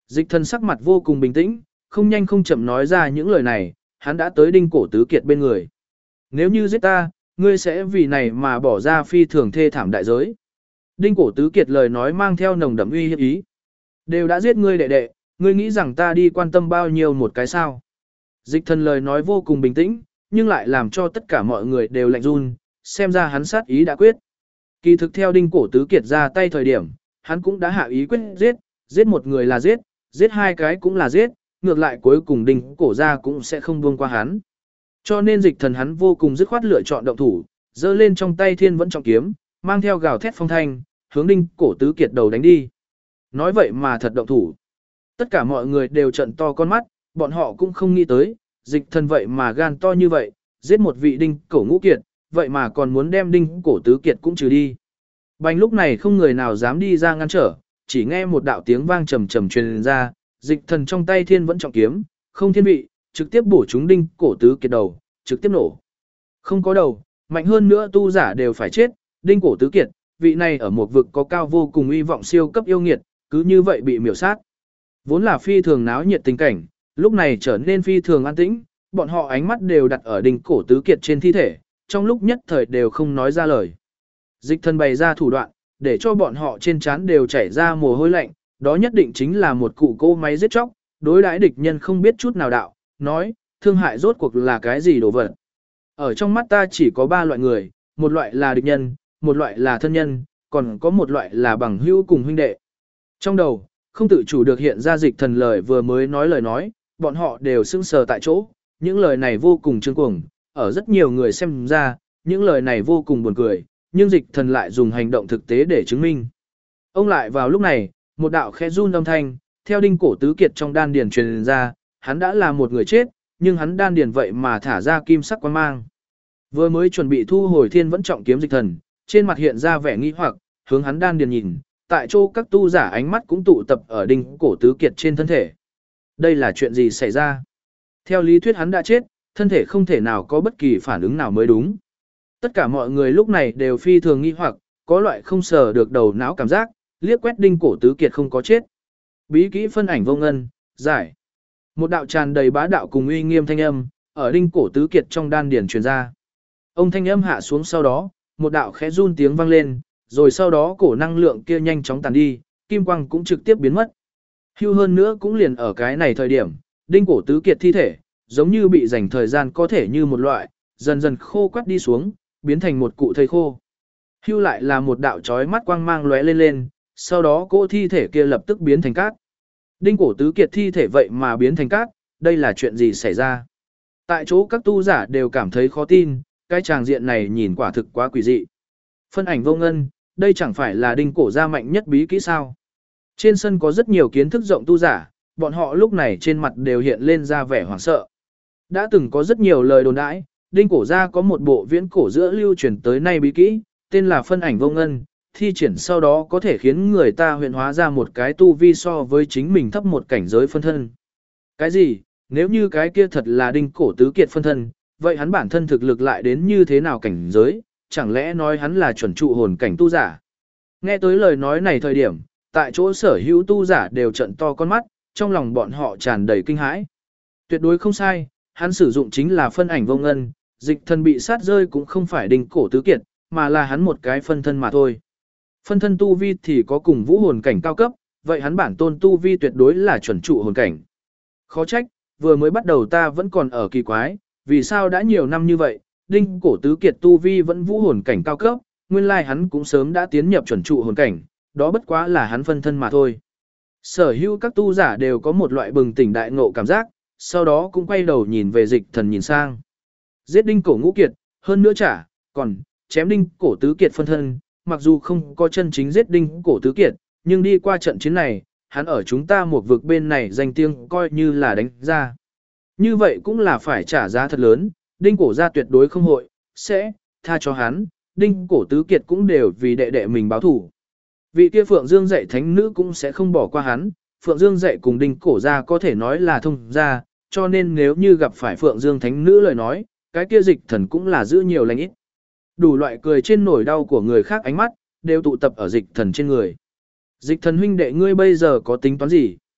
Dịch thần sắc mặt vô cùng bình tĩnh, không nhanh không chậm nói ra những lời này, hắn đã tới Đinh Cổ Tứ Kiệt bên người. Nếu như giết ta, ngươi sẽ vì này mà bỏ ra phi thường thê thảm đại giới. Đinh Cổ Tứ Kiệt lời nói mang theo nồng đậm uy hiếp ý. Đều đã giết ngươi đệ đệ, ngươi nghĩ rằng ta đi quan tâm bao nhiêu một cái sao? Dịch thần lời nói vô cùng bình tĩnh, nhưng lại làm cho tất cả mọi người đều lạnh run, xem ra hắn sát ý đã quyết. Kỳ thực theo Đinh Cổ Tứ Kiệt ra tay thời điểm, hắn cũng đã hạ ý quyết giết, giết một người là giết, giết hai cái cũng là giết, ngược lại cuối cùng Đinh Cổ gia cũng sẽ không buông qua hắn. Cho nên dịch thần hắn vô cùng dứt khoát lựa chọn động thủ, giơ lên trong tay Thiên Vẫn Trọng kiếm, mang theo gào thét phong thanh, hướng Đinh Cổ Tứ Kiệt đầu đánh đi. Nói vậy mà thật động thủ. Tất cả mọi người đều trợn to con mắt, bọn họ cũng không nghĩ tới, dịch thần vậy mà gan to như vậy, giết một vị Đinh Cổ Ngũ Kiệt, vậy mà còn muốn đem Đinh Cổ Tứ Kiệt cũng trừ đi. Bành lúc này không người nào dám đi ra ngăn trở, chỉ nghe một đạo tiếng vang trầm trầm truyền ra, dịch thần trong tay Thiên Vẫn Trọng kiếm, không thiên vị, trực tiếp bổ trúng Đinh Cổ Tứ Kiệt đầu, trực tiếp nổ. Không có đầu, mạnh hơn nữa tu giả đều phải chết, Đinh Cổ Tứ Kiệt, vị này ở một vực có cao vô cùng uy vọng siêu cấp yêu nghiệt, cứ như vậy bị miểu sát. Vốn là phi thường náo nhiệt tình cảnh, lúc này trở nên phi thường an tĩnh, bọn họ ánh mắt đều đặt ở Đinh Cổ Tứ Kiệt trên thi thể, trong lúc nhất thời đều không nói ra lời. Dịch thần bày ra thủ đoạn, để cho bọn họ trên trán đều chảy ra mồ hôi lạnh, đó nhất định chính là một cụ cô máy giết chóc, đối đãi địch nhân không biết chút nào đạo, nói, thương hại rốt cuộc là cái gì đồ vật. Ở trong mắt ta chỉ có 3 loại người, một loại là địch nhân, một loại là thân nhân, còn có một loại là bằng hữu cùng huynh đệ. Trong đầu, không tự chủ được hiện ra dịch thần lời vừa mới nói lời nói, bọn họ đều sững sờ tại chỗ, những lời này vô cùng trương cuồng, ở rất nhiều người xem ra, những lời này vô cùng buồn cười, nhưng dịch thần lại dùng hành động thực tế để chứng minh. Ông lại vào lúc này, một đạo khẽ run âm thanh, theo Đinh Cổ Tứ Kiệt trong đan điền truyền ra, hắn đã là một người chết, nhưng hắn đan điền vậy mà thả ra kim sắc quang mang. Vừa mới chuẩn bị thu hồi Thiên Vẫn Trọng kiếm dịch thần, trên mặt hiện ra vẻ nghi hoặc, hướng hắn đan điền nhìn, tại chỗ các tu giả ánh mắt cũng tụ tập ở Đinh Cổ Tứ Kiệt trên thân thể. Đây là chuyện gì xảy ra? Theo lý thuyết hắn đã chết, thân thể không thể nào có bất kỳ phản ứng nào mới đúng. Tất cả mọi người lúc này đều phi thường nghi hoặc, có loại không sờ được đầu não cảm giác, liếc quét Đinh Cổ Tứ Kiệt không có chết. Bí kỹ phân ảnh vô ngân, giải. Một đạo tràn đầy bá đạo cùng uy nghiêm thanh âm, ở Đinh Cổ Tứ Kiệt trong đan điền truyền ra. Ông thanh âm hạ xuống sau đó, một đạo khẽ run tiếng vang lên, rồi sau đó cổ năng lượng kia nhanh chóng tàn đi, kim quang cũng trực tiếp biến mất. Hưu hơn nữa cũng liền ở cái này thời điểm, Đinh Cổ Tứ Kiệt thi thể, giống như bị dành thời gian có thể như một loại, dần dần khô quắt đi xuống, biến thành một cụ thây khô. Hưu lại là một đạo chói mắt quang mang lóe lên lên, sau đó cỗ thi thể kia lập tức biến thành cát. Đinh Cổ Tứ Kiệt thi thể vậy mà biến thành cát, đây là chuyện gì xảy ra? Tại chỗ các tu giả đều cảm thấy khó tin, cái tràng diện này nhìn quả thực quá quỷ dị. Phân ảnh vô ngân, đây chẳng phải là Đinh Cổ gia mạnh nhất bí kỹ sao? Trên sân có rất nhiều kiến thức rộng tu giả, bọn họ lúc này trên mặt đều hiện lên ra vẻ hoảng sợ. Đã từng có rất nhiều lời đồn đãi, Đinh Cổ gia có một bộ viễn cổ giữa lưu truyền tới nay bí kỹ, tên là phân ảnh vô ngân, thi triển sau đó có thể khiến người ta huyện hóa ra một cái tu vi so với chính mình thấp một cảnh giới phân thân. Cái gì? Nếu như cái kia thật là Đinh Cổ Tứ Kiệt phân thân, vậy hắn bản thân thực lực lại đến như thế nào cảnh giới, chẳng lẽ nói hắn là chuẩn trụ hồn cảnh tu giả? Nghe tới lời nói này thời điểm, tại chỗ sở hữu tu giả đều trận to con mắt, trong lòng bọn họ tràn đầy kinh hãi. Tuyệt đối không sai, hắn sử dụng chính là phân ảnh vô ngân, dịch thần bị sát rơi cũng không phải Đinh Cổ Tứ Kiệt, mà là hắn một cái phân thân mà thôi. Phân thân tu vi thì có cùng vũ hồn cảnh cao cấp, vậy hắn bản tôn tu vi tuyệt đối là chuẩn trụ hồn cảnh. Khó trách, vừa mới bắt đầu ta vẫn còn ở kỳ quái, vì sao đã nhiều năm như vậy, Đinh Cổ Tứ Kiệt tu vi vẫn vũ hồn cảnh cao cấp, nguyên lai hắn cũng sớm đã tiến nhập chuẩn trụ hồn cảnh, đó bất quá là hắn phân thân mà thôi. Sở hữu các tu giả đều có một loại bừng tỉnh đại ngộ cảm giác, sau đó cũng quay đầu nhìn về dịch thần nhìn sang. Giết Đinh Cổ Ngũ Kiệt, hơn nữa còn chém Đinh Cổ Tứ Kiệt phân thân, mặc dù không có chân chính giết Đinh Cổ Tứ Kiệt, nhưng đi qua trận chiến này, hắn ở chúng ta một vực bên này danh tiếng coi như là đánh ra. Như vậy cũng là phải trả giá thật lớn, Đinh Cổ gia tuyệt đối không hội, sẽ tha cho hắn, Đinh Cổ Tứ Kiệt cũng đều vì đệ đệ mình báo thủ. Vị kia Phượng Dương dạy thánh nữ cũng sẽ không bỏ qua hắn, Phượng Dương dạy cùng Đinh Cổ gia có thể nói là thông gia, cho nên nếu như gặp phải Phượng Dương thánh nữ lời nói, cái kia dịch thần cũng là giữ nhiều lành ít. Đủ loại cười trên nỗi đau của người khác ánh mắt, đều tụ tập ở dịch thần trên người. Dịch thần huynh đệ ngươi bây giờ có tính toán gì?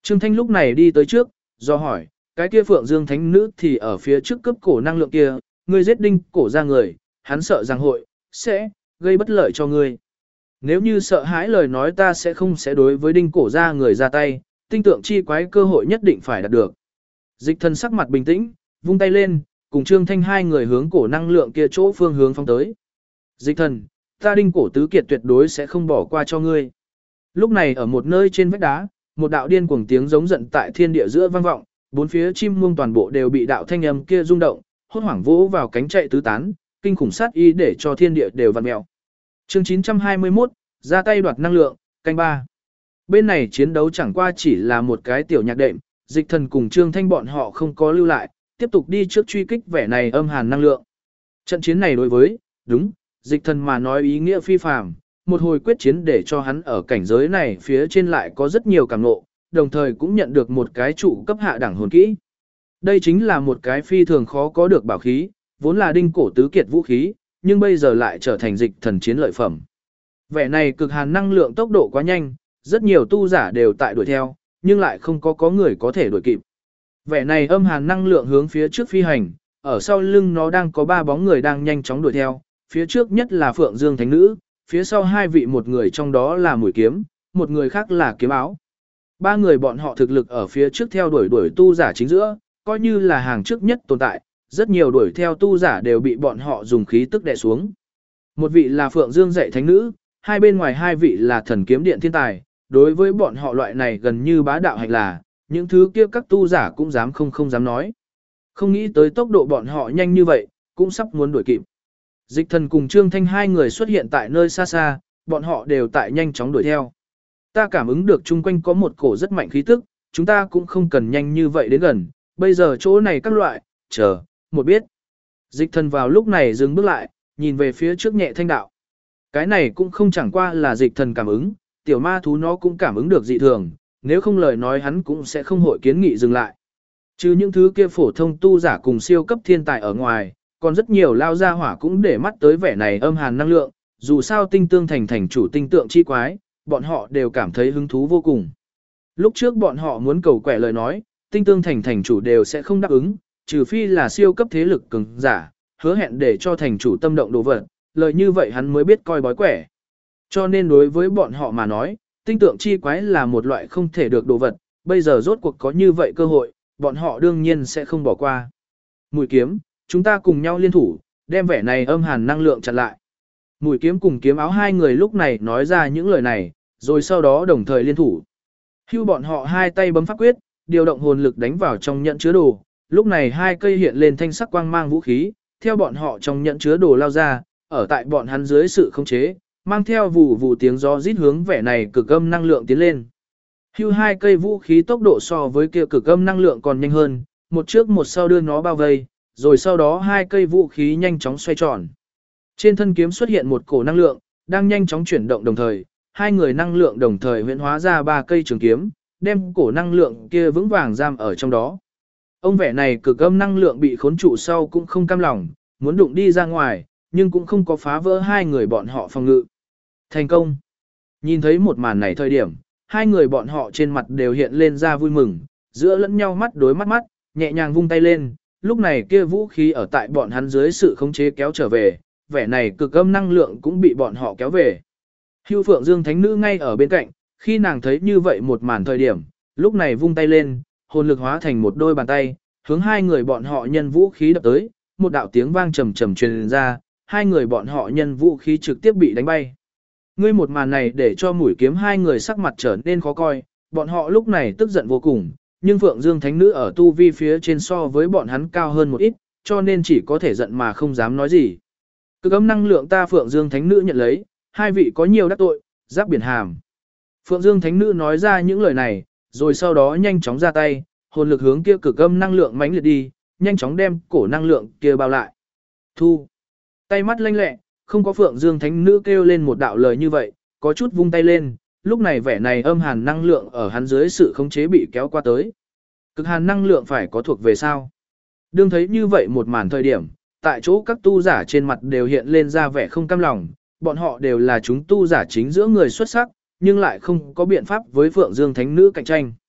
Trương Thanh lúc này đi tới trước, do hỏi, cái kia Phượng Dương Thánh Nữ thì ở phía trước cấp cổ năng lượng kia, ngươi giết đinh cổ ra người, hắn sợ rằng hội, sẽ, gây bất lợi cho ngươi. Nếu như sợ hãi lời nói ta sẽ đối với đinh cổ ra người ra tay, tinh tượng chi quái cơ hội nhất định phải đạt được. Dịch thần sắc mặt bình tĩnh, vung tay lên, cùng Trương Thanh hai người hướng cổ năng lượng kia chỗ phương hướng phong tới. Dịch thần, ta đinh cổ tứ kiệt tuyệt đối sẽ không bỏ qua cho ngươi. Lúc này ở một nơi trên vách đá, một đạo điên cuồng tiếng giống giận tại thiên địa giữa vang vọng, bốn phía chim muông toàn bộ đều bị đạo thanh âm kia rung động, hốt hoảng vỗ vào cánh chạy tứ tán, kinh khủng sát ý để cho thiên địa đều vặn mèo. Chương 921, ra tay đoạt năng lượng, canh 3. Bên này chiến đấu chẳng qua chỉ là một cái tiểu nhạc đệm, Dịch thần cùng Trương Thanh bọn họ không có lưu lại, tiếp tục đi trước truy kích vẻ này âm hàn năng lượng. Trận chiến này đối với, đúng, Dịch thần mà nói ý nghĩa phi phàm, một hồi quyết chiến để cho hắn ở cảnh giới này phía trên lại có rất nhiều cảm ngộ, đồng thời cũng nhận được một cái trụ cấp hạ đẳng hồn kỹ. Đây chính là một cái phi thường khó có được bảo khí, vốn là đinh cổ tứ kiệt vũ khí, nhưng bây giờ lại trở thành dịch thần chiến lợi phẩm. Vẻ này cực hàn năng lượng tốc độ quá nhanh, rất nhiều tu giả đều tại đuổi theo, nhưng lại không có người có thể đuổi kịp. Vẻ này âm hàn năng lượng hướng phía trước phi hành, ở sau lưng nó đang có 3 bóng người đang nhanh chóng đuổi theo, phía trước nhất là Phượng Dương Thánh Nữ, phía sau 2 vị, một người trong đó là Mũi Kiếm, một người khác là Kiếm Áo. 3 người bọn họ thực lực ở phía trước theo đuổi tu giả chính giữa, coi như là hàng trước nhất tồn tại, rất nhiều đuổi theo tu giả đều bị bọn họ dùng khí tức đè xuống. Một vị là Phượng Dương dạy Thánh Nữ, hai bên ngoài 2 vị là Thần Kiếm Điện thiên tài, đối với bọn họ loại này gần như bá đạo hành là, những thứ kia các tu giả cũng không dám nói. Không nghĩ tới tốc độ bọn họ nhanh như vậy, cũng sắp muốn đuổi kịp. Dịch thần cùng Trương Thanh hai người xuất hiện tại nơi xa xa, bọn họ đều tại nhanh chóng đuổi theo. Ta cảm ứng được chung quanh có một cổ rất mạnh khí tức, chúng ta cũng không cần nhanh như vậy đến gần, bây giờ chỗ này các loại, chờ, một biết. Dịch thần vào lúc này dừng bước lại, nhìn về phía trước nhẹ thanh đạo. Cái này cũng không chẳng qua là dịch thần cảm ứng, tiểu ma thú nó cũng cảm ứng được dị thường, nếu không lời nói hắn cũng sẽ không hội kiến nghị dừng lại. Chứ những thứ kia phổ thông tu giả cùng siêu cấp thiên tài ở ngoài, còn rất nhiều lao gia hỏa cũng để mắt tới vẻ này âm hàn năng lượng, dù sao tinh tương thành chủ tinh tượng chi quái, bọn họ đều cảm thấy hứng thú vô cùng. Lúc trước bọn họ muốn cầu quẻ lời nói, tinh tương thành chủ đều sẽ không đáp ứng, trừ phi là siêu cấp thế lực cường giả, hứa hẹn để cho thành chủ tâm động đồ vật, lời như vậy hắn mới biết coi bói quẻ. Cho nên đối với bọn họ mà nói, tinh tượng chi quái là một loại không thể được đồ vật, bây giờ rốt cuộc có như vậy cơ hội, bọn họ đương nhiên sẽ không bỏ qua. Mũi Kiếm, chúng ta cùng nhau liên thủ, đem vẻ này âm hàn năng lượng chặn lại. Mũi Kiếm cùng Kiếm Áo hai người lúc này nói ra những lời này, rồi sau đó đồng thời liên thủ. Hưu bọn họ hai tay bấm pháp quyết, điều động hồn lực đánh vào trong nhẫn chứa đồ, lúc này 2 cây hiện lên thanh sắc quang mang vũ khí, theo bọn họ trong nhẫn chứa đồ lao ra, ở tại bọn hắn dưới sự khống chế, mang theo vù vù tiếng gió rít hướng vẻ này cực âm năng lượng tiến lên. Hưu 2 cây vũ khí tốc độ so với kia cực âm năng lượng còn nhanh hơn, một trước một sau đưa nó bao vây, rồi sau đó 2 cây vũ khí nhanh chóng xoay tròn. Trên thân kiếm xuất hiện một cổ năng lượng, đang nhanh chóng chuyển động đồng thời, 2 người năng lượng đồng thời huyễn hóa ra 3 cây trường kiếm, đem cổ năng lượng kia vững vàng giam ở trong đó. Ông vẻ này cực âm năng lượng bị khốn trụ sau cũng không cam lòng, muốn đụng đi ra ngoài, nhưng cũng không có phá vỡ 2 người bọn họ phòng ngự. Thành công! Nhìn thấy một màn này thời điểm, 2 người bọn họ trên mặt đều hiện lên ra vui mừng, giữa lẫn nhau mắt đối mắt, nhẹ nhàng vung tay lên, lúc này kia vũ khí ở tại bọn hắn dưới sự khống chế kéo trở về, vẻ này cực âm năng lượng cũng bị bọn họ kéo về. Hưu Phượng Dương Thánh Nữ ngay ở bên cạnh, khi nàng thấy như vậy một màn thời điểm, lúc này vung tay lên, hồn lực hóa thành một đôi bàn tay, hướng 2 người bọn họ nhân vũ khí đập tới, một đạo tiếng vang trầm trầm truyền ra, 2 người bọn họ nhân vũ khí trực tiếp bị đánh bay. Ngươi một màn này để cho Mũi Kiếm 2 người sắc mặt trở nên khó coi, bọn họ lúc này tức giận vô cùng, nhưng Phượng Dương Thánh Nữ ở tu vi phía trên so với bọn hắn cao hơn một ít, cho nên chỉ có thể giận mà không dám nói gì. Cực âm năng lượng ta Phượng Dương Thánh Nữ nhận lấy, 2 vị có nhiều đắc tội, giáp biển hàm. Phượng Dương Thánh Nữ nói ra những lời này, rồi sau đó nhanh chóng ra tay, hồn lực hướng kia cực âm năng lượng mãnh liệt đi, nhanh chóng đem cổ năng lượng kia bao lại. Thu. Tay mắt lanh lẹ, không có Phượng Dương Thánh Nữ kêu lên một đạo lời như vậy, có chút vung tay lên, lúc này vẻ này âm hàn năng lượng ở hắn dưới sự khống chế bị kéo qua tới. Cực hàn năng lượng phải có thuộc về sao? Đương thấy như vậy một màn thời điểm, tại chỗ các tu giả trên mặt đều hiện lên ra vẻ không cam lòng, bọn họ đều là chúng tu giả chính giữa người xuất sắc, nhưng lại không có biện pháp với Phượng Dương Thánh Nữ cạnh tranh.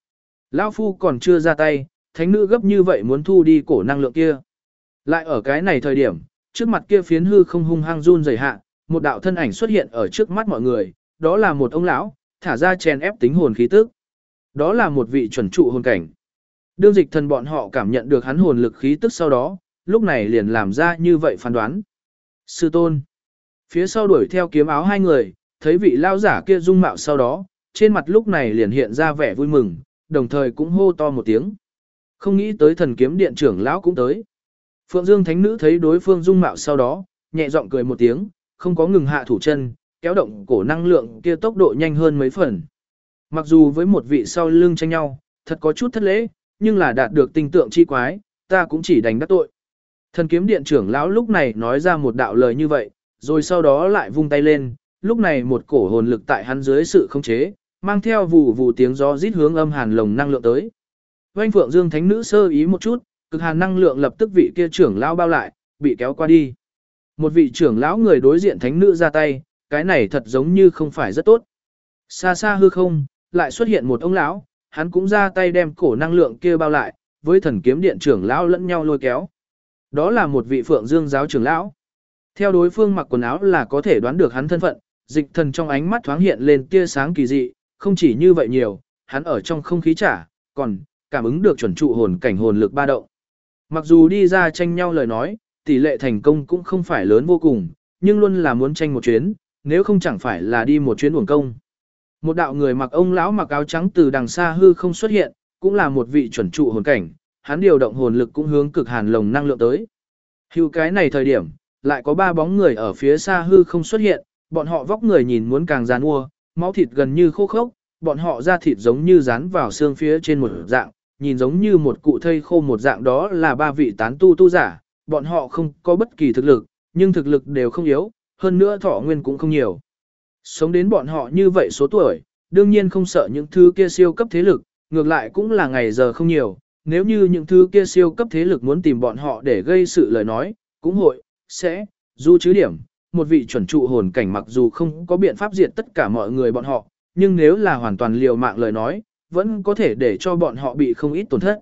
Lão phu còn chưa ra tay, thánh nữ gấp như vậy muốn thu đi cổ năng lượng kia. Lại ở cái này thời điểm, trước mặt kia phiến hư không hung hăng run rẩy hạ, một đạo thân ảnh xuất hiện ở trước mắt mọi người, đó là một ông lão, thả ra chèn ép tính hồn khí tức. Đó là một vị chuẩn trụ hồn cảnh. Đương Dịch Thần bọn họ cảm nhận được hắn hồn lực khí tức sau đó, lúc này liền làm ra như vậy phán đoán. Sư tôn. Phía sau đuổi theo kiếm áo hai người, thấy vị lao giả kia dung mạo sau đó, trên mặt lúc này liền hiện ra vẻ vui mừng, đồng thời cũng hô to một tiếng. Không nghĩ tới Thần Kiếm Điện trưởng lão cũng tới. Phượng Dương Thánh Nữ thấy đối phương dung mạo sau đó, nhẹ giọng cười một tiếng, không có ngừng hạ thủ chân, kéo động cổ năng lượng kia tốc độ nhanh hơn mấy phần. Mặc dù với một vị sau lưng tranh nhau, thật có chút thất lễ, nhưng là đạt được tinh tượng chi quái, ta cũng chỉ đành đắc tội. Thần Kiếm Điện trưởng lão lúc này nói ra một đạo lời như vậy, rồi sau đó lại vung tay lên, lúc này một cổ hồn lực tại hắn dưới sự khống chế, mang theo vù vù tiếng gió rít hướng âm hàn lồng năng lượng tới. Oanh Phượng Dương Thánh Nữ sơ ý một chút, cực hàn năng lượng lập tức vị kia trưởng lão bao lại, bị kéo qua đi. Một vị trưởng lão người đối diện Thánh Nữ ra tay, cái này thật giống như không phải rất tốt. Xa xa hư không, lại xuất hiện một ông lão, hắn cũng ra tay đem cổ năng lượng kia bao lại, với Thần Kiếm Điện trưởng lão lẫn nhau lôi kéo. Đó là một vị Phượng Dương giáo trưởng lão. Theo đối phương mặc quần áo là có thể đoán được hắn thân phận, Dịch Thần trong ánh mắt thoáng hiện lên tia sáng kỳ dị, không chỉ như vậy nhiều, hắn ở trong không khí trả, còn cảm ứng được chuẩn trụ hồn cảnh hồn lực ba động. Mặc dù đi ra tranh nhau lời nói, tỷ lệ thành công cũng không phải lớn vô cùng, nhưng luôn là muốn tranh một chuyến, nếu không chẳng phải là đi một chuyến uổng công. Một đạo người mặc ông lão mặc áo trắng từ đằng xa hư không xuất hiện, cũng là một vị chuẩn trụ hồn cảnh, hắn điều động hồn lực cũng hướng cực hàn lồng năng lượng tới. Hưu cái này thời điểm, lại có ba bóng người ở phía xa hư không xuất hiện, bọn họ vóc người nhìn muốn càng giàn mua, máu thịt gần như khô khốc, bọn họ da thịt giống như dán vào xương phía trên một dạng, nhìn giống như một cụ thây khô một dạng, đó là ba vị tán tu giả, bọn họ không có bất kỳ thực lực, nhưng thực lực đều không yếu, hơn nữa thọ nguyên cũng không nhiều. Sống đến bọn họ như vậy số tuổi, đương nhiên không sợ những thứ kia siêu cấp thế lực, ngược lại cũng là ngày giờ không nhiều, nếu như những thứ kia siêu cấp thế lực muốn tìm bọn họ để gây sự lời nói, cũng hội, sẽ, du chứ điểm, một vị chuẩn trụ hồn cảnh mặc dù không có biện pháp diệt tất cả mọi người bọn họ, nhưng nếu là hoàn toàn liều mạng lời nói, vẫn có thể để cho bọn họ bị không ít tổn thất.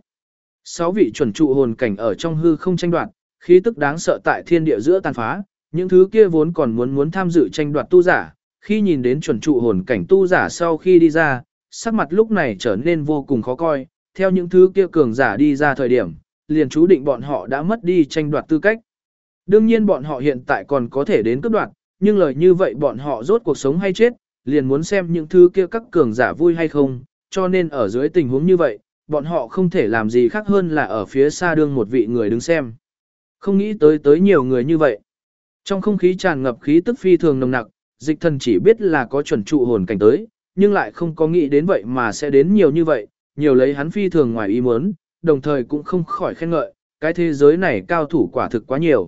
6 vị chuẩn trụ hồn cảnh ở trong hư không tranh đoạt, khí tức đáng sợ tại thiên địa giữa tàn phá, những thứ kia vốn còn muốn tham dự tranh đoạt tu giả, khi nhìn đến chuẩn trụ hồn cảnh tu giả sau khi đi ra, sắc mặt lúc này trở nên vô cùng khó coi, theo những thứ kia cường giả đi ra thời điểm, liền chú định bọn họ đã mất đi tranh đoạt tư cách. Đương nhiên bọn họ hiện tại còn có thể đến cướp đoạt, nhưng lời như vậy bọn họ rốt cuộc sống hay chết, liền muốn xem những thứ kia các cường giả vui hay không, cho nên ở dưới tình huống như vậy, bọn họ không thể làm gì khác hơn là ở phía xa đương một vị người đứng xem. Không nghĩ tới nhiều người như vậy. Trong không khí tràn ngập khí tức phi thường nồng nặc, Dịch Thần chỉ biết là có chuẩn trụ hồn cảnh tới, nhưng lại không có nghĩ đến vậy mà sẽ đến nhiều như vậy, nhiều lấy hắn phi thường ngoài ý muốn, đồng thời cũng không khỏi khen ngợi, cái thế giới này cao thủ quả thực quá nhiều.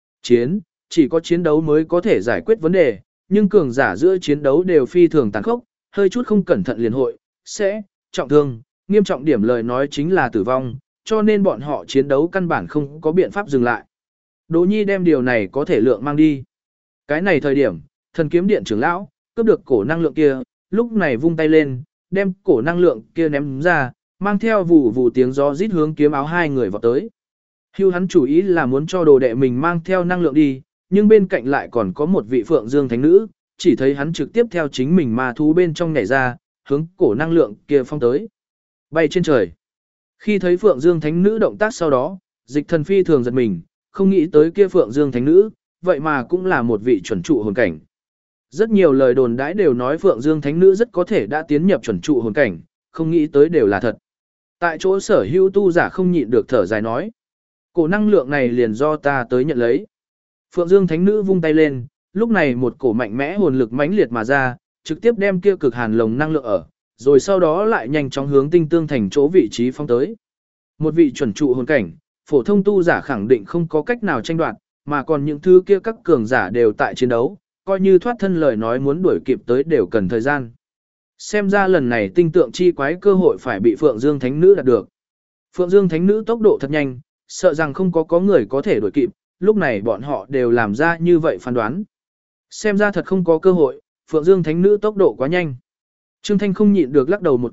Chỉ có chiến đấu mới có thể giải quyết vấn đề, nhưng cường giả giữa chiến đấu đều phi thường tàn khốc, hơi chút không cẩn thận liền hội, sẽ, trọng thương, nghiêm trọng điểm lời nói chính là tử vong, cho nên bọn họ chiến đấu căn bản không có biện pháp dừng lại. Đỗ Nhi đem điều này có thể lượng mang đi. Cái này thời điểm, Thần Kiếm Điện trưởng lão, cướp được cổ năng lượng kia, lúc này vung tay lên, đem cổ năng lượng kia ném ra, mang theo vù vù tiếng gió rít hướng kiếm áo hai người vào tới. Hưu hắn chủ ý là muốn cho đồ đệ mình mang theo năng lượng đi, nhưng bên cạnh lại còn có một vị Phượng Dương Thánh Nữ, chỉ thấy hắn trực tiếp theo chính mình ma thú bên trong nhảy ra, hướng cổ năng lượng kia phong tới. Bay trên trời. Khi thấy Phượng Dương Thánh Nữ động tác sau đó, Dịch Thần phi thường giật mình, không nghĩ tới kia Phượng Dương Thánh Nữ, vậy mà cũng là một vị chuẩn trụ hồn cảnh. Rất nhiều lời đồn đãi đều nói Phượng Dương Thánh Nữ rất có thể đã tiến nhập chuẩn trụ hồn cảnh, không nghĩ tới đều là thật. Tại chỗ sở hữu tu giả không nhịn được thở dài nói. Cổ năng lượng này liền do ta tới nhận lấy. Phượng Dương Thánh Nữ vung tay lên, lúc này một cổ mạnh mẽ hồn lực mãnh liệt mà ra, trực tiếp đem kia cực hàn lồng năng lượng ở, rồi sau đó lại nhanh chóng hướng tinh tương thành chỗ vị trí phong tới. Một vị chuẩn trụ hồn cảnh, phổ thông tu giả khẳng định không có cách nào tranh đoạt, mà còn những thứ kia các cường giả đều tại chiến đấu, coi như thoát thân lời nói muốn đuổi kịp tới đều cần thời gian. Xem ra lần này tinh tượng chi quái cơ hội phải bị Phượng Dương Thánh Nữ đạt được. Phượng Dương Thánh Nữ tốc độ thật nhanh, sợ rằng không có người có thể đuổi kịp, lúc này bọn họ đều làm ra như vậy phán đoán. Xem ra thật không có cơ hội, Phượng Dương Thánh Nữ tốc độ quá nhanh. Trương Thanh không nhịn được lắc đầu một cái,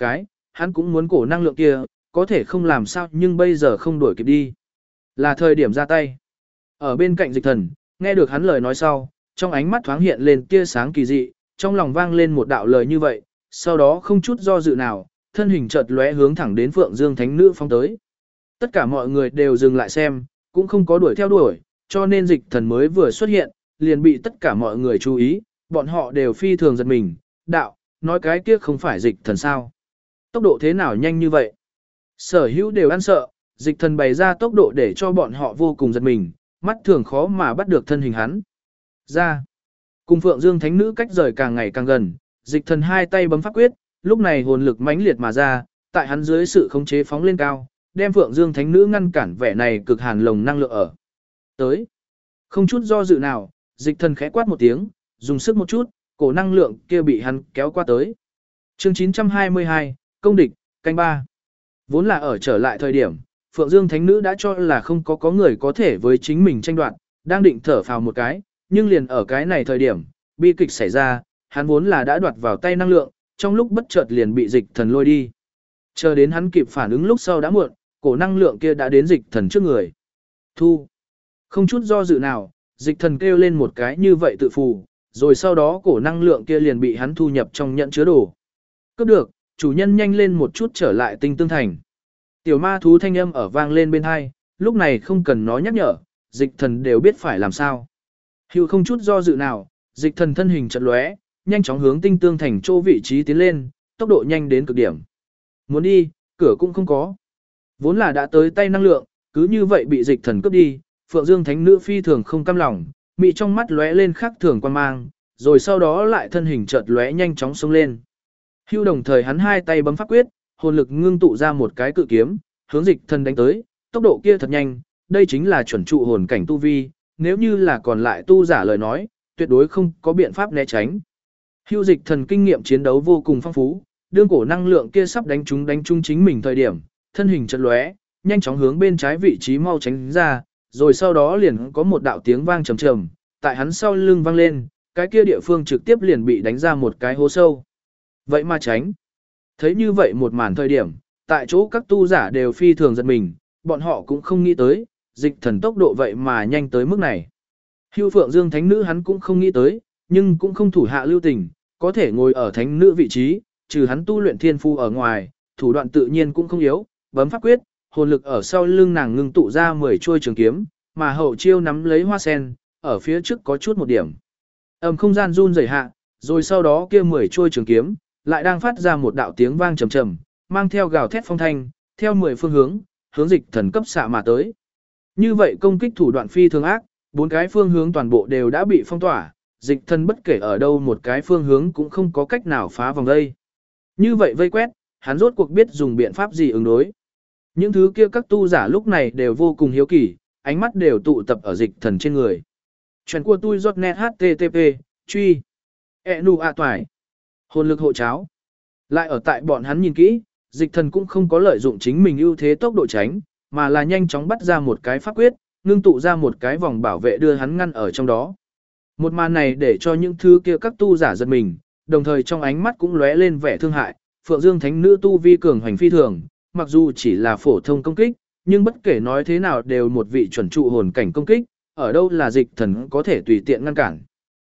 hắn cũng muốn cổ năng lượng kia, có thể không làm sao nhưng bây giờ không đuổi kịp đi. Là thời điểm ra tay. Ở bên cạnh Dịch Thần, nghe được hắn lời nói sau, trong ánh mắt thoáng hiện lên tia sáng kỳ dị, trong lòng vang lên một đạo lời như vậy, sau đó không chút do dự nào, thân hình chợt lóe hướng thẳng đến Phượng Dương Thánh Nữ phóng tới. Tất cả mọi người đều dừng lại xem, cũng không có đuổi theo đuổi, cho nên Dịch Thần mới vừa xuất hiện, liền bị tất cả mọi người chú ý, bọn họ đều phi thường giật mình, đạo, nói cái kia không phải Dịch Thần sao? Tốc độ thế nào nhanh như vậy? Sở hữu đều ăn sợ, Dịch Thần bày ra tốc độ để cho bọn họ vô cùng giật mình, mắt thường khó mà bắt được thân hình hắn. Ra, cùng Phượng Dương Thánh Nữ cách rời càng ngày càng gần, Dịch Thần hai tay bấm pháp quyết, lúc này hồn lực mãnh liệt mà ra, tại hắn dưới sự khống chế phóng lên cao, đem Phượng Dương Thánh Nữ ngăn cản vẻ này cực hàn lồng năng lượng ở. Tới, không chút do dự nào, Dịch Thần khẽ quát một tiếng, dùng sức một chút, cổ năng lượng kia bị hắn kéo qua tới. Chương 922, công địch, canh ba. Vốn là ở trở lại thời điểm, Phượng Dương Thánh Nữ đã cho là không có người có thể với chính mình tranh đoạt, đang định thở phào một cái, nhưng liền ở cái này thời điểm, bi kịch xảy ra, hắn vốn là đã đoạt vào tay năng lượng, trong lúc bất chợt liền bị Dịch Thần lôi đi. Chờ đến hắn kịp phản ứng lúc sau đã muộn, cổ năng lượng kia đã đến Dịch Thần trước người. Thu. Không chút do dự nào, Dịch Thần kêu lên một cái như vậy tự phù, rồi sau đó cổ năng lượng kia liền bị hắn thu nhập trong nhận chứa đồ. Cướp được, chủ nhân nhanh lên một chút trở lại Tinh Tương Thành. Tiểu ma thú thanh âm ở vang lên bên hai, lúc này không cần nó nhắc nhở, Dịch Thần đều biết phải làm sao. Hữu không chút do dự nào, Dịch Thần thân hình chợt lóe, nhanh chóng hướng Tinh Tương Thành chỗ vị trí tiến lên, tốc độ nhanh đến cực điểm. Muốn đi, cửa cũng không có. Vốn là đã tới tay năng lượng, cứ như vậy bị Dịch Thần cướp đi, Phượng Dương Thánh Nữ phi thường không cam lòng, mị trong mắt lóe lên khác thường quan mang, rồi sau đó lại thân hình chợt lóe nhanh chóng xông lên. Hưu đồng thời hắn hai tay bấm pháp quyết, hồn lực ngưng tụ ra một cái cự kiếm, hướng Dịch Thần đánh tới, tốc độ kia thật nhanh, đây chính là chuẩn trụ hồn cảnh tu vi, nếu như là còn lại tu giả lời nói, tuyệt đối không có biện pháp né tránh. Hưu Dịch Thần kinh nghiệm chiến đấu vô cùng phong phú, đương cổ năng lượng kia sắp đánh trúng chính mình thời điểm, thân hình chợt lóe, nhanh chóng hướng bên trái vị trí mau tránh ra, rồi sau đó liền có một đạo tiếng vang trầm trầm, tại hắn sau lưng vang lên, cái kia địa phương trực tiếp liền bị đánh ra một cái hố sâu. Vậy mà tránh. Thấy như vậy một màn thời điểm, tại chỗ các tu giả đều phi thường giật mình, bọn họ cũng không nghĩ tới, Dịch Thần tốc độ vậy mà nhanh tới mức này. Hưu Phượng Dương Thánh Nữ hắn cũng không nghĩ tới, nhưng cũng không thủ hạ lưu tình, có thể ngồi ở Thánh Nữ vị trí, trừ hắn tu luyện thiên phu ở ngoài, thủ đoạn tự nhiên cũng không yếu, bấm pháp quyết, hồn lực ở sau lưng nàng ngưng tụ ra 10 chuôi trường kiếm, mà hậu chiêu nắm lấy hoa sen, ở phía trước có chút một điểm. Không gian run rẩy hạ, rồi sau đó kia 10 chuôi trường kiếm, lại đang phát ra một đạo tiếng vang trầm trầm, mang theo gào thét phong thanh, theo 10 phương hướng, hướng Dịch Thần cấp xạ mà tới. Như vậy công kích thủ đoạn phi thường ác, 4 cái phương hướng toàn bộ đều đã bị phong tỏa, Dịch Thần bất kể ở đâu một cái phương hướng cũng không có cách nào phá vòng vây. Như vậy vây quét, hắn rốt cuộc biết dùng biện pháp gì ứng đối. Những thứ kia các tu giả lúc này đều vô cùng hiếu kỳ, ánh mắt đều tụ tập ở Dịch Thần trên người. Chuyện của tôi giọt net http, truy. Nu a toài. Hồn lực hộ cháo. Lại ở tại bọn hắn nhìn kỹ, Dịch Thần cũng không có lợi dụng chính mình ưu thế tốc độ tránh, mà là nhanh chóng bắt ra một cái pháp quyết, ngưng tụ ra một cái vòng bảo vệ đưa hắn ngăn ở trong đó. Một màn này để cho những thứ kia các tu giả giật mình, đồng thời trong ánh mắt cũng lóe lên vẻ thương hại, Phượng Dương Thánh Nữ tu vi cường hành phi thường, mặc dù chỉ là phổ thông công kích, nhưng bất kể nói thế nào đều một vị chuẩn trụ hồn cảnh công kích, ở đâu là Dịch Thần có thể tùy tiện ngăn cản.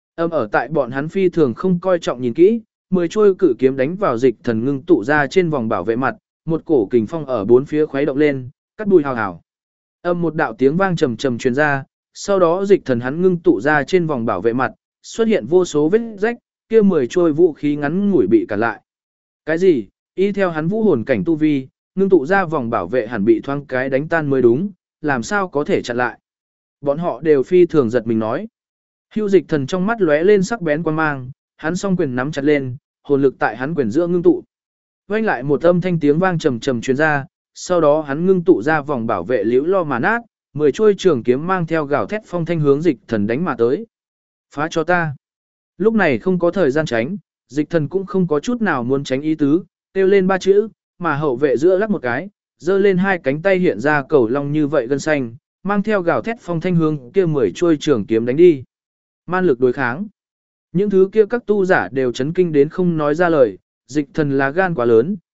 Ở tại bọn hắn phi thường không coi trọng nhìn kỹ, 10 trôi cự kiếm đánh vào Dịch Thần ngưng tụ ra trên vòng bảo vệ mặt, một cổ kình phong ở bốn phía khuấy động lên, cắt đùi hào hào. Một đạo tiếng vang trầm trầm truyền ra, sau đó Dịch Thần hắn ngưng tụ ra trên vòng bảo vệ mặt, xuất hiện vô số vết rách, kia 10 trôi vũ khí ngắn ngủi bị cản lại. Cái gì? Y theo hắn vũ hồn cảnh tu vi, ngưng tụ ra vòng bảo vệ hẳn bị thoáng cái đánh tan mới đúng, làm sao có thể chặn lại. Bọn họ đều phi thường giật mình nói. Hưu Dịch Thần trong mắt lóe lên sắc bén quan mang, hắn song quyền nắm chặt lên, hồn lực tại hắn quyền giữa ngưng tụ. Vang lại một âm thanh tiếng vang trầm trầm truyền ra, sau đó hắn ngưng tụ ra vòng bảo vệ liễu lo mà nát, 10 chuôi trường kiếm mang theo gào thét phong thanh hướng Dịch Thần đánh mà tới. Phá cho ta. Lúc này không có thời gian tránh, Dịch Thần cũng không có chút nào muốn tránh ý tứ, kêu lên 3 chữ, mà hậu vệ giữa lắc một cái, giơ lên hai cánh tay hiện ra cầu long như vậy gân xanh, mang theo gào thét phong thanh hướng kia 10 chuôi trường kiếm đánh đi. Man lực đối kháng. Những thứ kia các tu giả đều chấn kinh đến không nói ra lời, Dịch Thần là gan quá lớn,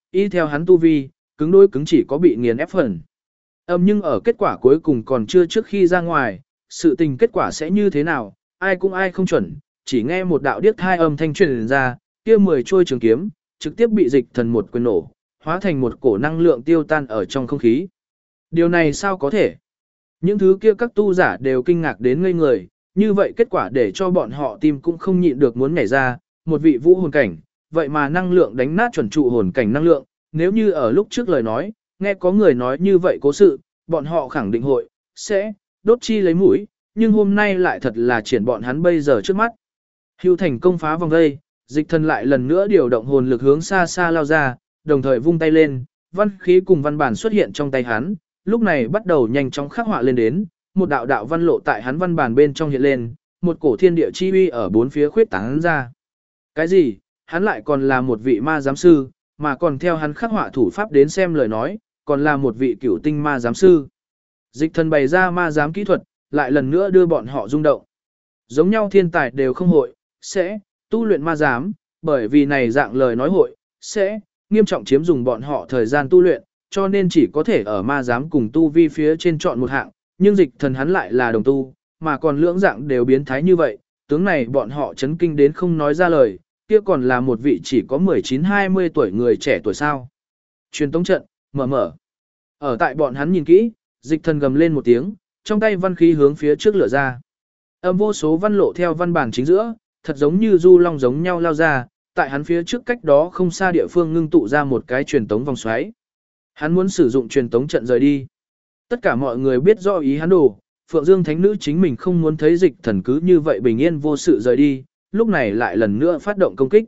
y theo hắn tu vi, cứng đối cứng chỉ có bị nghiền ép phần. Nhưng ở kết quả cuối cùng còn chưa trước khi ra ngoài, sự tình kết quả sẽ như thế nào, ai cũng ai không chuẩn, chỉ nghe một đạo điếc thai âm thanh truyền ra, kia 10 trôi trường kiếm, trực tiếp bị dịch thần một quyền nổ, hóa thành một cổ năng lượng tiêu tan ở trong không khí. Điều này sao có thể? Những thứ kia các tu giả đều kinh ngạc đến ngây người, như vậy kết quả để cho bọn họ tim cũng không nhịn được muốn nhảy ra, một vị vũ hồn cảnh, vậy mà năng lượng đánh nát chuẩn trụ hồn cảnh năng lượng, nếu như ở lúc trước lời nói, nghe có người nói như vậy cố sự, bọn họ khẳng định hội, sẽ, đốt chi lấy mũi, nhưng hôm nay lại thật là triển bọn hắn bây giờ trước mắt. Hưu thành công phá vòng vây, dịch thần lại lần nữa điều động hồn lực hướng xa xa lao ra, đồng thời vung tay lên, văn khí cùng văn bản xuất hiện trong tay hắn, lúc này bắt đầu nhanh chóng khắc họa lên đến, một đạo đạo văn lộ tại hắn văn bản bên trong hiện lên, một cổ thiên địa chi uy ở bốn phía khuyết tán ra. Cái gì? Hắn lại còn là một vị ma giám sư, mà còn theo hắn khắc họa thủ pháp đến xem lời nói, còn là một vị cửu tinh ma giám sư. Dịch thần bày ra ma giám kỹ thuật, lại lần nữa đưa bọn họ rung động. Giống nhau thiên tài đều không hội, sẽ, tu luyện ma giám, bởi vì này dạng lời nói hội, sẽ, nghiêm trọng chiếm dùng bọn họ thời gian tu luyện, cho nên chỉ có thể ở ma giám cùng tu vi phía trên chọn một hạng, nhưng dịch thần hắn lại là đồng tu, mà còn lưỡng dạng đều biến thái như vậy, tướng này bọn họ chấn kinh đến không nói ra lời, kia còn là một vị chỉ có 19-20 tuổi người trẻ tuổi sao. Truyền tống trận, mở. Ở tại bọn hắn nhìn kỹ, dịch thần gầm lên một tiếng, trong tay văn khí hướng phía trước lửa ra. Vô số văn lộ theo văn bản chính giữa, thật giống như du long giống nhau lao ra, tại hắn phía trước cách đó không xa địa phương ngưng tụ ra một cái truyền tống vòng xoáy. Hắn muốn sử dụng truyền tống trận rời đi. Tất cả mọi người biết rõ ý hắn đồ, Phượng Dương Thánh Nữ chính mình không muốn thấy dịch thần cứ như vậy bình yên vô sự rời đi, lúc này lại lần nữa phát động công kích.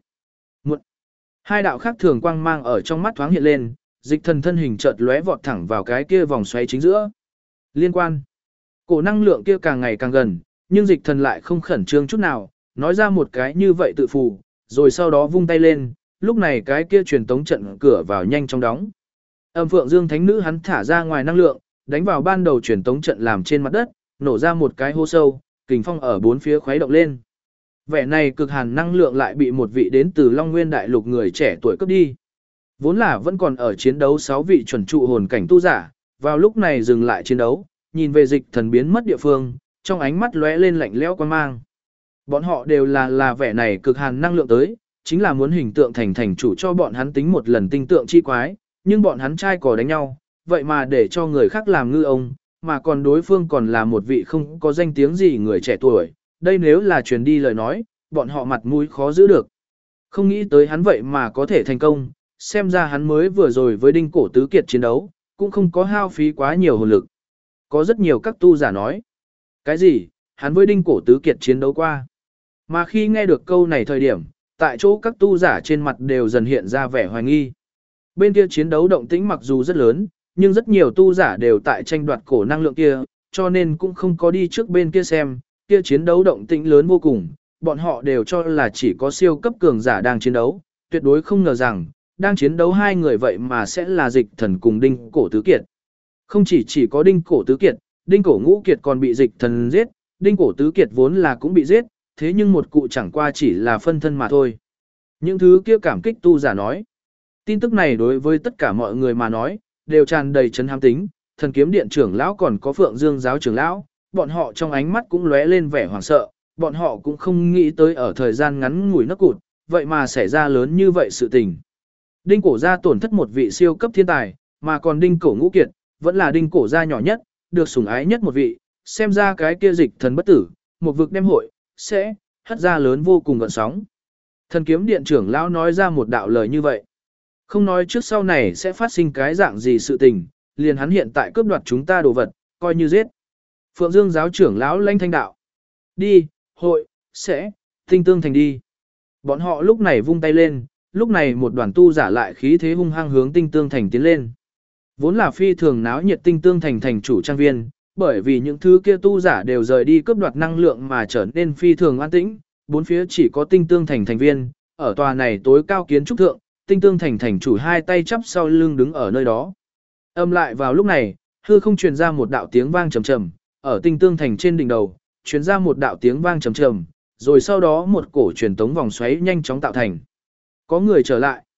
Hai đạo khác thường quang mang ở trong mắt thoáng hiện lên, dịch thần thân hình chợt lóe vọt thẳng vào cái kia vòng xoáy chính giữa. Liên quan. Cổ năng lượng kia càng ngày càng gần, nhưng dịch thần lại không khẩn trương chút nào, nói ra một cái như vậy tự phù, rồi sau đó vung tay lên, lúc này cái kia truyền tống trận cửa vào nhanh chóng đóng. Phượng Dương Thánh Nữ hắn thả ra ngoài năng lượng, đánh vào ban đầu truyền tống trận làm trên mặt đất, nổ ra một cái hố sâu, kình phong ở bốn phía khuấy động lên. Vẻ này cực hàn năng lượng lại bị một vị đến từ Long Nguyên Đại Lục người trẻ tuổi cướp đi. Vốn là vẫn còn ở chiến đấu 6 vị chuẩn trụ hồn cảnh tu giả, vào lúc này dừng lại chiến đấu, nhìn về dịch thần biến mất địa phương, trong ánh mắt lóe lên lạnh lẽo quan mang. Bọn họ đều là vẻ này cực hàn năng lượng tới, chính là muốn hình tượng thành chủ cho bọn hắn tính một lần tinh tượng chi quái, nhưng bọn hắn trai cò đánh nhau, vậy mà để cho người khác làm ngư ông, mà còn đối phương còn là một vị không có danh tiếng gì người trẻ tuổi, đây nếu là truyền đi lời nói, bọn họ mặt mũi khó giữ được. Không nghĩ tới hắn vậy mà có thể thành công, xem ra hắn mới vừa rồi với Đinh Cổ Tứ Kiệt chiến đấu, cũng không có hao phí quá nhiều hồn lực. Có rất nhiều các tu giả nói, cái gì, hắn với Đinh Cổ Tứ Kiệt chiến đấu qua. Mà khi nghe được câu này thời điểm, tại chỗ các tu giả trên mặt đều dần hiện ra vẻ hoài nghi. Bên kia chiến đấu động tĩnh mặc dù rất lớn, nhưng rất nhiều tu giả đều tại tranh đoạt cổ năng lượng kia, cho nên cũng không có đi trước bên kia xem, kia chiến đấu động tĩnh lớn vô cùng, bọn họ đều cho là chỉ có siêu cấp cường giả đang chiến đấu, tuyệt đối không ngờ rằng, đang chiến đấu hai người vậy mà sẽ là dịch thần cùng Đinh Cổ Tứ Kiệt. Không chỉ có Đinh Cổ Tứ Kiệt, Đinh Cổ Ngũ Kiệt còn bị dịch thần giết, Đinh Cổ Tứ Kiệt vốn là cũng bị giết, thế nhưng một cụ chẳng qua chỉ là phân thân mà thôi. Những thứ kia cảm kích tu giả nói. Tin tức này đối với tất cả mọi người mà nói, đều tràn đầy chấn hám tính, Thần Kiếm Điện trưởng lão còn có Phượng Dương giáo trưởng lão, bọn họ trong ánh mắt cũng lóe lên vẻ hoảng sợ, bọn họ cũng không nghĩ tới ở thời gian ngắn ngủi nấc cụt, vậy mà xảy ra lớn như vậy sự tình. Đinh Cổ gia tổn thất một vị siêu cấp thiên tài, mà còn Đinh Cổ Ngũ Kiệt, vẫn là Đinh Cổ gia nhỏ nhất, được sủng ái nhất một vị, xem ra cái kia dịch thần bất tử, một vực đem hội, sẽ hất ra lớn vô cùng gợn sóng. Thần Kiếm Điện trưởng lão nói ra một đạo lời như vậy. Không nói trước sau này sẽ phát sinh cái dạng gì sự tình, liền hắn hiện tại cướp đoạt chúng ta đồ vật, coi như giết. Phượng Dương giáo trưởng lão lãnh thanh đạo. Đi, hội, sẽ, tinh tương thành đi. Bọn họ lúc này vung tay lên, lúc này một đoàn tu giả lại khí thế hung hăng hướng tinh tương thành tiến lên. Vốn là phi thường náo nhiệt tinh tương thành thành chủ trang viên, bởi vì những thứ kia tu giả đều rời đi cướp đoạt năng lượng mà trở nên phi thường an tĩnh, bốn phía chỉ có tinh tương thành thành viên, ở tòa này tối cao kiến trúc thượng, tinh tương thành thành chủ hai tay chắp sau lưng đứng ở nơi đó. Lại vào lúc này, hư không truyền ra một đạo tiếng vang trầm trầm, ở tinh tương thành trên đỉnh đầu, truyền ra một đạo tiếng vang trầm trầm, rồi sau đó một cổ truyền tống vòng xoáy nhanh chóng tạo thành. Có người trở lại.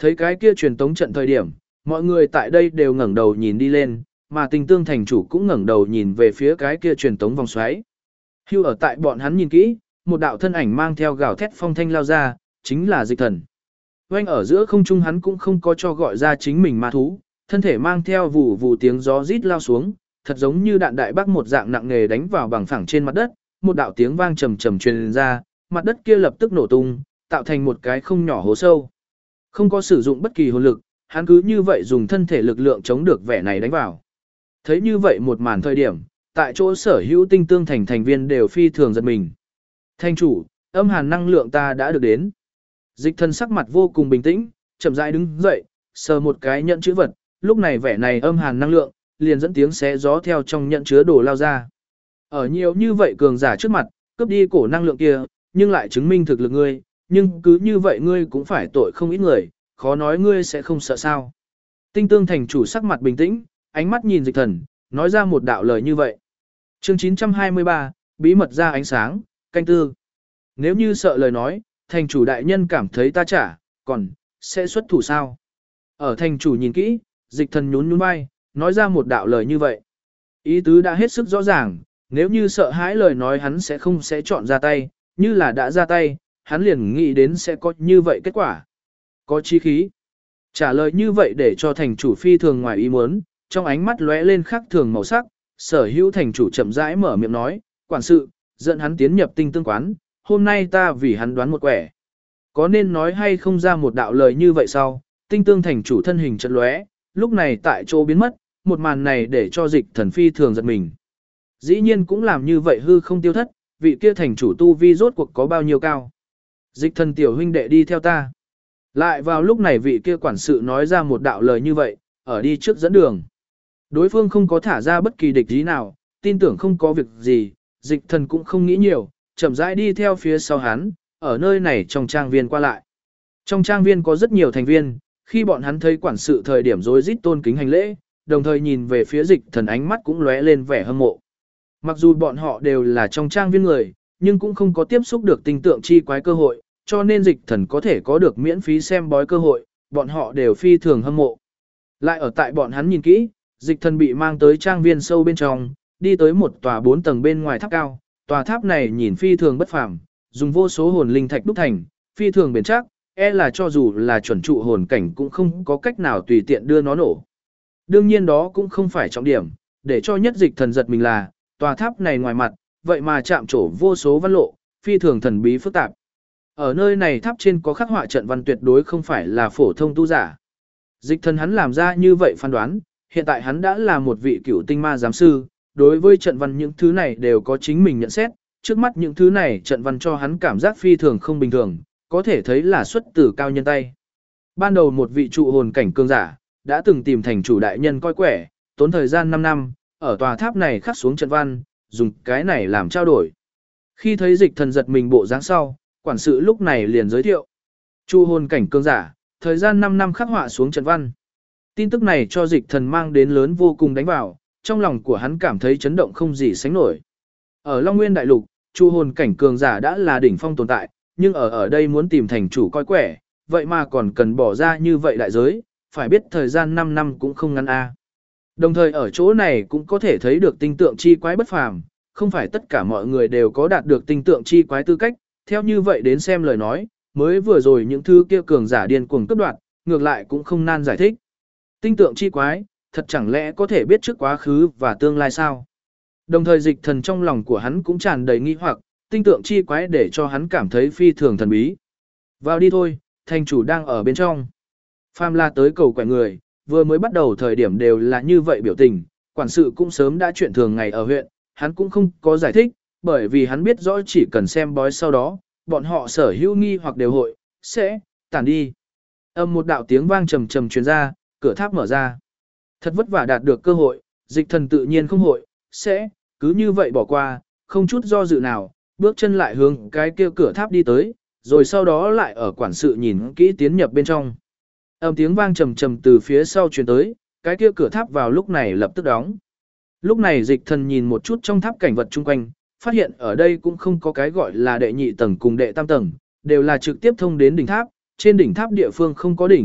Thấy cái kia truyền tống trận thời điểm, mọi người tại đây đều ngẩng đầu nhìn đi lên, mà Tinh Tương thành chủ cũng ngẩng đầu nhìn về phía cái kia truyền tống vòng xoáy. Hưu ở tại bọn hắn nhìn kỹ, một đạo thân ảnh mang theo gào thét phong thanh lao ra, chính là Dịch Thần. Oanh ở giữa không trung hắn cũng không có cho gọi ra chính mình ma thú, thân thể mang theo vụ vụ tiếng gió rít lao xuống, thật giống như đạn đại bác một dạng nặng nề đánh vào bằng phẳng trên mặt đất, một đạo tiếng vang trầm trầm truyền ra, mặt đất kia lập tức nổ tung, tạo thành một cái không nhỏ hố sâu. Không có sử dụng bất kỳ hồn lực, hắn cứ như vậy dùng thân thể lực lượng chống được vẻ này đánh vào. Thấy như vậy một màn thời điểm, tại chỗ sở hữu Tinh Tương thành thành viên đều phi thường giật mình. Thành chủ, âm hàn năng lượng ta đã được đến. Dịch Thần sắc mặt vô cùng bình tĩnh, chậm rãi đứng dậy, sờ một cái nhận chữ vật, lúc này vẻ này âm hàn năng lượng, liền dẫn tiếng xé gió theo trong nhận chứa đồ lao ra. Ở nhiều như vậy cường giả trước mặt, cướp đi cổ năng lượng kia, nhưng lại chứng minh thực lực ngươi, nhưng cứ như vậy ngươi cũng phải tội không ít người, khó nói ngươi sẽ không sợ sao. Tinh Tương thành chủ sắc mặt bình tĩnh, ánh mắt nhìn Dịch Thần, nói ra một đạo lời như vậy. Chương 923, bí mật ra ánh sáng, canh tư. Nếu như sợ lời nói, thành chủ đại nhân cảm thấy ta trả, còn, sẽ xuất thủ sao? Ở thành chủ nhìn kỹ, Dịch Thần nhún nhún vai, nói ra một đạo lời như vậy. Ý tứ đã hết sức rõ ràng, nếu như sợ hãi lời nói hắn sẽ không chọn ra tay, như là đã ra tay, hắn liền nghĩ đến sẽ có như vậy kết quả. Có chí khí. Trả lời như vậy để cho thành chủ phi thường ngoài ý muốn, trong ánh mắt lóe lên khác thường màu sắc, sở hữu thành chủ chậm rãi mở miệng nói, quản sự, dẫn hắn tiến nhập Tinh Tương quán, hôm nay ta vì hắn đoán một quẻ. Có nên nói hay không ra một đạo lời như vậy sau, Tinh Tương thành chủ thân hình chợt lóe, lúc này tại chỗ biến mất, một màn này để cho Dịch Thần phi thường giật mình. Dĩ nhiên cũng làm như vậy hư không tiêu thất, vị kia thành chủ tu vi rốt cuộc có bao nhiêu cao. Dịch Thần tiểu huynh đệ đi theo ta. Lại vào lúc này vị kia quản sự nói ra một đạo lời như vậy, ở đi trước dẫn đường. Đối phương không có thả ra bất kỳ địch ý nào, tin tưởng không có việc gì, Dịch Thần cũng không nghĩ nhiều, chậm rãi đi theo phía sau hắn, ở nơi này trong trang viên qua lại. Trong trang viên có rất nhiều thành viên, khi bọn hắn thấy quản sự thời điểm rối rít tôn kính hành lễ, đồng thời nhìn về phía Dịch Thần ánh mắt cũng lóe lên vẻ hâm mộ. Mặc dù bọn họ đều là trong trang viên người, nhưng cũng không có tiếp xúc được tinh tượng chi quái cơ hội, cho nên Dịch Thần có thể có được miễn phí xem bói cơ hội, bọn họ đều phi thường hâm mộ. Lại ở tại bọn hắn nhìn kỹ, Dịch Thần bị mang tới trang viên sâu bên trong, đi tới một tòa 4 tầng bên ngoài tháp cao, tòa tháp này nhìn phi thường bất phàm, dùng vô số hồn linh thạch đúc thành, phi thường bền chắc, là cho dù là chuẩn trụ hồn cảnh cũng không có cách nào tùy tiện đưa nó nổ. Đương nhiên đó cũng không phải trọng điểm, để cho nhất Dịch Thần giật mình là, tòa tháp này ngoài mặt, vậy mà chạm trổ vô số văn lộ, phi thường thần bí phức tạp. Ở nơi này tháp trên có khắc họa trận văn tuyệt đối không phải là phổ thông tu giả. Dịch Thần hắn làm ra như vậy phán đoán, hiện tại hắn đã là một vị cửu tinh ma giám sư, đối với trận văn những thứ này đều có chính mình nhận xét, trước mắt những thứ này trận văn cho hắn cảm giác phi thường không bình thường, có thể thấy là xuất từ cao nhân tay. Ban đầu một vị trụ hồn cảnh cường giả, đã từng tìm thành chủ đại nhân coi quẻ, tốn thời gian 5 năm, ở tòa tháp này khắc xuống trận văn, dùng cái này làm trao đổi. Khi thấy Dịch Thần giật mình bộ dáng sau, quản sự lúc này liền giới thiệu. Trụ hồn cảnh cường giả, thời gian 5 năm khắc họa xuống trận văn. Tin tức này cho Dịch Thần mang đến lớn vô cùng đánh vào, trong lòng của hắn cảm thấy chấn động không gì sánh nổi. Ở Long Nguyên Đại Lục, trụ hồn cảnh cường giả đã là đỉnh phong tồn tại, nhưng ở đây muốn tìm thành chủ coi quẻ, vậy mà còn cần bỏ ra như vậy đại giới, phải biết thời gian 5 năm cũng không ngắn a. Đồng thời ở chỗ này cũng có thể thấy được tinh tượng chi quái bất phàm, không phải tất cả mọi người đều có đạt được tinh tượng chi quái tư cách, theo như vậy đến xem lời nói, mới vừa rồi những thứ kia cường giả điên cuồng cướp đoạt, ngược lại cũng không nan giải thích. Tinh tượng chi quái, thật chẳng lẽ có thể biết trước quá khứ và tương lai sao? Đồng thời Dịch Thần trong lòng của hắn cũng tràn đầy nghi hoặc, tinh tượng chi quái để cho hắn cảm thấy phi thường thần bí. Vào đi thôi, thành chủ đang ở bên trong. Phàm là tới cầu quẻ người, vừa mới bắt đầu thời điểm đều là như vậy biểu tình, quản sự cũng sớm đã chuyện thường ngày ở huyện, hắn cũng không có giải thích, bởi vì hắn biết rõ chỉ cần xem bói sau đó, bọn họ sở hữu nghi hoặc đều hội, sẽ, tản đi. Một đạo tiếng vang trầm trầm truyền ra, cửa tháp mở ra. Thật vất vả đạt được cơ hội, Dịch Thần tự nhiên không hội, sẽ, cứ như vậy bỏ qua, không chút do dự nào, bước chân lại hướng cái kia cửa tháp đi tới, rồi sau đó lại ở quản sự nhìn kỹ tiến nhập bên trong. Tiếng vang trầm trầm từ phía sau truyền tới, cái kia cửa tháp vào lúc này lập tức đóng. Lúc này Dịch Thần nhìn một chút trong tháp cảnh vật chung quanh, phát hiện ở đây cũng không có cái gọi là đệ nhị tầng cùng đệ tam tầng, đều là trực tiếp thông đến đỉnh tháp, trên đỉnh tháp địa phương không có đỉnh,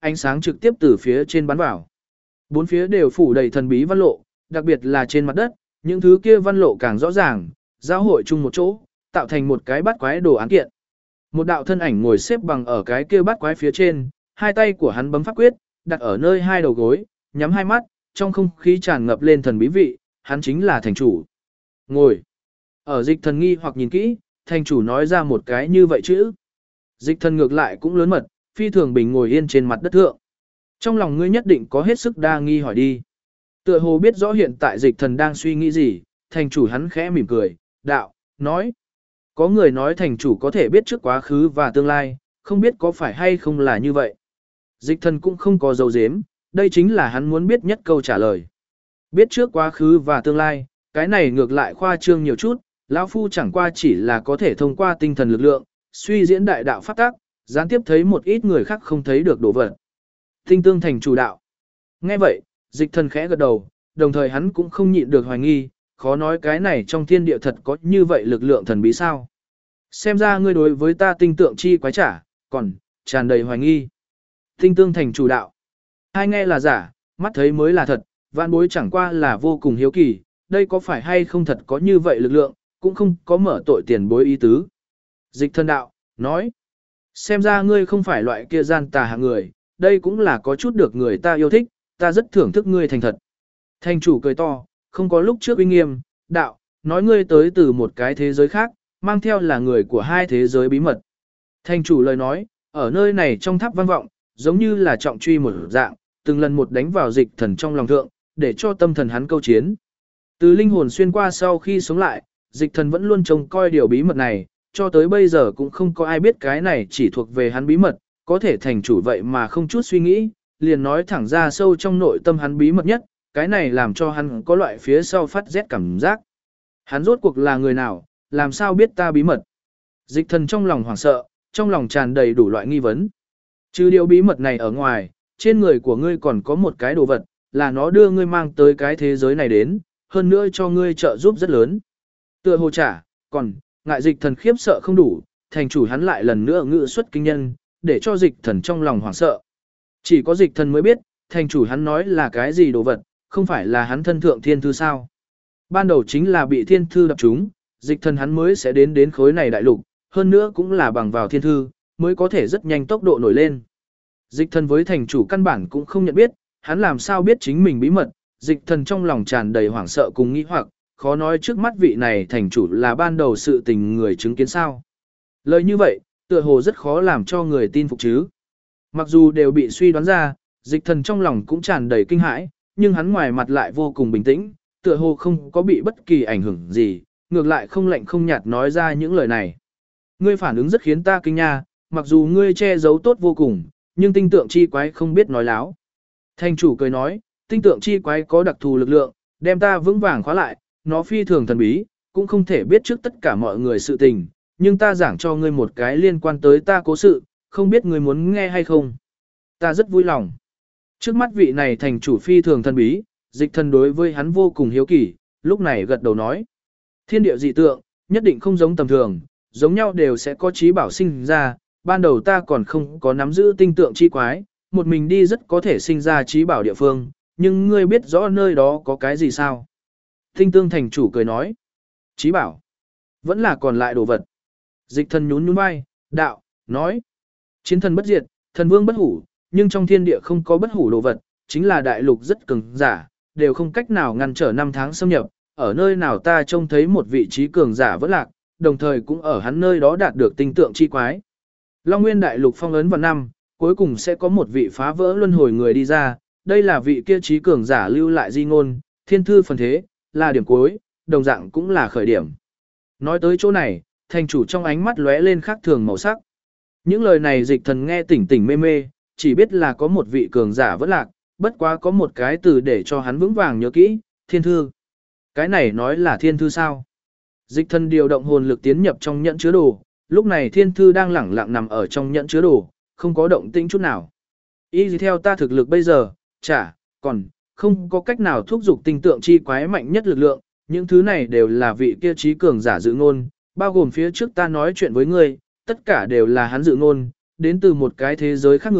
ánh sáng trực tiếp từ phía trên bắn vào. Bốn phía đều phủ đầy thần bí văn lộ, đặc biệt là trên mặt đất, những thứ kia văn lộ càng rõ ràng, giao hội chung một chỗ, tạo thành một cái bát quái đồ án kiện. Một đạo thân ảnh ngồi xếp bằng ở cái kia bát quái phía trên, hai tay của hắn bấm pháp quyết, đặt ở nơi hai đầu gối, nhắm hai mắt, trong không khí tràn ngập lên thần bí vị, hắn chính là thành chủ. Ngồi. Ở Dịch Thần nghi hoặc nhìn kỹ, thành chủ nói ra một cái như vậy chữ. Dịch Thần ngược lại cũng lớn mật, phi thường bình ngồi yên trên mặt đất thượng. Trong lòng ngươi nhất định có hết sức đa nghi hỏi đi. Tựa hồ biết rõ hiện tại Dịch Thần đang suy nghĩ gì, thành chủ hắn khẽ mỉm cười, đạo, nói. Có người nói thành chủ có thể biết trước quá khứ và tương lai, không biết có phải hay không là như vậy. Dịch Thần cũng không có dấu dếm, đây chính là hắn muốn biết nhất câu trả lời. Biết trước quá khứ và tương lai, cái này ngược lại khoa trương nhiều chút, lão phu chẳng qua chỉ là có thể thông qua tinh thần lực lượng, suy diễn đại đạo pháp tác, gián tiếp thấy một ít người khác không thấy được đồ vật. Tinh tương thành chủ đạo. Nghe vậy, Dịch Thần khẽ gật đầu, đồng thời hắn cũng không nhịn được hoài nghi, khó nói cái này trong thiên địa thật có như vậy lực lượng thần bí sao. Xem ra ngươi đối với ta tinh tượng chi quái trả, còn, tràn đầy hoài nghi. Tinh tương thành chủ đạo. Hai nghe là giả, mắt thấy mới là thật, vạn bối chẳng qua là vô cùng hiếu kỳ, đây có phải hay không thật có như vậy lực lượng, cũng không có mở tội tiền bối ý tứ. Dịch Thần đạo, nói. Xem ra ngươi không phải loại kia gian tà hạng người, đây cũng là có chút được người ta yêu thích, ta rất thưởng thức ngươi thành thật. Thành chủ cười to, không có lúc trước uy nghiêm, đạo, nói ngươi tới từ một cái thế giới khác, mang theo là người của hai thế giới bí mật. Thành chủ lời nói, ở nơi này trong tháp vang vọng, giống như là trọng truy một dạng, từng lần một đánh vào Dịch Thần trong lòng thượng, để cho tâm thần hắn câu chiến. Từ linh hồn xuyên qua sau khi sống lại, Dịch Thần vẫn luôn trông coi điều bí mật này, cho tới bây giờ cũng không có ai biết cái này chỉ thuộc về hắn bí mật, có thể thành chủ vậy mà không chút suy nghĩ, liền nói thẳng ra sâu trong nội tâm hắn bí mật nhất, cái này làm cho hắn có loại phía sau phát rét cảm giác. Hắn rốt cuộc là người nào, làm sao biết ta bí mật? Dịch Thần trong lòng hoảng sợ, trong lòng tràn đầy đủ loại nghi vấn. Trừ điều bí mật này ở ngoài, trên người của ngươi còn có một cái đồ vật, là nó đưa ngươi mang tới cái thế giới này đến, hơn nữa cho ngươi trợ giúp rất lớn. Tựa hồ trả, còn, ngại Dịch Thần khiếp sợ không đủ, thành chủ hắn lại lần nữa ngự xuất kinh nhân, để cho Dịch Thần trong lòng hoảng sợ. Chỉ có Dịch Thần mới biết, thành chủ hắn nói là cái gì đồ vật, không phải là hắn thân thượng thiên thư sao. Ban đầu chính là bị thiên thư đập trúng, Dịch Thần hắn mới sẽ đến khối này đại lục, hơn nữa cũng là bằng vào thiên thư, mới có thể rất nhanh tốc độ nổi lên. Dịch Thần với thành chủ căn bản cũng không nhận biết, hắn làm sao biết chính mình bí mật, Dịch Thần trong lòng tràn đầy hoảng sợ cùng nghi hoặc, khó nói trước mắt vị này thành chủ là ban đầu sự tình người chứng kiến sao. Lời như vậy, tựa hồ rất khó làm cho người tin phục chứ. Mặc dù đều bị suy đoán ra, Dịch Thần trong lòng cũng tràn đầy kinh hãi, nhưng hắn ngoài mặt lại vô cùng bình tĩnh, tựa hồ không có bị bất kỳ ảnh hưởng gì, ngược lại không lạnh không nhạt nói ra những lời này. Ngươi phản ứng rất khiến ta kinh nha, mặc dù ngươi che giấu tốt vô cùng, nhưng tinh tượng chi quái không biết nói láo. Thành chủ cười nói, tinh tượng chi quái có đặc thù lực lượng, đem ta vững vàng khóa lại, nó phi thường thần bí, cũng không thể biết trước tất cả mọi người sự tình, nhưng ta giảng cho ngươi một cái liên quan tới ta cố sự, không biết ngươi muốn nghe hay không. Ta rất vui lòng. Trước mắt vị này thành chủ phi thường thần bí, Dịch Thần đối với hắn vô cùng hiếu kỳ, lúc này gật đầu nói. Thiên địa dị tượng, nhất định không giống tầm thường, giống nhau đều sẽ có trí bảo sinh ra, ban đầu ta còn không có nắm giữ tinh tượng chi quái, một mình đi rất có thể sinh ra trí bảo địa phương, nhưng ngươi biết rõ nơi đó có cái gì sao? Tinh tương thành chủ cười nói. Trí bảo. Vẫn là còn lại đồ vật. Dịch Thần nhún nhún vai, đạo, nói. Chiến thần bất diệt, thần vương bất hủ, nhưng trong thiên địa không có bất hủ đồ vật, chính là đại lục rất cường giả, đều không cách nào ngăn trở năm tháng xâm nhập, ở nơi nào ta trông thấy một vị trí cường giả vẫn lạc, đồng thời cũng ở hắn nơi đó đạt được tinh tượng chi quái. Long Nguyên đại lục phong ấn vào năm, cuối cùng sẽ có một vị phá vỡ luân hồi người đi ra, đây là vị kia trí cường giả lưu lại di ngôn, thiên thư phần thế, là điểm cuối, đồng dạng cũng là khởi điểm. Nói tới chỗ này, thành chủ trong ánh mắt lóe lên khác thường màu sắc. Những lời này Dịch Thần nghe tỉnh tỉnh mê mê, chỉ biết là có một vị cường giả vẫn lạc, bất quá có một cái từ để cho hắn vững vàng nhớ kỹ, thiên thư. Cái này nói là thiên thư sao? Dịch Thần điều động hồn lực tiến nhập trong nhẫn chứa đồ, lúc này thiên thư đang lẳng lặng nằm ở trong nhẫn chứa đồ, không có động tĩnh chút nào. Y gì theo ta thực lực bây giờ, còn không có cách nào thúc giục tinh tượng chi quái mạnh nhất lực lượng, những thứ này đều là vị kia trí cường giả dự ngôn, bao gồm phía trước ta nói chuyện với ngươi, tất cả đều là hắn dự ngôn, đến từ một cái thế giới khác người,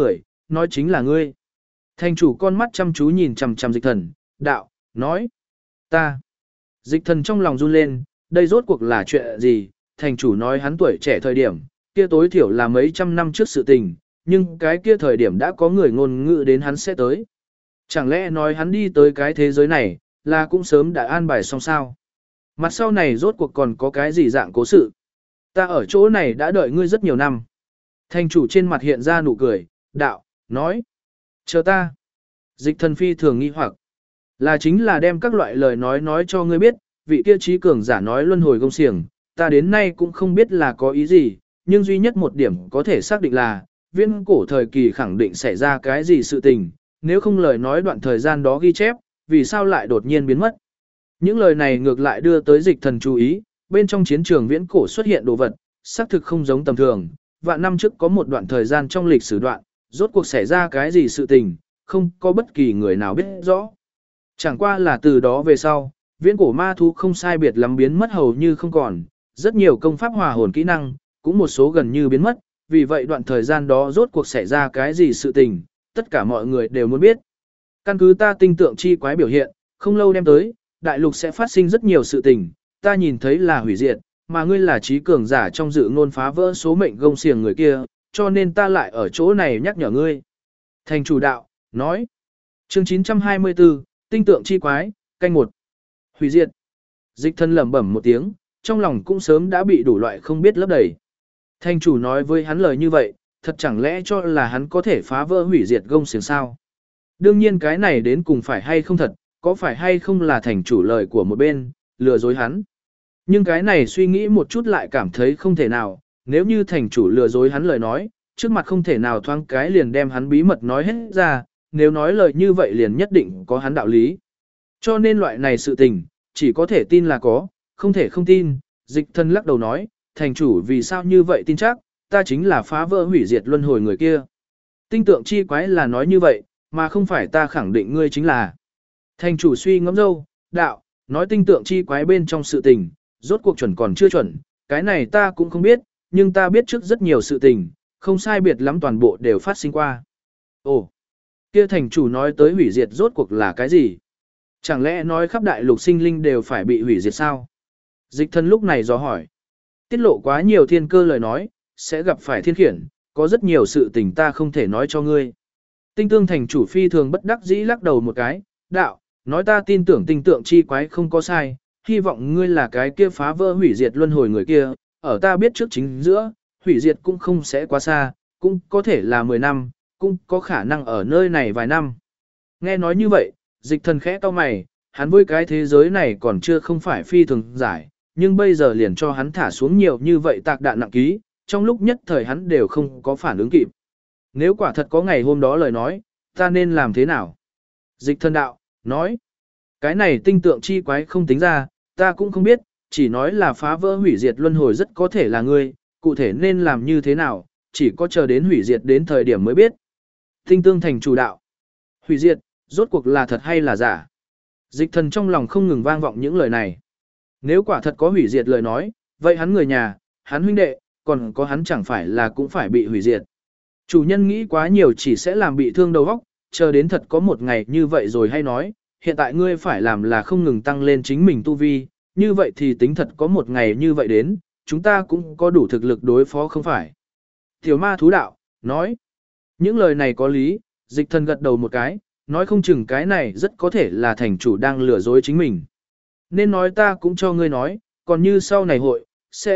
nói chính là ngươi. Thành chủ con mắt chăm chú nhìn chằm chằm dịch thần, đạo, nói, ta. Dịch thần trong lòng run lên, đây rốt cuộc là chuyện gì, thành chủ nói hắn tuổi trẻ thời điểm, kia tối thiểu là mấy trăm năm trước sự tình, nhưng cái kia thời điểm đã có người ngôn ngữ đến hắn sẽ tới. Chẳng lẽ nói hắn đi tới cái thế giới này, là cũng sớm đã an bài xong sao? Mặt sau này rốt cuộc còn có cái gì dạng cố sự? Ta ở chỗ này đã đợi ngươi rất nhiều năm. Thành chủ trên mặt hiện ra nụ cười, đạo, nói. Chờ ta. Dịch thần phi thường nghi hoặc. Là chính là đem các loại lời nói cho ngươi biết, vị kia trí cường giả nói luân hồi công xiềng, ta đến nay cũng không biết là có ý gì, nhưng duy nhất một điểm có thể xác định là, viễn cổ thời kỳ khẳng định xảy ra cái gì sự tình, nếu không lời nói đoạn thời gian đó ghi chép, vì sao lại đột nhiên biến mất. Những lời này ngược lại đưa tới dịch thần chú ý, bên trong chiến trường viễn cổ xuất hiện đồ vật, xác thực không giống tầm thường, vạn năm trước có một đoạn thời gian trong lịch sử đoạn, rốt cuộc xảy ra cái gì sự tình, không có bất kỳ người nào biết rõ. Chẳng qua là từ đó về sau, viễn cổ ma thú không sai biệt lắm biến mất hầu như không còn, rất nhiều công pháp hòa hồn kỹ năng, cũng một số gần như biến mất, vì vậy đoạn thời gian đó rốt cuộc xảy ra cái gì sự tình, tất cả mọi người đều muốn biết. Căn cứ ta tinh tượng chi quái biểu hiện, không lâu đem tới, đại lục sẽ phát sinh rất nhiều sự tình, ta nhìn thấy là hủy diệt, mà ngươi là trí cường giả trong dự ngôn phá vỡ số mệnh gông xiềng người kia, cho nên ta lại ở chỗ này nhắc nhở ngươi. Thành chủ đạo, nói. Chương 924, tinh tượng chi quái, canh một. Hủy diệt. Dịch thân lẩm bẩm một tiếng, trong lòng cũng sớm đã bị đủ loại không biết lấp đầy. Thành chủ nói với hắn lời như vậy, thật chẳng lẽ cho là hắn có thể phá vỡ hủy diệt gông xiềng sao? Đương nhiên cái này đến cùng phải hay không thật, có phải hay không là thành chủ lời của một bên, lừa dối hắn. Nhưng cái này suy nghĩ một chút lại cảm thấy không thể nào, nếu như thành chủ lừa dối hắn lời nói, trước mặt không thể nào thoáng cái liền đem hắn bí mật nói hết ra, nếu nói lời như vậy liền nhất định có hắn đạo lý. Cho nên loại này sự tình, chỉ có thể tin là có, không thể không tin, dịch thân lắc đầu nói, thành chủ vì sao như vậy tin chắc, ta chính là phá vỡ hủy diệt luân hồi người kia. Tinh tượng chi quái là nói như vậy, mà không phải ta khẳng định ngươi chính là. Thành chủ suy ngẫm dâu, đạo, nói tinh tượng chi quái bên trong sự tình, rốt cuộc chuẩn còn chưa chuẩn, cái này ta cũng không biết, nhưng ta biết trước rất nhiều sự tình, không sai biệt lắm toàn bộ đều phát sinh qua. Ồ, kia thành chủ nói tới hủy diệt rốt cuộc là cái gì? Chẳng lẽ nói khắp đại lục sinh linh đều phải bị hủy diệt sao? Dịch thân lúc này dò hỏi. Tiết lộ quá nhiều thiên cơ lời nói, sẽ gặp phải thiên khiển, có rất nhiều sự tình ta không thể nói cho ngươi. Tinh tương thành chủ phi thường bất đắc dĩ lắc đầu một cái, đạo, nói ta tin tưởng tinh tượng chi quái không có sai, hy vọng ngươi là cái kia phá vỡ hủy diệt luân hồi người kia, ở ta biết trước chính giữa, hủy diệt cũng không sẽ quá xa, cũng có thể là 10 năm, cũng có khả năng ở nơi này vài năm. Nghe nói như vậy, dịch thần khẽ cau mày, hắn với cái thế giới này còn chưa không phải phi thường giải, nhưng bây giờ liền cho hắn thả xuống nhiều như vậy tạc đạn nặng ký, trong lúc nhất thời hắn đều không có phản ứng kịp. Nếu quả thật có ngày hôm đó lời nói, ta nên làm thế nào? Dịch thần đạo, nói, cái này tinh tượng chi quái không tính ra, ta cũng không biết, chỉ nói là phá vỡ hủy diệt luân hồi rất có thể là ngươi, cụ thể nên làm như thế nào, chỉ có chờ đến hủy diệt đến thời điểm mới biết. Tinh tương thành chủ đạo, hủy diệt, rốt cuộc là thật hay là giả? Dịch thần trong lòng không ngừng vang vọng những lời này. Nếu quả thật có hủy diệt lời nói, vậy hắn người nhà, hắn huynh đệ, còn có hắn chẳng phải là cũng phải bị hủy diệt. Chủ nhân nghĩ quá nhiều chỉ sẽ làm bị thương đầu óc, chờ đến thật có một ngày như vậy rồi hay nói, hiện tại ngươi phải làm là không ngừng tăng lên chính mình tu vi, như vậy thì tính thật có một ngày như vậy đến, chúng ta cũng có đủ thực lực đối phó không phải. Tiểu ma thú đạo, nói, những lời này có lý, dịch thần gật đầu một cái, nói không chừng cái này rất có thể là thành chủ đang lừa dối chính mình. Nên nói ta cũng cho ngươi nói, còn như sau này hội,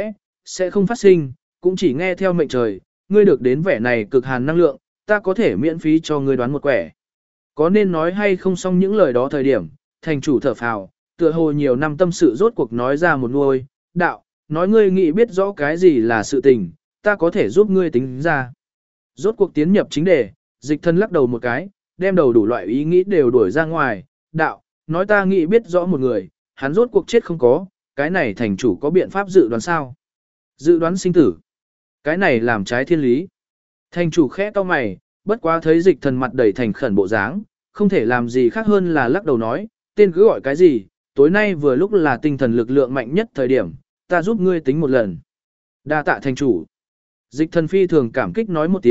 sẽ không phát sinh, cũng chỉ nghe theo mệnh trời, ngươi được đến vẻ này cực hàn năng lượng, ta có thể miễn phí cho ngươi đoán một quẻ. Có nên nói hay không xong những lời đó thời điểm, thành chủ thở phào, tựa hồ nhiều năm tâm sự rốt cuộc nói ra một nuôi, đạo, nói ngươi nghĩ biết rõ cái gì là sự tình, ta có thể giúp ngươi tính ra. Rốt cuộc tiến nhập chính đề, dịch thân lắc đầu một cái, đem đầu đủ loại ý nghĩ đều đuổi ra ngoài, đạo, nói ta nghĩ biết rõ một người, hắn rốt cuộc chết không có, cái này thành chủ có biện pháp dự đoán sao? Dự đoán sinh tử. Cái này làm trái thiên lý. Thành chủ khẽ cau mày, bất quá thấy dịch thần mặt đầy thành khẩn bộ dáng, không thể làm gì khác hơn là lắc đầu nói, tên cứ gọi cái gì, tối nay vừa lúc là tinh thần lực lượng mạnh nhất thời điểm, ta giúp ngươi tính một lần. Đa tạ thành chủ. Dịch thần phi thường cảm kích nói một tiếng,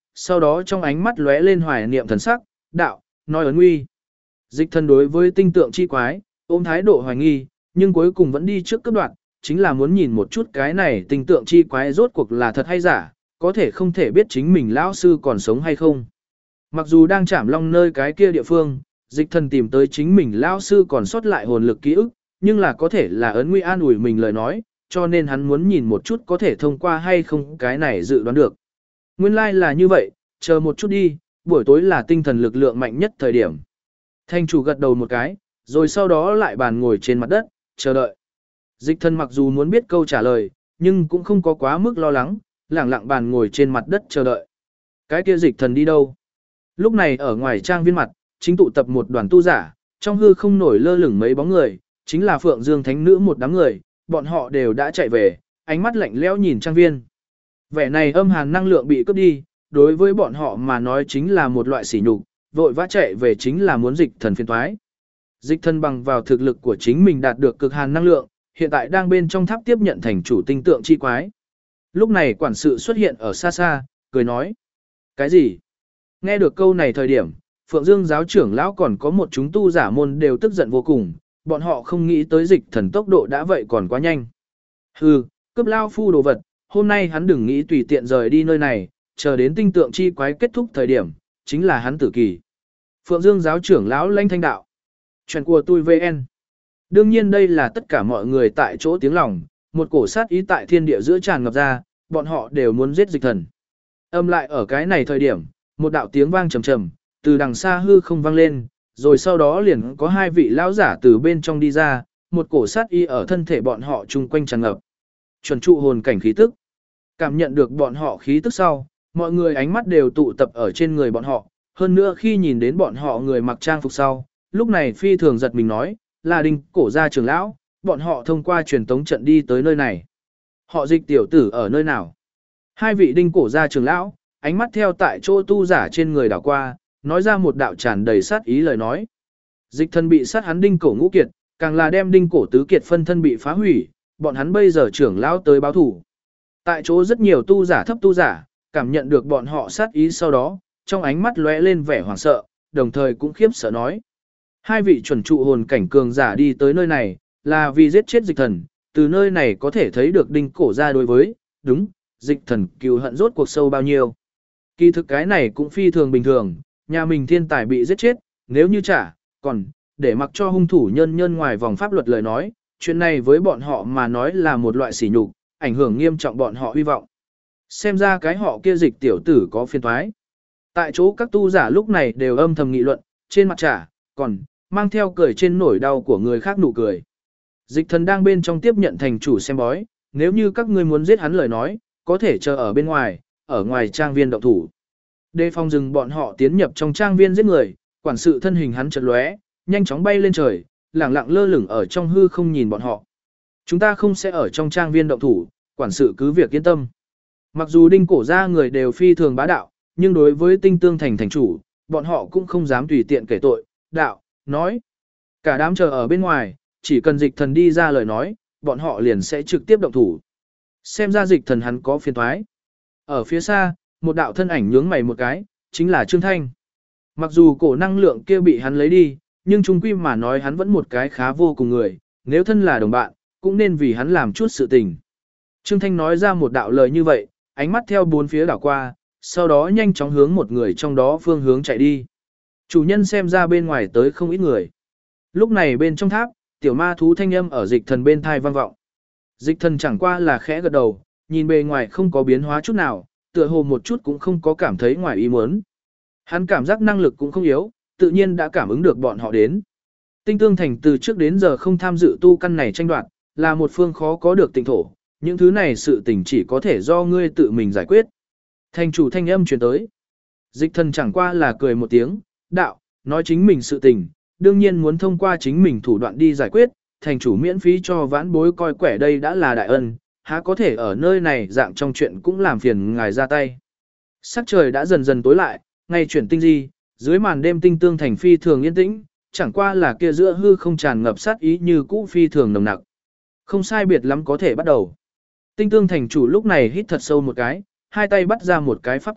sau đó trong ánh mắt lóe lên hoài niệm thần sắc, đạo, nói ấn nguy. Dịch thần đối với tinh tượng chi quái, ôm thái độ hoài nghi, nhưng cuối cùng vẫn đi trước cấp đoạn, chính là muốn nhìn một chút cái này tinh tượng chi quái rốt cuộc là thật hay giả, có thể không thể biết chính mình lão sư còn sống hay không. Mặc dù đang chạm long nơi cái kia địa phương, dịch thần tìm tới chính mình lão sư còn sót lại hồn lực ký ức, nhưng là có thể là ấn nguy an ủi mình lời nói, cho nên hắn muốn nhìn một chút có thể thông qua hay không cái này dự đoán được. Nguyên lai like là như vậy, chờ một chút đi, buổi tối là tinh thần lực lượng mạnh nhất thời điểm. Thanh chủ gật đầu một cái, rồi sau đó lại bàn ngồi trên mặt đất, chờ đợi. Dịch thần mặc dù muốn biết câu trả lời, nhưng cũng không có quá mức lo lắng, lẳng lặng bàn ngồi trên mặt đất chờ đợi. Cái kia dịch thần đi đâu? Lúc này ở ngoài trang viên mặt, chính tụ tập một đoàn tu giả, trong hư không nổi lơ lửng mấy bóng người, chính là Phượng Dương Thánh Nữ một đám người, bọn họ đều đã chạy về, ánh mắt lạnh lẽo nhìn trang viên. Vẻ này âm hàn năng lượng bị cướp đi, đối với bọn họ mà nói chính là một loại sỉ nhục, vội vã chạy về chính là muốn dịch thần phiền toái. Dịch thần bằng vào thực lực của chính mình đạt được cực hàn năng lượng, hiện tại đang bên trong tháp tiếp nhận thành chủ tinh tượng chi quái. Lúc này quản sự xuất hiện ở xa xa, cười nói. Cái gì? Nghe được câu này thời điểm, Phượng Dương giáo trưởng lão còn có một chúng tu giả môn đều tức giận vô cùng, bọn họ không nghĩ tới dịch thần tốc độ đã vậy còn quá nhanh. Hừ, cướp lao phu đồ vật, hôm nay hắn đừng nghĩ tùy tiện rời đi nơi này, chờ đến tinh tượng chi quái kết thúc thời điểm, chính là hắn tử kỳ. Phượng Dương giáo trưởng lão lanh thanh đạo. Chuyện của tôi VN. Đương nhiên đây là tất cả mọi người tại chỗ tiếng lòng, một cổ sát ý tại thiên địa giữa tràn ngập ra, bọn họ đều muốn giết dịch thần. Âm lại ở cái này thời điểm, một đạo tiếng vang trầm trầm, từ đằng xa hư không vang lên, rồi sau đó liền có hai vị lão giả từ bên trong đi ra, một cổ sát ý ở thân thể bọn họ chung quanh tràn ngập. Chuẩn trụ hồn cảnh khí tức. Cảm nhận được bọn họ khí tức sau, mọi người ánh mắt đều tụ tập ở trên người bọn họ, hơn nữa khi nhìn đến bọn họ người mặc trang phục sau, lúc này phi thường giật mình nói, là Đinh cổ gia trưởng lão, bọn họ thông qua truyền tống trận đi tới nơi này. Họ dịch tiểu tử ở nơi nào? Hai vị Đinh cổ gia trưởng lão, ánh mắt theo tại chỗ tu giả trên người đảo qua, nói ra một đạo tràn đầy sát ý lời nói. Dịch thần bị sát hắn Đinh cổ ngũ kiệt, càng là đem Đinh cổ tứ kiệt phân thân bị phá hủy, bọn hắn bây giờ trưởng lão tới báo thủ. Tại chỗ rất nhiều tu giả thấp tu giả, cảm nhận được bọn họ sát ý sau đó, trong ánh mắt lóe lên vẻ hoảng sợ, đồng thời cũng khiếp sợ nói. Hai vị chuẩn trụ hồn cảnh cường giả đi tới nơi này, là vì giết chết dịch thần, từ nơi này có thể thấy được Đinh cổ ra đối với, đúng, dịch thần cừu hận rốt cuộc sâu bao nhiêu. Kỳ thực cái này cũng phi thường bình thường, nhà mình thiên tài bị giết chết, nếu như trả, còn, để mặc cho hung thủ nhân nhân ngoài vòng pháp luật lời nói, chuyện này với bọn họ mà nói là một loại sỉ nhục, ảnh hưởng nghiêm trọng bọn họ hy vọng. Xem ra cái họ kia dịch tiểu tử có phiền toái. Tại chỗ các tu giả lúc này đều âm thầm nghị luận, trên mặt trả, còn, mang theo cười trên nỗi đau của người khác nụ cười. Dịch thần đang bên trong tiếp nhận thành chủ xem bói, nếu như các ngươi muốn giết hắn lời nói, có thể chờ ở bên ngoài, ở ngoài trang viên động thủ. Đề phòng dừng bọn họ tiến nhập trong trang viên giết người, quản sự thân hình hắn chợt lóe, nhanh chóng bay lên trời, lẳng lặng lơ lửng ở trong hư không nhìn bọn họ. Chúng ta không sẽ ở trong trang viên động thủ, quản sự cứ việc yên tâm. Mặc dù Đinh cổ gia người đều phi thường bá đạo, nhưng đối với Tinh Tương thành thành chủ, bọn họ cũng không dám tùy tiện kể tội, đạo, nói. Cả đám chờ ở bên ngoài, chỉ cần dịch thần đi ra lời nói, bọn họ liền sẽ trực tiếp động thủ. Xem ra dịch thần hắn có phiền toái. Ở phía xa, một đạo thân ảnh nhướng mày một cái, chính là Trương Thanh. Mặc dù cổ năng lượng kia bị hắn lấy đi, nhưng chung quy mà nói hắn vẫn một cái khá vô cùng người, nếu thân là đồng bạn, cũng nên vì hắn làm chút sự tình. Trương Thanh nói ra một đạo lời như vậy, ánh mắt theo bốn phía đảo qua, sau đó nhanh chóng hướng một người trong đó phương hướng chạy đi. Chủ nhân xem ra bên ngoài tới không ít người. Lúc này bên trong tháp, tiểu ma thú thanh âm ở dịch thần bên thai vang vọng. Dịch thần chẳng qua là khẽ gật đầu, nhìn bề ngoài không có biến hóa chút nào, tựa hồ một chút cũng không có cảm thấy ngoài ý muốn. Hắn cảm giác năng lực cũng không yếu, tự nhiên đã cảm ứng được bọn họ đến. Tinh Tương thành từ trước đến giờ không tham dự tu căn này tranh đoạt, là một phương khó có được tịnh thổ, những thứ này sự tình chỉ có thể do ngươi tự mình giải quyết. Thành chủ thanh âm truyền tới. Dịch thần chẳng qua là cười một tiếng, đạo, nói chính mình sự tình, đương nhiên muốn thông qua chính mình thủ đoạn đi giải quyết, thành chủ miễn phí cho vãn bối coi quẻ đây đã là đại ân, há có thể ở nơi này dạng trong chuyện cũng làm phiền ngài ra tay. Sắc trời đã dần dần tối lại, ngày chuyển tinh di, dưới màn đêm Tinh Tương thành phi thường yên tĩnh, chẳng qua là kia giữa hư không tràn ngập sát ý như cũ phi thường nồng nặc. Không sai biệt lắm có thể bắt đầu. Tinh Tương thành chủ lúc này hít thật sâu một cái, hai tay bắt ra một cái pháp quyết,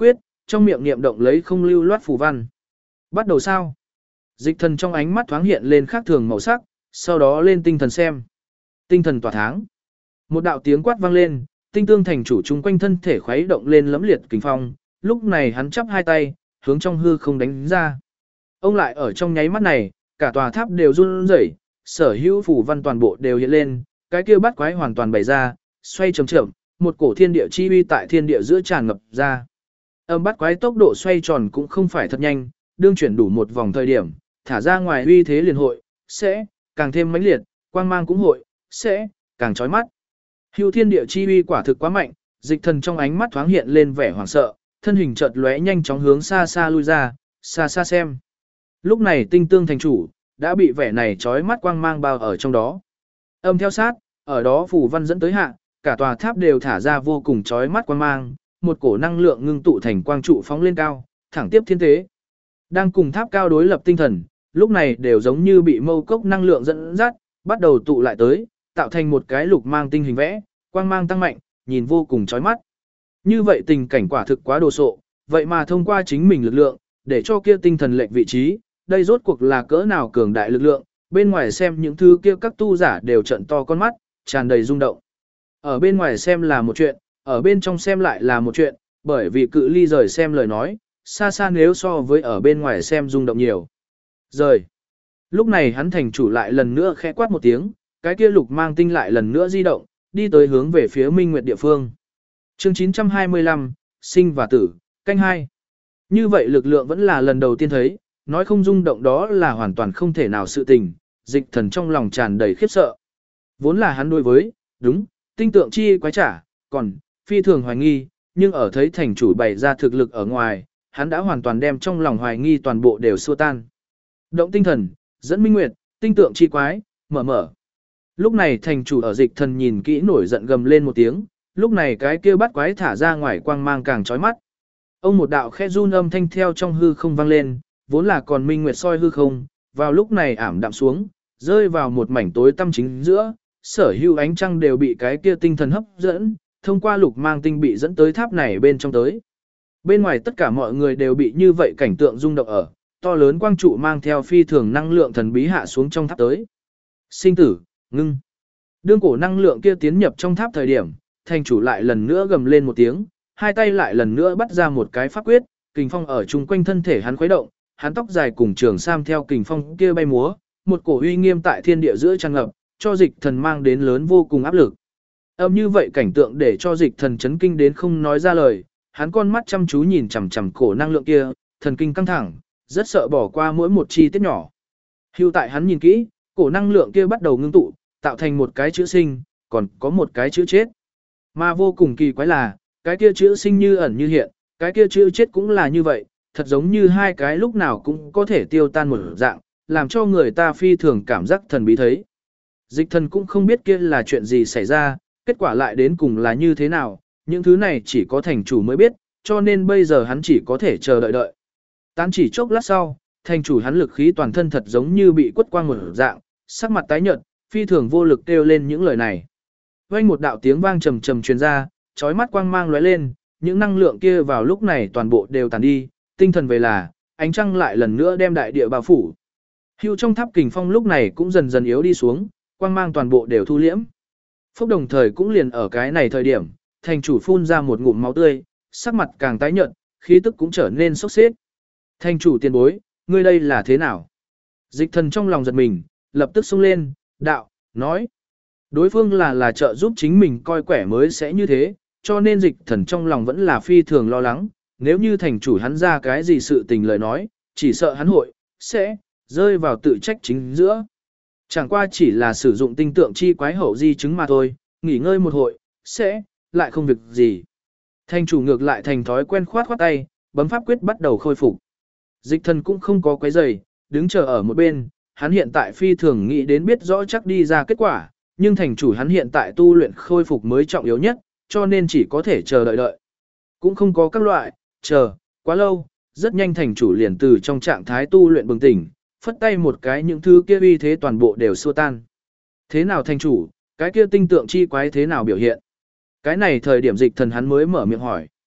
trong miệng niệm động lấy không lưu loát phù văn. Bắt đầu sao? Dịch thần trong ánh mắt thoáng hiện lên khác thường màu sắc, sau đó lên tinh thần xem. Tinh thần tỏa tháng. Một đạo tiếng quát vang lên, tinh tương thành chủ chung quanh thân thể khuấy động lên lẫm liệt kình phong, lúc này hắn chắp hai tay, hướng trong hư không đánh ra. Ông lại ở trong nháy mắt này, cả tòa tháp đều run rẩy, sở hữu phù văn toàn bộ đều hiện lên, cái kia bắt quái hoàn toàn bày ra, xoay chậm chậm, một cổ thiên địa chi uy tại thiên địa giữa tràn ngập ra. Âm bắt quái tốc độ xoay tròn cũng không phải thật nhanh, đương chuyển đủ một vòng thời điểm, thả ra ngoài uy thế liền hội, sẽ càng thêm mãnh liệt, quang mang cũng hội, sẽ càng chói mắt. Hưu thiên địa chi uy quả thực quá mạnh, dịch thần trong ánh mắt thoáng hiện lên vẻ hoảng sợ, thân hình chợt lóe nhanh chóng hướng xa xa lui ra, xa xa xem. Lúc này tinh tương thành chủ, đã bị vẻ này chói mắt quang mang bao ở trong đó. Âm theo sát, ở đó phù văn dẫn tới hạ, cả tòa tháp đều thả ra vô cùng chói mắt quang mang, một cổ năng lượng ngưng tụ thành quang trụ phóng lên cao, thẳng tiếp thiên tế. Đang cùng tháp cao đối lập tinh thần, lúc này đều giống như bị mâu cốc năng lượng dẫn dắt, bắt đầu tụ lại tới, tạo thành một cái lục mang tinh hình vẽ, quang mang tăng mạnh, nhìn vô cùng chói mắt. Như vậy tình cảnh quả thực quá đồ sộ, vậy mà thông qua chính mình lực lượng, để cho kia tinh thần lệnh vị trí, đây rốt cuộc là cỡ nào cường đại lực lượng, bên ngoài xem những thứ kia các tu giả đều trận to con mắt, tràn đầy rung động. Ở bên ngoài xem là một chuyện, ở bên trong xem lại là một chuyện, bởi vì cự ly rời xem lời nói, xa xa nếu so với ở bên ngoài xem rung động nhiều. Rời. Lúc này hắn thành chủ lại lần nữa khẽ quát một tiếng, cái kia lục mang tinh lại lần nữa di động, đi tới hướng về phía Minh Nguyệt địa phương. Chương 925, sinh và tử, canh 2. Như vậy lực lượng vẫn là lần đầu tiên thấy, nói không rung động đó là hoàn toàn không thể nào sự tình, dịch thần trong lòng tràn đầy khiếp sợ. Vốn là hắn đối với, đúng, tinh tượng chi quái trả, còn, phi thường hoài nghi, nhưng ở thấy thành chủ bày ra thực lực ở ngoài, hắn đã hoàn toàn đem trong lòng hoài nghi toàn bộ đều xua tan. Động tinh thần, dẫn Minh Nguyệt, tinh tượng chi quái, mở. Lúc này thành chủ ở dịch thần nhìn kỹ nổi giận gầm lên một tiếng, lúc này cái kia bắt quái thả ra ngoài quang mang càng chói mắt. Ông một đạo khẽ run âm thanh theo trong hư không vang lên, vốn là còn Minh Nguyệt soi hư không, vào lúc này ảm đạm xuống, rơi vào một mảnh tối tăm chính giữa, sở hữu ánh trăng đều bị cái kia tinh thần hấp dẫn, thông qua lục mang tinh bị dẫn tới tháp này bên trong tới. Bên ngoài tất cả mọi người đều bị như vậy cảnh tượng rung động ở, to lớn quang trụ mang theo phi thường năng lượng thần bí hạ xuống trong tháp tới. Sinh tử, ngưng. Đương cổ năng lượng kia tiến nhập trong tháp thời điểm, thành chủ lại lần nữa gầm lên một tiếng, hai tay lại lần nữa bắt ra một cái pháp quyết, kình phong ở chung quanh thân thể hắn khuấy động, hắn tóc dài cùng trường sam theo kình phong kia bay múa, một cổ uy nghiêm tại thiên địa giữa tràn ngập, cho dịch thần mang đến lớn vô cùng áp lực. Âm như vậy cảnh tượng để cho dịch thần chấn kinh đến không nói ra lời, hắn con mắt chăm chú nhìn chằm chằm cổ năng lượng kia, thần kinh căng thẳng, rất sợ bỏ qua mỗi một chi tiết nhỏ. Hưu tại hắn nhìn kỹ, cổ năng lượng kia bắt đầu ngưng tụ, tạo thành một cái chữ sinh, còn có một cái chữ chết. Mà vô cùng kỳ quái là, cái kia chữ sinh như ẩn như hiện, cái kia chữ chết cũng là như vậy, thật giống như hai cái lúc nào cũng có thể tiêu tan một dạng, làm cho người ta phi thường cảm giác thần bí thấy. Dịch thần cũng không biết kia là chuyện gì xảy ra, kết quả lại đến cùng là như thế nào, những thứ này chỉ có thành chủ mới biết, cho nên bây giờ hắn chỉ có thể chờ đợi. Tán chỉ chốc lát sau, thành chủ hắn lực khí toàn thân thật giống như bị quất quang một dạng, sắc mặt tái nhợt, phi thường vô lực kêu lên những lời này. Vang một đạo tiếng vang trầm trầm truyền ra, chói mắt quang mang lóe lên, những năng lượng kia vào lúc này toàn bộ đều tàn đi, tinh thần về là, ánh trăng lại lần nữa đem đại địa bao phủ. Hưu trong tháp kình phong lúc này cũng dần dần yếu đi xuống, quang mang toàn bộ đều thu liễm. Phúc đồng thời cũng liền ở cái này thời điểm, thành chủ phun ra một ngụm máu tươi, sắc mặt càng tái nhợt, khí tức cũng trở nên sốc xếp. Thành chủ tiền bối, ngươi đây là thế nào? Dịch thần trong lòng giật mình, lập tức xông lên, đạo, nói. Đối phương là trợ giúp chính mình coi quẻ mới sẽ như thế, cho nên dịch thần trong lòng vẫn là phi thường lo lắng, nếu như thành chủ hắn ra cái gì sự tình lời nói, chỉ sợ hắn hội, sẽ, rơi vào tự trách chính giữa. Chẳng qua chỉ là sử dụng tinh tượng chi quái hậu di chứng mà thôi, nghỉ ngơi một hội, sẽ, lại không việc gì. Thành chủ ngược lại thành thói quen khoát tay, bấm pháp quyết bắt đầu khôi phục. Dịch thần cũng không có quấy rầy, đứng chờ ở một bên, hắn hiện tại phi thường nghĩ đến biết rõ chắc đi ra kết quả, nhưng thành chủ hắn hiện tại tu luyện khôi phục mới trọng yếu nhất, cho nên chỉ có thể chờ đợi. Cũng không có các loại, chờ, quá lâu, rất nhanh thành chủ liền từ trong trạng thái tu luyện bừng tỉnh, phất tay một cái những thứ kia uy thế toàn bộ đều xua tan. Thế nào thành chủ, cái kia tinh tượng chi quái thế nào biểu hiện? Cái này thời điểm dịch thần hắn mới mở miệng hỏi.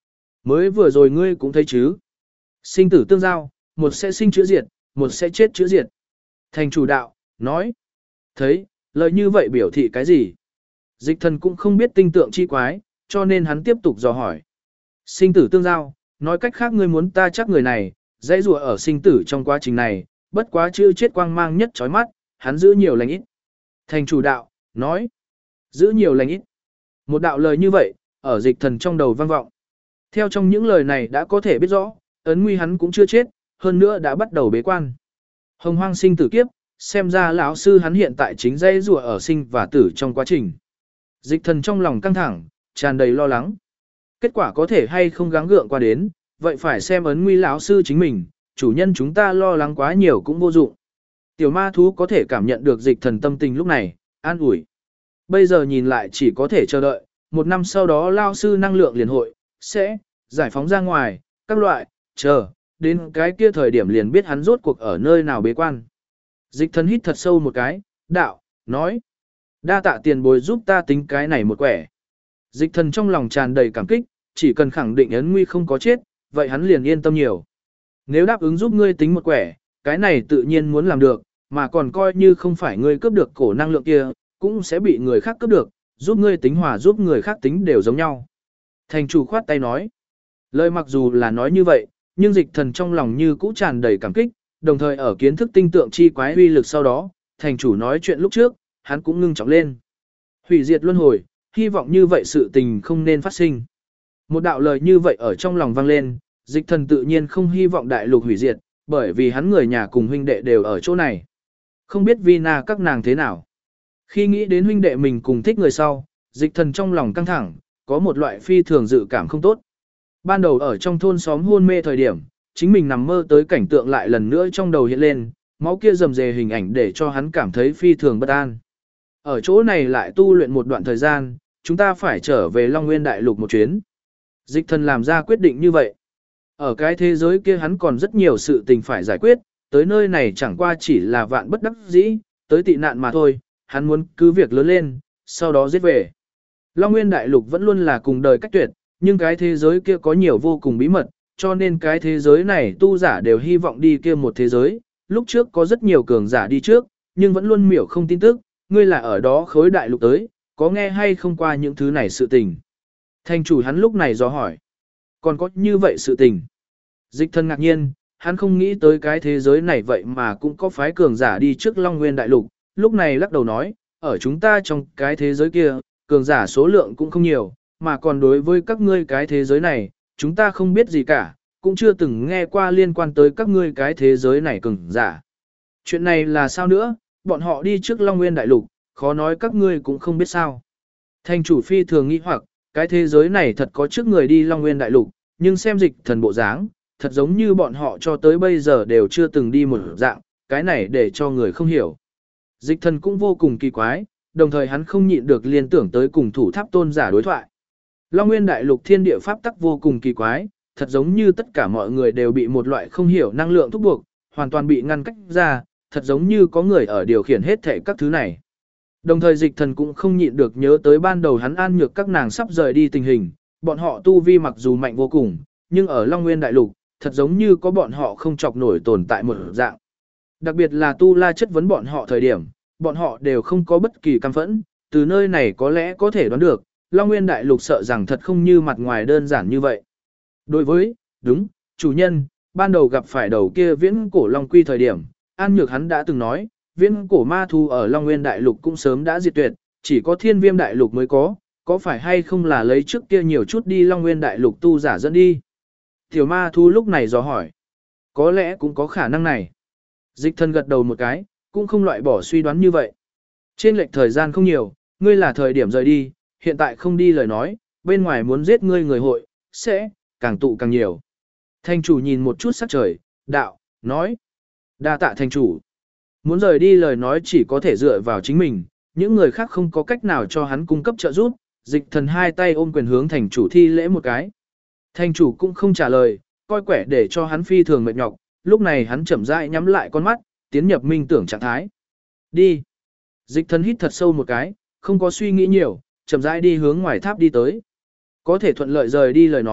Mới vừa rồi ngươi cũng thấy chứ. Sinh tử tương giao, một sẽ sinh chữa diệt, một sẽ chết chữa diệt. Thành chủ đạo, nói. Thấy, lời như vậy biểu thị cái gì? Dịch thần cũng không biết tinh tượng chi quái, cho nên hắn tiếp tục dò hỏi. Sinh tử tương giao, nói cách khác ngươi muốn ta chắc người này, dãy rùa ở sinh tử trong quá trình này, bất quá chữ chết quang mang nhất chói mắt, hắn giữ nhiều lành ít. Thành chủ đạo, nói. Giữ nhiều lành ít. Một đạo lời như vậy, ở dịch thần trong đầu vang vọng. Theo trong những lời này đã có thể biết rõ, ấn nguy hắn cũng chưa chết, hơn nữa đã bắt đầu bế quan. Hồng hoang sinh tử kiếp, xem ra lão sư hắn hiện tại chính dây rùa ở sinh và tử trong quá trình. Dịch thần trong lòng căng thẳng, tràn đầy lo lắng. Kết quả có thể hay không gắng gượng qua đến, vậy phải xem ấn nguy lão sư chính mình, chủ nhân chúng ta lo lắng quá nhiều cũng vô dụng. Tiểu ma thú có thể cảm nhận được dịch thần tâm tình lúc này, an ủi. Bây giờ nhìn lại chỉ có thể chờ đợi, một năm sau đó lao sư năng lượng liền hội, sẽ giải phóng ra ngoài, các loại, chờ, đến cái kia thời điểm liền biết hắn rốt cuộc ở nơi nào bế quan. Dịch thần hít thật sâu một cái, đạo, nói. Đa tạ tiền bối giúp ta tính cái này một quẻ. Dịch thần trong lòng tràn đầy cảm kích, chỉ cần khẳng định ấn nguy không có chết, vậy hắn liền yên tâm nhiều. Nếu đáp ứng giúp ngươi tính một quẻ, cái này tự nhiên muốn làm được, mà còn coi như không phải ngươi cướp được cổ năng lượng kia, cũng sẽ bị người khác cướp được, giúp ngươi tính hòa giúp người khác tính đều giống nhau. Thành chủ khoát tay nói. Lời mặc dù là nói như vậy, nhưng dịch thần trong lòng như cũ tràn đầy cảm kích, đồng thời ở kiến thức tinh tượng chi quái uy lực sau đó, thành chủ nói chuyện lúc trước, hắn cũng ngưng trọng lên. Hủy diệt luân hồi, hy vọng như vậy sự tình không nên phát sinh. Một đạo lời như vậy ở trong lòng vang lên, dịch thần tự nhiên không hy vọng đại lục hủy diệt, bởi vì hắn người nhà cùng huynh đệ đều ở chỗ này. Không biết Vina các nàng thế nào. Khi nghĩ đến huynh đệ mình cùng thích người sau, dịch thần trong lòng căng thẳng, có một loại phi thường dự cảm không tốt. Ban đầu ở trong thôn xóm hôn mê thời điểm, chính mình nằm mơ tới cảnh tượng lại lần nữa trong đầu hiện lên, máu kia rầm rề hình ảnh để cho hắn cảm thấy phi thường bất an. Ở chỗ này lại tu luyện một đoạn thời gian, chúng ta phải trở về Long Nguyên Đại Lục một chuyến. Dịch thần làm ra quyết định như vậy. Ở cái thế giới kia hắn còn rất nhiều sự tình phải giải quyết, tới nơi này chẳng qua chỉ là vạn bất đắc dĩ, tới tị nạn mà thôi, hắn muốn cứ việc lớn lên, sau đó giết về. Long Nguyên Đại Lục vẫn luôn là cùng đời cách tuyệt, nhưng cái thế giới kia có nhiều vô cùng bí mật, cho nên cái thế giới này tu giả đều hy vọng đi kia một thế giới. Lúc trước có rất nhiều cường giả đi trước, nhưng vẫn luôn miểu không tin tức, ngươi là ở đó khối đại lục tới, có nghe hay không qua những thứ này sự tình. Thành chủ hắn lúc này dò hỏi, còn có như vậy sự tình. Dịch thân ngạc nhiên, hắn không nghĩ tới cái thế giới này vậy mà cũng có phái cường giả đi trước Long Nguyên Đại Lục, lúc này lắc đầu nói, ở chúng ta trong cái thế giới kia, cường giả số lượng cũng không nhiều, mà còn đối với các ngươi cái thế giới này, chúng ta không biết gì cả, cũng chưa từng nghe qua liên quan tới các ngươi cái thế giới này cường giả. Chuyện này là sao nữa, bọn họ đi trước Long Nguyên Đại Lục, khó nói các ngươi cũng không biết sao. Thành chủ phi thường nghĩ hoặc, cái thế giới này thật có trước người đi Long Nguyên Đại Lục, nhưng xem dịch thần bộ dáng, thật giống như bọn họ cho tới bây giờ đều chưa từng đi một dạng, cái này để cho người không hiểu. Dịch thần cũng vô cùng kỳ quái, đồng thời hắn không nhịn được liên tưởng tới cùng thủ tháp tôn giả đối thoại. Long Nguyên Đại Lục thiên địa pháp tắc vô cùng kỳ quái, thật giống như tất cả mọi người đều bị một loại không hiểu năng lượng thúc buộc, hoàn toàn bị ngăn cách ra, thật giống như có người ở điều khiển hết thảy các thứ này. Đồng thời dịch thần cũng không nhịn được nhớ tới ban đầu hắn an nhược các nàng sắp rời đi tình hình, bọn họ tu vi mặc dù mạnh vô cùng, nhưng ở Long Nguyên Đại Lục, thật giống như có bọn họ không chọc nổi tồn tại một dạng. Đặc biệt là Tu La chất vấn bọn họ thời điểm, bọn họ đều không có bất kỳ căm phẫn, từ nơi này có lẽ có thể đoán được, Long Nguyên Đại Lục sợ rằng thật không như mặt ngoài đơn giản như vậy. Đối với, đúng, chủ nhân, ban đầu gặp phải đầu kia viễn cổ Long Quy thời điểm, An Nhược hắn đã từng nói, viễn cổ ma thú ở Long Nguyên Đại Lục cũng sớm đã diệt tuyệt, chỉ có Thiên Viêm Đại Lục mới có phải hay không là lấy trước kia nhiều chút đi Long Nguyên Đại Lục tu giả dẫn đi. Tiểu ma thú lúc này dò hỏi, có lẽ cũng có khả năng này. Dịch thần gật đầu một cái, cũng không loại bỏ suy đoán như vậy. Trên lệch thời gian không nhiều, ngươi là thời điểm rời đi, hiện tại không đi lời nói, bên ngoài muốn giết ngươi người hội, sẽ càng tụ càng nhiều. Thành chủ nhìn một chút sắc trời, đạo, nói. Đa tạ thành chủ. Muốn rời đi lời nói chỉ có thể dựa vào chính mình, những người khác không có cách nào cho hắn cung cấp trợ giúp. Dịch thần hai tay ôm quyền hướng thành chủ thi lễ một cái. Thành chủ cũng không trả lời, coi quẻ để cho hắn phi thường mệt nhọc, lúc này hắn chậm rãi nhắm lại con mắt, tiến nhập minh tưởng trạng thái. Đi. Dịch thần hít thật sâu một cái, không có suy nghĩ nhiều, chậm rãi đi hướng ngoài tháp đi tới. Có thể thuận lợi rời đi lời nói,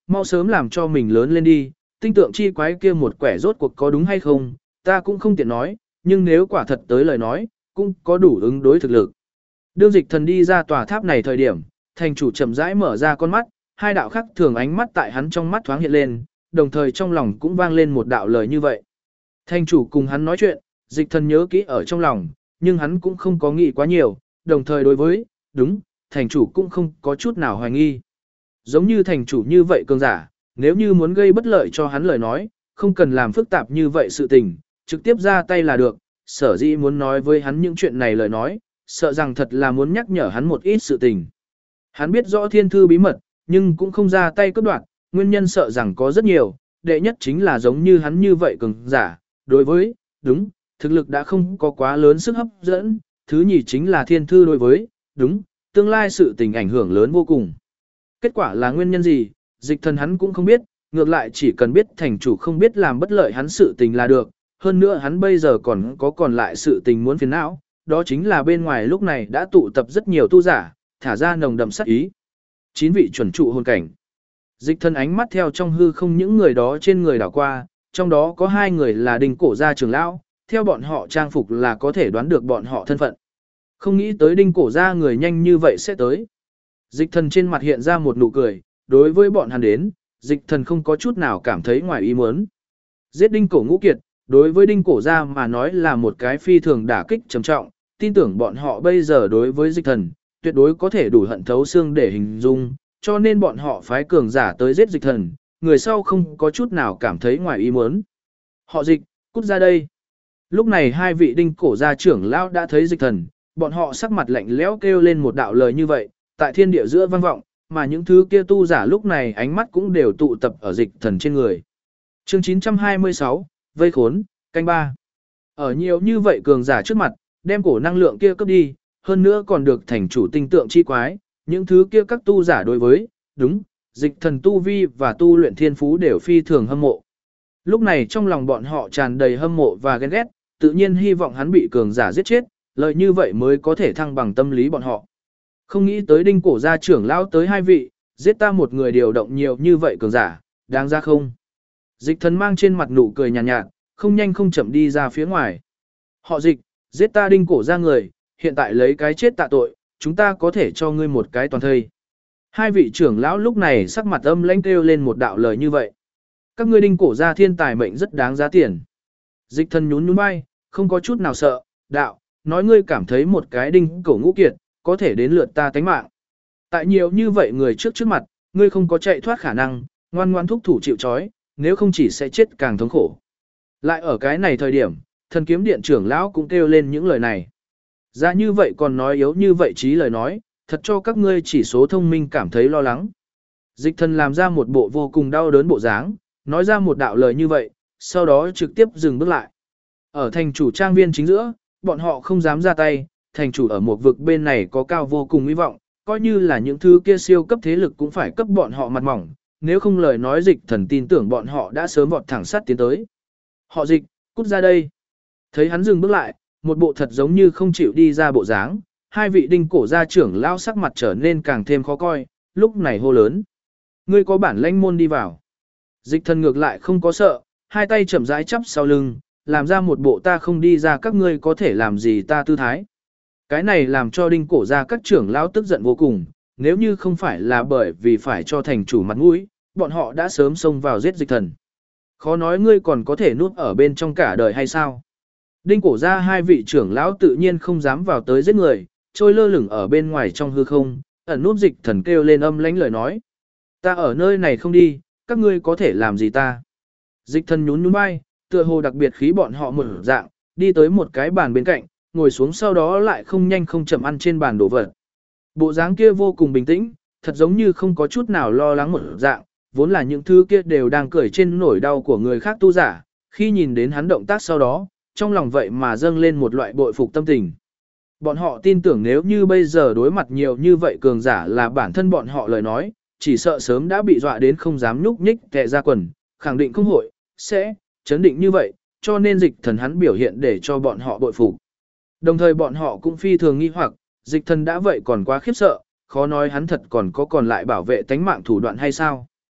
mau sớm làm cho mình lớn lên đi, tinh tượng chi quái kia một quẻ rốt cuộc có đúng hay không, ta cũng không tiện nói, nhưng nếu quả thật tới lời nói, cũng có đủ ứng đối thực lực. Đương Dịch Thần đi ra tòa tháp này thời điểm, thành chủ chậm rãi mở ra con mắt, hai đạo khắc thường ánh mắt tại hắn trong mắt thoáng hiện lên, đồng thời trong lòng cũng vang lên một đạo lời như vậy. Thành chủ cùng hắn nói chuyện, Dịch Thần nhớ kỹ ở trong lòng, nhưng hắn cũng không có nghĩ quá nhiều, đồng thời đối với, đúng, thành chủ cũng không có chút nào hoài nghi. Giống như thành chủ như vậy cường giả, nếu như muốn gây bất lợi cho hắn lời nói, không cần làm phức tạp như vậy sự tình, trực tiếp ra tay là được, sở dĩ muốn nói với hắn những chuyện này lời nói, sợ rằng thật là muốn nhắc nhở hắn một ít sự tình. Hắn biết rõ thiên thư bí mật, nhưng cũng không ra tay cướp đoạt, nguyên nhân sợ rằng có rất nhiều, đệ nhất chính là giống như hắn như vậy cường giả, đối với, đúng, thực lực đã không có quá lớn sức hấp dẫn, thứ nhì chính là thiên thư đối với, đúng, tương lai sự tình ảnh hưởng lớn vô cùng. Kết quả là nguyên nhân gì, Dịch Thần hắn cũng không biết, ngược lại chỉ cần biết thành chủ không biết làm bất lợi hắn sự tình là được, hơn nữa hắn bây giờ còn lại sự tình muốn phiền não, đó chính là bên ngoài lúc này đã tụ tập rất nhiều tu giả, thả ra nồng đậm sát ý. 9 vị chuẩn trụ hồn cảnh. Dịch Thần ánh mắt theo trong hư không những người đó trên người đảo qua, trong đó có 2 người là Đinh Cổ gia trưởng lão, theo bọn họ trang phục là có thể đoán được bọn họ thân phận. Không nghĩ tới Đinh Cổ gia người nhanh như vậy sẽ tới. Dịch Thần trên mặt hiện ra một nụ cười, đối với bọn hắn đến, Dịch Thần không có chút nào cảm thấy ngoài ý muốn. Giết Đinh Cổ Ngũ Kiệt, đối với Đinh Cổ gia mà nói là một cái phi thường đả kích trầm trọng, tin tưởng bọn họ bây giờ đối với Dịch Thần, tuyệt đối có thể đủ hận thấu xương để hình dung, cho nên bọn họ phái cường giả tới giết Dịch Thần, người sau không có chút nào cảm thấy ngoài ý muốn. Họ Dịch, cút ra đây. Lúc này 2 vị Đinh Cổ gia trưởng lão đã thấy Dịch Thần, bọn họ sắc mặt lạnh lẽo kêu lên một đạo lời như vậy, tại thiên địa giữa vang vọng, mà những thứ kia tu giả lúc này ánh mắt cũng đều tụ tập ở Dịch Thần trên người. Chương 926, Vây khốn, canh 3. Ở nhiều như vậy cường giả trước mặt, đem cổ năng lượng kia cướp đi, hơn nữa còn được thành chủ tinh tượng chi quái, những thứ kia các tu giả đối với, đúng, Dịch Thần tu vi và tu luyện thiên phú đều phi thường hâm mộ. Lúc này trong lòng bọn họ tràn đầy hâm mộ và ghen ghét, tự nhiên hy vọng hắn bị cường giả giết chết, lợi như vậy mới có thể thăng bằng tâm lý bọn họ. Không nghĩ tới Đinh Cổ gia trưởng lão tới 2 vị, giết ta một người điều động nhiều như vậy cường giả, đáng ra không? Dịch Thần mang trên mặt nụ cười nhàn nhạt, không nhanh không chậm đi ra phía ngoài. Họ Dịch, giết ta Đinh Cổ gia người, hiện tại lấy cái chết tạ tội, chúng ta có thể cho ngươi một cái toàn thây. 2 vị trưởng lão lúc này sắc mặt âm lãnh kêu lên một đạo lời như vậy. Các ngươi Đinh Cổ gia thiên tài mệnh rất đáng giá tiền. Dịch Thần nhún nhún vai, không có chút nào sợ, đạo, nói ngươi cảm thấy một cái Đinh Cổ Ngũ Kiệt, có thể đến lượt ta tánh mạng. Tại nhiều như vậy người trước mặt, ngươi không có chạy thoát khả năng, ngoan ngoan thúc thủ chịu trói, nếu không chỉ sẽ chết càng thống khổ. Lại ở cái này thời điểm, Thần Kiếm Điện trưởng lão cũng kêu lên những lời này. Ra như vậy còn nói yếu như vậy trí lời nói, thật cho các ngươi chỉ số thông minh cảm thấy lo lắng. Dịch Thần làm ra một bộ vô cùng đau đớn bộ dáng, nói ra một đạo lời như vậy, sau đó trực tiếp dừng bước lại. Ở thành chủ trang viên chính giữa, bọn họ không dám ra tay, thành chủ ở một vực bên này có cao vô cùng hy vọng, coi như là những thứ kia siêu cấp thế lực cũng phải cấp bọn họ mặt mỏng, nếu không lời nói Dịch Thần tin tưởng bọn họ đã sớm vọt thẳng sát tiến tới. Họ Dịch, cút ra đây. Thấy hắn dừng bước lại, một bộ thật giống như không chịu đi ra bộ dáng, 2 vị Đinh Cổ gia trưởng lao sắc mặt trở nên càng thêm khó coi, lúc này hô lớn. Ngươi có bản lãnh môn đi vào. Dịch Thần ngược lại không có sợ, 2 tay chậm rãi chắp sau lưng, làm ra một bộ ta không đi ra các ngươi có thể làm gì ta tư thái. Cái này làm cho Đinh Cổ gia các trưởng lão tức giận vô cùng, nếu như không phải là bởi vì phải cho thành chủ mặt mũi, bọn họ đã sớm xông vào giết Dịch Thần. Khó nói ngươi còn có thể nuốt ở bên trong cả đời hay sao? Đinh Cổ gia 2 vị trưởng lão tự nhiên không dám vào tới giết người, trôi lơ lửng ở bên ngoài trong hư không, ẩn núp Dịch Thần kêu lên âm lãnh lời nói. Ta ở nơi này không đi, các ngươi có thể làm gì ta? Dịch Thần nhún nhún vai, tựa hồ đặc biệt khí bọn họ một dạng, đi tới một cái bàn bên cạnh, ngồi xuống sau đó lại không nhanh không chậm ăn trên bàn đồ vật. Bộ dáng kia vô cùng bình tĩnh, thật giống như không có chút nào lo lắng một dạng, vốn là những thứ kia đều đang cười trên nỗi đau của người khác tu giả, khi nhìn đến hắn động tác sau đó, trong lòng vậy mà dâng lên một loại bội phục tâm tình. Bọn họ tin tưởng nếu như bây giờ đối mặt nhiều như vậy cường giả là bản thân bọn họ lời nói, chỉ sợ sớm đã bị dọa đến không dám nhúc nhích tè ra quần, khẳng định không hội, sẽ, chấn định như vậy, cho nên Dịch Thần hắn biểu hiện để cho bọn họ bội phục. Đồng thời bọn họ cũng phi thường nghi hoặc, Dịch Thần đã vậy còn quá khiếp sợ, khó nói hắn thật còn có còn lại bảo vệ tánh mạng thủ đoạn hay sao.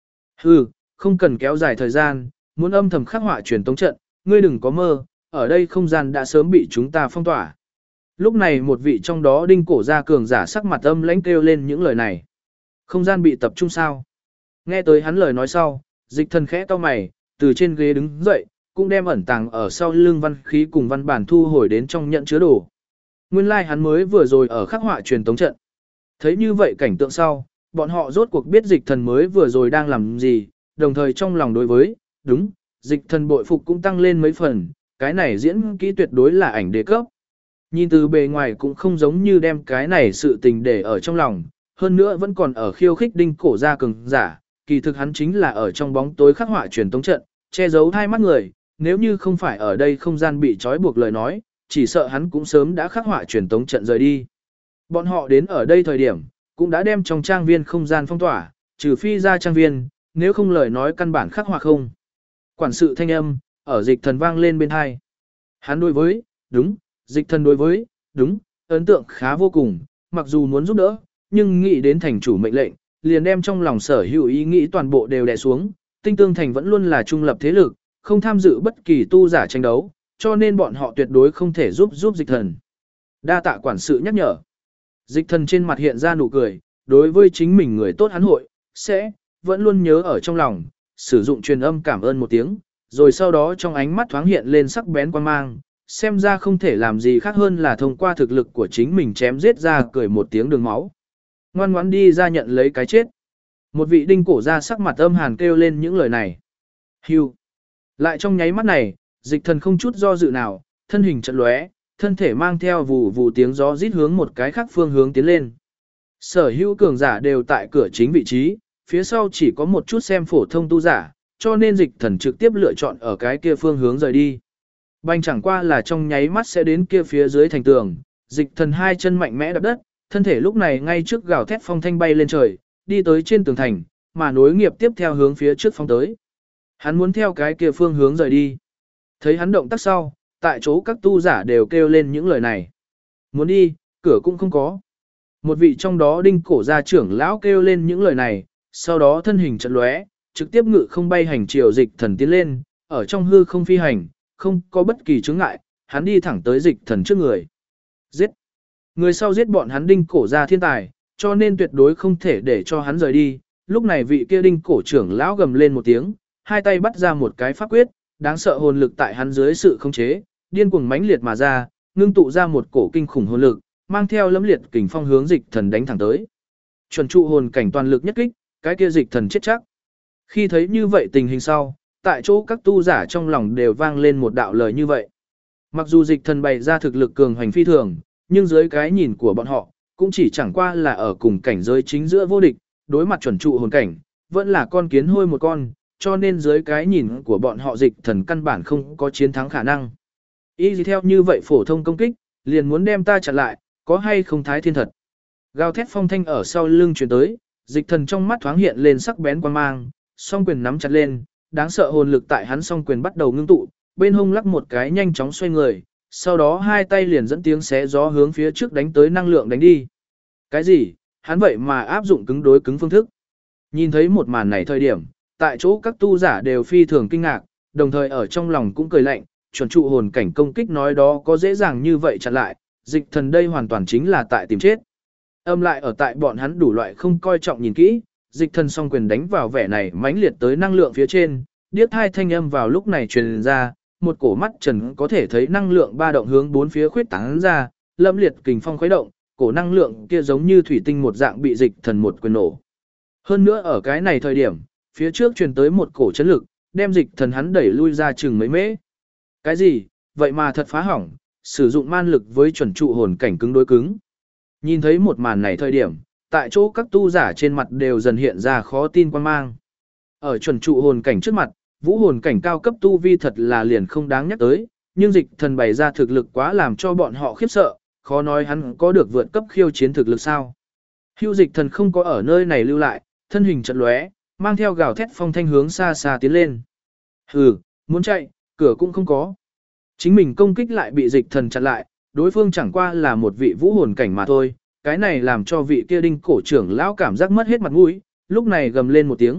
Hừ, không cần kéo dài thời gian, muốn âm thầm khắc họa truyền tống trận, ngươi đừng có mơ, ở đây không gian đã sớm bị chúng ta phong tỏa. Lúc này một vị trong đó đinh cổ gia cường giả sắc mặt âm lãnh kêu lên những lời này. Không gian bị tập trung sao? Nghe tới hắn lời nói sau, Dịch Thần khẽ cau mày, từ trên ghế đứng dậy, cũng đem ẩn tàng ở sau lưng văn khí cùng văn bản thu hồi đến trong nhận chứa đồ. Nguyên lai hắn mới vừa rồi ở khắc họa truyền tống trận. Thấy như vậy cảnh tượng sau, bọn họ rốt cuộc biết Dịch Thần mới vừa rồi đang làm gì, đồng thời trong lòng đối với, đúng, Dịch Thần bội phục cũng tăng lên mấy phần, cái này diễn kỹ tuyệt đối là ảnh đế cấp. Nhìn từ bề ngoài cũng không giống như đem cái này sự tình để ở trong lòng, hơn nữa vẫn còn ở khiêu khích đinh cổ gia cường giả, kỳ thực hắn chính là ở trong bóng tối khắc họa truyền tống trận, che giấu hai mắt người, nếu như không phải ở đây không gian bị trói buộc lời nói, chỉ sợ hắn cũng sớm đã khắc họa truyền tống trận rời đi. Bọn họ đến ở đây thời điểm, cũng đã đem trong trang viên không gian phong tỏa, trừ phi ra trang viên, nếu không lời nói căn bản khắc họa không. Quản sự thanh âm, ở Dịch Thần vang lên bên hai. Hắn đối với, đúng, Dịch Thần đối với, đúng, ấn tượng khá vô cùng, mặc dù muốn giúp đỡ, nhưng nghĩ đến thành chủ mệnh lệnh, liền đem trong lòng sở hữu ý nghĩ toàn bộ đều đè xuống, Tinh Tương Thành vẫn luôn là trung lập thế lực, không tham dự bất kỳ tu giả tranh đấu, cho nên bọn họ tuyệt đối không thể giúp Dịch Thần. Đa tạ quản sự nhắc nhở. Dịch Thần trên mặt hiện ra nụ cười, đối với chính mình người tốt hắn hội, sẽ, vẫn luôn nhớ ở trong lòng, sử dụng truyền âm cảm ơn một tiếng, rồi sau đó trong ánh mắt thoáng hiện lên sắc bén quan mang, xem ra không thể làm gì khác hơn là thông qua thực lực của chính mình chém giết ra cười một tiếng đường máu. Ngoan ngoãn đi ra nhận lấy cái chết. Một vị đinh cổ ra sắc mặt âm hàn kêu lên những lời này. Hưu. Lại trong nháy mắt này, Dịch Thần không chút do dự nào, thân hình chợt lóe, thân thể mang theo vù vù tiếng gió rít hướng một cái khác phương hướng tiến lên. Sở hữu cường giả đều tại cửa chính vị trí, phía sau chỉ có một chút xem phổ thông tu giả, cho nên Dịch Thần trực tiếp lựa chọn ở cái kia phương hướng rời đi. Bành chẳng qua là trong nháy mắt sẽ đến kia phía dưới thành tường, Dịch Thần hai chân mạnh mẽ đạp đất, thân thể lúc này ngay trước gào thét phong thanh bay lên trời, đi tới trên tường thành, mà nối nghiệp tiếp theo hướng phía trước phong tới. Hắn muốn theo cái kia phương hướng rời đi. Thấy hắn động tác sau, tại chỗ các tu giả đều kêu lên những lời này. Muốn đi, cửa cũng không có. Một vị trong đó đinh cổ gia trưởng lão kêu lên những lời này, sau đó thân hình chợt lóe, trực tiếp ngự không bay hành chiều Dịch Thần tiến lên, ở trong hư không phi hành, không có bất kỳ chướng ngại, hắn đi thẳng tới Dịch Thần trước người. Giết! Người sau giết bọn hắn đinh cổ gia thiên tài, cho nên tuyệt đối không thể để cho hắn rời đi. Lúc này vị kia đinh cổ trưởng lão gầm lên một tiếng, hai tay bắt ra một cái pháp quyết, đáng sợ hồn lực tại hắn dưới sự khống chế, điên cuồng mãnh liệt mà ra, ngưng tụ ra một cổ kinh khủng hồn lực, mang theo lẫm liệt kình phong hướng Dịch Thần đánh thẳng tới. Chuẩn trụ hồn cảnh toàn lực nhất kích, cái kia Dịch Thần chết chắc. Khi thấy như vậy tình hình sau, tại chỗ các tu giả trong lòng đều vang lên một đạo lời như vậy. Mặc dù Dịch Thần bày ra thực lực cường hoành phi thường, nhưng dưới cái nhìn của bọn họ, cũng chỉ chẳng qua là ở cùng cảnh giới chính giữa vô địch, đối mặt chuẩn trụ hồn cảnh, vẫn là con kiến hôi một con, cho nên dưới cái nhìn của bọn họ Dịch Thần căn bản không có chiến thắng khả năng. Ý gì theo như vậy phổ thông công kích, liền muốn đem ta chặn lại, có hay không thái thiên thật. Gào thét phong thanh ở sau lưng truyền tới, Dịch Thần trong mắt thoáng hiện lên sắc bén quan mang, song quyền nắm chặt lên, đáng sợ hồn lực tại hắn song quyền bắt đầu ngưng tụ, bên hông lắc một cái nhanh chóng xoay người, sau đó hai tay liền dẫn tiếng xé gió hướng phía trước đánh tới năng lượng đánh đi. Cái gì? Hắn vậy mà áp dụng cứng đối cứng phương thức. Nhìn thấy một màn này thời điểm, tại chỗ các tu giả đều phi thường kinh ngạc, đồng thời ở trong lòng cũng cười lạnh, chuẩn trụ hồn cảnh công kích nói đó có dễ dàng như vậy chặn lại, Dịch Thần đây hoàn toàn chính là tại tìm chết. Âm lại ở tại bọn hắn đủ loại không coi trọng nhìn kỹ, Dịch Thần song quyền đánh vào vẻ này mãnh liệt tới năng lượng phía trên, điếc hai thanh âm vào lúc này truyền ra, một cổ mắt trần có thể thấy năng lượng ba động hướng bốn phía khuyết tán ra, lâm liệt kình phong khuấy động, cổ năng lượng kia giống như thủy tinh một dạng bị Dịch Thần một quyền nổ. Hơn nữa ở cái này thời điểm, phía trước truyền tới một cổ chấn lực, đem Dịch Thần hắn đẩy lui ra chừng mấy mễ. Cái gì? Vậy mà thật phá hỏng, sử dụng man lực với chuẩn trụ hồn cảnh cứng đối cứng. Nhìn thấy một màn này thời điểm, tại chỗ các tu giả trên mặt đều dần hiện ra khó tin quan mang. Ở chuẩn trụ hồn cảnh trước mặt, vũ hồn cảnh cao cấp tu vi thật là liền không đáng nhắc tới, nhưng Dịch Thần bày ra thực lực quá làm cho bọn họ khiếp sợ, khó nói hắn có được vượt cấp khiêu chiến thực lực sao. Hưu Dịch Thần không có ở nơi này lưu lại, thân hình chợt lóe, mang theo gào thét phong thanh hướng xa xa tiến lên. Hừ, muốn chạy, cửa cũng không có. Chính mình công kích lại bị Dịch Thần chặn lại, đối phương chẳng qua là một vị vũ hồn cảnh mà thôi, cái này làm cho vị kia đinh cổ trưởng lão cảm giác mất hết mặt mũi, lúc này gầm lên một tiếng,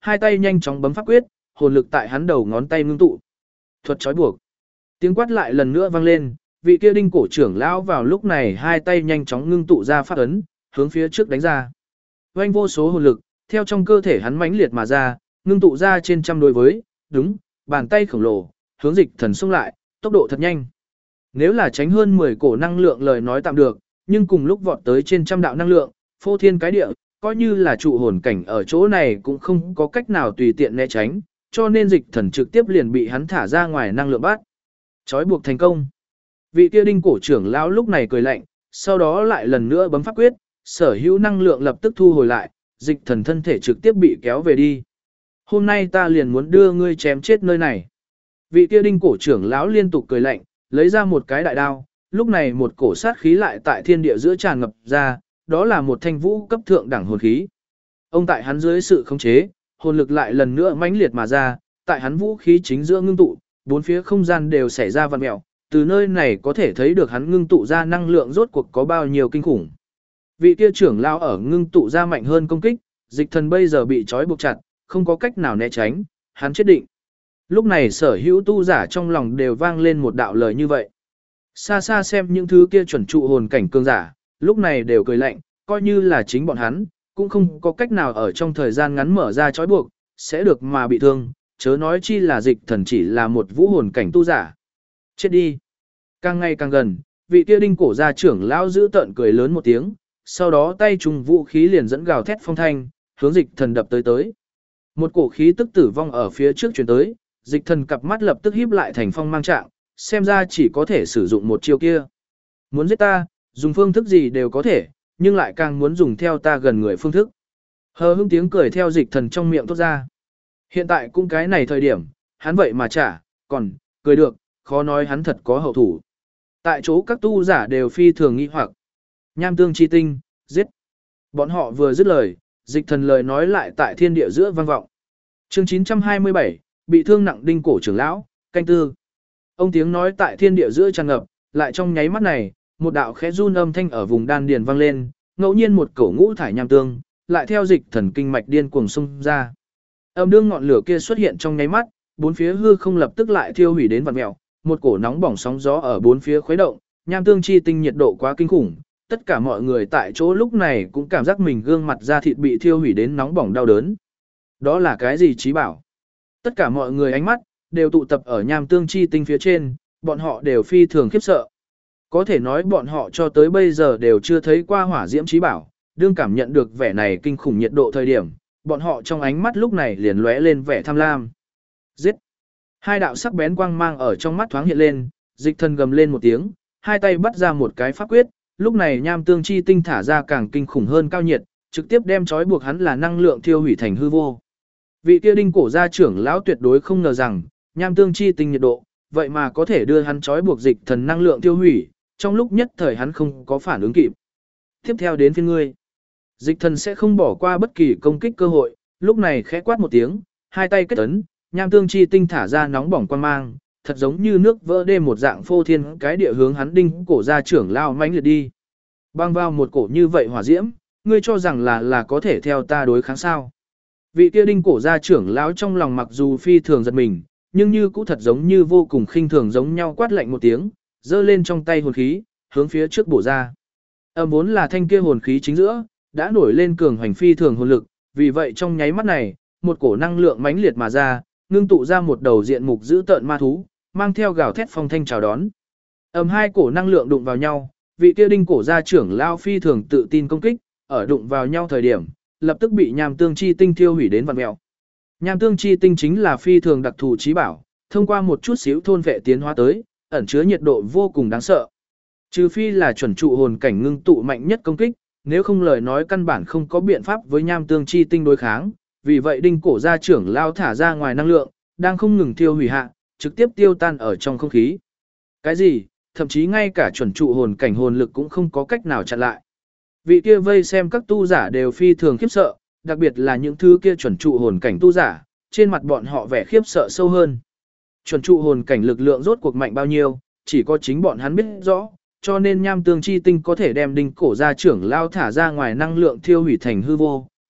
hai tay nhanh chóng bấm pháp quyết, hồn lực tại hắn đầu ngón tay ngưng tụ. Thuật trói buộc. Tiếng quát lại lần nữa vang lên, vị kia đinh cổ trưởng lão vào lúc này hai tay nhanh chóng ngưng tụ ra pháp ấn, hướng phía trước đánh ra. Oanh vô số hồn lực, theo trong cơ thể hắn mãnh liệt mà ra, ngưng tụ ra trên trăm đối với, đúng, bàn tay khổng lồ, hướng Dịch Thần xông lại, tốc độ thật nhanh. Nếu là tránh hơn 10 cổ năng lượng lời nói tạm được, nhưng cùng lúc vọt tới trên trăm đạo năng lượng, phô thiên cái địa, coi như là trụ hồn cảnh ở chỗ này cũng không có cách nào tùy tiện né tránh, cho nên Dịch Thần trực tiếp liền bị hắn thả ra ngoài năng lượng bắt. Chói buộc thành công. Vị kia đinh cổ trưởng lão lúc này cười lạnh, sau đó lại lần nữa bấm pháp quyết, sở hữu năng lượng lập tức thu hồi lại, Dịch Thần thân thể trực tiếp bị kéo về đi. Hôm nay ta liền muốn đưa ngươi chém chết nơi này. Vị kia đinh cổ trưởng lão liên tục cười lạnh, lấy ra một cái đại đao, lúc này một cổ sát khí lại tại thiên địa giữa tràn ngập ra, đó là một thanh vũ cấp thượng đẳng hồn khí. Ông tại hắn dưới sự khống chế, hồn lực lại lần nữa mãnh liệt mà ra, tại hắn vũ khí chính giữa ngưng tụ, bốn phía không gian đều xảy ra vặn mèo, từ nơi này có thể thấy được hắn ngưng tụ ra năng lượng rốt cuộc có bao nhiêu kinh khủng. Vị kia trưởng lão ở ngưng tụ ra mạnh hơn công kích, Dịch Thần bây giờ bị trói buộc chặt, không có cách nào né tránh, hắn chết định. Lúc này sở hữu tu giả trong lòng đều vang lên một đạo lời như vậy. Xa xa xem những thứ kia chuẩn trụ hồn cảnh cường giả, lúc này đều cười lạnh, coi như là chính bọn hắn, cũng không có cách nào ở trong thời gian ngắn mở ra trói buộc, sẽ được mà bị thương, chớ nói chi là Dịch Thần chỉ là một vũ hồn cảnh tu giả. Chết đi. Càng ngày càng gần, vị kia đinh cổ gia trưởng lão giữ tợn cười lớn một tiếng, sau đó tay trùng vũ khí liền dẫn gào thét phong thanh, hướng Dịch Thần đập tới tới. Một cổ khí tức tử vong ở phía trước chuyển tới, Dịch Thần cặp mắt lập tức híp lại thành phong mang trạng, xem ra chỉ có thể sử dụng một chiêu kia. Muốn giết ta, dùng phương thức gì đều có thể, nhưng lại càng muốn dùng theo ta gần người phương thức. Hờ hững tiếng cười theo Dịch Thần trong miệng thốt ra. Hiện tại cũng cái này thời điểm, hắn vậy mà trả, còn, cười được, khó nói hắn thật có hậu thủ. Tại chỗ các tu giả đều phi thường nghi hoặc. Nham tương chi tinh, giết. Bọn họ vừa dứt lời, Dịch Thần lời nói lại tại thiên địa giữa vang vọng. Chương 927, bị thương nặng đinh cổ trưởng lão, canh tư. Ông tiếng nói tại thiên địa giữa tràn ngập, lại trong nháy mắt này, một đạo khẽ run âm thanh ở vùng đan điền vang lên, ngẫu nhiên một cổ ngũ thải nham tương, lại theo Dịch Thần kinh mạch điên cuồng xung ra. Âm đương ngọn lửa kia xuất hiện trong nháy mắt, bốn phía hư không lập tức lại thiêu hủy đến vặn mèo, một cổ nóng bỏng sóng gió ở bốn phía khuấy động, nham tương chi tinh nhiệt độ quá kinh khủng, tất cả mọi người tại chỗ lúc này cũng cảm giác mình gương mặt da thịt bị thiêu hủy đến nóng bỏng đau đớn. Đó là cái gì trí bảo? Tất cả mọi người ánh mắt đều tụ tập ở nham tương chi tinh phía trên, bọn họ đều phi thường khiếp sợ. Có thể nói bọn họ cho tới bây giờ đều chưa thấy qua hỏa diễm trí bảo, đương cảm nhận được vẻ này kinh khủng nhiệt độ thời điểm, bọn họ trong ánh mắt lúc này liền lóe lên vẻ tham lam. Giết! Hai đạo sắc bén quang mang ở trong mắt thoáng hiện lên, Dịch Thần gầm lên một tiếng, hai tay bắt ra một cái pháp quyết, lúc này nham tương chi tinh thả ra càng kinh khủng hơn cao nhiệt, trực tiếp đem trói buộc hắn là năng lượng thiêu hủy thành hư vô. Vị kia đinh cổ gia trưởng lão tuyệt đối không ngờ rằng, nham tương chi tinh nhiệt độ, vậy mà có thể đưa hắn trói buộc Dịch Thần năng lượng tiêu hủy, trong lúc nhất thời hắn không có phản ứng kịp. Tiếp theo đến phiên ngươi. Dịch Thần sẽ không bỏ qua bất kỳ công kích cơ hội, lúc này khẽ quát một tiếng, hai tay kết ấn, nham tương chi tinh thả ra nóng bỏng quang mang, thật giống như nước vỡ đê một dạng phô thiên cái địa hướng hắn đinh cổ gia trưởng lao mãnh liệt đi. Băng vào một cổ như vậy hỏa diễm, ngươi cho rằng là có thể theo ta đối kháng sao? Vị kia đinh cổ gia trưởng lão trong lòng mặc dù phi thường giật mình, nhưng như cũ thật giống như vô cùng khinh thường giống nhau quát lạnh một tiếng, giơ lên trong tay hồn khí, hướng phía trước bổ ra. Vốn là thanh kia hồn khí chính giữa, đã nổi lên cường hoành phi thường hồn lực, vì vậy trong nháy mắt này, một cổ năng lượng mãnh liệt mà ra, ngưng tụ ra một đầu diện mục dữ tợn ma thú, mang theo gào thét phong thanh chào đón. Hai cổ năng lượng đụng vào nhau, vị kia đinh cổ gia trưởng lao phi thường tự tin công kích, ở đụng vào nhau thời điểm, lập tức bị nham tương chi tinh thiêu hủy đến vặn mèo. Nham tương chi tinh chính là phi thường đặc thù trí bảo, thông qua một chút xíu thôn vệ tiến hóa tới, ẩn chứa nhiệt độ vô cùng đáng sợ. Trừ phi là chuẩn trụ hồn cảnh ngưng tụ mạnh nhất công kích, nếu không lời nói căn bản không có biện pháp với nham tương chi tinh đối kháng, vì vậy đinh cổ gia trưởng lao thả ra ngoài năng lượng, đang không ngừng thiêu hủy hạ, trực tiếp tiêu tan ở trong không khí. Cái gì? Thậm chí ngay cả chuẩn trụ hồn cảnh hồn lực cũng không có cách nào chặn lại. Vị kia vây xem các tu giả đều phi thường khiếp sợ, đặc biệt là những thứ kia chuẩn trụ hồn cảnh tu giả, trên mặt bọn họ vẻ khiếp sợ sâu hơn. Chuẩn trụ hồn cảnh lực lượng rốt cuộc mạnh bao nhiêu, chỉ có chính bọn hắn biết rõ, cho nên nham tương chi tinh có thể đem đinh cổ gia trưởng lao thả ra ngoài năng lượng thiêu hủy thành hư vô,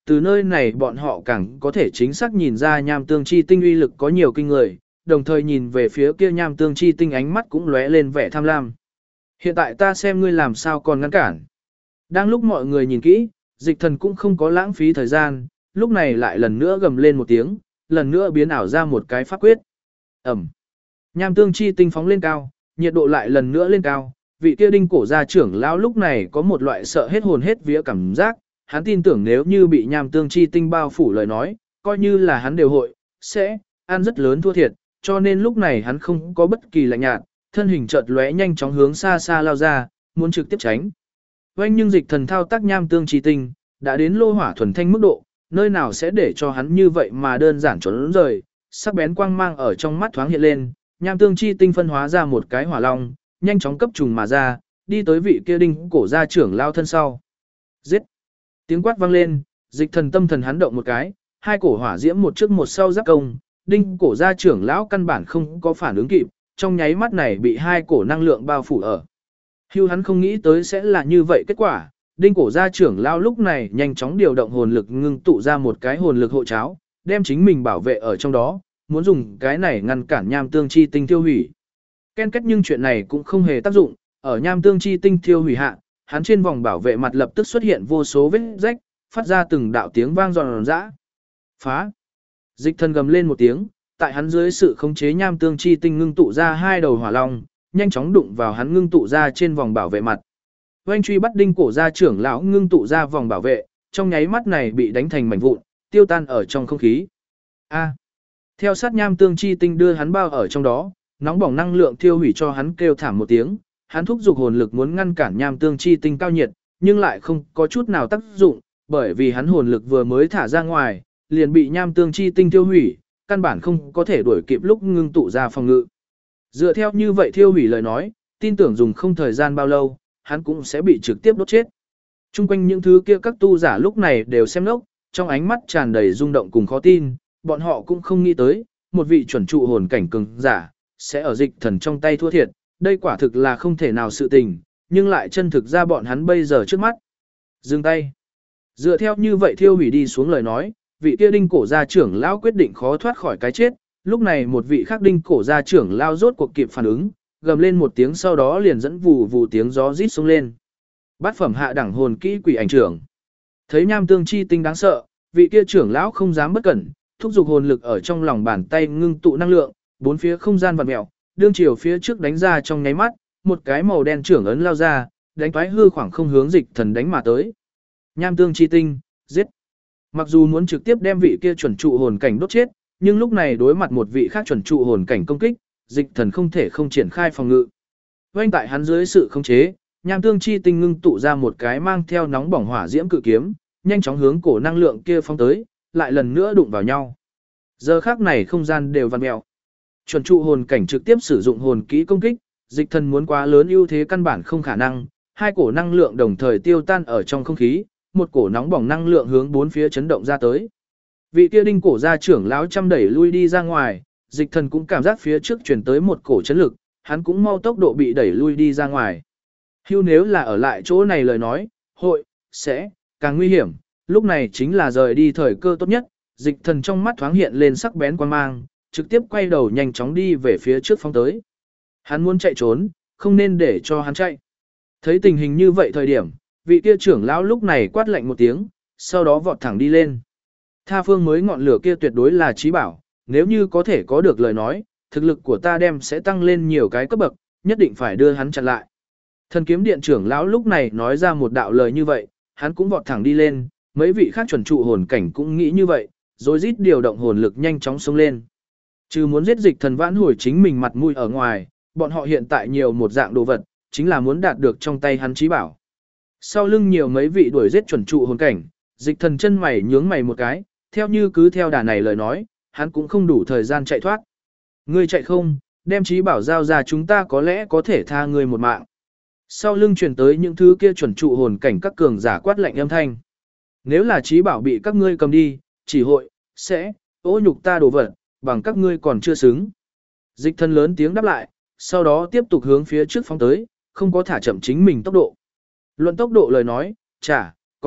từ nơi này bọn họ càng có thể chính xác nhìn ra nham tương chi tinh uy lực có nhiều kinh người, đồng thời nhìn về phía kia nham tương chi tinh ánh mắt cũng lóe lên vẻ tham lam. Hiện tại ta xem ngươi làm sao còn ngăn cản. Đang lúc mọi người nhìn kỹ, dịch thần cũng không có lãng phí thời gian, lúc này lại lần nữa gầm lên một tiếng, lần nữa biến ảo ra một cái pháp quyết. Ẩm. Nham tương chi tinh phóng lên cao, nhiệt độ lại lần nữa lên cao, vị kia đinh cổ gia trưởng lão lúc này có một loại sợ hết hồn hết vía cảm giác, hắn tin tưởng nếu như bị nham tương chi tinh bao phủ lời nói, coi như là hắn đều hội, sẽ, ăn rất lớn thua thiệt, cho nên lúc này hắn không có bất kỳ lạnh nhạt, thân hình chợt lóe nhanh chóng hướng xa xa lao ra, muốn trực tiếp tránh. Oanh nhưng dịch thần thao tác nham tương chi tinh, đã đến lô hỏa thuần thanh mức độ, nơi nào sẽ để cho hắn như vậy mà đơn giản trốn rời, sắc bén quang mang ở trong mắt thoáng hiện lên, nham tương chi tinh phân hóa ra một cái hỏa long, nhanh chóng cấp trùng mà ra, đi tới vị kia đinh cổ gia trưởng lao thân sau. Giết! Tiếng quát vang lên, dịch thần tâm thần hắn động một cái, hai cổ hỏa diễm một trước một sau giáp công, đinh cổ gia trưởng lão căn bản không có phản ứng kịp, trong nháy mắt này bị hai cổ năng lượng bao phủ ở. Hưu hắn không nghĩ tới sẽ là như vậy kết quả, đinh cổ gia trưởng lão lúc này nhanh chóng điều động hồn lực ngưng tụ ra một cái hồn lực hộ cháo, đem chính mình bảo vệ ở trong đó, muốn dùng cái này ngăn cản nham tương chi tinh tiêu hủy. Ken kết nhưng chuyện này cũng không hề tác dụng, ở nham tương chi tinh tiêu hủy hạ, hắn trên vòng bảo vệ mặt lập tức xuất hiện vô số vết rách, phát ra từng đạo tiếng vang giòn giã. Phá! Dịch thần gầm lên một tiếng, tại hắn dưới sự khống chế nham tương chi tinh ngưng tụ ra hai đầu hỏa long, nhanh chóng đụng vào hắn ngưng tụ ra trên vòng bảo vệ mặt. Oanh truy bắt đinh cổ gia trưởng lão ngưng tụ ra vòng bảo vệ, trong nháy mắt này bị đánh thành mảnh vụn, tiêu tan ở trong không khí. A! Theo sát nham tương chi tinh đưa hắn bao ở trong đó, nóng bỏng năng lượng thiêu hủy cho hắn kêu thảm một tiếng, hắn thúc giục hồn lực muốn ngăn cản nham tương chi tinh cao nhiệt, nhưng lại không có chút nào tác dụng, bởi vì hắn hồn lực vừa mới thả ra ngoài, liền bị nham tương chi tinh tiêu hủy, căn bản không có thể đuổi kịp lúc ngưng tụ ra phòng ngự. Dựa theo như vậy thiêu hủy lời nói, tin tưởng dùng không thời gian bao lâu, hắn cũng sẽ bị trực tiếp đốt chết. Trung quanh những thứ kia các tu giả lúc này đều xem lốc, trong ánh mắt tràn đầy rung động cùng khó tin, bọn họ cũng không nghĩ tới, một vị chuẩn trụ hồn cảnh cường giả, sẽ ở dịch thần trong tay thua thiệt, đây quả thực là không thể nào sự tình, nhưng lại chân thực ra bọn hắn bây giờ trước mắt. Dừng tay. Dựa theo như vậy thiêu hủy đi xuống lời nói, vị kia đinh cổ gia trưởng lão quyết định khó thoát khỏi cái chết, lúc này một vị khác đinh cổ gia trưởng lão rốt cuộc kịp phản ứng, gầm lên một tiếng sau đó liền dẫn vù vù tiếng gió rít xuống lên. Bát phẩm hạ đẳng hồn kỹ quỷ ảnh trưởng. Thấy nham tương chi tinh đáng sợ, vị kia trưởng lão không dám bất cẩn, thúc giục hồn lực ở trong lòng bàn tay ngưng tụ năng lượng, bốn phía không gian vặn mèo, đương chiều phía trước đánh ra trong nháy mắt, một cái màu đen trưởng ấn lao ra, đánh toái hư khoảng không hướng dịch thần đánh mà tới. Nham tương chi tinh, giết. Mặc dù muốn trực tiếp đem vị kia chuẩn trụ hồn cảnh đốt chết, nhưng lúc này đối mặt một vị khác chuẩn trụ hồn cảnh công kích, dịch thần không thể không triển khai phòng ngự. Vành tại hắn dưới sự khống chế, nham tương chi tinh ngưng tụ ra một cái mang theo nóng bỏng hỏa diễm cự kiếm, nhanh chóng hướng cổ năng lượng kia phóng tới, lại lần nữa đụng vào nhau. Giờ khắc này không gian đều vặn mèo. Chuẩn trụ hồn cảnh trực tiếp sử dụng hồn kỹ công kích, dịch thần muốn quá lớn ưu thế căn bản không khả năng, hai cổ năng lượng đồng thời tiêu tan ở trong không khí, một cổ nóng bỏng năng lượng hướng bốn phía chấn động ra tới. Vị kia đinh cổ gia trưởng lão chăm đẩy lui đi ra ngoài, dịch thần cũng cảm giác phía trước truyền tới một cổ chấn lực, hắn cũng mau tốc độ bị đẩy lui đi ra ngoài. Hưu nếu là ở lại chỗ này lời nói, hội, sẽ, càng nguy hiểm, lúc này chính là rời đi thời cơ tốt nhất, dịch thần trong mắt thoáng hiện lên sắc bén quan mang, trực tiếp quay đầu nhanh chóng đi về phía trước phóng tới. Hắn muốn chạy trốn, không nên để cho hắn chạy. Thấy tình hình như vậy thời điểm, vị kia trưởng lão lúc này quát lạnh một tiếng, sau đó vọt thẳng đi lên. Tha phương mới ngọn lửa kia tuyệt đối là chí bảo, nếu như có thể có được lời nói, thực lực của ta đem sẽ tăng lên nhiều cái cấp bậc, nhất định phải đưa hắn chặn lại. Thần kiếm điện trưởng lão lúc này nói ra một đạo lời như vậy, hắn cũng vọt thẳng đi lên, mấy vị khác chuẩn trụ hồn cảnh cũng nghĩ như vậy, rồi rít điều động hồn lực nhanh chóng xông lên. Trừ muốn giết dịch thần vãn hồi chính mình mặt mũi ở ngoài, bọn họ hiện tại nhiều một dạng đồ vật, chính là muốn đạt được trong tay hắn chí bảo. Sau lưng nhiều mấy vị đuổi giết chuẩn trụ hồn cảnh, dịch thần chân mày nhướng mày một cái, theo như cứ theo đà này lời nói, hắn cũng không đủ thời gian chạy thoát. Ngươi chạy không, đem chí bảo giao ra chúng ta có lẽ có thể tha ngươi một mạng. Sau lưng truyền tới những thứ kia chuẩn trụ hồn cảnh các cường giả quát lạnh âm thanh. Nếu là chí bảo bị các ngươi cầm đi, chỉ hội, sẽ, ô nhục ta đồ vật, bằng các ngươi còn chưa xứng. Dịch thần lớn tiếng đáp lại, sau đó tiếp tục hướng phía trước phóng tới, không có thả chậm chính mình tốc độ. Luận tốc độ lời nói, còn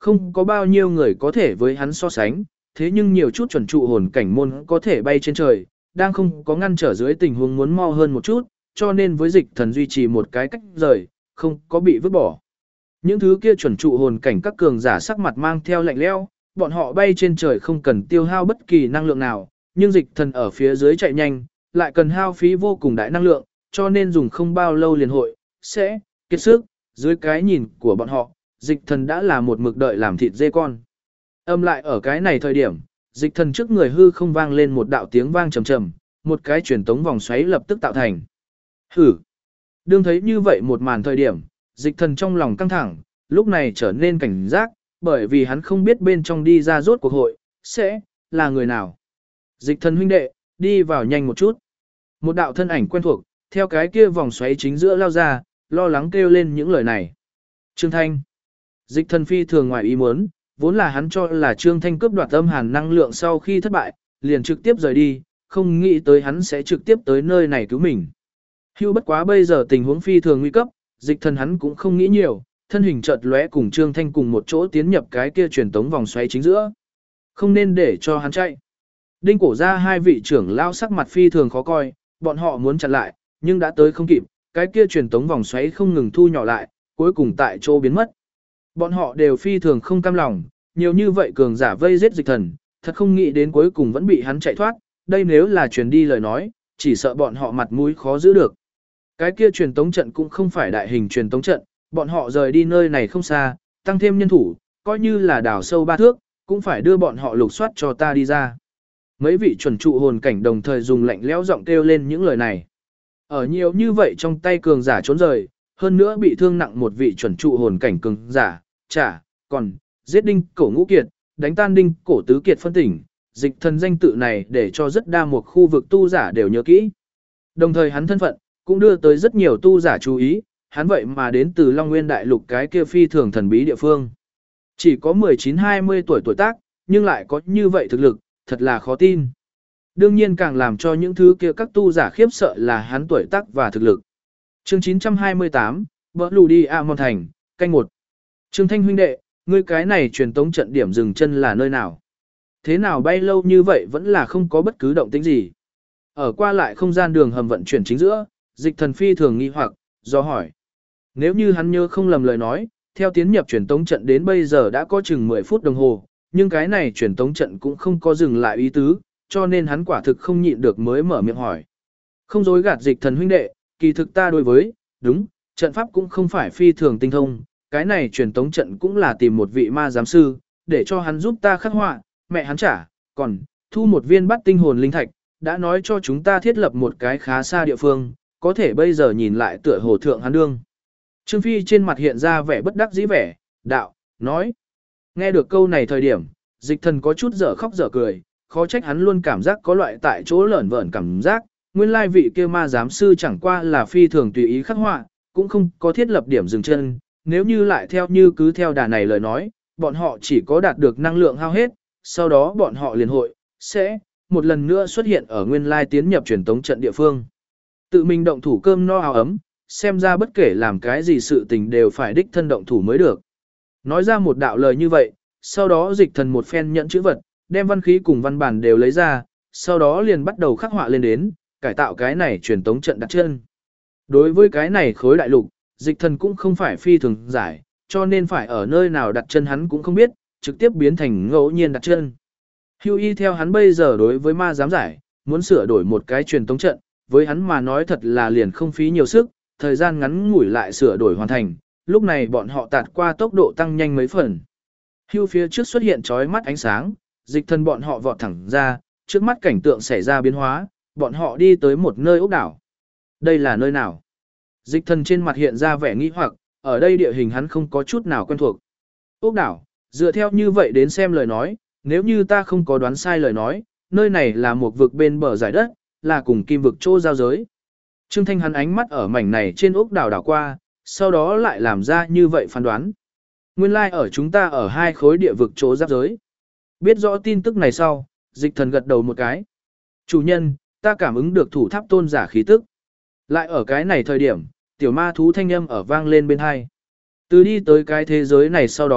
không có bao nhiêu người có thể với hắn so sánh, thế nhưng nhiều chút chuẩn trụ hồn cảnh môn có thể bay trên trời, đang không có ngăn trở dưới tình huống muốn mau hơn một chút, cho nên với dịch thần duy trì một cái cách rời, không có bị vứt bỏ. Những thứ kia chuẩn trụ hồn cảnh các cường giả sắc mặt mang theo lạnh lẽo, bọn họ bay trên trời không cần tiêu hao bất kỳ năng lượng nào, nhưng dịch thần ở phía dưới chạy nhanh, lại cần hao phí vô cùng đại năng lượng, cho nên dùng không bao lâu liền hội, sẽ kiệt sức, dưới cái nhìn của bọn họ, dịch thần đã là một mực đợi làm thịt dê con. Âm lại ở cái này thời điểm, dịch thần trước người hư không vang lên một đạo tiếng vang trầm trầm, một cái truyền tống vòng xoáy lập tức tạo thành. Hử! Đương thấy như vậy một màn thời điểm, dịch thần trong lòng căng thẳng, lúc này trở nên cảnh giác, bởi vì hắn không biết bên trong đi ra rốt cuộc hội, sẽ là người nào. Dịch thần huynh đệ, đi vào nhanh một chút. Một đạo thân ảnh quen thuộc, theo cái kia vòng xoáy chính giữa lao ra, lo lắng kêu lên những lời này. Trương Thanh. Dịch thần phi thường ngoài ý muốn, vốn là hắn cho là Trương Thanh cướp đoạt âm hàn năng lượng sau khi thất bại, liền trực tiếp rời đi, không nghĩ tới hắn sẽ trực tiếp tới nơi này cứu mình. Hưu bất quá bây giờ tình huống phi thường nguy cấp, dịch thần hắn cũng không nghĩ nhiều, thân hình chợt lóe cùng Trương Thanh cùng một chỗ tiến nhập cái kia truyền tống vòng xoáy chính giữa. Không nên để cho hắn chạy. Đinh cổ ra hai vị trưởng lao sắc mặt phi thường khó coi, bọn họ muốn chặn lại, nhưng đã tới không kịp, cái kia truyền tống vòng xoáy không ngừng thu nhỏ lại, cuối cùng tại chỗ biến mất. Bọn họ đều phi thường không cam lòng, nhiều như vậy cường giả vây giết dịch thần, thật không nghĩ đến cuối cùng vẫn bị hắn chạy thoát, đây nếu là truyền đi lời nói, chỉ sợ bọn họ mặt mũi khó giữ được. Cái kia truyền tống trận cũng không phải đại hình truyền tống trận, bọn họ rời đi nơi này không xa, tăng thêm nhân thủ, coi như là đào sâu 3 thước, cũng phải đưa bọn họ lục soát cho ta đi ra. Mấy vị chuẩn trụ hồn cảnh đồng thời dùng lạnh lẽo giọng kêu lên những lời này. Ở nhiều như vậy trong tay cường giả trốn rời, hơn nữa bị thương nặng một vị chuẩn trụ hồn cảnh cường giả, còn giết đinh cổ ngũ kiệt, đánh tan đinh cổ tứ kiệt phân tỉnh, dịch thần danh tự này để cho rất đa một khu vực tu giả đều nhớ kỹ. Đồng thời hắn thân phận, cũng đưa tới rất nhiều tu giả chú ý, hắn vậy mà đến từ Long Nguyên Đại Lục cái kia phi thường thần bí địa phương. Chỉ có 19-20 tuổi tuổi tác, nhưng lại có như vậy thực lực, thật là khó tin. Đương nhiên càng làm cho những thứ kia các tu giả khiếp sợ là hắn tuổi tác và thực lực. Chương 928, Bỡ lù đi A Mòn Thành, canh 1. Trương Thanh huynh đệ, ngươi cái này truyền tống trận điểm dừng chân là nơi nào? Thế nào bay lâu như vậy vẫn là không có bất cứ động tĩnh gì? Ở qua lại không gian đường hầm vận chuyển chính giữa, dịch thần phi thường nghi hoặc, do hỏi. Nếu như hắn nhớ không lầm lời nói, theo tiến nhập truyền tống trận đến bây giờ đã có chừng 10 phút đồng hồ, nhưng cái này truyền tống trận cũng không có dừng lại ý tứ, cho nên hắn quả thực không nhịn được mới mở miệng hỏi. Không dối gạt dịch thần huynh đệ, kỳ thực ta đối với, đúng, trận pháp cũng không phải phi thường tinh thông, cái này truyền tống trận cũng là tìm một vị ma giám sư, để cho hắn giúp ta khắc họa, mẹ hắn trả, còn, thu một viên bắt tinh hồn linh thạch, đã nói cho chúng ta thiết lập một cái khá xa địa phương, có thể bây giờ nhìn lại tựa hồ thượng hắn đương. Trương Phi trên mặt hiện ra vẻ bất đắc dĩ vẻ, đạo, nói. Nghe được câu này thời điểm, dịch thần có chút dở khóc dở cười, khó trách hắn luôn cảm giác có loại tại chỗ lởn vởn cảm giác, nguyên lai vị kia ma giám sư chẳng qua là phi thường tùy ý khắc họa, cũng không có thiết lập điểm dừng chân, nếu như lại theo như cứ theo đà này lời nói, bọn họ chỉ có đạt được năng lượng hao hết, sau đó bọn họ liền hội, sẽ, một lần nữa xuất hiện ở nguyên lai tiến nhập truyền tống trận địa phương. Tự mình động thủ cơm no áo ấm, xem ra bất kể làm cái gì sự tình đều phải đích thân động thủ mới được. Nói ra một đạo lời như vậy, sau đó dịch thần một phen nhận chữ vật, đem văn khí cùng văn bản đều lấy ra, sau đó liền bắt đầu khắc họa lên đến, cải tạo cái này truyền tống trận đặt chân. Đối với cái này khối đại lục, dịch thần cũng không phải phi thường giải, cho nên phải ở nơi nào đặt chân hắn cũng không biết, trực tiếp biến thành ngẫu nhiên đặt chân. Hưu y theo hắn bây giờ đối với ma giám giải, muốn sửa đổi một cái truyền tống trận, với hắn mà nói thật là liền không phí nhiều sức, thời gian ngắn ngủi lại sửa đổi hoàn thành, lúc này bọn họ tạt qua tốc độ tăng nhanh mấy phần. Hưu phía trước xuất hiện chói mắt ánh sáng, dịch thần bọn họ vọt thẳng ra, trước mắt cảnh tượng xảy ra biến hóa, bọn họ đi tới một nơi ốc đảo. Đây là nơi nào? Dịch thần trên mặt hiện ra vẻ nghi hoặc, ở đây địa hình hắn không có chút nào quen thuộc. Ốc đảo, dựa theo như vậy đến xem lời nói, nếu như ta không có đoán sai lời nói, nơi này là một vực bên bờ giải đất, là cùng kim vực chỗ giao giới. Trương Thanh hắn ánh mắt ở mảnh này trên ốc đảo đảo qua, sau đó lại làm ra như vậy phán đoán. Nguyên lai ở chúng ta ở hai khối địa vực chỗ giáp giới. Biết rõ tin tức này sau, dịch thần gật đầu một cái. Chủ nhân, ta cảm ứng được thủ tháp tôn giả khí tức. Lại ở cái này thời điểm, tiểu ma thú thanh âm ở vang lên bên hai. Từ đi tới cái thế giới này sau đó,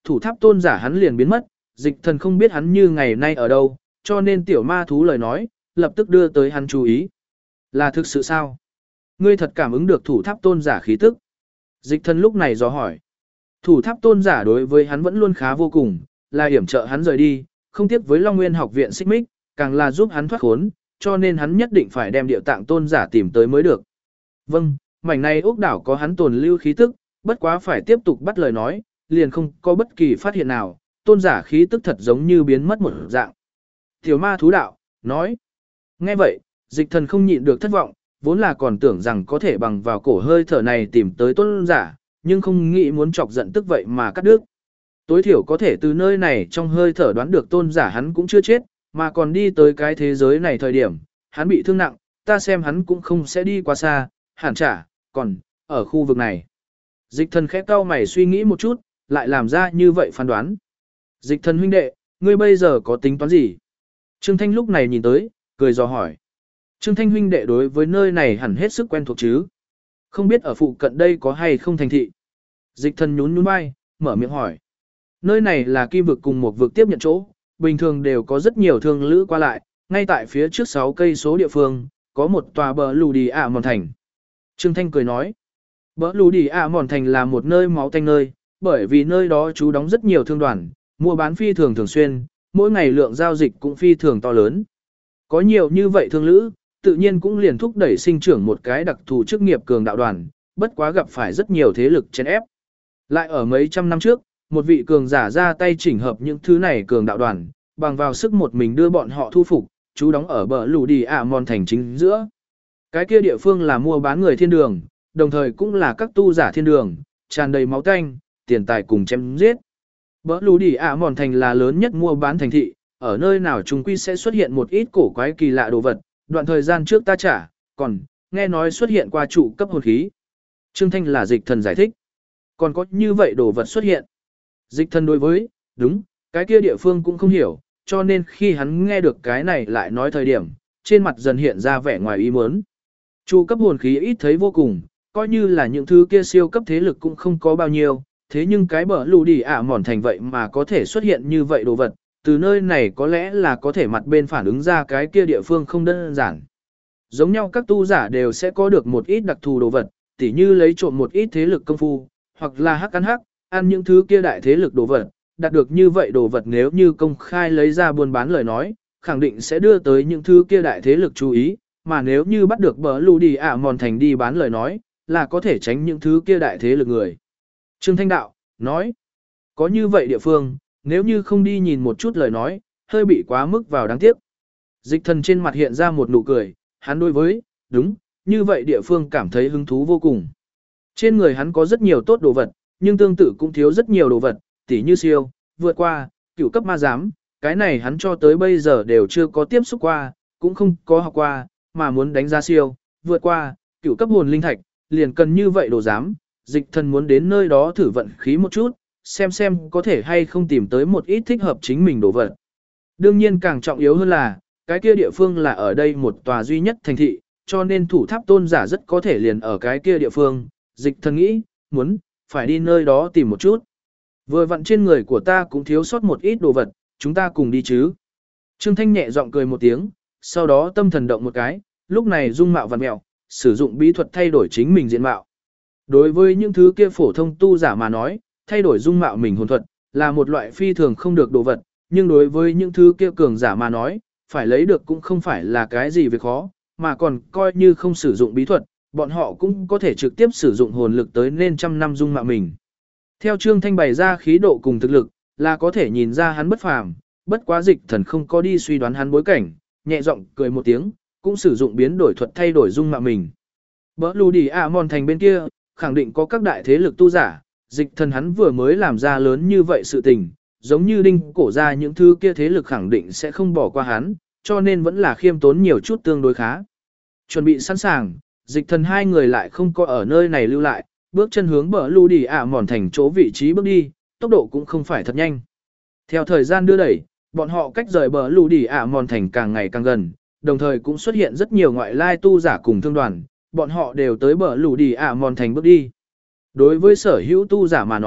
thủ tháp tôn giả hắn liền biến mất, dịch thần không biết hắn như ngày nay ở đâu, cho nên tiểu ma thú lời nói, lập tức đưa tới hắn chú ý. Là thực sự sao? Ngươi thật cảm ứng được thủ tháp tôn giả khí tức. Dịch thần lúc này dò hỏi. Thủ tháp tôn giả đối với hắn vẫn luôn khá vô cùng, là hiểm trợ hắn rời đi, không tiếc với Long Nguyên học viện xích mích, càng là giúp hắn thoát khốn, cho nên hắn nhất định phải đem địa tạng tôn giả tìm tới mới được. Vâng, mảnh này ốc đảo có hắn tồn lưu khí tức, bất quá phải tiếp tục bắt lời nói, liền không có bất kỳ phát hiện nào, tôn giả khí tức thật giống như biến mất một dạng. Tiểu ma thú đạo, nói. Nghe vậy, dịch thần không nhịn được thất vọng, vốn là còn tưởng rằng có thể bằng vào cổ hơi thở này tìm tới tôn giả, nhưng không nghĩ muốn chọc giận tức vậy mà cắt đứt. Tối thiểu có thể từ nơi này trong hơi thở đoán được tôn giả hắn cũng chưa chết, mà còn đi tới cái thế giới này thời điểm, hắn bị thương nặng, ta xem hắn cũng không sẽ đi quá xa, hẳn chả, còn, ở khu vực này. Dịch thần khẽ cau mày suy nghĩ một chút, lại làm ra như vậy phán đoán. Dịch thần huynh đệ, ngươi bây giờ có tính toán gì? Trương Thanh lúc này nhìn tới, cười dò hỏi. Trương Thanh huynh đệ đối với nơi này hẳn hết sức quen thuộc chứ. Không biết ở phụ cận đây có hay không thành thị. Dịch thần nhún nhún vai, mở miệng hỏi. Nơi này là kim vực cùng một vực tiếp nhận chỗ, bình thường đều có rất nhiều thương lữ qua lại, ngay tại phía trước 6 cây số địa phương, có một tòa bờ lù đi ạ mòn thành. Trương Thanh cười nói. Bờ lù đi ạ mòn thành là một nơi máu tanh nơi, bởi vì nơi đó trú đóng rất nhiều thương đoàn, mua bán phi thường thường xuyên, mỗi ngày lượng giao dịch cũng phi thường to lớn. Có nhiều như vậy thương lữ, tự nhiên cũng liền thúc đẩy sinh trưởng một cái đặc thù chức nghiệp cường đạo đoàn, bất quá gặp phải rất nhiều thế lực chèn ép. Lại ở mấy trăm năm trước, một vị cường giả ra tay chỉnh hợp những thứ này cường đạo đoàn, bằng vào sức một mình đưa bọn họ thu phục, trú đóng ở bờ lù đi ạ mòn thành chính giữa. Cái kia địa phương là mua bán người thiên đường, đồng thời cũng là các tu giả thiên đường, tràn đầy máu tanh, tiền tài cùng chém giết. Bờ lù đi ạ mòn thành là lớn nhất mua bán thành thị, ở nơi nào chúng quy sẽ xuất hiện một ít cổ quái kỳ lạ đồ vật, đoạn thời gian trước ta trả, còn, nghe nói xuất hiện qua trụ cấp hồn khí. Trương Thanh là dịch thần giải thích. Còn có như vậy đồ vật xuất hiện. Dịch thần đối với, đúng, cái kia địa phương cũng không hiểu, cho nên khi hắn nghe được cái này lại nói thời điểm, trên mặt dần hiện ra vẻ ngoài ý muốn. Trụ cấp hồn khí ít thấy vô cùng, coi như là những thứ kia siêu cấp thế lực cũng không có bao nhiêu, thế nhưng cái bờ lù đi ạ mòn thành vậy mà có thể xuất hiện như vậy đồ vật, từ nơi này có lẽ là có thể mặt bên phản ứng ra cái kia địa phương không đơn giản. Giống nhau các tu giả đều sẽ có được một ít đặc thù đồ vật, tỉ như lấy trộm một ít thế lực công phu, hoặc là hắc ăn những thứ kia đại thế lực đồ vật, đạt được như vậy đồ vật nếu như công khai lấy ra buôn bán lời nói, khẳng định sẽ đưa tới những thứ kia đại thế lực chú ý, mà nếu như bắt được bờ lù đi ạ mòn thành đi bán lời nói, là có thể tránh những thứ kia đại thế lực người. Trương Thanh Đạo, nói, có như vậy địa phương, nếu như không đi nhìn một chút lời nói, hơi bị quá mức vào đáng tiếc. Dịch thần trên mặt hiện ra một nụ cười, hắn đối với, đúng, như vậy địa phương cảm thấy hứng thú vô cùng. Trên người hắn có rất nhiều tốt đồ vật, nhưng tương tự cũng thiếu rất nhiều đồ vật, tỉ như siêu, vượt qua, cửu cấp ma giám, cái này hắn cho tới bây giờ đều chưa có tiếp xúc qua, cũng không có học qua, mà muốn đánh giá siêu, vượt qua, cửu cấp hồn linh thạch, liền cần như vậy đồ giám, dịch thần muốn đến nơi đó thử vận khí một chút, xem có thể hay không tìm tới một ít thích hợp chính mình đồ vật. Đương nhiên càng trọng yếu hơn là, cái kia địa phương là ở đây một tòa duy nhất thành thị, cho nên thủ tháp tôn giả rất có thể liền ở cái kia địa phương, dịch thần nghĩ, phải đi nơi đó tìm một chút. Vừa vặn trên người của ta cũng thiếu sót một ít đồ vật, chúng ta cùng đi chứ. Trương Thanh nhẹ giọng cười một tiếng, sau đó tâm thần động một cái, lúc này dung mạo vặn mẹo, sử dụng bí thuật thay đổi chính mình diện mạo. Đối với những thứ kia phổ thông tu giả mà nói, thay đổi dung mạo mình hồn thuật, là một loại phi thường không được đồ vật, nhưng đối với những thứ kia cường giả mà nói, phải lấy được cũng không phải là cái gì việc khó, mà còn coi như không sử dụng bí thuật, bọn họ cũng có thể trực tiếp sử dụng hồn lực tới nên trăm năm dung mạo mình. Theo Trương Thanh bày ra khí độ cùng thực lực, là có thể nhìn ra hắn bất phàm, bất quá dịch thần không có đi suy đoán hắn bối cảnh, nhẹ giọng cười một tiếng, cũng sử dụng biến đổi thuật thay đổi dung mạo mình. Bỡ lù đi ạ mòn thành bên kia, khẳng định có các đại thế lực tu giả, dịch thần hắn vừa mới làm ra lớn như vậy sự tình, giống như đinh cổ ra những thứ kia thế lực khẳng định sẽ không bỏ qua hắn, cho nên vẫn là khiêm tốn nhiều chút tương đối khá. Chuẩn bị sẵn sàng, dịch thần hai người lại không có ở nơi này lưu lại, bước chân hướng bờ lù đi ạ mòn thành chỗ vị trí bước đi, tốc độ cũng không phải thật nhanh. Theo thời gian đưa đẩy, bọn họ cách rời bờ lù đi ạ mòn thành càng ngày càng gần, đồng thời cũng xuất hiện rất nhiều ngoại lai tu giả cùng thương đoàn, bọn họ đều tới bờ lù đi ạ mòn thành bước đi. Đối với sở hữu tu giả mà nói,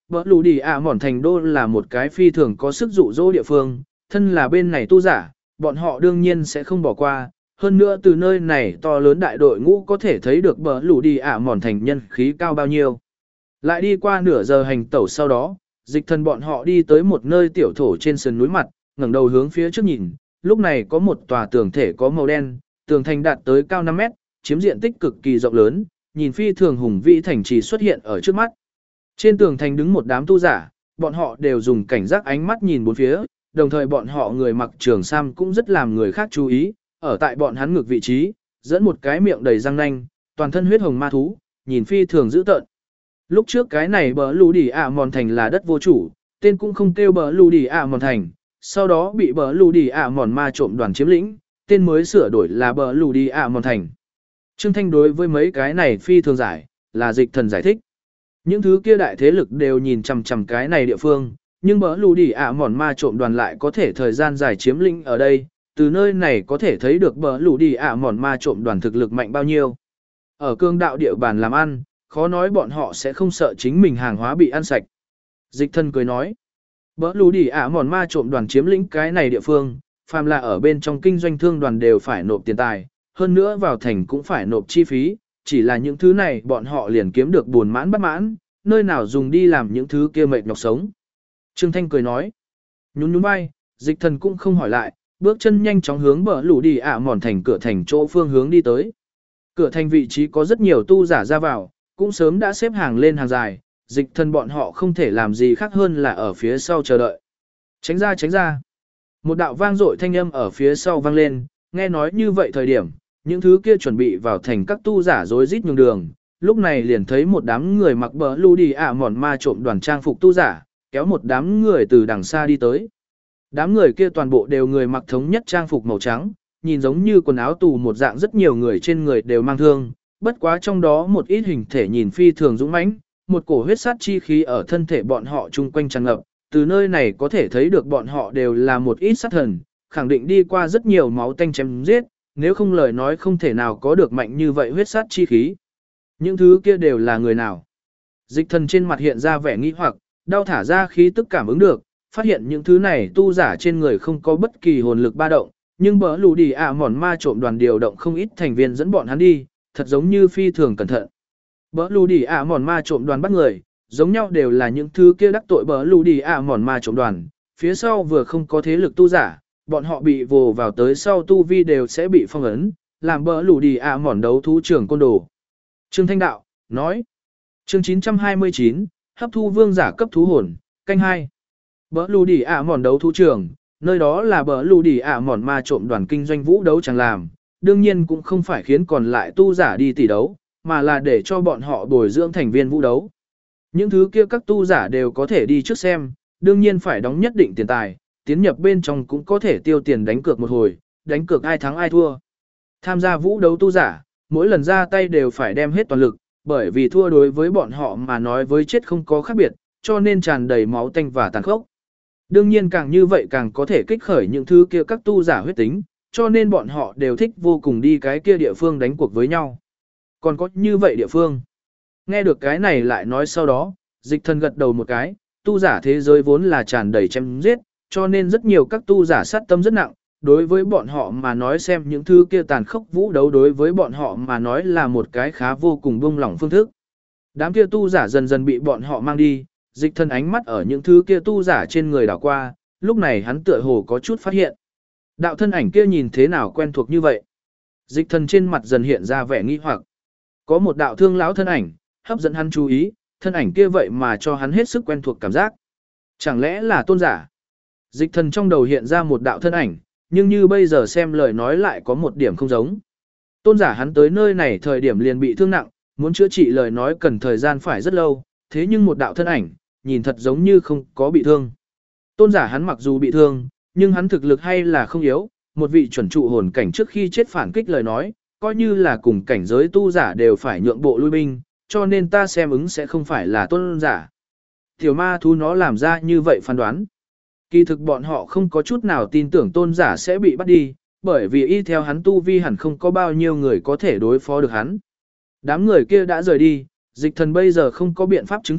Bờ lù đi ạ mòn thành đô là một cái phi thường có sức dụ dỗ địa phương, thân là bên này tu giả, bọn họ đương nhiên sẽ không bỏ qua. Hơn nữa từ nơi này to lớn đại đội ngũ có thể thấy được bờ lù đi ạ mòn thành nhân khí cao bao nhiêu. Lại đi qua nửa giờ hành tẩu sau đó, dịch thần bọn họ đi tới một nơi tiểu thổ trên sườn núi mặt, ngẩng đầu hướng phía trước nhìn, lúc này có một tòa tường thể có màu đen, tường thành đạt tới cao 5 mét, chiếm diện tích cực kỳ rộng lớn, nhìn phi thường hùng vĩ thành trì xuất hiện ở trước mắt. Trên tường thành đứng một đám tu giả, bọn họ đều dùng cảnh giác ánh mắt nhìn bốn phía, đồng thời bọn họ người mặc trường sam cũng rất làm người khác chú ý, ở tại bọn hắn ngược vị trí, dẫn một cái miệng đầy răng nanh, toàn thân huyết hồng ma thú, nhìn phi thường dữ tợn. Lúc trước cái này bờ lù đi ạ mòn thành là đất vô chủ, tên cũng không kêu bờ lù đi ạ mòn thành, sau đó bị bờ lù đi ạ mòn ma trộm đoàn chiếm lĩnh, tên mới sửa đổi là bờ lù đi ạ mòn thành. Trương Thanh đối với mấy cái này phi thường giải, là dịch thần giải thích. Những thứ kia đại thế lực đều nhìn chằm chằm cái này địa phương, nhưng bờ lù đi ạ mòn ma trộm đoàn lại có thể thời gian dài chiếm lĩnh ở đây, từ nơi này có thể thấy được bờ lù đi ạ mòn ma trộm đoàn thực lực mạnh bao nhiêu. Ở cương đạo địa bàn làm ăn, khó nói bọn họ sẽ không sợ chính mình hàng hóa bị ăn sạch. Dịch thần cười nói, bờ lù đi ạ mòn ma trộm đoàn chiếm lĩnh cái này địa phương, phàm là ở bên trong kinh doanh thương đoàn đều phải nộp tiền tài, hơn nữa vào thành cũng phải nộp chi phí, chỉ là những thứ này bọn họ liền kiếm được buồn mãn bất mãn, nơi nào dùng đi làm những thứ kia mệt nhọc sống. Trương Thanh cười nói, nhún nhún vai, dịch thần cũng không hỏi lại, bước chân nhanh chóng hướng bờ lù đi ạ mòn thành cửa thành chỗ phương hướng đi tới. Cửa thành vị trí có rất nhiều tu giả ra vào, cũng sớm đã xếp hàng lên hàng dài, dịch thần bọn họ không thể làm gì khác hơn là ở phía sau chờ đợi. Tránh ra tránh ra. Một đạo vang dội thanh âm ở phía sau vang lên, nghe nói như vậy thời điểm, những thứ kia chuẩn bị vào thành các tu giả rối rít nhường đường, lúc này liền thấy một đám người mặc bờ lù đi ạ mòn ma trộm đoàn trang phục tu giả, kéo một đám người từ đằng xa đi tới. Đám người kia toàn bộ đều người mặc thống nhất trang phục màu trắng, nhìn giống như quần áo tù một dạng, rất nhiều người trên người đều mang thương, bất quá trong đó một ít hình thể nhìn phi thường dũng mãnh, một cổ huyết sát chi khí ở thân thể bọn họ chung quanh tràn ngập, từ nơi này có thể thấy được bọn họ đều là một ít sát thần, khẳng định đi qua rất nhiều máu tanh chém giết, nếu không lời nói không thể nào có được mạnh như vậy huyết sát chi khí. Những thứ kia đều là người nào? Dịch thần trên mặt hiện ra vẻ nghi hoặc, đau thả ra khí tức cảm ứng được, phát hiện những thứ này tu giả trên người không có bất kỳ hồn lực ba động, nhưng bờ lù đi ạ mòn ma trộm đoàn điều động không ít thành viên dẫn bọn hắn đi, thật giống như phi thường cẩn thận. Bờ lù đi ạ mòn ma trộm đoàn bắt người, giống nhau đều là những thứ kia đắc tội bờ lù đi ạ mòn ma trộm đoàn, phía sau vừa không có thế lực tu giả, bọn họ bị vồ vào tới sau tu vi đều sẽ bị phong ấn, làm bờ lù đi ạ mòn đấu thú trưởng côn đồ. Trương Thanh Đạo, nói. Chương 929, hấp thu vương giả cấp thú hồn, canh 2. Bờ lù đi ạ mòn đấu thú trưởng, nơi đó là bờ lù đi ạ mòn ma trộm đoàn kinh doanh vũ đấu chẳng làm, đương nhiên cũng không phải khiến còn lại tu giả đi tỷ đấu, mà là để cho bọn họ bồi dưỡng thành viên vũ đấu. Những thứ kia các tu giả đều có thể đi trước xem, đương nhiên phải đóng nhất định tiền tài, tiến nhập bên trong cũng có thể tiêu tiền đánh cược một hồi, đánh cược ai thắng ai thua. Tham gia vũ đấu tu giả, mỗi lần ra tay đều phải đem hết toàn lực, bởi vì thua đối với bọn họ mà nói với chết không có khác biệt, cho nên tràn đầy máu tanh và tàn khốc. Đương nhiên càng như vậy càng có thể kích khởi những thứ kia các tu giả huyết tính, cho nên bọn họ đều thích vô cùng đi cái kia địa phương đánh cuộc với nhau. Còn có như vậy địa phương. Nghe được cái này lại nói sau đó, dịch thần gật đầu một cái, tu giả thế giới vốn là tràn đầy chém giết, cho nên rất nhiều các tu giả sát tâm rất nặng, đối với bọn họ mà nói xem những thứ kia tàn khốc vũ đấu đối với bọn họ mà nói là một cái khá vô cùng buông lỏng phương thức. Đám kia tu giả dần dần bị bọn họ mang đi, dịch thần ánh mắt ở những thứ kia tu giả trên người đảo qua, lúc này hắn tựa hồ có chút phát hiện. Đạo thân ảnh kia nhìn thế nào quen thuộc như vậy? Dịch thần trên mặt dần hiện ra vẻ nghi hoặc. Có một đạo thương lão thân ảnh, hấp dẫn hắn chú ý, thân ảnh kia vậy mà cho hắn hết sức quen thuộc cảm giác. Chẳng lẽ là tôn giả? Dịch thần trong đầu hiện ra một đạo thân ảnh, nhưng như bây giờ xem lời nói lại có một điểm không giống. Tôn giả hắn tới nơi này thời điểm liền bị thương nặng, muốn chữa trị lời nói cần thời gian phải rất lâu, thế nhưng một đạo thân ảnh, nhìn thật giống như không có bị thương. Tôn giả hắn mặc dù bị thương, nhưng hắn thực lực hay là không yếu, một vị chuẩn trụ hồn cảnh trước khi chết phản kích lời nói, coi như là cùng cảnh giới tu giả đều phải nhượng bộ lui binh, cho nên ta xem ứng sẽ không phải là tôn giả. Tiểu ma thú nó làm ra như vậy phán đoán. Kỳ thực bọn họ không có chút nào tin tưởng tôn giả sẽ bị bắt đi, bởi vì y theo hắn tu vi hẳn không có bao nhiêu người có thể đối phó được hắn. Đám người kia đã rời đi, dịch thần bây giờ không có biện pháp chứng thực,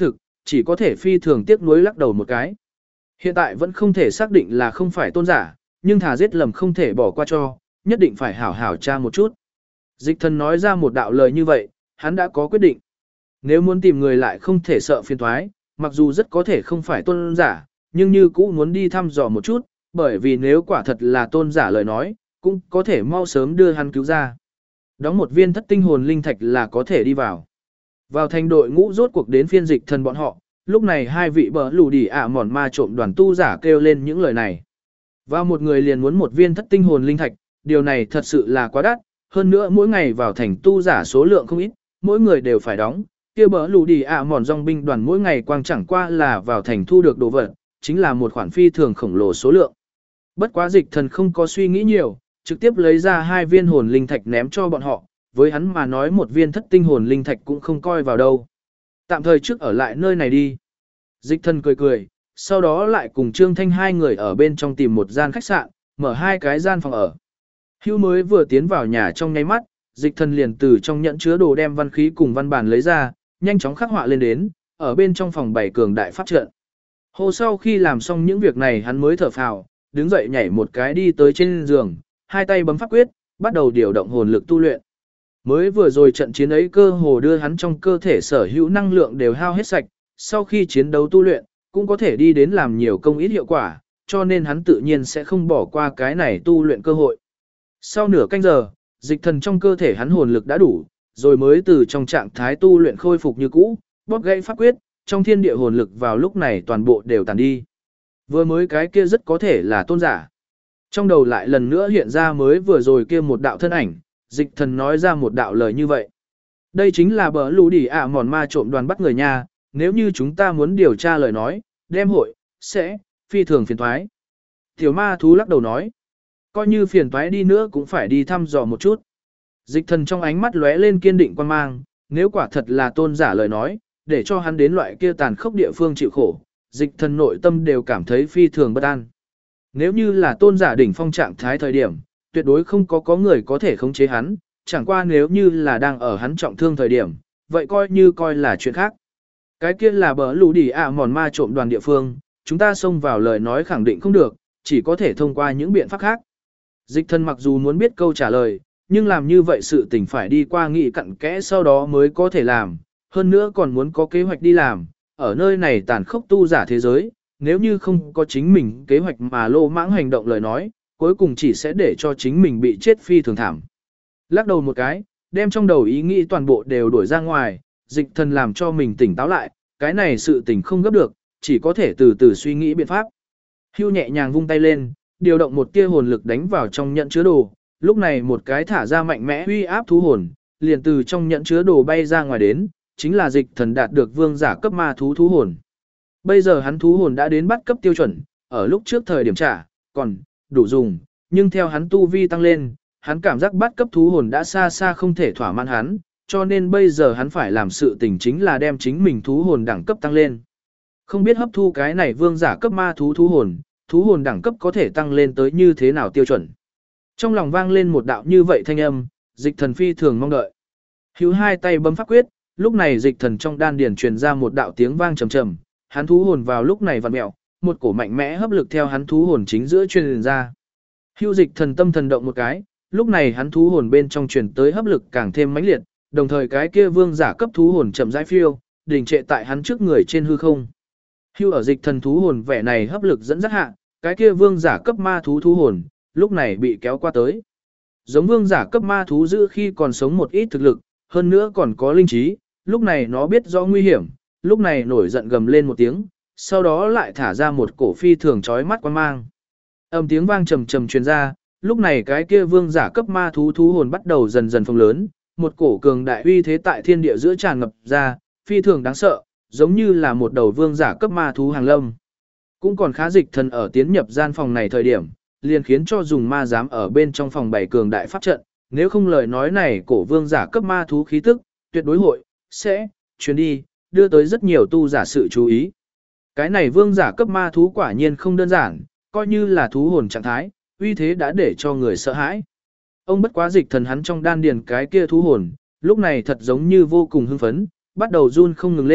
chỉ có thể phi thường tiếc nuối lắc đầu một cái. Hiện tại vẫn không thể xác định là không phải tôn giả, nhưng thà giết lầm không thể bỏ qua cho, nhất định phải hảo hảo tra một chút. Dịch thần nói ra một đạo lời như vậy, hắn đã có quyết định. Nếu muốn tìm người lại không thể sợ phiền toái, mặc dù rất có thể không phải tôn giả, nhưng như cũ muốn đi thăm dò một chút, bởi vì nếu quả thật là tôn giả lời nói, cũng có thể mau sớm đưa hắn cứu ra. Đóng một viên thất tinh hồn linh thạch là có thể đi vào. Vào thành đội ngũ rốt cuộc đến phiên dịch thần bọn họ, lúc này hai vị bờ lù đỉ ạ mòn ma trộm đoàn tu giả kêu lên những lời này. Vào một người liền muốn một viên thất tinh hồn linh thạch, điều này thật sự là quá đắt, hơn nữa mỗi ngày vào thành tu giả số lượng không ít, mỗi người đều phải đóng, kia bờ lù đỉ ạ mòn dòng binh đoàn mỗi ngày quang chẳng qua là vào thành thu được đồ vật, chính là một khoản phi thường khổng lồ số lượng. Bất quá dịch thần không có suy nghĩ nhiều, trực tiếp lấy ra hai viên hồn linh thạch ném cho bọn họ, với hắn mà nói một viên thất tinh hồn linh thạch cũng không coi vào đâu. Tạm thời trước ở lại nơi này đi. Dịch thần cười cười, sau đó lại cùng Trương Thanh hai người ở bên trong tìm một gian khách sạn, mở hai cái gian phòng ở. Hưu mới vừa tiến vào nhà trong nháy mắt, dịch thần liền từ trong nhẫn chứa đồ đem văn khí cùng văn bản lấy ra, nhanh chóng khắc họa lên đến, ở bên trong phòng bày cường đại pháp trận. Hồ sau khi làm xong những việc này hắn mới thở phào, đứng dậy nhảy một cái đi tới trên giường, hai tay bấm pháp quyết, bắt đầu điều động hồn lực tu luyện. Mới vừa rồi trận chiến ấy cơ hồ đưa hắn trong cơ thể sở hữu năng lượng đều hao hết sạch, sau khi chiến đấu tu luyện, cũng có thể đi đến làm nhiều công ít hiệu quả, cho nên hắn tự nhiên sẽ không bỏ qua cái này tu luyện cơ hội. Sau nửa canh giờ, dịch thần trong cơ thể hắn hồn lực đã đủ, rồi mới từ trong trạng thái tu luyện khôi phục như cũ, bóp gãy pháp quyết, trong thiên địa hồn lực vào lúc này toàn bộ đều tàn đi. Vừa mới cái kia rất có thể là tôn giả. Trong đầu lại lần nữa hiện ra mới vừa rồi kia một đạo thân ảnh, dịch thần nói ra một đạo lời như vậy. Đây chính là bờ lũ đỉ ạ mòn ma trộm đoàn bắt người nhà, nếu như chúng ta muốn điều tra lời nói, đem hội, sẽ, phi thường phiền thoái. Tiểu ma thú lắc đầu nói, coi như phiền toái đi nữa cũng phải đi thăm dò một chút. Dịch thần trong ánh mắt lóe lên kiên định quan mang, nếu quả thật là tôn giả lời nói, để cho hắn đến loại kia tàn khốc địa phương chịu khổ, dịch thần nội tâm đều cảm thấy phi thường bất an. Nếu như là tôn giả đỉnh phong trạng thái thời điểm, tuyệt đối không có người có thể khống chế hắn, chẳng qua nếu như là đang ở hắn trọng thương thời điểm, vậy coi là chuyện khác. Cái kia là bờ lũ đỉ ạ mòn ma trộm đoàn địa phương, chúng ta xông vào lời nói khẳng định không được, chỉ có thể thông qua những biện pháp khác. Dịch thần mặc dù muốn biết câu trả lời, nhưng làm như vậy sự tình phải đi qua nghị cặn kẽ sau đó mới có thể làm, hơn nữa còn muốn có kế hoạch đi làm, ở nơi này tàn khốc tu giả thế giới, nếu như không có chính mình kế hoạch mà lô mãng hành động lời nói, cuối cùng chỉ sẽ để cho chính mình bị chết phi thường thảm. Lắc đầu một cái, đem trong đầu ý nghĩ toàn bộ đều đuổi ra ngoài, dịch thần làm cho mình tỉnh táo lại, cái này sự tình không gấp được, chỉ có thể từ từ suy nghĩ biện pháp. Hưu nhẹ nhàng vung tay lên, điều động một tia hồn lực đánh vào trong nhận chứa đồ, lúc này một cái thả ra mạnh mẽ uy áp thú hồn, liền từ trong nhận chứa đồ bay ra ngoài đến, chính là dịch thần đạt được vương giả cấp ma thú thú hồn. Bây giờ hắn thú hồn đã đến bắt cấp tiêu chuẩn, ở lúc trước thời điểm trả, còn đủ dùng, nhưng theo hắn tu vi tăng lên, hắn cảm giác bắt cấp thú hồn đã xa xa không thể thỏa mãn hắn, cho nên bây giờ hắn phải làm sự tình chính là đem chính mình thú hồn đẳng cấp tăng lên. Không biết hấp thu cái này vương giả cấp ma thú thú hồn đẳng cấp có thể tăng lên tới như thế nào tiêu chuẩn. Trong lòng vang lên một đạo như vậy thanh âm, dịch thần phi thường mong đợi. Hữu hai tay bấm pháp quyết, lúc này dịch thần trong đan điền truyền ra một đạo tiếng vang trầm trầm, hắn thú hồn vào lúc này vặn mèo, một cổ mạnh mẽ hấp lực theo hắn thú hồn chính giữa truyền ra. Hữu dịch thần tâm thần động một cái, lúc này hắn thú hồn bên trong truyền tới hấp lực càng thêm mãnh liệt, đồng thời cái kia vương giả cấp thú hồn chậm rãi phiêu, đình trệ tại hắn trước người trên hư không. Hưu ở dịch thần thú hồn vẻ này hấp lực dẫn dắt hạ, cái kia vương giả cấp ma thú thú hồn, lúc này bị kéo qua tới. Giống vương giả cấp ma thú giữ khi còn sống một ít thực lực, hơn nữa còn có linh trí, lúc này nó biết rõ nguy hiểm, lúc này nổi giận gầm lên một tiếng, sau đó lại thả ra một cổ phi thường chói mắt quan mang. Âm tiếng vang trầm trầm truyền ra, lúc này cái kia vương giả cấp ma thú thú hồn bắt đầu dần dần phồng lớn, một cổ cường đại uy thế tại thiên địa giữa tràn ngập ra, phi thường đáng sợ, giống như là một đầu vương giả cấp ma thú hàng lâm. Cũng còn khá dịch thần ở tiến nhập gian phòng này thời điểm, liền khiến cho dùng ma giám ở bên trong phòng bày cường đại pháp trận, nếu không lời nói này cổ vương giả cấp ma thú khí tức, tuyệt đối hội, sẽ, truyền đi, đưa tới rất nhiều tu giả sự chú ý. Cái này vương giả cấp ma thú quả nhiên không đơn giản, coi như là thú hồn trạng thái, uy thế đã để cho người sợ hãi. Ông bất quá dịch thần hắn trong đan điền cái kia thú hồn, lúc này thật giống như vô cùng hưng phấn, bắt đầu run không ngừng lên,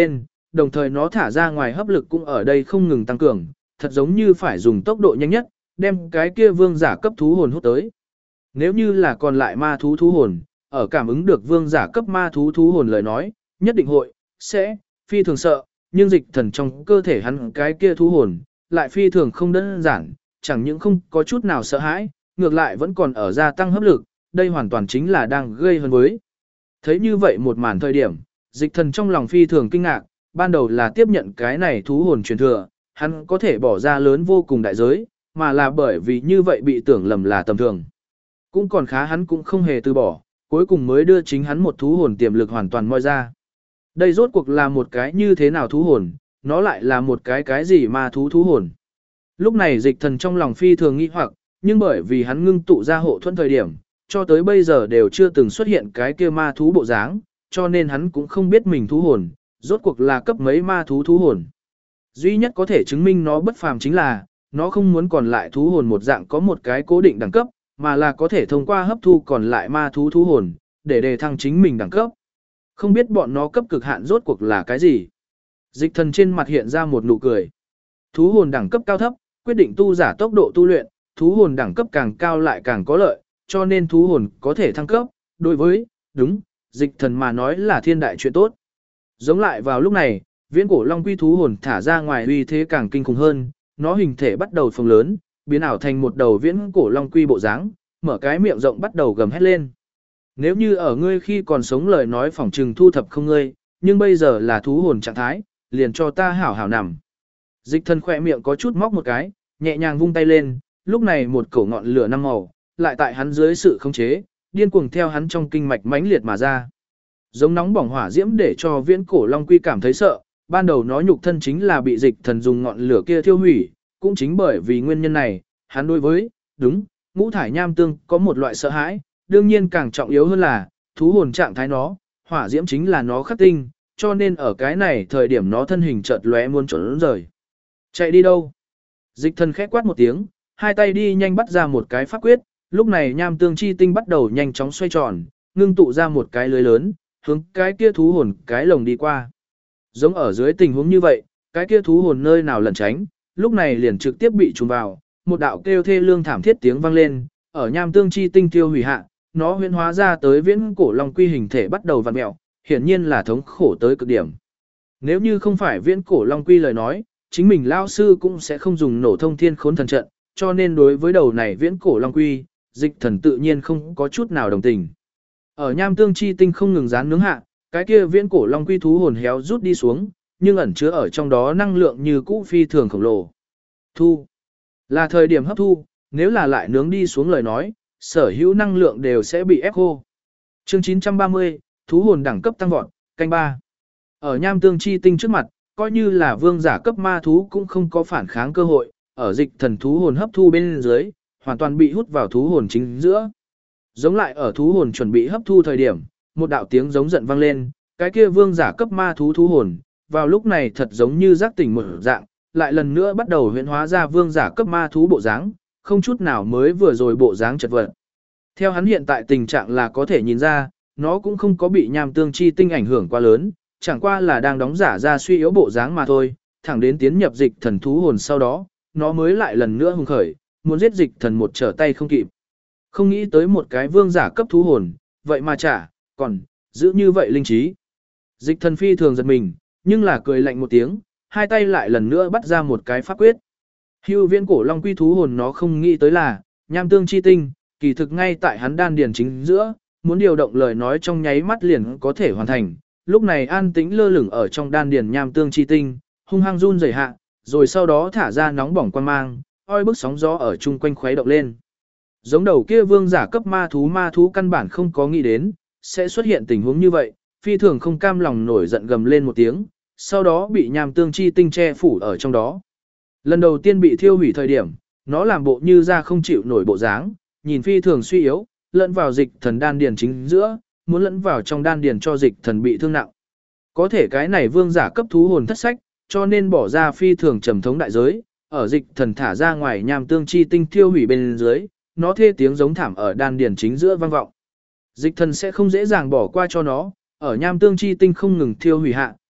đồng thời nó thả ra ngoài hấp lực cũng ở đây không ngừng tăng cường, thật giống như phải dùng tốc độ nhanh nhất, đem cái kia vương giả cấp thú hồn hút tới. Nếu như là còn lại ma thú thú hồn, ở cảm ứng được vương giả cấp ma thú thú hồn lời nói, nhất định sẽ phi thường sợ, nhưng dịch thần trong cơ thể hắn cái kia thú hồn, lại phi thường không đơn giản, chẳng những không có chút nào sợ hãi, ngược lại vẫn còn ở gia tăng hấp lực, đây hoàn toàn chính là đang gây hấn với. Thấy như vậy một màn thời điểm, dịch thần trong lòng phi thường kinh ngạc, ban đầu là tiếp nhận cái này thú hồn truyền thừa, hắn có thể bỏ ra lớn vô cùng đại giới, mà là bởi vì như vậy bị tưởng lầm là tầm thường. Cũng còn khá hắn cũng không hề từ bỏ, cuối cùng mới đưa chính hắn một thú hồn tiềm lực hoàn toàn moi ra. Đây rốt cuộc là một cái như thế nào thú hồn, nó lại là một cái gì mà thú hồn. Lúc này dịch thần trong lòng phi thường nghi hoặc, nhưng bởi vì hắn ngưng tụ ra hộ thuẫn thời điểm, cho tới bây giờ đều chưa từng xuất hiện cái kia ma thú bộ dáng, cho nên hắn cũng không biết mình thú hồn, rốt cuộc là cấp mấy ma thú thú hồn. Duy nhất có thể chứng minh nó bất phàm chính là, nó không muốn còn lại thú hồn một dạng có một cái cố định đẳng cấp, mà là có thể thông qua hấp thu còn lại ma thú thú hồn, để đề thăng chính mình đẳng cấp. Không biết bọn nó cấp cực hạn rốt cuộc là cái gì. Dịch thần trên mặt hiện ra một nụ cười. Thú hồn đẳng cấp cao thấp, quyết định tu giả tốc độ tu luyện, thú hồn đẳng cấp càng cao lại càng có lợi, cho nên thú hồn có thể thăng cấp, đối với, đúng, dịch thần mà nói là thiên đại chuyện tốt. Giống lại vào lúc này, viễn cổ long quy thú hồn thả ra ngoài uy thế càng kinh khủng hơn, nó hình thể bắt đầu phồng lớn, biến ảo thành một đầu viễn cổ long quy bộ dáng, mở cái miệng rộng bắt đầu gầm hét lên. Nếu như ở ngươi khi còn sống lời nói phỏng trừng thu thập không ngươi, nhưng bây giờ là thú hồn trạng thái, liền cho ta hảo hảo nằm. Dịch thần khỏe miệng có chút móc một cái, nhẹ nhàng vung tay lên, lúc này một cổ ngọn lửa năm màu, lại tại hắn dưới sự khống chế, điên cuồng theo hắn trong kinh mạch mãnh liệt mà ra. Giống nóng bỏng hỏa diễm để cho viễn cổ long quy cảm thấy sợ, ban đầu nó nhục thân chính là bị dịch thần dùng ngọn lửa kia thiêu hủy, cũng chính bởi vì nguyên nhân này, hắn đối với, đúng, ngũ thải nham tương có một loại sợ hãi, đương nhiên càng trọng yếu hơn là, thú hồn trạng thái nó, hỏa diễm chính là nó khắc tinh, cho nên ở cái này thời điểm nó thân hình chợt lóe muốn trốn rời. Chạy đi đâu? Dịch thần khẽ quát một tiếng, hai tay đi nhanh bắt ra một cái pháp quyết, lúc này nham tương chi tinh bắt đầu nhanh chóng xoay tròn, ngưng tụ ra một cái lưới lớn, hướng cái kia thú hồn cái lồng đi qua. Giống ở dưới tình huống như vậy, cái kia thú hồn nơi nào lẩn tránh, lúc này liền trực tiếp bị trùng vào, một đạo kêu thê lương thảm thiết tiếng vang lên, ở nham tương chi tinh tiêu hủy hạ, nó huyễn hóa ra tới viễn cổ long quy hình thể bắt đầu vặn mèo, hiển nhiên là thống khổ tới cực điểm. Nếu như không phải viễn cổ long quy lời nói, chính mình lao sư cũng sẽ không dùng nổ thông thiên khốn thần trận, cho nên đối với đầu này viễn cổ long quy, dịch thần tự nhiên không có chút nào đồng tình. Ở nham tương chi tinh không ngừng dán nướng hạ, cái kia viễn cổ long quy thú hồn héo rút đi xuống, nhưng ẩn chứa ở trong đó năng lượng như cũ phi thường khổng lồ. Thu là thời điểm hấp thu, nếu là lại nướng đi xuống lời nói, sở hữu năng lượng đều sẽ bị ép khô. Chương 930, thú hồn đẳng cấp tăng vọt, canh 3. Ở nham tương chi tinh trước mặt, coi như là vương giả cấp ma thú cũng không có phản kháng cơ hội, ở dịch thần thú hồn hấp thu bên dưới, hoàn toàn bị hút vào thú hồn chính giữa. Giống lại ở thú hồn chuẩn bị hấp thu thời điểm, một đạo tiếng giống giận vang lên, cái kia vương giả cấp ma thú thú hồn, vào lúc này thật giống như giác tỉnh một dạng, lại lần nữa bắt đầu huyễn hóa ra vương giả cấp ma thú bộ dáng, không chút nào mới vừa rồi bộ dáng chật vật. Theo hắn hiện tại tình trạng là có thể nhìn ra, nó cũng không có bị nham tương chi tinh ảnh hưởng quá lớn, chẳng qua là đang đóng giả ra suy yếu bộ dáng mà thôi, thẳng đến tiến nhập dịch thần thú hồn sau đó, nó mới lại lần nữa hùng khởi, muốn giết dịch thần một trở tay không kịp. Không nghĩ tới một cái vương giả cấp thú hồn, vậy mà còn, giữ như vậy linh trí. Dịch thần phi thường giật mình, nhưng là cười lạnh một tiếng, hai tay lại lần nữa bắt ra một cái pháp quyết. Hưu viễn cổ long quy thú hồn nó không nghĩ tới là, nham tương chi tinh, kỳ thực ngay tại hắn đan điền chính giữa, muốn điều động lời nói trong nháy mắt liền có thể hoàn thành. Lúc này an tĩnh lơ lửng ở trong đan điền nham tương chi tinh, hung hăng run rẩy hạ, rồi sau đó thả ra nóng bỏng quang mang, oi bức sóng gió ở chung quanh khuấy động lên. Giống đầu kia vương giả cấp ma thú căn bản không có nghĩ đến, sẽ xuất hiện tình huống như vậy, phi thường không cam lòng nổi giận gầm lên một tiếng, sau đó bị nham tương chi tinh che phủ ở trong đó. Lần đầu tiên bị thiêu hủy thời điểm, nó làm bộ như ra không chịu nổi bộ dáng, nhìn phi thường suy yếu, lẫn vào dịch thần đan điền chính giữa, muốn lẫn vào trong đan điền cho dịch thần bị thương nặng. Có thể cái này vương giả cấp thú hồn thất sách, cho nên bỏ ra phi thường trầm thống đại giới, ở dịch thần thả ra ngoài nham tương chi tinh thiêu hủy bên dưới, nó thê tiếng giống thảm ở đan điền chính giữa vang vọng. Dịch thần sẽ không dễ dàng bỏ qua cho nó, ở nham tương chi tinh không ngừng thiêu hủy hạ,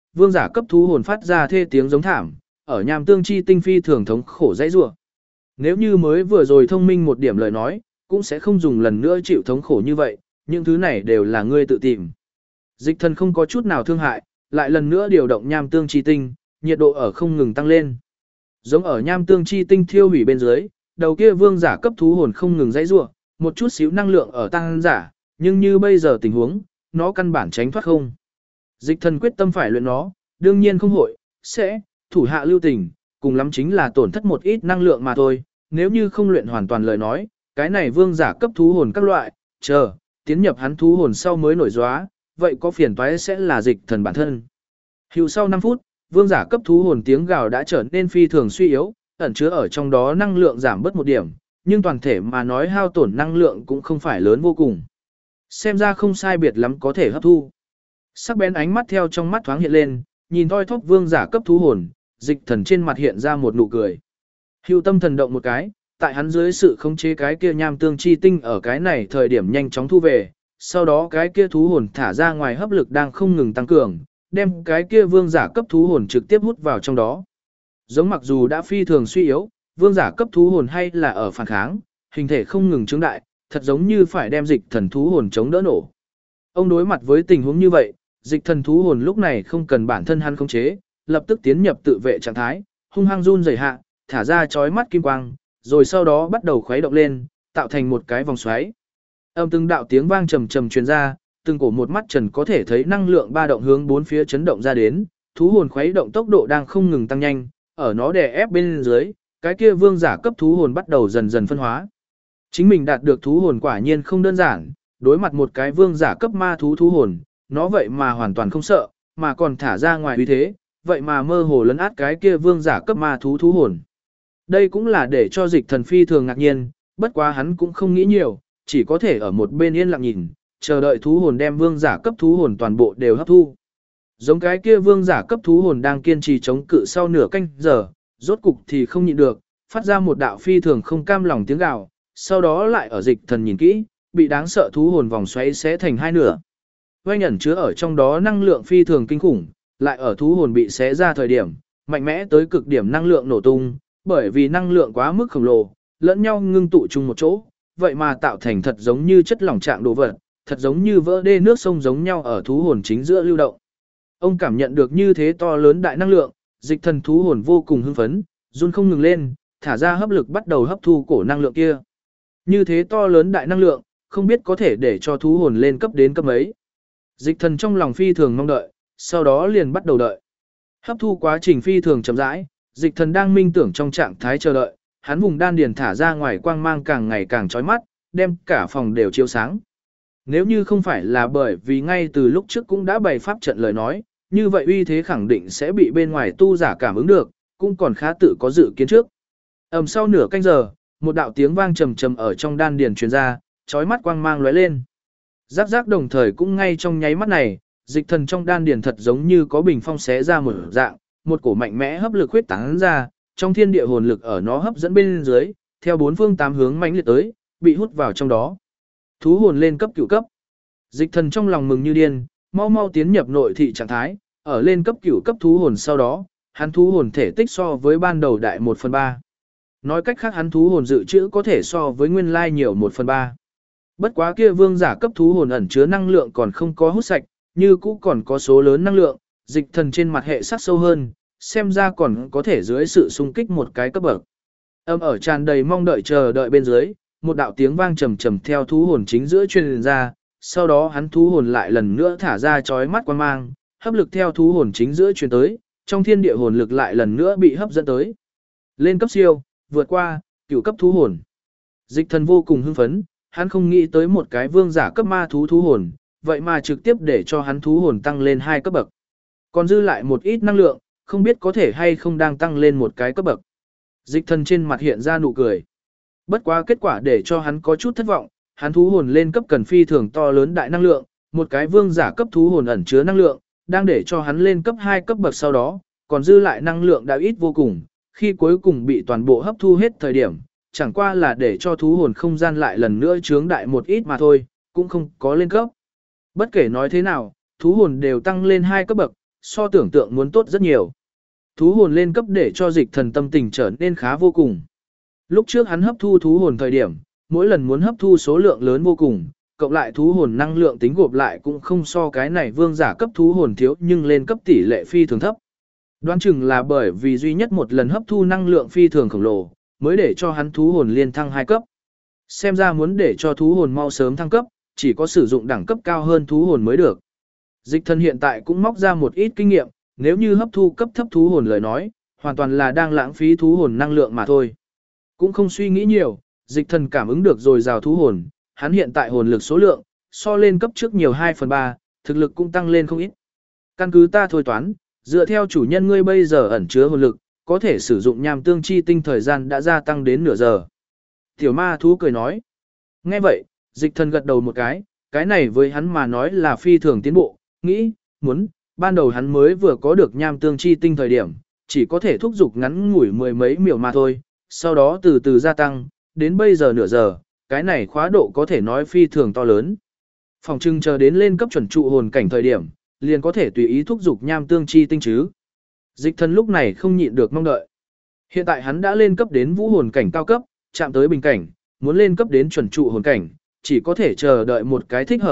vương giả cấp thú hồn phát ra thê tiếng giống thảm, ở nham tương chi tinh phi thường thống khổ dãy rủa. Nếu như mới vừa rồi thông minh một điểm lời nói, cũng sẽ không dùng lần nữa chịu thống khổ như vậy, những thứ này đều là ngươi tự tìm. Dịch thần không có chút nào thương hại, lại lần nữa điều động nham tương chi tinh, nhiệt độ ở không ngừng tăng lên. Giống ở nham tương chi tinh thiêu hủy bên dưới, đầu kia vương giả cấp thú hồn không ngừng dãy rủa, một chút xíu năng lượng ở tăng giả, nhưng như bây giờ tình huống, nó căn bản tránh thoát không. Dịch thần quyết tâm phải luyện nó, đương nhiên không hội, sẽ, thủ hạ lưu tình, cùng lắm chính là tổn thất một ít năng lượng mà thôi, nếu như không luyện hoàn toàn lời nói, cái này vương giả cấp thú hồn các loại, chờ, tiến nhập hắn thú hồn sau mới nổi gióa, vậy có phiền toái sẽ là dịch thần bản thân. Hữu sau 5 phút, vương giả cấp thú hồn tiếng gào đã trở nên phi thường suy yếu, ẩn chứa ở trong đó năng lượng giảm bớt một điểm, nhưng toàn thể mà nói hao tổn năng lượng cũng không phải lớn vô cùng. Xem ra không sai biệt lắm có thể hấp thu. Sắc bén ánh mắt theo trong mắt thoáng hiện lên, nhìn thoi thóp vương giả cấp thú hồn, dịch thần trên mặt hiện ra một nụ cười. Hưu tâm thần động một cái, tại hắn dưới sự khống chế cái kia nham tương chi tinh ở cái này thời điểm nhanh chóng thu về, sau đó cái kia thú hồn thả ra ngoài hấp lực đang không ngừng tăng cường, đem cái kia vương giả cấp thú hồn trực tiếp hút vào trong đó. Giống mặc dù đã phi thường suy yếu, vương giả cấp thú hồn hay là ở phản kháng, hình thể không ngừng trướng đại, thật giống như phải đem dịch thần thú hồn chống đỡ nổ. Ông đối mặt với tình huống như vậy, dịch thần thú hồn lúc này không cần bản thân hắn khống chế, lập tức tiến nhập tự vệ trạng thái, hung hăng run rẩy hạ, thả ra chói mắt kim quang, rồi sau đó bắt đầu khuấy động lên, tạo thành một cái vòng xoáy. Âm từng đạo tiếng vang trầm trầm truyền ra, từng cổ một mắt trần có thể thấy năng lượng ba động hướng bốn phía chấn động ra đến, thú hồn khuấy động tốc độ đang không ngừng tăng nhanh, ở nó đè ép bên dưới, cái kia vương giả cấp thú hồn bắt đầu dần dần phân hóa. Chính mình đạt được thú hồn quả nhiên không đơn giản, đối mặt một cái vương giả cấp ma thú thú hồn, nó vậy mà hoàn toàn không sợ, mà còn thả ra ngoài uy thế, vậy mà mơ hồ lấn át cái kia vương giả cấp ma thú thú hồn. Đây cũng là để cho dịch thần phi thường ngạc nhiên, bất quá hắn cũng không nghĩ nhiều, chỉ có thể ở một bên yên lặng nhìn, chờ đợi thú hồn đem vương giả cấp thú hồn toàn bộ đều hấp thu. Giống cái kia vương giả cấp thú hồn đang kiên trì chống cự sau nửa canh giờ, rốt cục thì không nhịn được, phát ra một đạo phi thường không cam lòng tiếng gào, sau đó lại ở dịch thần nhìn kỹ, bị đáng sợ thú hồn vòng xoáy xé thành hai nửa. Oanh ẩn chứa ở trong đó năng lượng phi thường kinh khủng, lại ở thú hồn bị xé ra thời điểm, mạnh mẽ tới cực điểm năng lượng nổ tung, bởi vì năng lượng quá mức khổng lồ, lẫn nhau ngưng tụ chung một chỗ, vậy mà tạo thành thật giống như chất lỏng trạng đồ vật, thật giống như vỡ đê nước sông giống nhau ở thú hồn chính giữa lưu động. Ông cảm nhận được như thế to lớn đại năng lượng, dịch thần thú hồn vô cùng hưng phấn, run không ngừng lên, thả ra hấp lực bắt đầu hấp thu cổ năng lượng kia. Như thế to lớn đại năng lượng, không biết có thể để cho thú hồn lên cấp đến cấp mấy. Dịch thần trong lòng phi thường mong đợi, sau đó liền bắt đầu đợi. Hấp thu quá trình phi thường chậm rãi, dịch thần đang minh tưởng trong trạng thái chờ đợi, hắn vùng đan điền thả ra ngoài quang mang càng ngày càng chói mắt, đem cả phòng đều chiếu sáng. Nếu như không phải là bởi vì ngay từ lúc trước cũng đã bày pháp trận lời nói, như vậy uy thế khẳng định sẽ bị bên ngoài tu giả cảm ứng được, cũng còn khá tự có dự kiến trước. Sau nửa canh giờ, một đạo tiếng vang trầm trầm ở trong đan điền truyền ra, chói mắt quang mang lóe lên. Rắc rắc đồng thời cũng ngay trong nháy mắt này, dịch thần trong đan điền thật giống như có bình phong xé ra một dạng, một cổ mạnh mẽ hấp lực huyết tán ra, trong thiên địa hồn lực ở nó hấp dẫn bên dưới, theo bốn phương tám hướng mãnh liệt tới, bị hút vào trong đó. Thú hồn lên cấp cửu cấp. Dịch thần trong lòng mừng như điên, mau mau tiến nhập nội thị trạng thái, ở lên cấp cửu cấp thú hồn sau đó, hắn thú hồn thể tích so với ban đầu đại 1/3. Nói cách khác hắn thú hồn dự trữ có thể so với nguyên lai nhiều 1/3. Bất quá kia vương giả cấp thú hồn ẩn chứa năng lượng còn không có hút sạch, như cũ còn có số lớn năng lượng, dịch thần trên mặt hệ sắc sâu hơn, xem ra còn có thể dưới sự xung kích một cái cấp bậc. Ở tràn đầy mong đợi chờ đợi bên dưới, một đạo tiếng vang trầm trầm theo thú hồn chính giữa truyền ra, sau đó hắn thú hồn lại lần nữa thả ra chói mắt quang mang, hấp lực theo thú hồn chính giữa truyền tới, trong thiên địa hồn lực lại lần nữa bị hấp dẫn tới. Lên cấp siêu, vượt qua, cửu cấp thú hồn. Dịch thần vô cùng hưng phấn, hắn không nghĩ tới một cái vương giả cấp ma thú thú hồn, vậy mà trực tiếp để cho hắn thú hồn tăng lên 2 cấp bậc. Còn dư lại một ít năng lượng, không biết có thể hay không đang tăng lên một cái cấp bậc. Dịch thần trên mặt hiện ra nụ cười. Bất quá kết quả để cho hắn có chút thất vọng, hắn thú hồn lên cấp cần phi thường to lớn đại năng lượng, một cái vương giả cấp thú hồn ẩn chứa năng lượng, đang để cho hắn lên cấp 2 cấp bậc sau đó, còn dư lại năng lượng đã ít vô cùng, khi cuối cùng bị toàn bộ hấp thu hết thời điểm, chẳng qua là để cho thú hồn không gian lại lần nữa chướng đại một ít mà thôi, cũng không có lên cấp. Bất kể nói thế nào, thú hồn đều tăng lên 2 cấp bậc, so tưởng tượng muốn tốt rất nhiều. Thú hồn lên cấp để cho dịch thần tâm tình trở nên khá vô cùng. Lúc trước hắn hấp thu thú hồn thời điểm, mỗi lần muốn hấp thu số lượng lớn vô cùng, cộng lại thú hồn năng lượng tính gộp lại cũng không so cái này vương giả cấp thú hồn thiếu, nhưng lên cấp tỷ lệ phi thường thấp. Đoán chừng là bởi vì duy nhất một lần hấp thu năng lượng phi thường khổng lồ, mới để cho hắn thú hồn liên thăng 2 cấp. Xem ra muốn để cho thú hồn mau sớm thăng cấp, chỉ có sử dụng đẳng cấp cao hơn thú hồn mới được. Dịch thần hiện tại cũng móc ra một ít kinh nghiệm, nếu như hấp thu cấp thấp thú hồn lời nói, hoàn toàn là đang lãng phí thú hồn năng lượng mà thôi. Cũng không suy nghĩ nhiều, dịch thần cảm ứng được rồi rào thú hồn, hắn hiện tại hồn lực số lượng, so lên cấp trước nhiều 2/3, thực lực cũng tăng lên không ít. Căn cứ ta thôi toán, dựa theo chủ nhân ngươi bây giờ ẩn chứa hồn lực, có thể sử dụng nham tương chi tinh thời gian đã gia tăng đến nửa giờ. Tiểu ma thú cười nói. Nghe vậy, dịch thần gật đầu một cái này với hắn mà nói là phi thường tiến bộ, nghĩ, muốn, ban đầu hắn mới vừa có được nham tương chi tinh thời điểm, chỉ có thể thúc giục ngắn ngủi mười mấy miểu mà thôi, sau đó từ từ gia tăng, đến bây giờ nửa giờ, cái này khóa độ có thể nói phi thường to lớn. Phòng trưng chờ đến lên cấp chuẩn trụ hồn cảnh thời điểm, liền có thể tùy ý thúc giục nham tương chi tinh chứ. Dịch thần lúc này không nhịn được mong đợi. Hiện tại hắn đã lên cấp đến vũ hồn cảnh cao cấp, chạm tới bình cảnh, muốn lên cấp đến chuẩn trụ hồn cảnh, chỉ có thể chờ đợi một cái thích hợp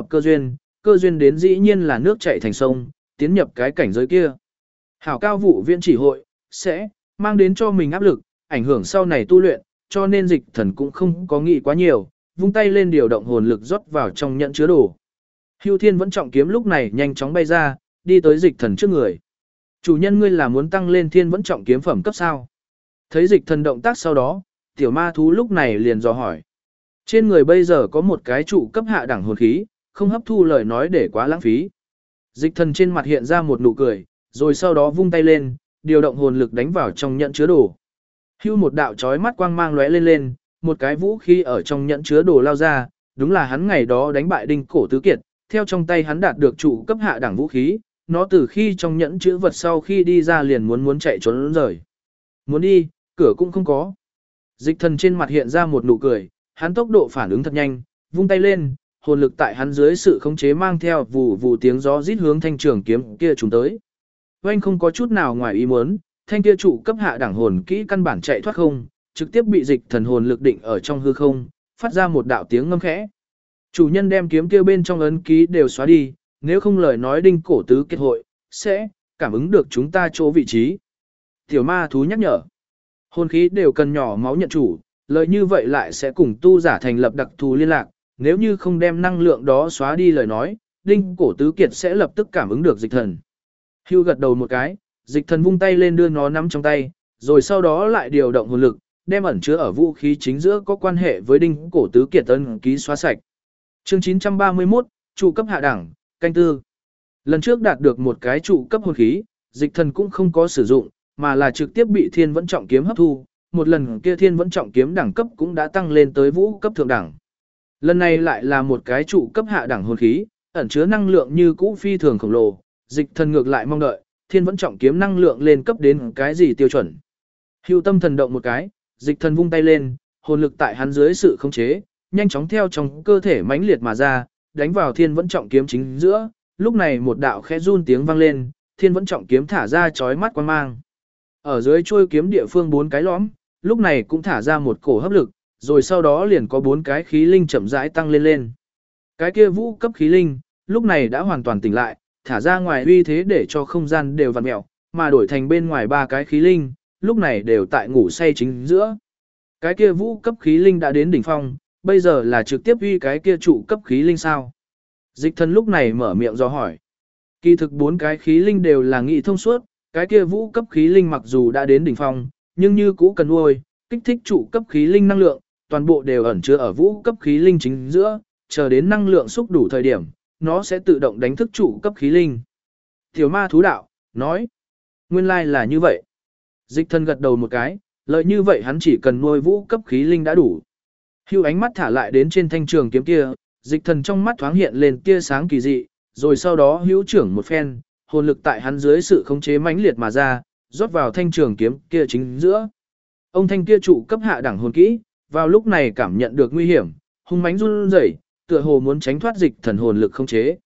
cơ duyên đến dĩ nhiên là nước chảy thành sông, tiến nhập cái cảnh giới kia. Hảo cao vụ viện chỉ hội, sẽ mang đến cho mình áp lực, ảnh hưởng sau này tu luyện, cho nên dịch thần cũng không có nghĩ quá nhiều, vung tay lên điều động hồn lực rót vào trong nhận chứa đồ. Hưu Thiên vẫn trọng kiếm lúc này nhanh chóng bay ra, đi tới dịch thần trước người. Chủ nhân ngươi là muốn tăng lên Thiên vẫn trọng kiếm phẩm cấp sao? Thấy dịch thần động tác sau đó, tiểu ma thú lúc này liền dò hỏi. Trên người bây giờ có một cái trụ cấp hạ đẳng hồn khí, không hấp thu lời nói để quá lãng phí. Dịch thần trên mặt hiện ra một nụ cười, rồi sau đó vung tay lên, điều động hồn lực đánh vào trong nhận chứa đồ. Hưu một đạo chói mắt quang mang lóe lên, một cái vũ khí ở trong nhận chứa đồ lao ra, đúng là hắn ngày đó đánh bại Đinh Cổ Tứ Kiệt, theo trong tay hắn đạt được trụ cấp hạ đẳng vũ khí, nó từ khi trong nhẫn chứa vật sau khi đi ra liền muốn chạy trốn rời. Muốn đi, cửa cũng không có. Dịch thần trên mặt hiện ra một nụ cười, hắn tốc độ phản ứng thật nhanh, vung tay lên, hồn lực tại hắn dưới sự khống chế mang theo vù vù tiếng gió rít hướng thanh trường kiếm kia trùng tới. Oanh không có chút nào ngoài ý muốn, thanh kia trụ cấp hạ đẳng hồn kỹ căn bản chạy thoát không, trực tiếp bị dịch thần hồn lực định ở trong hư không, phát ra một đạo tiếng ngâm khẽ. Chủ nhân đem kiếm kia bên trong ấn ký đều xóa đi, nếu không lời nói Đinh Cổ Tứ Kiệt hội sẽ cảm ứng được chúng ta chỗ vị trí. Tiểu ma thú nhắc nhở. Hồn khí đều cần nhỏ máu nhận chủ, lời như vậy lại sẽ cùng tu giả thành lập đặc thù liên lạc, nếu như không đem năng lượng đó xóa đi lời nói, Đinh Cổ Tứ Kiệt sẽ lập tức cảm ứng được dịch thần. Hưu gật đầu một cái, dịch thần vung tay lên đưa nó nắm trong tay, rồi sau đó lại điều động hồn lực, đem ẩn chứa ở vũ khí chính giữa có quan hệ với Đinh Cổ Tứ Kiệt ấn ký xóa sạch. Chương 931, trụ cấp hạ đẳng, canh tư. Lần trước đạt được một cái trụ cấp hồn khí, dịch thần cũng không có sử dụng, mà là trực tiếp bị Thiên Vẫn Trọng Kiếm hấp thu, một lần kia Thiên Vẫn Trọng Kiếm đẳng cấp cũng đã tăng lên tới vũ cấp thượng đẳng. Lần này lại là một cái trụ cấp hạ đẳng hồn khí, ẩn chứa năng lượng như cũ phi thường khổng lồ, dịch thần ngược lại mong đợi, Thiên Vẫn Trọng Kiếm năng lượng lên cấp đến cái gì tiêu chuẩn. Hưu tâm thần động một cái, dịch thần vung tay lên, hồn lực tại hắn dưới sự khống chế, nhanh chóng theo trong cơ thể mãnh liệt mà ra, đánh vào Thiên Vẫn Trọng Kiếm chính giữa, lúc này một đạo khẽ run tiếng vang lên, Thiên Vẫn Trọng Kiếm thả ra chói mắt quang mang. Ở dưới chuôi kiếm địa phương 4 cái lõm, lúc này cũng thả ra một cổ hấp lực, rồi sau đó liền có 4 cái khí linh chậm rãi tăng lên. Cái kia vũ cấp khí linh, lúc này đã hoàn toàn tỉnh lại, thả ra ngoài uy thế để cho không gian đều vặn mèo, mà đổi thành bên ngoài 3 cái khí linh, lúc này đều tại ngủ say chính giữa. Cái kia vũ cấp khí linh đã đến đỉnh phong, bây giờ là trực tiếp uy cái kia trụ cấp khí linh sao? Dịch thần lúc này mở miệng do hỏi. Kỳ thực 4 cái khí linh đều là nghị thông suốt, cái kia vũ cấp khí linh mặc dù đã đến đỉnh phong, nhưng như cũ cần nuôi, kích thích trụ cấp khí linh năng lượng, toàn bộ đều ẩn chứa ở vũ cấp khí linh chính giữa, chờ đến năng lượng xúc đủ thời điểm, nó sẽ tự động đánh thức trụ cấp khí linh. Tiểu ma thú đạo, nói, nguyên lai là như vậy. Dịch thần gật đầu một cái, lợi như vậy hắn chỉ cần nuôi vũ cấp khí linh đã đủ. Hưu ánh mắt thả lại đến trên thanh trường kiếm kia, dịch thần trong mắt thoáng hiện lên tia sáng kỳ dị, rồi sau đó hữu trưởng một phen, hồn lực tại hắn dưới sự khống chế mãnh liệt mà ra, rót vào thanh trường kiếm kia chính giữa. Ông thanh kia trụ cấp hạ đẳng hồn kỹ, vào lúc này cảm nhận được nguy hiểm, hung mãnh run rẩy, tựa hồ muốn tránh thoát dịch thần hồn lực khống chế.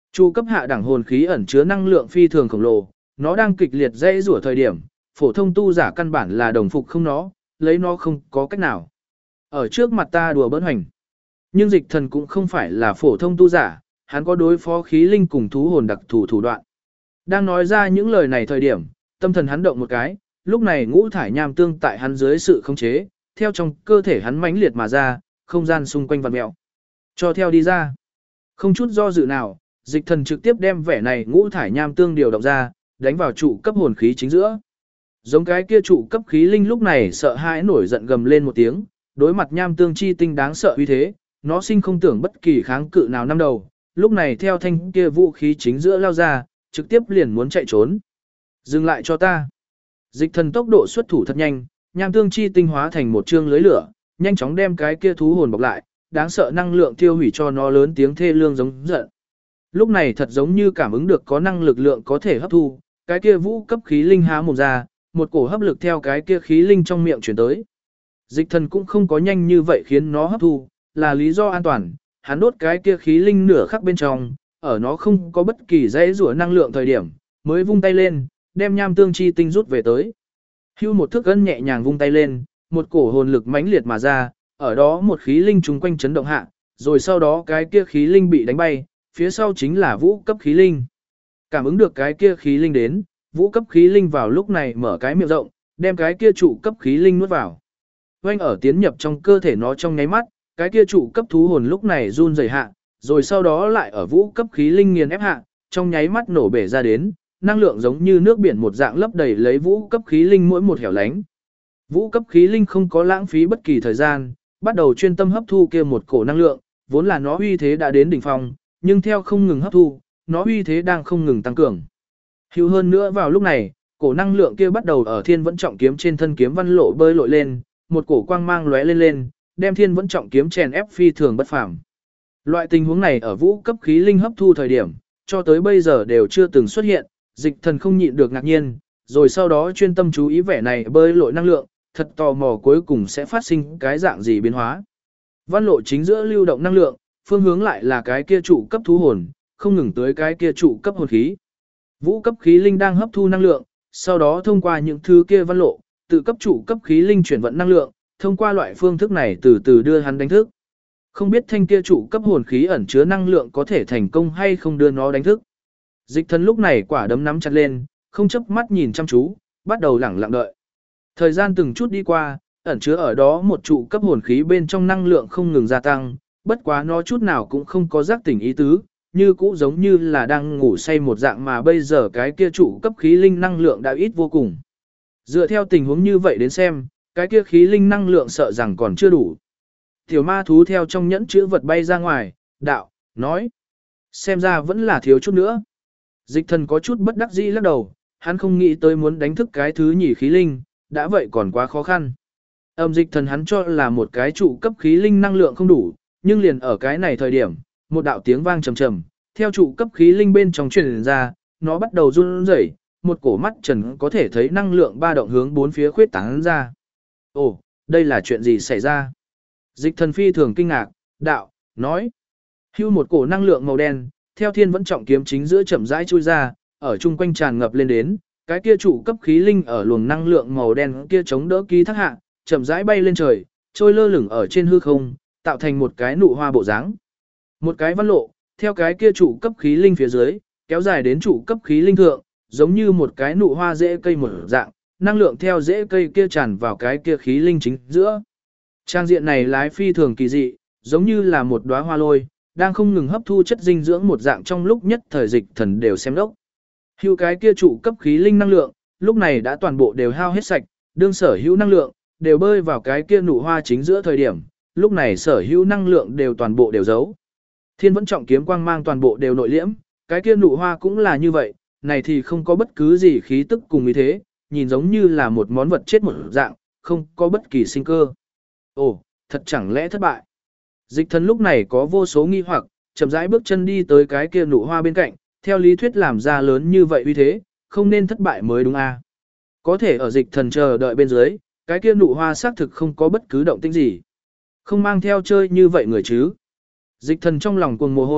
Chu cấp hạ đẳng hồn khí ẩn chứa năng lượng phi thường khổng lồ, nó đang kịch liệt dãy rủa thời điểm, phổ thông tu giả căn bản là đồng phục không nó, lấy nó không có cách nào. Ở trước mặt ta đùa bỡn hoành. Nhưng Dịch Thần cũng không phải là phổ thông tu giả, hắn có đối phó khí linh cùng thú hồn đặc thù thủ đoạn. Đang nói ra những lời này thời điểm, tâm thần hắn động một cái, lúc này ngũ thải nham tương tại hắn dưới sự khống chế, theo trong cơ thể hắn mãnh liệt mà ra, không gian xung quanh vặn mèo. Cho theo đi ra. Không chút do dự nào, Dịch Thần trực tiếp đem vẻ này ngũ thải nham tương điều động ra, đánh vào trụ cấp hồn khí chính giữa. Giống cái kia trụ cấp khí linh lúc này sợ hãi nổi giận gầm lên một tiếng, đối mặt nham tương chi tinh đáng sợ uy thế, nó sinh không tưởng bất kỳ kháng cự nào năm đầu, lúc này theo thanh kia vũ khí chính giữa lao ra, trực tiếp liền muốn chạy trốn. Dừng lại cho ta. Dịch Thần tốc độ xuất thủ thật nhanh, nham tương chi tinh hóa thành một chương lưới lửa, nhanh chóng đem cái kia thú hồn bọc lại, đáng sợ năng lượng tiêu hủy cho nó lớn tiếng thê lương giống giận. Lúc này thật giống như cảm ứng được có năng lực lượng có thể hấp thu, cái kia vũ cấp khí linh há mồm ra, một cổ hấp lực theo cái kia khí linh trong miệng chuyển tới. Dịch Thần cũng không có nhanh như vậy khiến nó hấp thu, là lý do an toàn, hắn đốt cái kia khí linh nửa khắc bên trong, ở nó không có bất kỳ dãy rủa năng lượng thời điểm, mới vung tay lên, đem nham tương chi tinh rút về tới. Hưu một thước gân nhẹ nhàng vung tay lên, một cổ hồn lực mãnh liệt mà ra, ở đó một khí linh chung quanh chấn động hạ, rồi sau đó cái kia khí linh bị đánh bay, phía sau chính là vũ cấp khí linh. Cảm ứng được cái kia khí linh đến, vũ cấp khí linh vào lúc này mở cái miệng rộng, đem cái kia trụ cấp khí linh nuốt vào. Oanh ở tiến nhập trong cơ thể nó trong nháy mắt, cái kia trụ cấp thú hồn lúc này run rẩy hạ, rồi sau đó lại ở vũ cấp khí linh nghiền ép hạ, trong nháy mắt nổ bể ra đến, năng lượng giống như nước biển một dạng lấp đầy lấy vũ cấp khí linh mỗi một hẻo lánh. Vũ cấp khí linh không có lãng phí bất kỳ thời gian, bắt đầu chuyên tâm hấp thu kia một cổ năng lượng, vốn là nó uy thế đã đến đỉnh phong, nhưng theo không ngừng hấp thu, nó uy thế đang không ngừng tăng cường. Hữu hơn nữa vào lúc này, cổ năng lượng kia bắt đầu ở Thiên Vẫn Trọng kiếm trên thân kiếm văn lộ bơi lội lên, một cổ quang mang lóe lên lên, đem Thiên Vẫn Trọng kiếm chèn ép phi thường bất phàm. Loại tình huống này ở vũ cấp khí linh hấp thu thời điểm, cho tới bây giờ đều chưa từng xuất hiện, Dịch Thần không nhịn được ngạc nhiên, rồi sau đó chuyên tâm chú ý vẻ này bơi lội năng lượng, thật tò mò cuối cùng sẽ phát sinh cái dạng gì biến hóa. Văn lộ chính giữa lưu động năng lượng, phương hướng lại là cái kia trụ cấp thú hồn, không ngừng tới cái kia trụ cấp hồn khí. Vũ cấp khí linh đang hấp thu năng lượng, sau đó thông qua những thứ kia văn lộ, tự cấp trụ cấp khí linh chuyển vận năng lượng, thông qua loại phương thức này từ từ đưa hắn đánh thức. Không biết thanh kia trụ cấp hồn khí ẩn chứa năng lượng có thể thành công hay không đưa nó đánh thức. Dịch Thần lúc này quả đấm nắm chặt lên, không chớp mắt nhìn chăm chú, bắt đầu lẳng lặng đợi. Thời gian từng chút đi qua, ẩn chứa ở đó một trụ cấp hồn khí bên trong năng lượng không ngừng gia tăng, bất quá nó chút nào cũng không có giác tỉnh ý tứ, như cũ giống như là đang ngủ say một dạng mà bây giờ cái kia trụ cấp khí linh năng lượng đã ít vô cùng. Dựa theo tình huống như vậy đến xem, cái kia khí linh năng lượng sợ rằng còn chưa đủ. Tiểu ma thú theo trong nhẫn chữ vật bay ra ngoài, đạo, nói. Xem ra vẫn là thiếu chút nữa. Dịch Thần có chút bất đắc dĩ lắc đầu, hắn không nghĩ tới muốn đánh thức cái thứ nhì khí linh, đã vậy còn quá khó khăn. Dịch Thần hắn cho là một cái trụ cấp khí linh năng lượng không đủ, nhưng liền ở cái này thời điểm, một đạo tiếng vang trầm trầm, theo trụ cấp khí linh bên trong truyền ra, nó bắt đầu run rẩy, một cổ mắt trần có thể thấy năng lượng ba động hướng bốn phía khuyết tán ra. Ồ, đây là chuyện gì xảy ra? Dịch Thần phi thường kinh ngạc, đạo, nói. Hưu một cổ năng lượng màu đen, theo Thiên Vẫn Trọng kiếm chính giữa chậm rãi chui ra, ở chung quanh tràn ngập lên đến, cái kia trụ cấp khí linh ở luồng năng lượng màu đen kia chống đỡ ký thác hạ, chậm rãi bay lên trời, trôi lơ lửng ở trên hư không, tạo thành một cái nụ hoa bộ dáng. Một cái văn lộ, theo cái kia trụ cấp khí linh phía dưới, kéo dài đến trụ cấp khí linh thượng, giống như một cái nụ hoa rễ cây một dạng, năng lượng theo rễ cây kia tràn vào cái kia khí linh chính giữa. Trang diện này lái phi thường kỳ dị, giống như là một đóa hoa lôi, đang không ngừng hấp thu chất dinh dưỡng một dạng trong lúc nhất thời Dịch Thần đều xem đốc. Hưu cái kia trụ cấp khí linh năng lượng, lúc này đã toàn bộ đều hao hết sạch, đương sở hữu năng lượng, đều bơi vào cái kia nụ hoa chính giữa thời điểm, lúc này sở hữu năng lượng đều toàn bộ đều giấu. Thiên Vẫn Trọng kiếm quang mang toàn bộ đều nội liễm, cái kia nụ hoa cũng là như vậy, này thì không có bất cứ gì khí tức cùng ý thế, nhìn giống như là một món vật chết một dạng, không có bất kỳ sinh cơ. Ồ, thật chẳng lẽ thất bại? Dịch Thần lúc này có vô số nghi hoặc, chậm rãi bước chân đi tới cái kia nụ hoa bên cạnh, theo lý thuyết làm ra lớn như vậy uy thế, không nên thất bại mới đúng a. Có thể ở Dịch Thần chờ đợi bên dưới, cái kia nụ hoa xác thực không có bất cứ động tĩnh gì. Không mang theo chơi như vậy người chứ. Dịch Thần trong lòng cuồng mồ hôi,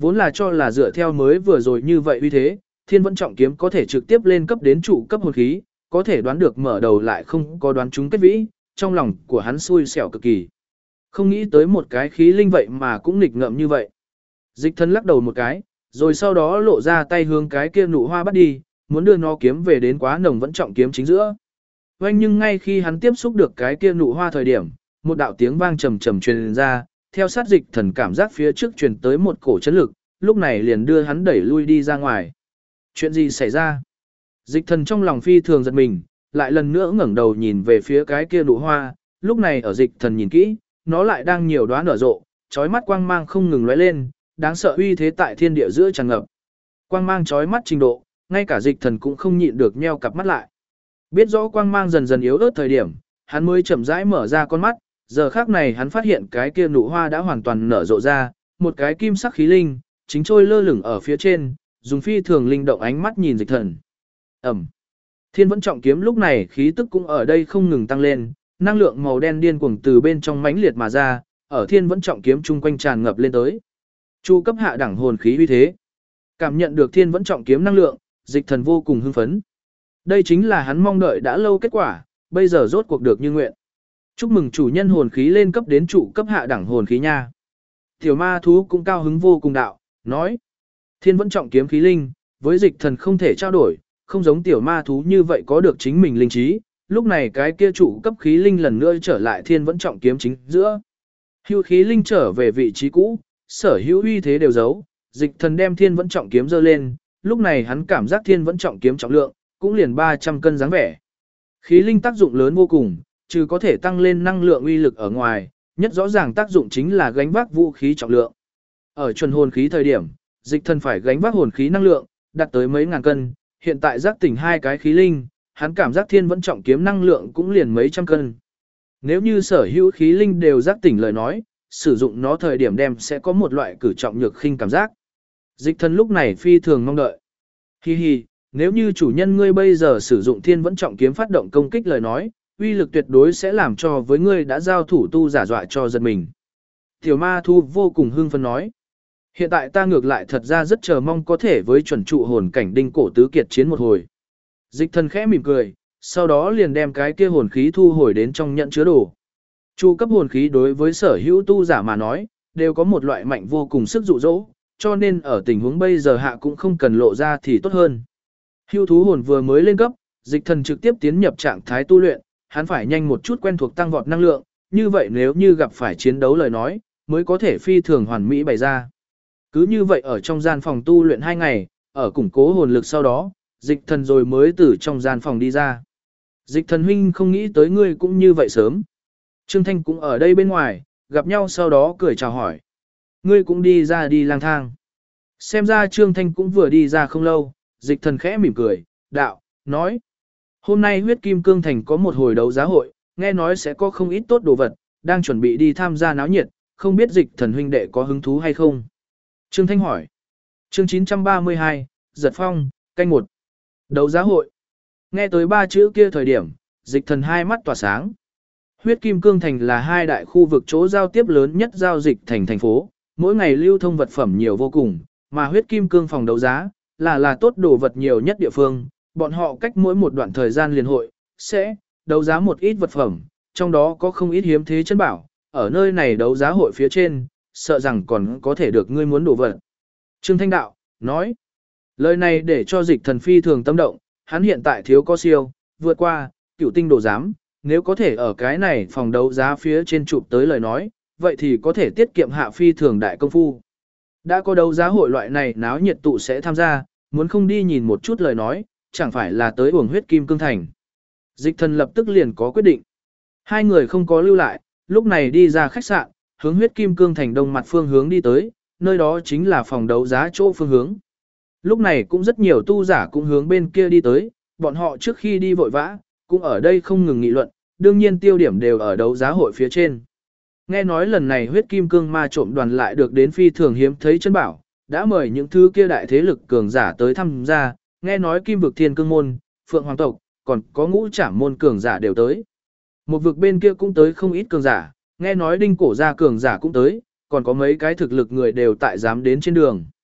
Vốn là cho là dựa theo mới vừa rồi như vậy uy thế, Thiên Vẫn Trọng Kiếm có thể trực tiếp lên cấp đến trụ cấp hồn khí, có thể đoán được mở đầu lại không có đoán chúng kết vĩ, trong lòng của hắn xui xẻo cực kỳ. Không nghĩ tới một cái khí linh vậy mà cũng nghịch ngợm như vậy. Dịch Thần lắc đầu một cái, rồi sau đó lộ ra tay hướng cái kia nụ hoa bắt đi, muốn đưa nó kiếm về đến Quá Nồng Vẫn Trọng Kiếm chính giữa. Oanh, nhưng ngay khi hắn tiếp xúc được cái kia nụ hoa thời điểm, một đạo tiếng vang trầm trầm truyền ra, theo sát Dịch Thần cảm giác phía trước truyền tới một cổ chấn lực, lúc này liền đưa hắn đẩy lui đi ra ngoài. Chuyện gì xảy ra? Dịch Thần trong lòng phi thường giật mình, lại lần nữa ngẩng đầu nhìn về phía cái kia nụ hoa, lúc này ở Dịch Thần nhìn kỹ, nó lại đang nhiều đóa nở rộ, chói mắt quang mang không ngừng lóe lên, đáng sợ uy thế tại thiên địa giữa tràn ngập. Quang mang chói mắt trình độ, ngay cả Dịch Thần cũng không nhịn được nheo cặp mắt lại. Biết rõ quang mang dần dần yếu ớt thời điểm, hắn mới chậm rãi mở ra con mắt, giờ khắc này hắn phát hiện cái kia nụ hoa đã hoàn toàn nở rộ ra, một cái kim sắc khí linh, chính trôi lơ lửng ở phía trên, dùng phi thường linh động ánh mắt nhìn Dịch Thần. Ẩm. Thiên Vẫn Trọng Kiếm lúc này khí tức cũng ở đây không ngừng tăng lên, năng lượng màu đen điên cuồng từ bên trong mãnh liệt mà ra, ở Thiên Vẫn Trọng Kiếm chung quanh tràn ngập lên tới. Chu cấp hạ đẳng hồn khí uy thế. Cảm nhận được Thiên Vẫn Trọng Kiếm năng lượng, Dịch Thần vô cùng hưng phấn. Đây chính là hắn mong đợi đã lâu kết quả, bây giờ rốt cuộc được như nguyện. Chúc mừng chủ nhân hồn khí lên cấp đến trụ cấp hạ đẳng hồn khí nha. Tiểu ma thú cũng cao hứng vô cùng đạo, nói. Thiên Vẫn Trọng Kiếm khí linh, với Dịch Thần không thể trao đổi, không giống tiểu ma thú như vậy có được chính mình linh trí. Lúc này cái kia trụ cấp khí linh lần nữa trở lại Thiên Vẫn Trọng Kiếm chính giữa. Hưu khí linh trở về vị trí cũ, sở hữu uy thế đều giấu. Dịch Thần đem Thiên Vẫn Trọng Kiếm giơ lên, lúc này hắn cảm giác Thiên Vẫn Trọng Kiếm trọng lượng cũng liền 300 cân dáng vẻ. Khí linh tác dụng lớn vô cùng, trừ có thể tăng lên năng lượng uy lực ở ngoài, nhất rõ ràng tác dụng chính là gánh vác vũ khí trọng lượng. Ở chuẩn hồn khí thời điểm, Dịch Thần phải gánh vác hồn khí năng lượng, đạt tới mấy ngàn cân, hiện tại giác tỉnh hai cái khí linh, hắn cảm giác Thiên Vẫn Trọng Kiếm năng lượng cũng liền mấy trăm cân. Nếu như sở hữu khí linh đều giác tỉnh lời nói, sử dụng nó thời điểm đem sẽ có một loại cử trọng nhược khinh cảm giác. Dịch Thần lúc này phi thường mong đợi. Hi hi, nếu như chủ nhân ngươi bây giờ sử dụng Thiên Vẫn Trọng Kiếm phát động công kích lời nói, uy lực tuyệt đối sẽ làm cho với ngươi đã giao thủ tu giả dọa cho giật mình. Tiểu ma thu vô cùng hưng phấn nói. Hiện tại ta ngược lại thật ra rất chờ mong có thể với chuẩn trụ hồn cảnh đinh cổ tứ kiệt chiến một hồi. Dịch Thần khẽ mỉm cười, sau đó liền đem cái kia hồn khí thu hồi đến trong nhận chứa đồ. Trụ cấp hồn khí đối với sở hữu tu giả mà nói, đều có một loại mạnh vô cùng sức dụ dỗ, cho nên ở tình huống bây giờ hạ cũng không cần lộ ra thì tốt hơn. Hưu thú hồn vừa mới lên cấp, Dịch Thần trực tiếp tiến nhập trạng thái tu luyện, hắn phải nhanh một chút quen thuộc tăng vọt năng lượng, như vậy nếu như gặp phải chiến đấu lời nói, mới có thể phi thường hoàn mỹ bày ra. Cứ như vậy ở trong gian phòng tu luyện 2 ngày, ở củng cố hồn lực sau đó, Dịch Thần rồi mới từ trong gian phòng đi ra. Dịch Thần huynh không nghĩ tới ngươi cũng như vậy sớm. Trương Thanh cũng ở đây bên ngoài, gặp nhau sau đó cười chào hỏi. Ngươi cũng đi ra đi lang thang. Xem ra Trương Thanh cũng vừa đi ra không lâu, Dịch Thần khẽ mỉm cười, đạo, nói. Hôm nay huyết kim cương thành có một hồi đấu giá hội, nghe nói sẽ có không ít tốt đồ vật, đang chuẩn bị đi tham gia náo nhiệt, không biết Dịch Thần huynh đệ có hứng thú hay không. Trương Thanh hỏi. Chương 932, Giật Phong, canh 1. Đấu giá hội. Nghe tới 3 chữ kia thời điểm, Dịch Thần hai mắt tỏa sáng. Huyết Kim Cương Thành là hai đại khu vực chỗ giao tiếp lớn nhất giao dịch thành phố, mỗi ngày lưu thông vật phẩm nhiều vô cùng, mà Huyết Kim Cương phòng đấu giá là tốt đồ vật nhiều nhất địa phương, bọn họ cách mỗi một đoạn thời gian liên hội sẽ đấu giá một ít vật phẩm, trong đó có không ít hiếm thế chân bảo, ở nơi này đấu giá hội phía trên, sợ rằng còn có thể được ngươi muốn đồ vật. Trương Thanh Đạo nói, lời này để cho Dịch Thần phi thường tâm động, hắn hiện tại thiếu có siêu, vượt qua, cửu tinh đồ giám, nếu có thể ở cái này phòng đấu giá phía trên chụp tới lời nói, vậy thì có thể tiết kiệm hạ phi thường đại công phu. Đã có đấu giá hội loại này náo nhiệt tụ sẽ tham gia, muốn không đi nhìn một chút lời nói, chẳng phải là tới uổng huyết kim cương thành. Dịch Thần lập tức liền có quyết định. Hai người không có lưu lại, lúc này đi ra khách sạn, hướng huyết kim cương thành đông mặt phương hướng đi tới, nơi đó chính là phòng đấu giá chỗ phương hướng. Lúc này cũng rất nhiều tu giả cũng hướng bên kia đi tới, bọn họ trước khi đi vội vã, cũng ở đây không ngừng nghị luận, đương nhiên tiêu điểm đều ở đấu giá hội phía trên. Nghe nói lần này huyết kim cương ma trộm đoàn lại được đến phi thường hiếm thấy chân bảo, đã mời những thứ kia đại thế lực cường giả tới tham gia, nghe nói kim vực thiên cương môn, phượng hoàng tộc, còn có ngũ trảm môn cường giả đều tới. Một vực bên kia cũng tới không ít cường giả, nghe nói đinh cổ gia cường giả cũng tới, còn có mấy cái thực lực người đều tại dám đến trên đường.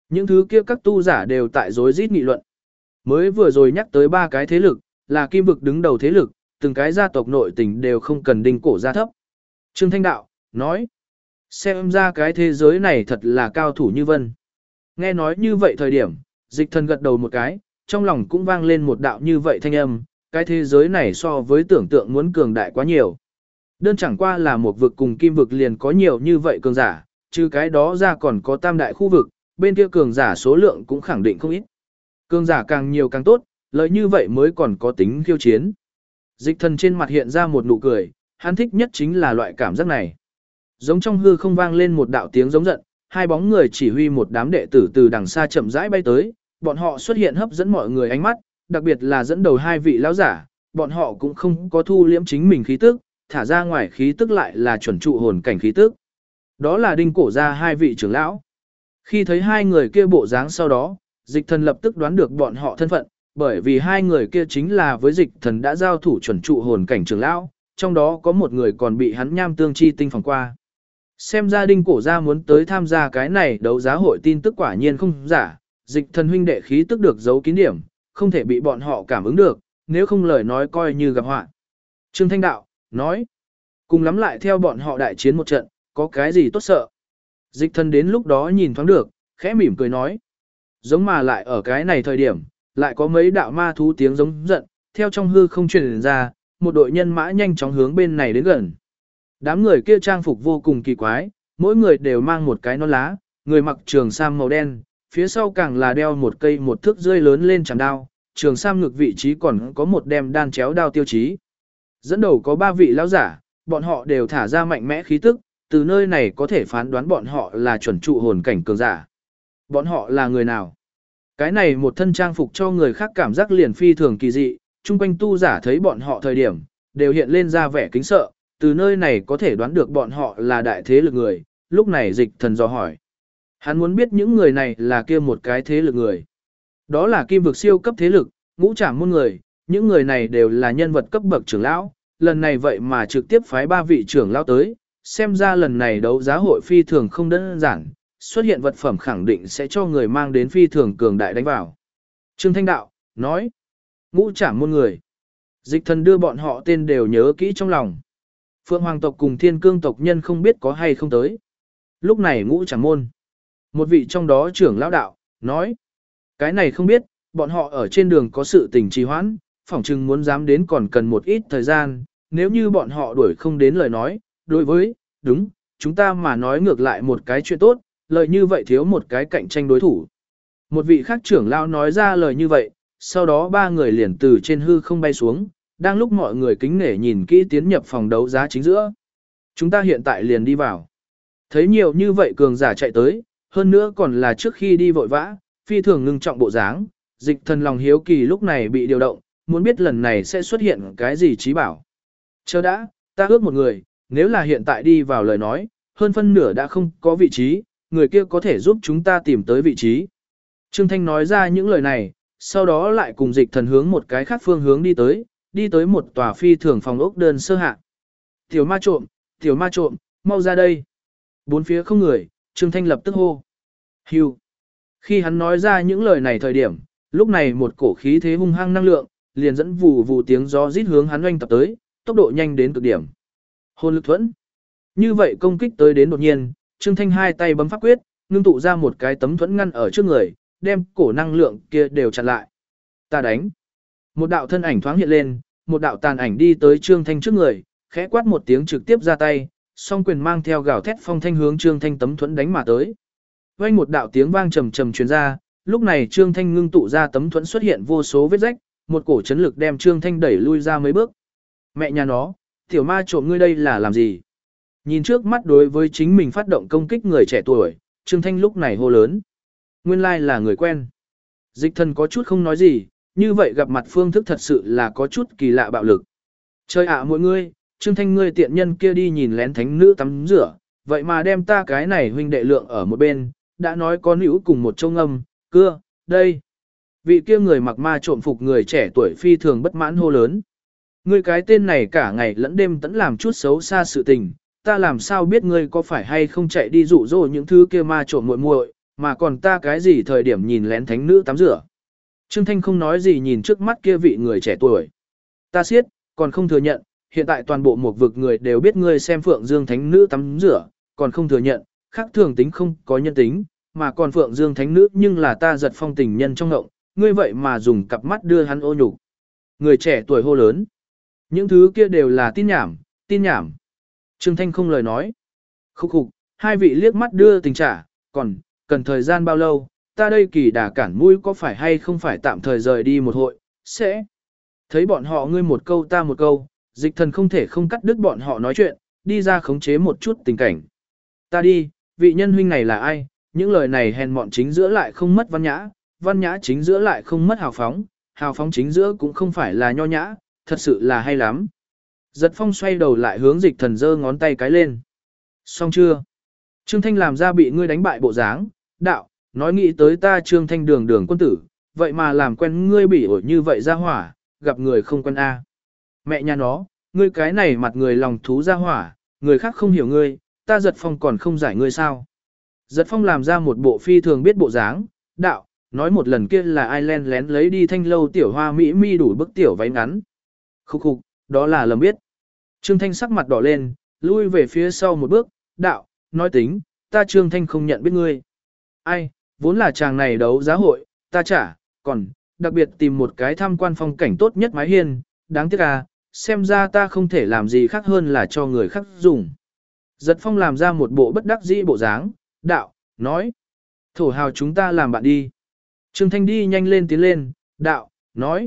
Những thứ kia các tu giả đều tại rối rít nghị luận. Mới vừa rồi nhắc tới 3 cái thế lực, là kim vực đứng đầu thế lực, từng cái gia tộc nội tình đều không cần đinh cổ gia thấp. Trương Thanh Đạo, nói, xem ra cái thế giới này thật là cao thủ như vân. Nghe nói như vậy thời điểm, dịch thần gật đầu một cái, trong lòng cũng vang lên một đạo như vậy thanh âm, cái thế giới này so với tưởng tượng muốn cường đại quá nhiều. Đơn chẳng qua là một vực cùng kim vực liền có nhiều như vậy cường giả, trừ cái đó ra còn có tam đại khu vực, bên kia cường giả số lượng cũng khẳng định không ít. Cường giả càng nhiều càng tốt, lợi như vậy mới còn có tính khiêu chiến. Dịch thần trên mặt hiện ra một nụ cười, hắn thích nhất chính là loại cảm giác này. Giống trong hư không vang lên một đạo tiếng giống giận, hai bóng người chỉ huy một đám đệ tử từ đằng xa chậm rãi bay tới, bọn họ xuất hiện hấp dẫn mọi người ánh mắt, đặc biệt là dẫn đầu hai vị lão giả, bọn họ cũng không có thu liễm chính mình khí tức, thả ra ngoài khí tức lại là chuẩn trụ hồn cảnh khí tức. Đó là đinh cổ ra hai vị trưởng lão. Khi thấy hai người kia bộ dáng sau đó, dịch thần lập tức đoán được bọn họ thân phận, bởi vì hai người kia chính là với dịch thần đã giao thủ chuẩn trụ hồn cảnh trưởng lão, trong đó có một người còn bị hắn nham tương chi tinh phòng qua. Xem ra đinh cổ ra muốn tới tham gia cái này đấu giá hội tin tức quả nhiên không giả, dịch thần huynh đệ khí tức được giấu kín điểm, không thể bị bọn họ cảm ứng được, nếu không lời nói coi như gặp họa. Trương Thanh Đạo, nói, cùng lắm lại theo bọn họ đại chiến một trận, có cái gì tốt sợ. Dịch thần đến lúc đó nhìn thoáng được, khẽ mỉm cười nói. Giống mà lại ở cái này thời điểm, lại có mấy đạo ma thú tiếng giống giận, theo trong hư không truyền ra, một đội nhân mã nhanh chóng hướng bên này đến gần. Đám người kia trang phục vô cùng kỳ quái, mỗi người đều mang một cái nón lá, người mặc trường sam màu đen, phía sau càng là đeo một cây một thước rơi lớn lên chảm đao, trường sam ngực vị trí còn có một đem đan chéo đao tiêu chí. Dẫn đầu có 3 vị lão giả, bọn họ đều thả ra mạnh mẽ khí tức, từ nơi này có thể phán đoán bọn họ là chuẩn trụ hồn cảnh cường giả. Bọn họ là người nào? Cái này một thân trang phục cho người khác cảm giác liền phi thường kỳ dị, chung quanh tu giả thấy bọn họ thời điểm, đều hiện lên ra vẻ kính sợ, từ nơi này có thể đoán được bọn họ là đại thế lực người, lúc này dịch thần dò hỏi. Hắn muốn biết những người này là kia một cái thế lực người. Đó là kim vực siêu cấp thế lực, ngũ trảm môn người, những người này đều là nhân vật cấp bậc trưởng lão, lần này vậy mà trực tiếp phái 3 vị trưởng lão tới, xem ra lần này đấu giá hội phi thường không đơn giản, xuất hiện vật phẩm khẳng định sẽ cho người mang đến phi thường cường đại đánh vào. Trương Thanh Đạo, nói, ngũ trảm môn người. Dịch thần đưa bọn họ tên đều nhớ kỹ trong lòng. Phượng Hoàng tộc cùng Thiên Cương tộc nhân không biết có hay không tới. Lúc này ngũ trảm môn. Một vị trong đó trưởng lão đạo, nói, cái này không biết, bọn họ ở trên đường có sự tình trì hoãn, phỏng chừng muốn dám đến còn cần một ít thời gian, nếu như bọn họ đuổi không đến lời nói, đối với, đúng, chúng ta mà nói ngược lại một cái chuyện tốt, lời như vậy thiếu một cái cạnh tranh đối thủ. Một vị khác trưởng lão nói ra lời như vậy, sau đó 3 người liền từ trên hư không bay xuống, đang lúc mọi người kính nể nhìn kỹ tiến nhập phòng đấu giá chính giữa. Chúng ta hiện tại liền đi vào. Thấy nhiều như vậy cường giả chạy tới, hơn nữa còn là trước khi đi vội vã, phi thường ngưng trọng bộ dáng, dịch thần lòng hiếu kỳ lúc này bị điều động, muốn biết lần này sẽ xuất hiện cái gì trí bảo. Chờ đã, ta ước một người, nếu là hiện tại đi vào lời nói, hơn phân nửa đã không có vị trí, người kia có thể giúp chúng ta tìm tới vị trí. Trương Thanh nói ra những lời này, sau đó lại cùng dịch thần hướng một cái khác phương hướng đi tới một tòa phi thường phòng ốc đơn sơ hạ. Tiểu ma trộm, mau ra đây. Bốn phía không người, Trương Thanh lập tức hô. Hưu. Khi hắn nói ra những lời này thời điểm, lúc này một cổ khí thế hung hăng năng lượng, liền dẫn vù vù tiếng gió rít hướng hắn oanh tập tới, tốc độ nhanh đến cực điểm. Hồn lực thuẫn. Như vậy công kích tới đến đột nhiên, Trương Thanh hai tay bấm pháp quyết, ngưng tụ ra một cái tấm thuẫn ngăn ở trước người, đem cổ năng lượng kia đều chặn lại. Ta đánh. Một đạo thân ảnh thoáng hiện lên, một đạo tàn ảnh đi tới Trương Thanh trước người, khẽ quát một tiếng trực tiếp ra tay, song quyền mang theo gào thét phong thanh hướng Trương Thanh tấm thuẫn đánh mà tới. Vang một đạo tiếng vang trầm trầm truyền ra, lúc này Trương Thanh ngưng tụ ra tấm thuẫn xuất hiện vô số vết rách, một cổ chấn lực đem Trương Thanh đẩy lui ra mấy bước. Mẹ nhà nó, tiểu ma trộm ngươi đây là làm gì? Nhìn trước mắt đối với chính mình phát động công kích người trẻ tuổi, Trương Thanh lúc này hô lớn. Nguyên lai là người quen. Dịch thần có chút không nói gì, như vậy gặp mặt phương thức thật sự là có chút kỳ lạ bạo lực. Trời ạ mọi người, Trương Thanh ngươi tiện nhân kia đi nhìn lén thánh nữ tắm rửa, vậy mà đem ta cái này huynh đệ lượng ở một bên, đã nói có nữ cùng một châu ngâm, cưa, đây. Vị kia người mặc ma trộm phục người trẻ tuổi phi thường bất mãn hô lớn. Ngươi cái tên này cả ngày lẫn đêm tẫn làm chút xấu xa sự tình, ta làm sao biết ngươi có phải hay không chạy đi dụ dỗ những thứ kia ma trộm muội muội, Mà còn ta cái gì thời điểm nhìn lén thánh nữ tắm rửa. Trương Thanh không nói gì nhìn trước mắt kia vị người trẻ tuổi. Ta siết, còn không thừa nhận, hiện tại toàn bộ một vực người đều biết ngươi xem Phượng Dương thánh nữ tắm rửa, còn không thừa nhận, khác thường tính không có nhân tính, mà còn Phượng Dương thánh nữ nhưng là ta Giật Phong tình nhân trong ngộng, ngươi vậy mà dùng cặp mắt đưa hắn ô nhục. Người trẻ tuổi hô lớn. Những thứ kia đều là tin nhảm, tin nhảm. Trương Thanh không lời nói. Khúc khục, hai vị liếc mắt đưa tình trả, còn, cần thời gian bao lâu, ta đây kỳ đà cản mũi có phải hay không phải tạm thời rời đi một hội, sẽ. Thấy bọn họ ngươi một câu ta một câu, Dịch Thần không thể không cắt đứt bọn họ nói chuyện, đi ra khống chế một chút tình cảnh. Ta đi, vị nhân huynh này là ai, những lời này hèn mọn chính giữa lại không mất văn nhã chính giữa lại không mất hào phóng chính giữa cũng không phải là nho nhã, thật sự là hay lắm. Giật Phong xoay đầu lại hướng Dịch Thần giơ ngón tay cái lên. Xong chưa? Trương Thanh làm ra bị ngươi đánh bại bộ dáng, đạo, nói nghĩ tới ta Trương Thanh đường đường quân tử, vậy mà làm quen ngươi bị ổi như vậy ra hỏa, gặp người không quen a. Mẹ nhà nó, ngươi cái này mặt người lòng thú ra hỏa, người khác không hiểu ngươi, ta Giật Phong còn không giải ngươi sao. Giật Phong làm ra một bộ phi thường biết bộ dáng, đạo, nói một lần kia là ai lén lấy đi thanh lâu tiểu hoa mỹ mi đủ bức tiểu váy ngắn. Khúc khục, đó là lầm biết. Trương Thanh sắc mặt đỏ lên, lui về phía sau một bước, đạo, nói tính, ta Trương Thanh không nhận biết ngươi. Ai, vốn là chàng này đấu giá hội, ta trả, còn, đặc biệt tìm một cái tham quan phong cảnh tốt nhất mái hiên, đáng tiếc à, xem ra ta không thể làm gì khác hơn là cho người khác dùng. Giật Phong làm ra một bộ bất đắc dĩ bộ dáng, đạo, nói, thổ hào chúng ta làm bạn đi. Trương Thanh đi nhanh lên tiến lên, đạo, nói,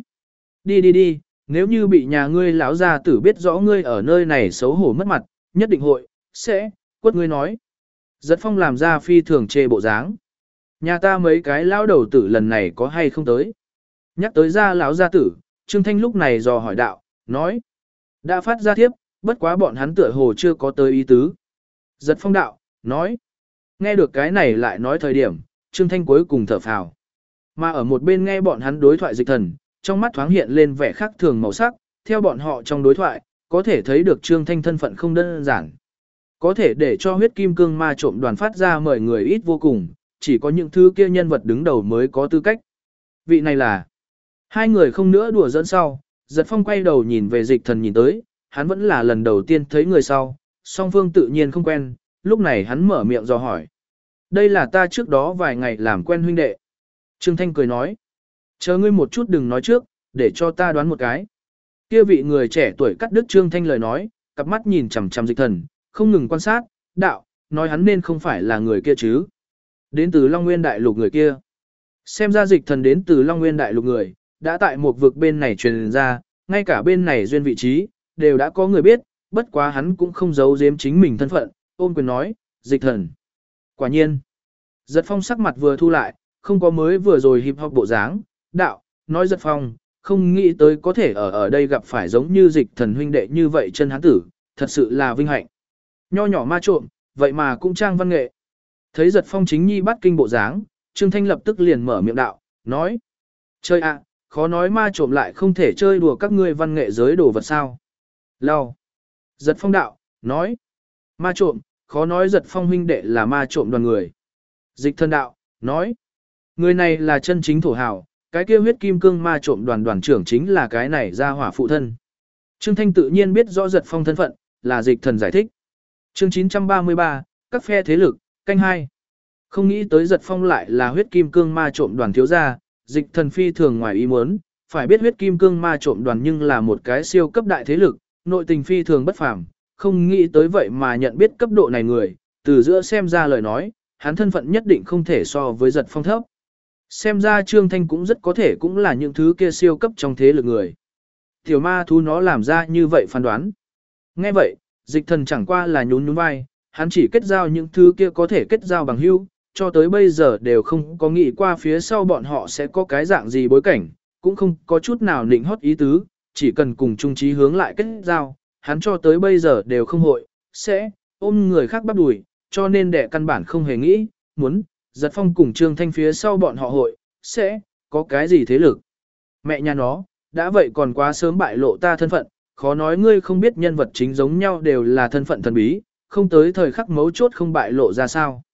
đi, nếu như bị nhà ngươi lão gia tử biết rõ ngươi ở nơi này xấu hổ mất mặt, nhất định hội, sẽ, quất ngươi nói. Giật Phong làm ra phi thường chê bộ dáng. Nhà ta mấy cái lão đầu tử lần này có hay không tới? Nhắc tới ra lão gia tử, Trương Thanh lúc này dò hỏi đạo, nói, đã phát ra thiếp, bất quá bọn hắn tựa hồ chưa có tới ý tứ. Giật Phong đạo, nói, nghe được cái này lại nói thời điểm, Trương Thanh cuối cùng thở phào. Mà ở một bên nghe bọn hắn đối thoại Dịch Thần, trong mắt thoáng hiện lên vẻ khác thường màu sắc, theo bọn họ trong đối thoại, có thể thấy được Trương Thanh thân phận không đơn giản. Có thể để cho huyết kim cương ma trộm đoàn phát ra mời người ít vô cùng, chỉ có những thứ kia nhân vật đứng đầu mới có tư cách. Vị này là hai người không nữa đùa dẫn sau, Giật Phong quay đầu nhìn về Dịch Thần nhìn tới, hắn vẫn là lần đầu tiên thấy người sau, song phương tự nhiên không quen, lúc này hắn mở miệng dò hỏi. Đây là ta trước đó vài ngày làm quen huynh đệ. Trương Thanh cười nói, chờ ngươi một chút đừng nói trước, để cho ta đoán một cái. Kia vị người trẻ tuổi cắt đứt Trương Thanh lời nói, cặp mắt nhìn chằm chằm Dịch Thần, không ngừng quan sát, đạo, nói hắn nên không phải là người kia chứ. Đến từ Long Nguyên Đại Lục người kia. Xem ra Dịch Thần đến từ Long Nguyên Đại Lục người, đã tại một vực bên này truyền ra, ngay cả bên này duyên vị trí, đều đã có người biết, bất quá hắn cũng không giấu giếm chính mình thân phận, ôm quyền nói, Dịch Thần. Quả nhiên, Giật Phong sắc mặt vừa thu lại, không có mới vừa rồi hip hop bộ dáng, đạo, nói Giật Phong, không nghĩ tới có thể ở đây gặp phải giống như Dịch Thần huynh đệ như vậy chân hán tử, thật sự là vinh hạnh. Nho nhỏ ma trộm, vậy mà cũng trang văn nghệ. Thấy Giật Phong chính nhi bắt kinh bộ dáng, Trương Thanh lập tức liền mở miệng đạo, nói, chơi ạ, khó nói ma trộm lại không thể chơi đùa các ngươi văn nghệ giới đồ vật sao. Lau. Giật Phong đạo, nói, ma trộm, khó nói Giật Phong huynh đệ là ma trộm đoàn người. Dịch Thần đạo, nói, người này là chân chính thổ hào, cái kia huyết kim cương ma trộm đoàn trưởng chính là cái này ra hỏa phụ thân. Trương Thanh tự nhiên biết rõ Giật Phong thân phận, là Dịch Thần giải thích. Chương 933, các phe thế lực, canh 2. Không nghĩ tới Giật Phong lại là huyết kim cương ma trộm đoàn thiếu gia, Dịch Thần phi thường ngoài ý muốn, phải biết huyết kim cương ma trộm đoàn nhưng là một cái siêu cấp đại thế lực, nội tình phi thường bất phàm, không nghĩ tới vậy mà nhận biết cấp độ này người, từ giữa xem ra lời nói, hắn thân phận nhất định không thể so với Giật Phong thấp. Xem ra Trương Thanh cũng rất có thể cũng là những thứ kia siêu cấp trong thế lực người. Tiểu ma thú nó làm ra như vậy phán đoán. Nghe vậy, Dịch Thần chẳng qua là nhún vai, hắn chỉ kết giao những thứ kia có thể kết giao bằng hữu, cho tới bây giờ đều không có nghĩ qua phía sau bọn họ sẽ có cái dạng gì bối cảnh, cũng không có chút nào nịnh hót ý tứ, chỉ cần cùng chung chí hướng lại kết giao, hắn cho tới bây giờ đều không hội, sẽ ôm người khác bắp đùi, cho nên đệ căn bản không hề nghĩ, muốn, Giật Phong cùng Trương Thanh phía sau bọn họ hội, sẽ có cái gì thế lực. Mẹ nhà nó, đã vậy còn quá sớm bại lộ ta thân phận, khó nói ngươi không biết nhân vật chính giống nhau đều là thân phận thần bí, không tới thời khắc mấu chốt không bại lộ ra sao.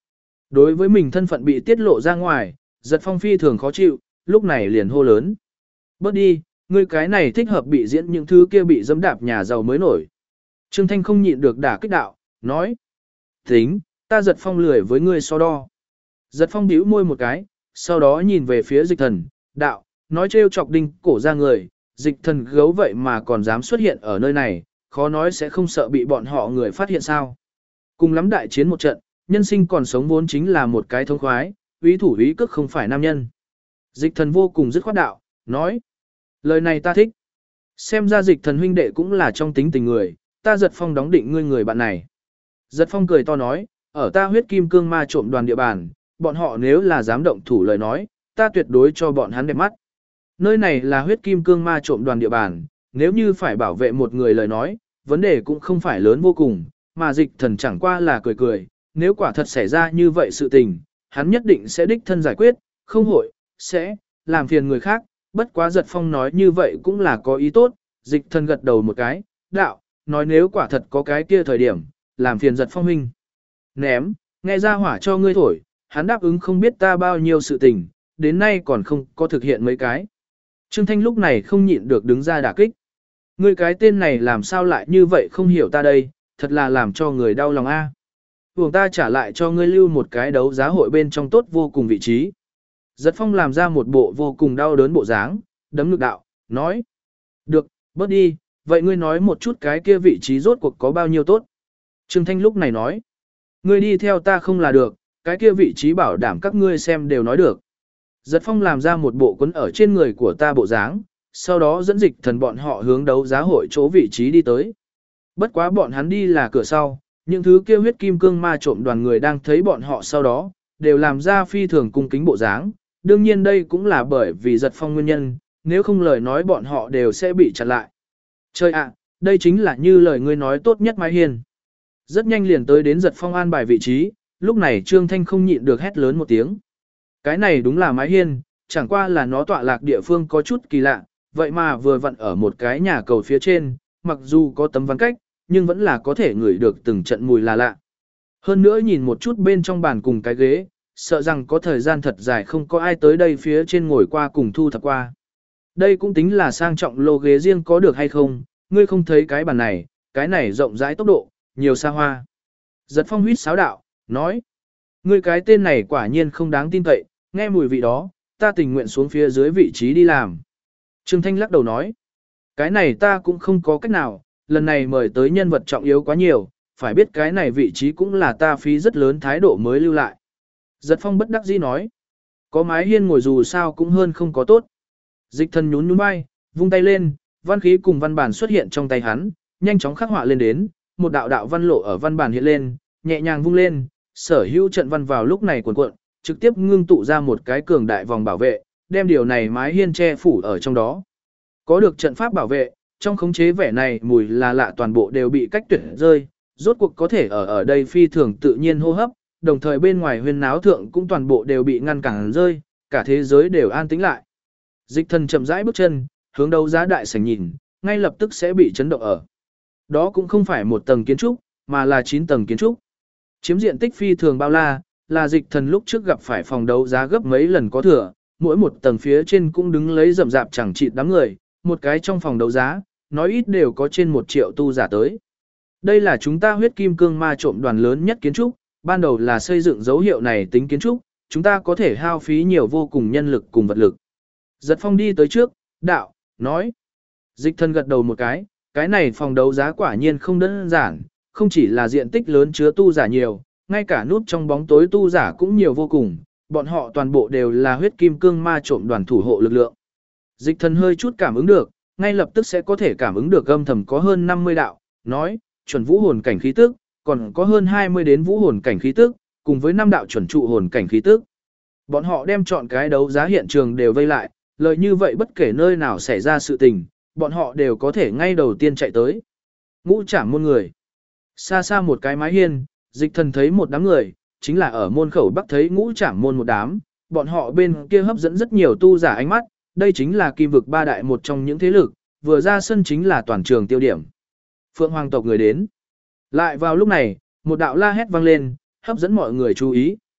Đối với mình thân phận bị tiết lộ ra ngoài, Giật Phong phi thường khó chịu, lúc này liền hô lớn. Bớt đi, ngươi cái này thích hợp bị diễn những thứ kia bị dẫm đạp nhà giàu mới nổi. Trương Thanh không nhịn được đả kích đạo, nói. Tính, ta Giật Phong lười với ngươi so đo. Giật Phong bĩu môi một cái, sau đó nhìn về phía Dịch Thần, đạo, nói trêu chọc Đinh Cổ ra người, Dịch Thần gấu vậy mà còn dám xuất hiện ở nơi này, khó nói sẽ không sợ bị bọn họ người phát hiện sao. Cùng lắm đại chiến một trận, nhân sinh còn sống vốn chính là một cái thông khoái, úy thủ úy cước không phải nam nhân. Dịch Thần vô cùng dứt khoát đạo, nói. Lời này ta thích. Xem ra Dịch Thần huynh đệ cũng là trong tính tình người, ta Giật Phong đóng định ngươi người bạn này. Giật Phong cười to nói, ở ta huyết kim cương ma trộm đoàn địa bàn, bọn họ nếu là dám động thủ lời nói, ta tuyệt đối cho bọn hắn đẹp mắt. Nơi này là huyết kim cương ma trộm đoàn địa bàn, nếu như phải bảo vệ một người lời nói, vấn đề cũng không phải lớn vô cùng, mà Dịch Thần chẳng qua là cười cười, nếu quả thật xảy ra như vậy sự tình, hắn nhất định sẽ đích thân giải quyết, không hội, sẽ làm phiền người khác, bất quá Giật Phong nói như vậy cũng là có ý tốt, Dịch Thần gật đầu một cái, đạo, nói nếu quả thật có cái kia thời điểm, làm phiền Giật Phong huynh. Ném, nghe ra hỏa cho ngươi thổi, hắn đáp ứng không biết ta bao nhiêu sự tình, đến nay còn không có thực hiện mấy cái. Trương Thanh lúc này không nhịn được đứng ra đả kích. Ngươi cái tên này làm sao lại như vậy không hiểu ta đây, thật là làm cho người đau lòng a. Vùng ta trả lại cho ngươi lưu một cái đấu giá hội bên trong tốt vô cùng vị trí. Giật Phong làm ra một bộ vô cùng đau đớn bộ dáng, đấm ngực đạo, nói. Được, bớt đi, vậy ngươi nói một chút cái kia vị trí rốt cuộc có bao nhiêu tốt. Trương Thanh lúc này nói. Ngươi đi theo ta không là được, cái kia vị trí bảo đảm các ngươi xem đều nói được. Giật Phong làm ra một bộ quấn ở trên người của ta bộ dáng, sau đó dẫn Dịch Thần bọn họ hướng đấu giá hội chỗ vị trí đi tới. Bất quá bọn hắn đi là cửa sau, những thứ kia huyết kim cương ma trộm đoàn người đang thấy bọn họ sau đó, đều làm ra phi thường cung kính bộ dáng. Đương nhiên đây cũng là bởi vì Giật Phong nguyên nhân, nếu không lời nói bọn họ đều sẽ bị chặn lại. Trời ạ, đây chính là như lời ngươi nói tốt nhất Mai Hiên. Rất nhanh liền tới đến Giật Phong an bài vị trí, lúc này Trương Thanh không nhịn được hét lớn một tiếng. Cái này đúng là Mái Hiên, chẳng qua là nó tọa lạc địa phương có chút kỳ lạ, vậy mà vừa vặn ở một cái nhà cầu phía trên, mặc dù có tấm ván cách, nhưng vẫn là có thể ngửi được từng trận mùi là lạ. Hơn nữa nhìn một chút bên trong bàn cùng cái ghế, sợ rằng có thời gian thật dài không có ai tới đây phía trên ngồi qua cùng thu thập qua. Đây cũng tính là sang trọng lô ghế riêng có được hay không, ngươi không thấy cái này rộng rãi tốc độ, nhiều xa hoa. Giật Phong huýt sáo đạo, nói, ngươi cái tên này quả nhiên không đáng tin cậy, nghe mùi vị đó, ta tình nguyện xuống phía dưới vị trí đi làm. Trương Thanh lắc đầu nói, cái này ta cũng không có cách nào, lần này mời tới nhân vật trọng yếu quá nhiều, phải biết cái này vị trí cũng là ta phí rất lớn thái độ mới lưu lại. Giật Phong bất đắc dĩ nói, có Mái Hiên ngồi dù sao cũng hơn không có tốt. Dịch Thần nhún nhún vai, vung tay lên, văn khí cùng văn bản xuất hiện trong tay hắn, nhanh chóng khắc họa lên đến, một đạo đạo văn lộ ở văn bản hiện lên, nhẹ nhàng vung lên, sở hữu trận văn vào lúc này cuộn cuộn, trực tiếp ngưng tụ ra một cái cường đại vòng bảo vệ, đem điều này Mái Hiên che phủ ở trong đó. Có được trận pháp bảo vệ, trong khống chế vẻ này mùi là lạ toàn bộ đều bị cách tuyệt rơi, rốt cuộc có thể ở đây phi thường tự nhiên hô hấp, đồng thời bên ngoài huyên náo thượng cũng toàn bộ đều bị ngăn cản rơi, cả thế giới đều an tĩnh lại. Dịch Thần chậm rãi bước chân, hướng đấu giá đại sảnh nhìn, ngay lập tức sẽ bị chấn động ở. Đó cũng không phải một tầng kiến trúc, mà là 9 tầng kiến trúc. Chiếm diện tích phi thường bao la, là Dịch Thần lúc trước gặp phải phòng đấu giá gấp mấy lần có thừa, mỗi một tầng phía trên cũng đứng lấy rậm rạp chẳng chịt đám người, một cái trong phòng đấu giá, nói ít đều có trên 1 triệu tu giả tới. Đây là chúng ta huyết kim cương ma trộm đoàn lớn nhất kiến trúc, ban đầu là xây dựng dấu hiệu này tính kiến trúc, chúng ta có thể hao phí nhiều vô cùng nhân lực cùng vật lực. Giật Phong đi tới trước, đạo, nói. Dịch Thần gật đầu một cái này phòng đấu giá quả nhiên không đơn giản, không chỉ là diện tích lớn chứa tu giả nhiều, ngay cả nút trong bóng tối tu giả cũng nhiều vô cùng, bọn họ toàn bộ đều là huyết kim cương ma trộm đoàn thủ hộ lực lượng. Dịch Thần hơi chút cảm ứng được, ngay lập tức sẽ có thể cảm ứng được âm thầm có hơn 50 đạo, nói, chuẩn vũ hồn cảnh khí tức, còn có hơn 20 đến vũ hồn cảnh khí tức, cùng với 5 đạo chuẩn trụ hồn cảnh khí tức. Bọn họ đem chọn cái đấu giá hiện trường đều vây lại, lời như vậy bất kể nơi nào xảy ra sự tình, bọn họ đều có thể ngay đầu tiên chạy tới. Ngũ Trảm môn người. Xa xa một cái Mái Hiên, Dịch Thần thấy một đám người, chính là ở môn khẩu bắc thấy Ngũ Trảm môn một đám, bọn họ bên kia hấp dẫn rất nhiều tu giả ánh mắt, đây chính là kim vực 3 đại một trong những thế lực, vừa ra sân chính là toàn trường tiêu điểm. Phượng Hoàng tộc người đến. Lại vào lúc này, một đạo la hét vang lên, hấp dẫn mọi người chú ý,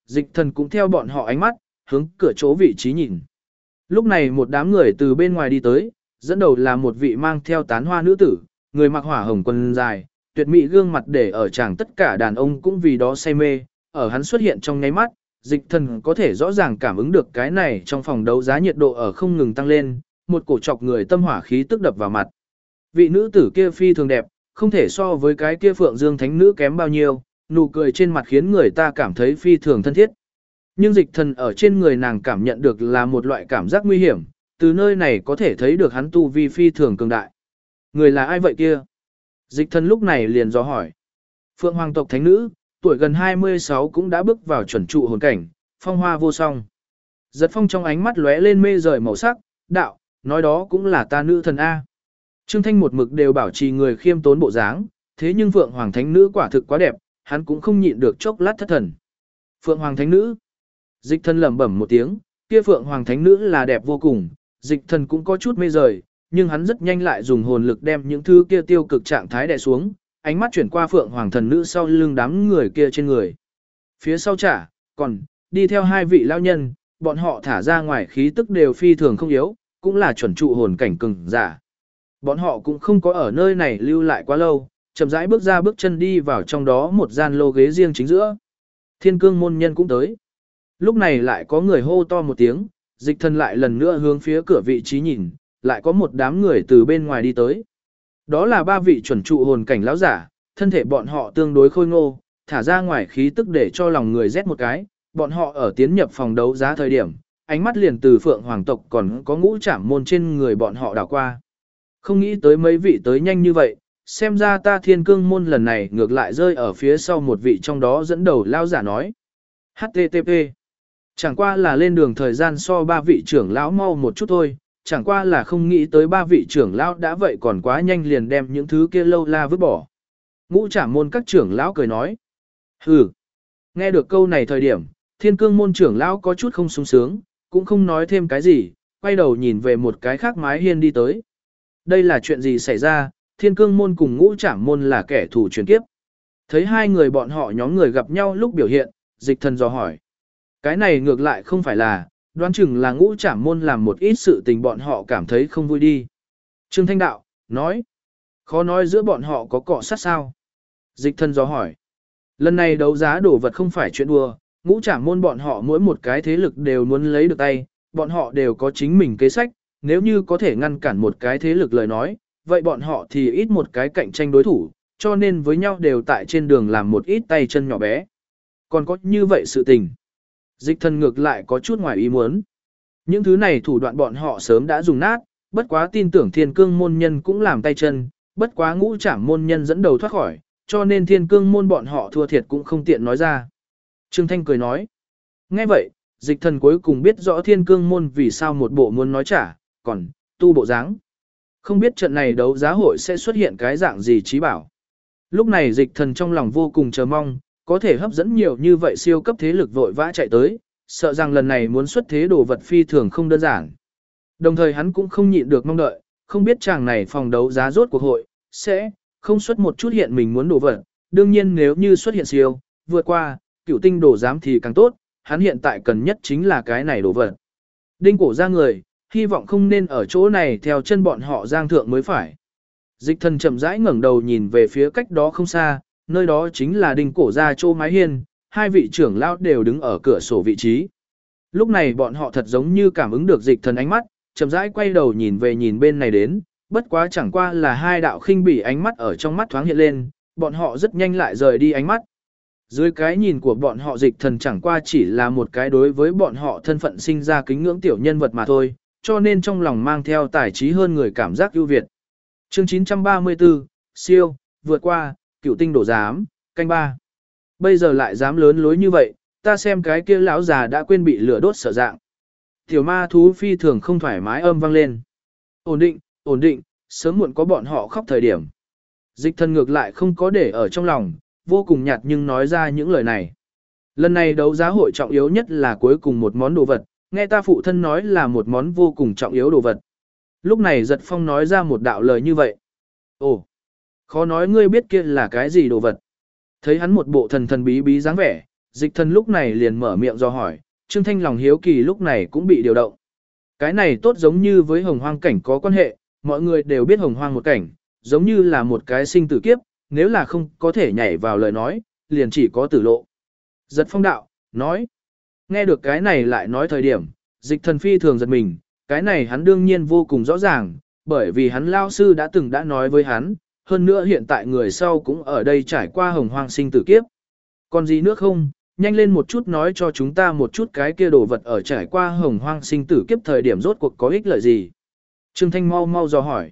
Dịch thần cũng theo bọn họ ánh mắt, hướng cửa chỗ vị trí nhìn. Lúc này một đám người từ bên ngoài đi tới, dẫn đầu là một vị mang theo tán hoa nữ tử, người mặc hỏa hồng quần dài, tuyệt mỹ gương mặt để ở chàng tất cả đàn ông cũng vì đó say mê, ở hắn xuất hiện trong nháy mắt, dịch thần có thể rõ ràng cảm ứng được cái này trong phòng đấu giá nhiệt độ ở không ngừng tăng lên, một cổ chọc người tâm hỏa khí tức đập vào mặt. Vị nữ tử kia phi thường đẹp, không thể so với cái kia Phượng Dương Thánh nữ kém bao nhiêu, nụ cười trên mặt khiến người ta cảm thấy phi thường thân thiết. Nhưng dịch thần ở trên người nàng cảm nhận được là một loại cảm giác nguy hiểm, từ nơi này có thể thấy được hắn tu vi phi thường cường đại. Người là ai vậy kia? Dịch thần lúc này liền dò hỏi. Phượng Hoàng tộc thánh nữ, tuổi gần 26 cũng đã bước vào chuẩn trụ hồn cảnh, phong hoa vô song. Giật phong trong ánh mắt lóe lên mê rời màu sắc, đạo, nói đó cũng là ta nữ thần A. Trương Thanh một mực đều bảo trì người khiêm tốn bộ dáng, thế nhưng Phượng Hoàng thánh nữ quả thực quá đẹp, hắn cũng không nhịn được chốc lát thất thần. Phượng Hoàng thánh nữ. Dịch thần lẩm bẩm một tiếng, kia Phượng Hoàng thánh nữ là đẹp vô cùng, dịch thần cũng có chút mê rời, nhưng hắn rất nhanh lại dùng hồn lực đem những thứ kia tiêu cực trạng thái đè xuống, ánh mắt chuyển qua Phượng Hoàng thần nữ sau lưng đám người kia trên người. Phía sau trả, còn, đi theo hai vị lao nhân, bọn họ thả ra ngoài khí tức đều phi thường không yếu, cũng là chuẩn trụ hồn cảnh cường giả. Bọn họ cũng không có ở nơi này lưu lại quá lâu, chậm rãi bước ra bước chân đi vào trong đó một gian lô ghế riêng chính giữa. Thiên cương môn nhân cũng tới. Lúc này lại có người hô to một tiếng, dịch thần lại lần nữa hướng phía cửa vị trí nhìn, lại có một đám người từ bên ngoài đi tới. Đó là ba vị chuẩn trụ hồn cảnh lão giả, thân thể bọn họ tương đối khôi ngô, thả ra ngoài khí tức để cho lòng người rét một cái, bọn họ ở tiến nhập phòng đấu giá thời điểm, ánh mắt liền từ Phượng Hoàng tộc còn có ngũ trảm môn trên người bọn họ đảo qua. Không nghĩ tới mấy vị tới nhanh như vậy, xem ra ta thiên cương môn lần này ngược lại rơi ở phía sau một vị trong đó dẫn đầu lao giả nói. HTTP. Chẳng qua là lên đường thời gian so ba vị trưởng lão mau một chút thôi, chẳng qua là không nghĩ tới ba vị trưởng lão đã vậy còn quá nhanh liền đem những thứ kia lâu la vứt bỏ. Ngũ trảm môn các trưởng lão cười nói. Hừ. Nghe được câu này thời điểm, thiên cương môn trưởng lão có chút không sung sướng, cũng không nói thêm cái gì, quay đầu nhìn về một cái khác mái hiên đi tới. Đây là chuyện gì xảy ra, thiên cương môn cùng ngũ trảm môn là kẻ thù truyền kiếp. Thấy hai người bọn họ nhóm người gặp nhau lúc biểu hiện, dịch thần dò hỏi. Cái này ngược lại không phải là, đoán chừng là ngũ trảm môn làm một ít sự tình bọn họ cảm thấy không vui đi. Trương Thanh Đạo, nói. Khó nói giữa bọn họ có cọ sát sao. Dịch thần dò hỏi. Lần này đấu giá đồ vật không phải chuyện đùa, ngũ trảm môn bọn họ mỗi một cái thế lực đều muốn lấy được tay, bọn họ đều có chính mình kế sách, nếu như có thể ngăn cản một cái thế lực lời nói, vậy bọn họ thì ít một cái cạnh tranh đối thủ, cho nên với nhau đều tại trên đường làm một ít tay chân nhỏ bé. Còn có như vậy sự tình. Dịch thần ngược lại có chút ngoài ý muốn. Những thứ này thủ đoạn bọn họ sớm đã dùng nát, bất quá tin tưởng thiên cương môn nhân cũng làm tay chân, bất quá ngũ trảm môn nhân dẫn đầu thoát khỏi, cho nên thiên cương môn bọn họ thua thiệt cũng không tiện nói ra. Trương Thanh cười nói. Nghe vậy, dịch thần cuối cùng biết rõ thiên cương môn vì sao một bộ muốn nói trả, còn, tu bộ dáng. Không biết trận này đấu giá hội sẽ xuất hiện cái dạng gì trí bảo. Lúc này dịch thần trong lòng vô cùng chờ mong, có thể hấp dẫn nhiều như vậy siêu cấp thế lực vội vã chạy tới, sợ rằng lần này muốn xuất thế đồ vật phi thường không đơn giản. Đồng thời hắn cũng không nhịn được mong đợi, không biết chàng này phòng đấu giá rốt cuộc hội, sẽ không xuất một chút hiện mình muốn đồ vật. Đương nhiên nếu như xuất hiện siêu, vượt qua, cửu tinh đồ giám thì càng tốt, hắn hiện tại cần nhất chính là cái này đồ vật. Đinh cổ ra người, hy vọng không nên ở chỗ này theo chân bọn họ giang thượng mới phải. Dịch thần chậm rãi ngẩng đầu nhìn về phía cách đó không xa, nơi đó chính là đinh cổ ra chỗ mái hiên, hai vị trưởng lão đều đứng ở cửa sổ vị trí. Lúc này bọn họ thật giống như cảm ứng được dịch thần ánh mắt, chậm rãi quay đầu nhìn về nhìn bên này đến, bất quá chẳng qua là hai đạo khinh bỉ ánh mắt ở trong mắt thoáng hiện lên, bọn họ rất nhanh lại rời đi ánh mắt. Dưới cái nhìn của bọn họ dịch thần chẳng qua chỉ là một cái đối với bọn họ thân phận sinh ra kính ngưỡng tiểu nhân vật mà thôi, cho nên trong lòng mang theo tài trí hơn người cảm giác ưu việt. Chương 934, siêu, vượt qua, cửu tinh đổ giám, canh ba. Bây giờ lại dám lớn lối như vậy, ta xem cái kia lão già đã quên bị lửa đốt sợ dạng. Tiểu ma thú phi thường không thoải mái âm vang lên. Ổn định, sớm muộn có bọn họ khóc thời điểm. Dịch thần ngược lại không có để ở trong lòng, vô cùng nhạt nhưng nói ra những lời này. Lần này đấu giá hội trọng yếu nhất là cuối cùng một món đồ vật, nghe ta phụ thân nói là một món vô cùng trọng yếu đồ vật. Lúc này Giật Phong nói ra một đạo lời như vậy. Ồ, khó nói ngươi biết kia là cái gì đồ vật. Thấy hắn một bộ thần thần bí bí dáng vẻ, Dịch Thần lúc này liền mở miệng do hỏi, Trương Thanh lòng hiếu kỳ lúc này cũng bị điều động. Cái này tốt giống như với Hồng Hoang cảnh có quan hệ, mọi người đều biết Hồng Hoang một cảnh, giống như là một cái sinh tử kiếp, nếu là không có thể nhảy vào lời nói, liền chỉ có tử lộ. Giật Phong đạo, nói. Nghe được cái này lại nói thời điểm, Dịch Thần phi thường giật mình, cái này hắn đương nhiên vô cùng rõ ràng, bởi vì hắn lao sư đã từng đã nói với hắn, hơn nữa hiện tại người sau cũng ở đây trải qua Hồng Hoang sinh tử kiếp. Còn gì nữa không, nhanh lên một chút nói cho chúng ta một chút cái kia đồ vật ở trải qua Hồng Hoang sinh tử kiếp thời điểm rốt cuộc có ích lợi gì. Trương Thanh mau mau dò hỏi.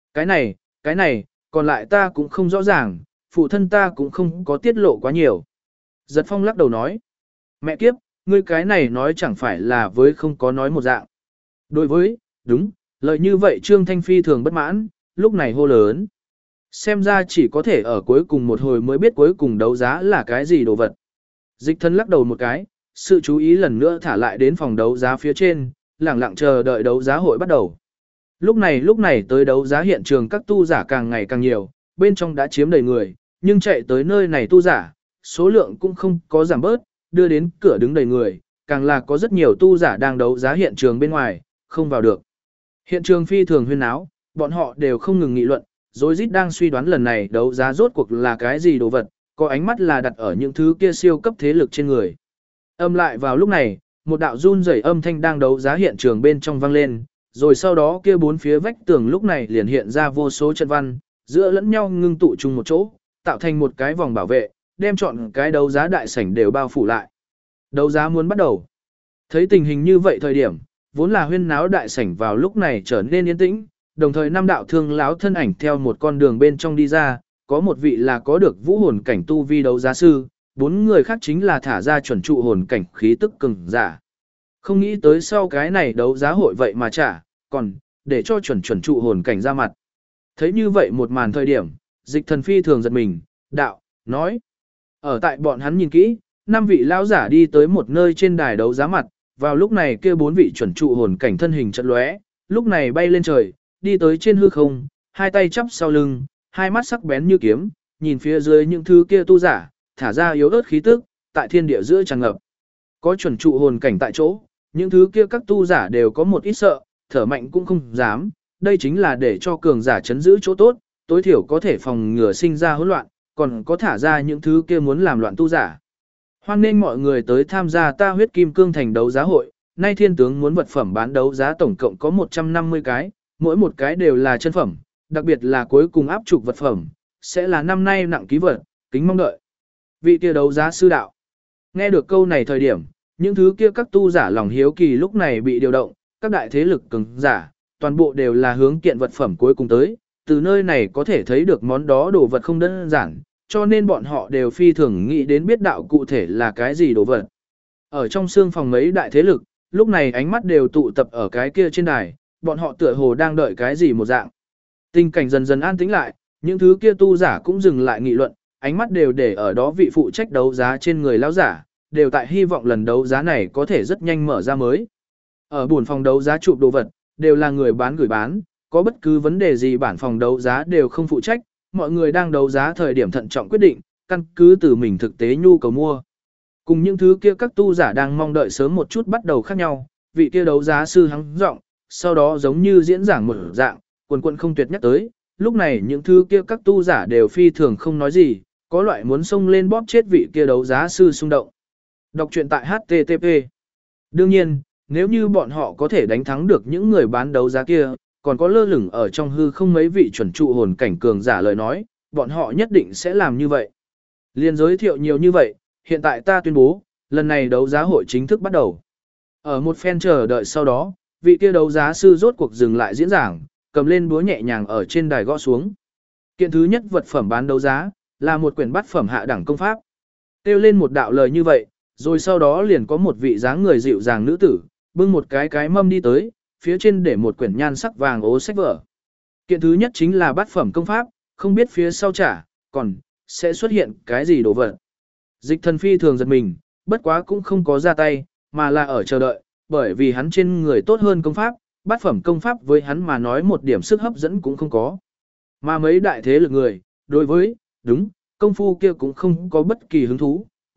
Cái này, còn lại ta cũng không rõ ràng, phụ thân ta cũng không có tiết lộ quá nhiều. Giật Phong lắc đầu nói. Mẹ kiếp, ngươi cái này nói chẳng phải là với không có nói một dạng. Đối với, đúng, lời như vậy Trương Thanh phi thường bất mãn, lúc này hô lớn. Xem ra chỉ có thể ở cuối cùng một hồi mới biết cuối cùng đấu giá là cái gì đồ vật. Dịch Thần lắc đầu một cái, sự chú ý lần nữa thả lại đến phòng đấu giá phía trên, lặng lặng chờ đợi đấu giá hội bắt đầu. Lúc này tới đấu giá hiện trường các tu giả càng ngày càng nhiều, bên trong đã chiếm đầy người, nhưng chạy tới nơi này tu giả, số lượng cũng không có giảm bớt, đưa đến cửa đứng đầy người, càng là có rất nhiều tu giả đang đấu giá hiện trường bên ngoài, không vào được. Hiện trường phi thường huyên náo, bọn họ đều không ngừng nghị luận, rối rít đang suy đoán lần này đấu giá rốt cuộc là cái gì đồ vật, có ánh mắt là đặt ở những thứ kia siêu cấp thế lực trên người. Âm lại vào lúc này, một đạo run rẩy âm thanh đang đấu giá hiện trường bên trong vang lên, rồi sau đó kia bốn phía vách tường lúc này liền hiện ra vô số trận văn, giữa lẫn nhau ngưng tụ chung một chỗ, tạo thành một cái vòng bảo vệ, đem chọn cái đấu giá đại sảnh đều bao phủ lại. Đấu giá muốn bắt đầu. Thấy tình hình như vậy thời điểm, vốn là huyên náo đại sảnh vào lúc này trở nên yên tĩnh, đồng thời năm đạo thương láo thân ảnh theo một con đường bên trong đi ra, có một vị là có được vũ hồn cảnh tu vi đấu giá sư, bốn người khác chính là thả ra chuẩn trụ hồn cảnh khí tức cường giả. Không nghĩ tới sau cái này đấu giá hội vậy mà trả, còn để cho chuẩn trụ hồn cảnh ra mặt. Thấy như vậy một màn thời điểm, Dịch Thần phi thường giật mình, đạo, nói. Ở tại bọn hắn nhìn kỹ, năm vị lão giả đi tới một nơi trên đài đấu giá mặt, vào lúc này kia bốn vị chuẩn trụ hồn cảnh thân hình chợt lóe, lúc này bay lên trời, đi tới trên hư không, hai tay chắp sau lưng, hai mắt sắc bén như kiếm, nhìn phía dưới những thứ kia tu giả, thả ra yếu ớt khí tức, tại thiên địa giữa tràn ngập. Có chuẩn trụ hồn cảnh tại chỗ, những thứ kia các tu giả đều có một ít sợ, thở mạnh cũng không dám, đây chính là để cho cường giả chấn giữ chỗ tốt, tối thiểu có thể phòng ngừa sinh ra hỗn loạn, còn có thả ra những thứ kia muốn làm loạn tu giả. Hoan nên mọi người tới tham gia ta huyết kim cương thành đấu giá hội, nay thiên tướng muốn vật phẩm bán đấu giá tổng cộng có 150 cái, mỗi một cái đều là chân phẩm, đặc biệt là cuối cùng áp trục vật phẩm, sẽ là năm nay nặng ký vật, kính mong đợi. Vị kia đấu giá sư đạo. Nghe được câu này thời điểm, những thứ kia các tu giả lòng hiếu kỳ lúc này bị điều động, các đại thế lực cường giả, toàn bộ đều là hướng kiện vật phẩm cuối cùng tới, từ nơi này có thể thấy được món đó đồ vật không đơn giản, cho nên bọn họ đều phi thường nghĩ đến biết đạo cụ thể là cái gì đồ vật. Ở trong xương phòng mấy đại thế lực, lúc này ánh mắt đều tụ tập ở cái kia trên đài, bọn họ tựa hồ đang đợi cái gì một dạng. Tình cảnh dần dần an tĩnh lại, những thứ kia tu giả cũng dừng lại nghị luận, ánh mắt đều để ở đó vị phụ trách đấu giá trên người lão giả, đều tại hy vọng lần đấu giá này có thể rất nhanh mở ra mới. Ở buồn phòng đấu giá chụp đồ vật, đều là người bán gửi bán, có bất cứ vấn đề gì bản phòng đấu giá đều không phụ trách, mọi người đang đấu giá thời điểm thận trọng quyết định, căn cứ từ mình thực tế nhu cầu mua. Cùng những thứ kia các tu giả đang mong đợi sớm một chút bắt đầu khác nhau, vị kia đấu giá sư hắng giọng, sau đó giống như diễn giảng một dạng, quần không tuyệt nhắc tới, lúc này những thứ kia các tu giả đều phi thường không nói gì, có loại muốn xông lên bóp chết vị kia đấu giá sư xung động. Đọc truyện tại HTTP. Đương nhiên, nếu như bọn họ có thể đánh thắng được những người bán đấu giá kia, còn có lơ lửng ở trong hư không mấy vị chuẩn trụ hồn cảnh cường giả lời nói, bọn họ nhất định sẽ làm như vậy. Liên giới thiệu nhiều như vậy, hiện tại ta tuyên bố, lần này đấu giá hội chính thức bắt đầu. Ở một phen chờ đợi sau đó, vị kia đấu giá sư rốt cuộc dừng lại diễn giảng, cầm lên búa nhẹ nhàng ở trên đài gõ xuống. Kiện thứ nhất vật phẩm bán đấu giá, là một quyển bát phẩm hạ đẳng công pháp. Kêu lên một đạo lời như vậy, rồi sau đó liền có một vị dáng người dịu dàng nữ tử, bưng một cái mâm đi tới, phía trên để một quyển nhan sắc vàng ố sách vở. Kiện thứ nhất chính là bát phẩm công pháp, không biết phía sau trả, còn sẽ xuất hiện cái gì đồ vật. Dịch Thần phi thường giật mình, bất quá cũng không có ra tay, mà là ở chờ đợi, bởi vì hắn trên người tốt hơn công pháp, bát phẩm công pháp với hắn mà nói một điểm sức hấp dẫn cũng không có. Mà mấy đại thế lực người, đối với, đúng, công phu kia cũng không có bất kỳ hứng thú,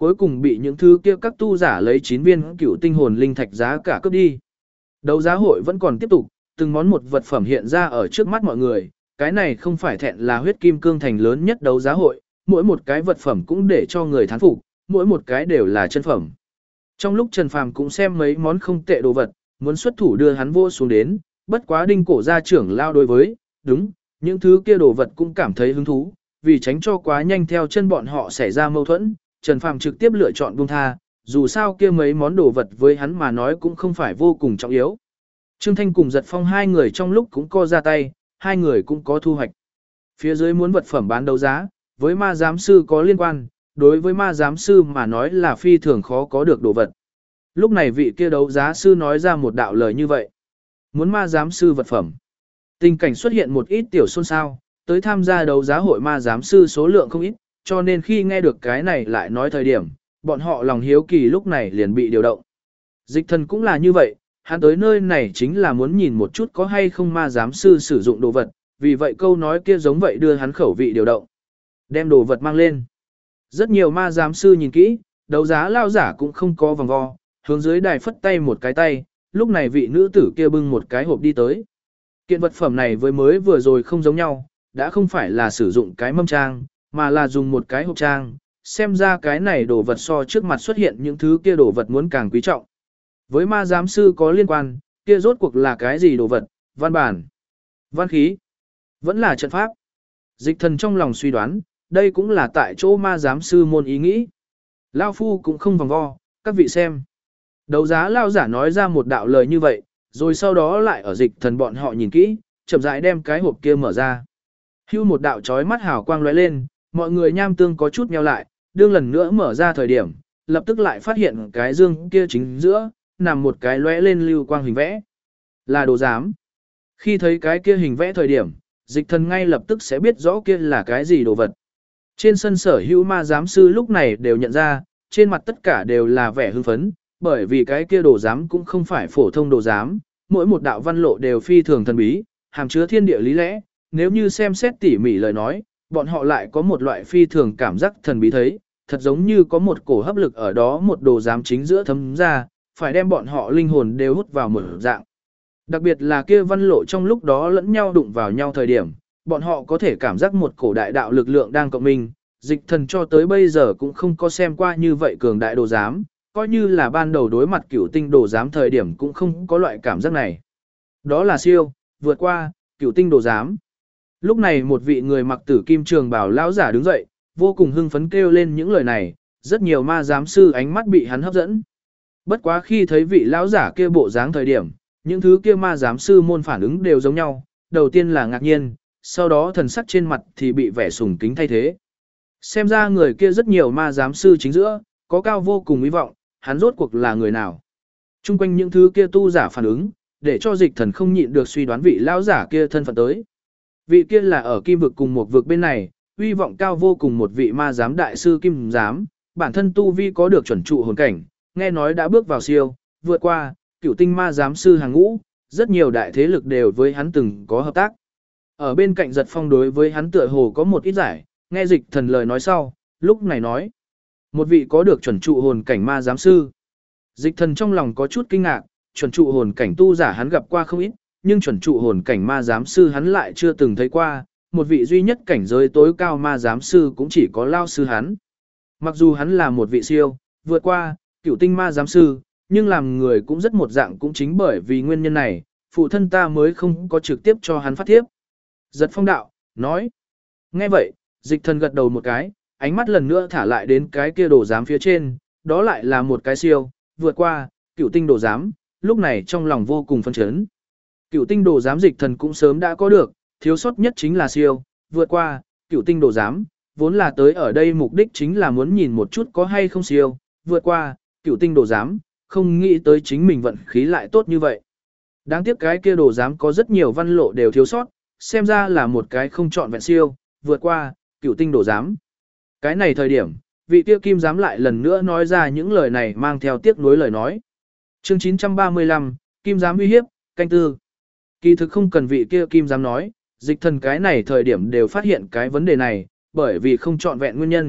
cuối cùng bị những thứ kia các tu giả lấy 9 viên cửu tinh hồn linh thạch giá cả cướp đi. Đấu giá hội vẫn còn tiếp tục, từng món một vật phẩm hiện ra ở trước mắt mọi người, cái này không phải thẹn là huyết kim cương thành lớn nhất đấu giá hội, mỗi một cái vật phẩm cũng để cho người thán phục, mỗi một cái đều là chân phẩm. Trong lúc Trần Phàm cũng xem mấy món không tệ đồ vật, muốn xuất thủ đưa hắn vô xuống đến, bất quá Đinh Cổ gia trưởng lao đối với, đúng, những thứ kia đồ vật cũng cảm thấy hứng thú, vì tránh cho quá nhanh theo chân bọn họ xảy ra mâu thuẫn, Trần Phàm trực tiếp lựa chọn buông tha, dù sao kia mấy món đồ vật với hắn mà nói cũng không phải vô cùng trọng yếu. Trương Thanh cùng Giật Phong hai người trong lúc cũng co ra tay, hai người cũng có thu hoạch. Phía dưới muốn vật phẩm bán đấu giá, với ma giám sư có liên quan, đối với ma giám sư mà nói là phi thường khó có được đồ vật. Lúc này vị kia đấu giá sư nói ra một đạo lời như vậy. Muốn ma giám sư vật phẩm. Tình cảnh xuất hiện một ít tiểu xôn xao, tới tham gia đấu giá hội ma giám sư số lượng không ít, cho nên khi nghe được cái này lại nói thời điểm, bọn họ lòng hiếu kỳ lúc này liền bị điều động. Dịch thần cũng là như vậy, hắn tới nơi này chính là muốn nhìn một chút có hay không ma giám sư sử dụng đồ vật, vì vậy câu nói kia giống vậy đưa hắn khẩu vị điều động. Đem đồ vật mang lên. Rất nhiều ma giám sư nhìn kỹ, đấu giá lao giả cũng không có vòng vo, hướng dưới đài phất tay một cái tay, lúc này vị nữ tử kia bưng một cái hộp đi tới. Kiện vật phẩm này với mới vừa rồi không giống nhau, đã không phải là sử dụng cái mâm trang, mà là dùng một cái hộp trang, xem ra cái này đồ vật so trước mặt xuất hiện những thứ kia đồ vật muốn càng quý trọng. Với ma giám sư có liên quan, kia rốt cuộc là cái gì đồ vật, văn bản, văn khí, vẫn là trận pháp. Dịch thần trong lòng suy đoán, đây cũng là tại chỗ ma giám sư môn ý nghĩ. Lao phu cũng không vòng vo, các vị xem. Đấu giá lao giả nói ra một đạo lời như vậy, rồi sau đó lại ở dịch thần bọn họ nhìn kỹ, chậm rãi đem cái hộp kia mở ra. Hưu một đạo chói mắt hào quang lóe lên, mọi người nham tương có chút nheo lại, đương lần nữa mở ra thời điểm, lập tức lại phát hiện cái dương kia chính giữa, nằm một cái lóe lên lưu quang hình vẽ. Là đồ giám. Khi thấy cái kia hình vẽ thời điểm, dịch thần ngay lập tức sẽ biết rõ kia là cái gì đồ vật. Trên sân sở hữu ma giám sư lúc này đều nhận ra, trên mặt tất cả đều là vẻ hưng phấn, bởi vì cái kia đồ giám cũng không phải phổ thông đồ giám, mỗi một đạo văn lộ đều phi thường thần bí, hàm chứa thiên địa lý lẽ, nếu như xem xét tỉ mỉ lời nói, bọn họ lại có một loại phi thường cảm giác thần bí thấy, thật giống như có một cổ hấp lực ở đó một đồ giám chính giữa thấm ra, phải đem bọn họ linh hồn đều hút vào một dạng. Đặc biệt là kia văn lộ trong lúc đó lẫn nhau đụng vào nhau thời điểm, bọn họ có thể cảm giác một cổ đại đạo lực lượng đang cộng minh, dịch thần cho tới bây giờ cũng không có xem qua như vậy cường đại đồ giám, coi như là ban đầu đối mặt cửu tinh đồ giám thời điểm cũng không có loại cảm giác này. Đó là siêu, vượt qua, cửu tinh đồ giám. Lúc này một vị người mặc tử kim trường bào lão giả đứng dậy, vô cùng hưng phấn kêu lên những lời này, rất nhiều ma giám sư ánh mắt bị hắn hấp dẫn. Bất quá khi thấy vị lão giả kia bộ dáng thời điểm, những thứ kia ma giám sư môn phản ứng đều giống nhau, đầu tiên là ngạc nhiên, sau đó thần sắc trên mặt thì bị vẻ sùng kính thay thế. Xem ra người kia rất nhiều ma giám sư chính giữa, có cao vô cùng hy vọng, hắn rốt cuộc là người nào. Trung quanh những thứ kia tu giả phản ứng, để cho dịch thần không nhịn được suy đoán vị lão giả kia thân phận tới. Vị kia là ở kim vực cùng một vực bên này, uy vọng cao vô cùng một vị ma giám đại sư kim giám, bản thân tu vi có được chuẩn trụ hồn cảnh, nghe nói đã bước vào siêu, vượt qua, cửu tinh ma giám sư hàng ngũ, rất nhiều đại thế lực đều với hắn từng có hợp tác. Ở bên cạnh Giật Phong đối với hắn tựa hồ có một ít giải, nghe dịch thần lời nói sau, lúc này nói. Một vị có được chuẩn trụ hồn cảnh ma giám sư. Dịch thần trong lòng có chút kinh ngạc, chuẩn trụ hồn cảnh tu giả hắn gặp qua không ít, nhưng chuẩn trụ hồn cảnh ma giám sư hắn lại chưa từng thấy qua, một vị duy nhất cảnh giới tối cao ma giám sư cũng chỉ có lao sư hắn. Mặc dù hắn là một vị siêu, vượt qua, cửu tinh ma giám sư, nhưng làm người cũng rất một dạng cũng chính bởi vì nguyên nhân này, phụ thân ta mới không có trực tiếp cho hắn phát thiếp. Giật Phong đạo, nói. Nghe vậy, dịch thần gật đầu một cái, ánh mắt lần nữa thả lại đến cái kia đồ giám phía trên, đó lại là một cái siêu, vượt qua, cửu tinh đồ giám, lúc này trong lòng vô cùng phấn chấn. Cửu tinh đồ giám dịch thần cũng sớm đã có được, thiếu sót nhất chính là siêu, vượt qua, cửu tinh đồ giám, vốn là tới ở đây mục đích chính là muốn nhìn một chút có hay không siêu, vượt qua, cửu tinh đồ giám, không nghĩ tới chính mình vận khí lại tốt như vậy. Đáng tiếc cái kia đồ giám có rất nhiều văn lộ đều thiếu sót, xem ra là một cái không chọn vẹn siêu, vượt qua, cửu tinh đồ giám. Cái này thời điểm, vị kia kim giám lại lần nữa nói ra những lời này mang theo tiếc nuối lời nói. Chương 935, kim giám uy hiếp, canh tư. Kỳ thực không cần vị kia kim giám nói, dịch thần cái này thời điểm đều phát hiện cái vấn đề này, bởi vì không chọn vẹn nguyên nhân,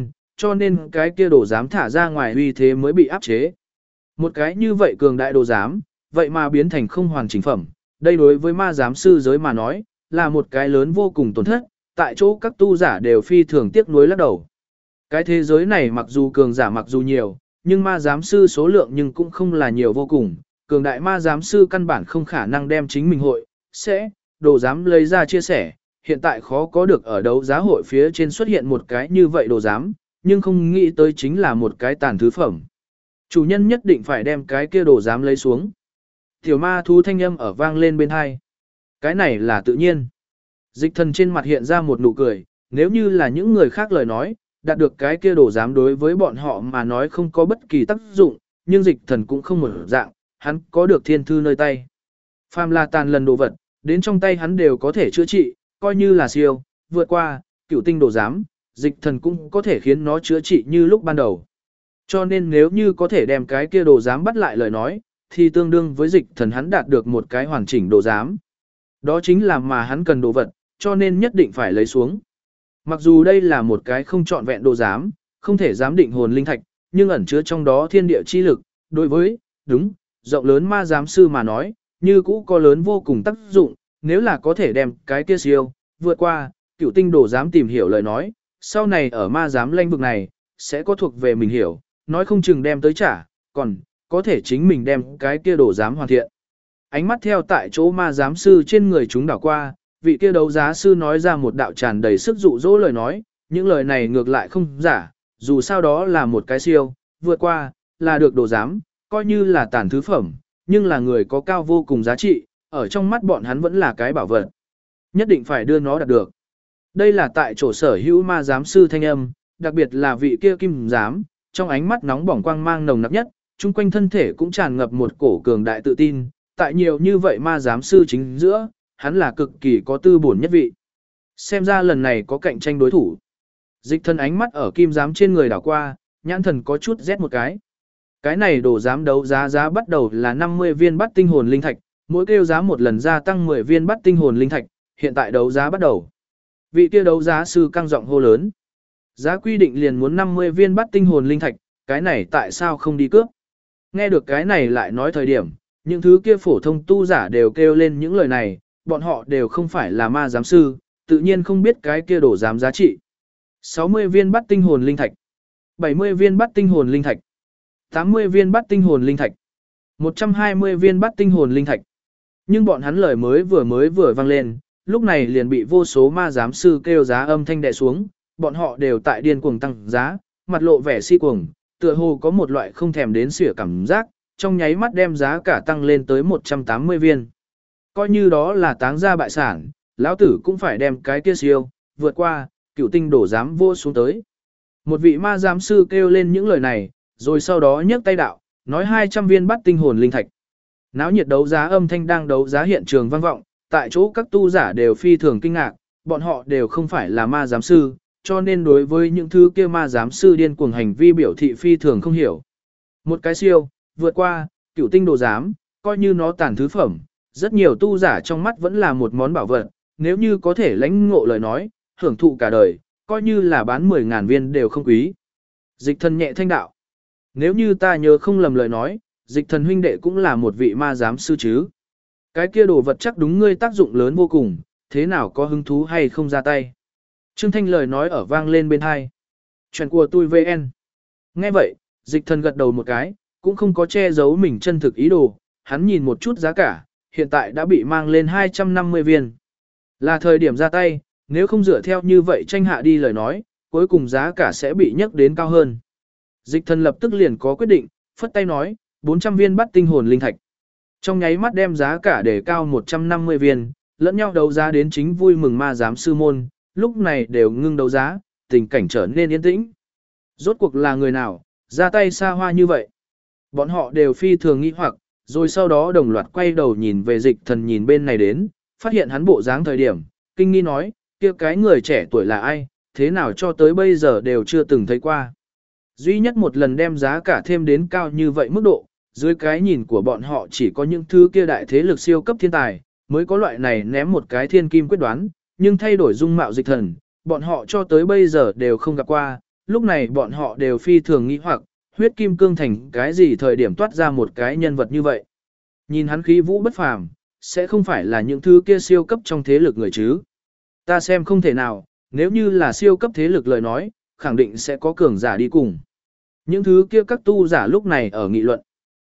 cho nên cái kia đồ giám thả ra ngoài uy thế mới bị áp chế. Một cái như vậy cường đại đồ giám, vậy mà biến thành không hoàn chỉnh phẩm, đây đối với ma giám sư giới mà nói, là một cái lớn vô cùng tổn thất, tại chỗ các tu giả đều phi thường tiếc nuối lắc đầu. Cái thế giới này mặc dù cường giả mặc dù nhiều, nhưng ma giám sư số lượng nhưng cũng không là nhiều vô cùng, cường đại ma giám sư căn bản không khả năng đem chính mình hội, đồ giám lấy ra chia sẻ, hiện tại khó có được ở đấu giá hội phía trên xuất hiện một cái như vậy đồ giám, nhưng không nghĩ tới chính là một cái tàn thứ phẩm. Chủ nhân nhất định phải đem cái kia đồ giám lấy xuống. Tiểu ma thú thanh âm ở vang lên bên hai. Cái này là tự nhiên. Dịch thần trên mặt hiện ra một nụ cười, nếu như là những người khác lời nói, đạt được cái kia đồ giám đối với bọn họ mà nói không có bất kỳ tác dụng, nhưng dịch thần cũng không một dạng, hắn có được thiên thư nơi tay. Phàm là tàn lần đồ vật, đến trong tay hắn đều có thể chữa trị, coi như là siêu, vượt qua, cửu tinh đồ giám, dịch thần cũng có thể khiến nó chữa trị như lúc ban đầu. Cho nên nếu như có thể đem cái kia đồ giám bắt lại lời nói, thì tương đương với dịch thần hắn đạt được một cái hoàn chỉnh đồ giám. Đó chính là mà hắn cần đồ vật, cho nên nhất định phải lấy xuống. Mặc dù đây là một cái không trọn vẹn đồ giám, không thể giám định hồn linh thạch, nhưng ẩn chứa trong đó thiên địa chi lực, đối với, rộng lớn ma giám sư mà nói, như cũ có lớn vô cùng tác dụng, nếu là có thể đem cái kia siêu, vượt qua, cửu tinh đồ giám tìm hiểu lời nói, sau này ở ma giám lãnh vực này, sẽ có thuộc về mình hiểu, nói không chừng đem tới trả, còn, có thể chính mình đem cái kia đồ giám hoàn thiện. Ánh mắt theo tại chỗ ma giám sư trên người chúng đảo qua, vị kia đấu giá sư nói ra một đạo tràn đầy sức dụ dỗ lời nói, những lời này ngược lại không giả, dù sao đó là một cái siêu, vượt qua, là được đồ giám, coi như là tàn thứ phẩm, nhưng là người có cao vô cùng giá trị, ở trong mắt bọn hắn vẫn là cái bảo vật. Nhất định phải đưa nó đạt được. Đây là tại chỗ sở hữu ma giám sư thanh âm, đặc biệt là vị kia kim giám, trong ánh mắt nóng bỏng quang mang nồng nặc nhất, chung quanh thân thể cũng tràn ngập một cổ cường đại tự tin, tại nhiều như vậy ma giám sư chính giữa, hắn là cực kỳ có tư bổn nhất vị. Xem ra lần này có cạnh tranh đối thủ. Dịch thần ánh mắt ở kim giám trên người đảo qua, nhãn thần có chút rét một cái. Cái này đồ giám đấu giá bắt đầu là 50 viên bắt tinh hồn linh thạch, mỗi kêu giá một lần gia tăng 10 viên bắt tinh hồn linh thạch, hiện tại đấu giá bắt đầu. Vị kia đấu giá sư căng giọng hô lớn. Giá quy định liền muốn 50 viên bắt tinh hồn linh thạch, cái này tại sao không đi cướp? Nghe được cái này lại nói thời điểm, những thứ kia phổ thông tu giả đều kêu lên những lời này, bọn họ đều không phải là ma giám sư, tự nhiên không biết cái kia đồ giám giá trị. 60 viên bắt tinh hồn linh thạch, 70 viên bắt tinh hồn linh thạch, 80 viên bắt tinh hồn linh thạch, 120 viên bắt tinh hồn linh thạch. Nhưng bọn hắn lời mới vừa vang lên, lúc này liền bị vô số ma giám sư kêu giá âm thanh đè xuống, bọn họ đều tại điên cuồng tăng giá, mặt lộ vẻ si cuồng, tựa hồ có một loại không thèm đến xỉa cảm giác, trong nháy mắt đem giá cả tăng lên tới 180 viên. Coi như đó là táng ra bại sản, lão tử cũng phải đem cái kia siêu, vượt qua, cửu tinh đổ giám vô xuống tới. Một vị ma giám sư kêu lên những lời này, rồi sau đó nhấc tay đạo, nói 200 viên bắt tinh hồn linh thạch. Náo nhiệt đấu giá âm thanh đang đấu giá hiện trường vang vọng, tại chỗ các tu giả đều phi thường kinh ngạc, bọn họ đều không phải là ma giám sư, cho nên đối với những thứ kia ma giám sư điên cuồng hành vi biểu thị phi thường không hiểu. Một cái siêu, vượt qua, cửu tinh đồ giám, coi như nó tàn thứ phẩm, rất nhiều tu giả trong mắt vẫn là một món bảo vật, nếu như có thể lãnh ngộ lời nói, hưởng thụ cả đời, coi như là bán 10.000 viên đều không quý. Dịch thần nhẹ thanh đạo. Nếu như ta nhớ không lầm lời nói, dịch thần huynh đệ cũng là một vị ma giám sư chứ. Cái kia đồ vật chắc đúng ngươi tác dụng lớn vô cùng, thế nào có hứng thú hay không ra tay. Trương Thanh lời nói ở vang lên bên hai. Chuyện của tôi VN. Nghe vậy, dịch thần gật đầu một cái, cũng không có che giấu mình chân thực ý đồ, hắn nhìn một chút giá cả, hiện tại đã bị mang lên 250 viên. Là thời điểm ra tay, nếu không dựa theo như vậy tranh hạ đi lời nói, cuối cùng giá cả sẽ bị nhấc đến cao hơn. Dịch thần lập tức liền có quyết định, phất tay nói, 400 viên bắt tinh hồn linh thạch. Trong nháy mắt đem giá cả để cao 150 viên, lẫn nhau đấu giá đến chính vui mừng ma giám sư môn, lúc này đều ngưng đấu giá, tình cảnh trở nên yên tĩnh. Rốt cuộc là người nào, ra tay xa hoa như vậy? Bọn họ đều phi thường nghi hoặc, rồi sau đó đồng loạt quay đầu nhìn về dịch thần nhìn bên này đến, phát hiện hắn bộ dáng thời điểm, kinh nghi nói, kia cái người trẻ tuổi là ai, thế nào cho tới bây giờ đều chưa từng thấy qua. Duy nhất một lần đem giá cả thêm đến cao như vậy mức độ, dưới cái nhìn của bọn họ chỉ có những thứ kia đại thế lực siêu cấp thiên tài, mới có loại này ném một cái thiên kim quyết đoán, nhưng thay đổi dung mạo dịch thần, bọn họ cho tới bây giờ đều không gặp qua, lúc này bọn họ đều phi thường nghĩ hoặc, huyết kim cương thành cái gì thời điểm toát ra một cái nhân vật như vậy. Nhìn hắn khí vũ bất phàm, sẽ không phải là những thứ kia siêu cấp trong thế lực người chứ. Ta xem không thể nào, nếu như là siêu cấp thế lực lời nói, khẳng định sẽ có cường giả đi cùng. Những thứ kia các tu giả lúc này ở nghị luận.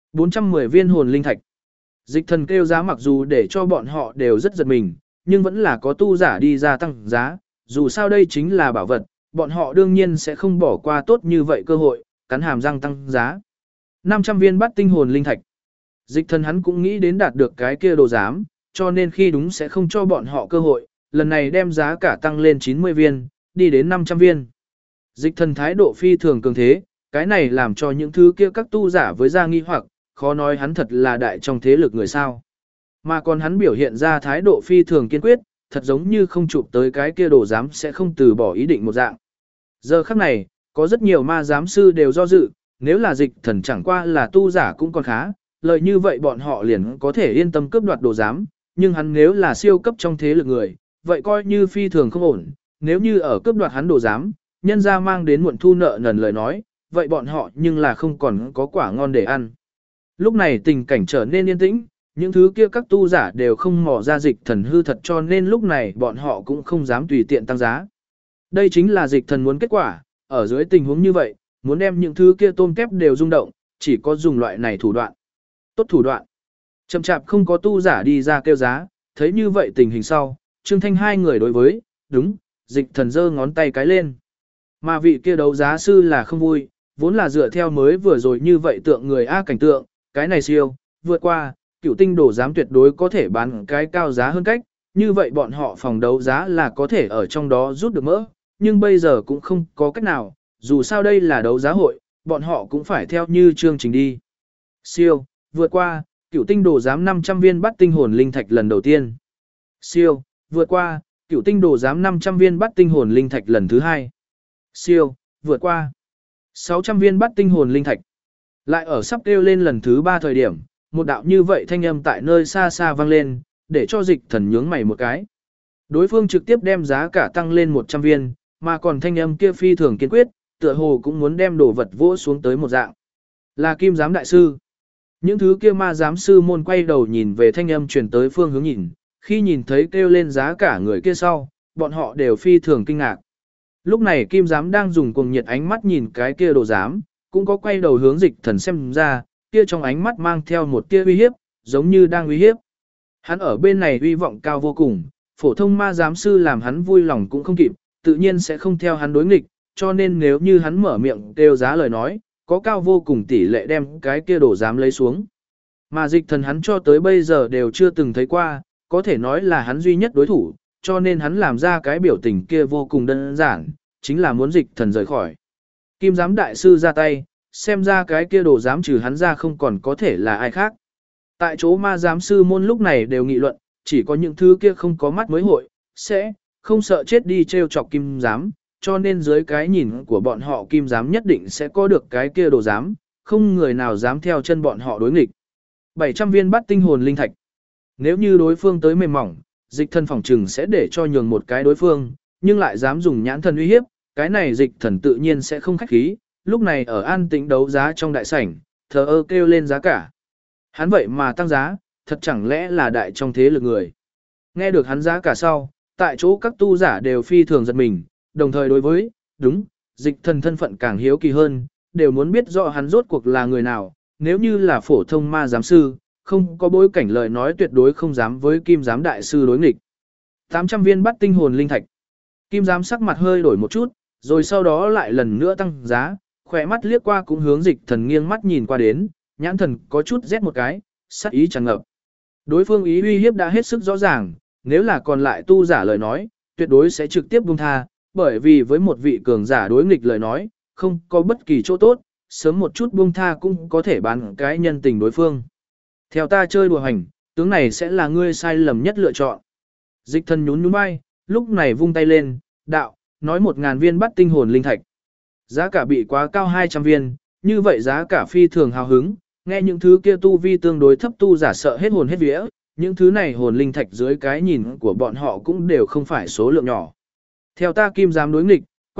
410 viên hồn linh thạch. Dịch thần kêu giá mặc dù để cho bọn họ đều rất giật mình, nhưng vẫn là có tu giả đi ra tăng giá, dù sao đây chính là bảo vật, bọn họ đương nhiên sẽ không bỏ qua tốt như vậy cơ hội, cắn hàm răng tăng giá. 500 viên bát tinh hồn linh thạch. Dịch thần hắn cũng nghĩ đến đạt được cái kia đồ giám, cho nên khi đúng sẽ không cho bọn họ cơ hội, lần này đem giá cả tăng lên 90 viên, đi đến 500 viên. Dịch thần thái độ phi thường cường thế, cái này làm cho những thứ kia các tu giả với ra nghi hoặc, khó nói hắn thật là đại trong thế lực người sao. Mà còn hắn biểu hiện ra thái độ phi thường kiên quyết, thật giống như không chụp tới cái kia đồ giám sẽ không từ bỏ ý định một dạng. Giờ khắc này, có rất nhiều ma giám sư đều do dự, nếu là dịch thần chẳng qua là tu giả cũng còn khá, lợi như vậy bọn họ liền có thể yên tâm cướp đoạt đồ giám, nhưng hắn nếu là siêu cấp trong thế lực người, vậy coi như phi thường không ổn, nếu như ở cướp đoạt hắn đồ giám, nhân ra mang đến muộn thu nợ nần lời nói, vậy bọn họ nhưng là không còn có quả ngon để ăn. Lúc này tình cảnh trở nên yên tĩnh, những thứ kia các tu giả đều không mò ra dịch thần hư thật cho nên lúc này bọn họ cũng không dám tùy tiện tăng giá. Đây chính là dịch thần muốn kết quả, ở dưới tình huống như vậy, muốn đem những thứ kia tôm kép đều rung động, chỉ có dùng loại này thủ đoạn. Tốt thủ đoạn. Chậm chạp không có tu giả đi ra kêu giá, thấy như vậy tình hình sau, Trương Thanh hai người đối với, đúng, dịch thần giơ ngón tay cái lên. Mà vị kia đấu giá sư là không vui, vốn là dựa theo mới vừa rồi như vậy tượng người A cảnh tượng, cái này siêu, vượt qua, cựu tinh đổ giám tuyệt đối có thể bán cái cao giá hơn cách, như vậy bọn họ phòng đấu giá là có thể ở trong đó rút được mỡ, nhưng bây giờ cũng không có cách nào, dù sao đây là đấu giá hội, bọn họ cũng phải theo như chương trình đi. Siêu, vượt qua, cựu tinh đổ giám 500 viên bắt tinh hồn linh thạch lần đầu tiên. Siêu, vượt qua, cựu tinh đổ giám 500 viên bắt tinh hồn linh thạch lần thứ hai. Siêu, vượt qua 600 viên bắt tinh hồn linh thạch. Lại ở sắp kêu lên lần thứ 3 thời điểm, một đạo như vậy thanh âm tại nơi xa xa vang lên, để cho dịch thần nhướng mày một cái. Đối phương trực tiếp đem giá cả tăng lên 100 viên, mà còn thanh âm kia phi thường kiên quyết, tựa hồ cũng muốn đem đồ vật vỗ xuống tới một dạng. Là Kim Giám đại sư. Những thứ kia ma giám sư môn quay đầu nhìn về thanh âm truyền tới phương hướng nhìn, khi nhìn thấy kêu lên giá cả người kia sau, bọn họ đều phi thường kinh ngạc. Lúc này Kim Giám đang dùng cuồng nhiệt ánh mắt nhìn cái kia đồ giám, cũng có quay đầu hướng dịch thần xem ra, kia trong ánh mắt mang theo một tia uy hiếp, giống như đang uy hiếp. Hắn ở bên này uy vọng cao vô cùng, phổ thông ma giám sư làm hắn vui lòng cũng không kịp, tự nhiên sẽ không theo hắn đối nghịch, cho nên nếu như hắn mở miệng kêu giá lời nói, có cao vô cùng tỷ lệ đem cái kia đồ giám lấy xuống. Mà dịch thần hắn cho tới bây giờ đều chưa từng thấy qua, có thể nói là hắn duy nhất đối thủ, cho nên hắn làm ra cái biểu tình kia vô cùng đơn giản, chính là muốn dịch thần rời khỏi. Kim Giám đại sư ra tay, xem ra cái kia đồ giám trừ hắn ra không còn có thể là ai khác. Tại chỗ ma giám sư môn lúc này đều nghị luận, chỉ có những thứ kia không có mắt mới hội, sẽ không sợ chết đi trêu chọc Kim Giám, cho nên dưới cái nhìn của bọn họ Kim Giám nhất định sẽ có được cái kia đồ giám, không người nào dám theo chân bọn họ đối nghịch. 700 viên bắt tinh hồn linh thạch. Nếu như đối phương tới mềm mỏng, dịch thần phỏng trừng sẽ để cho nhường một cái đối phương, nhưng lại dám dùng nhãn thần uy hiếp, cái này dịch thần tự nhiên sẽ không khách khí, lúc này ở an tĩnh đấu giá trong đại sảnh, thờ ơ kêu lên giá cả. Hắn vậy mà tăng giá, thật chẳng lẽ là đại trong thế lực người. Nghe được hắn giá cả sau, tại chỗ các tu giả đều phi thường giật mình, đồng thời đối với, đúng, dịch thần thân phận càng hiếu kỳ hơn, đều muốn biết rõ hắn rốt cuộc là người nào, nếu như là phổ thông ma giám sư, không có bối cảnh lời nói tuyệt đối không dám với Kim Giám đại sư đối nghịch. 800 viên bắt tinh hồn linh thạch. Kim Giám sắc mặt hơi đổi một chút, rồi sau đó lại lần nữa tăng giá, khỏe mắt liếc qua cũng hướng dịch thần nghiêng mắt nhìn qua đến, nhãn thần có chút rét một cái, sắc ý tràn ngập. Đối phương ý uy hiếp đã hết sức rõ ràng, nếu là còn lại tu giả lời nói, tuyệt đối sẽ trực tiếp buông tha, bởi vì với một vị cường giả đối nghịch lời nói, không có bất kỳ chỗ tốt, sớm một chút buông tha cũng có thể bán cái nhân tình đối phương. Theo ta chơi đùa hành, tướng này sẽ là ngươi sai lầm nhất lựa chọn. Dịch thần nhún nhún vai, lúc này vung tay lên, đạo, nói 1000 viên bắt tinh hồn linh thạch. Giá cả bị quá cao 200 viên, như vậy giá cả phi thường hào hứng, nghe những thứ kia tu vi tương đối thấp tu giả sợ hết hồn hết vía, những thứ này hồn linh thạch dưới cái nhìn của bọn họ cũng đều không phải số lượng nhỏ. Theo ta Kim Giám đối nghịch,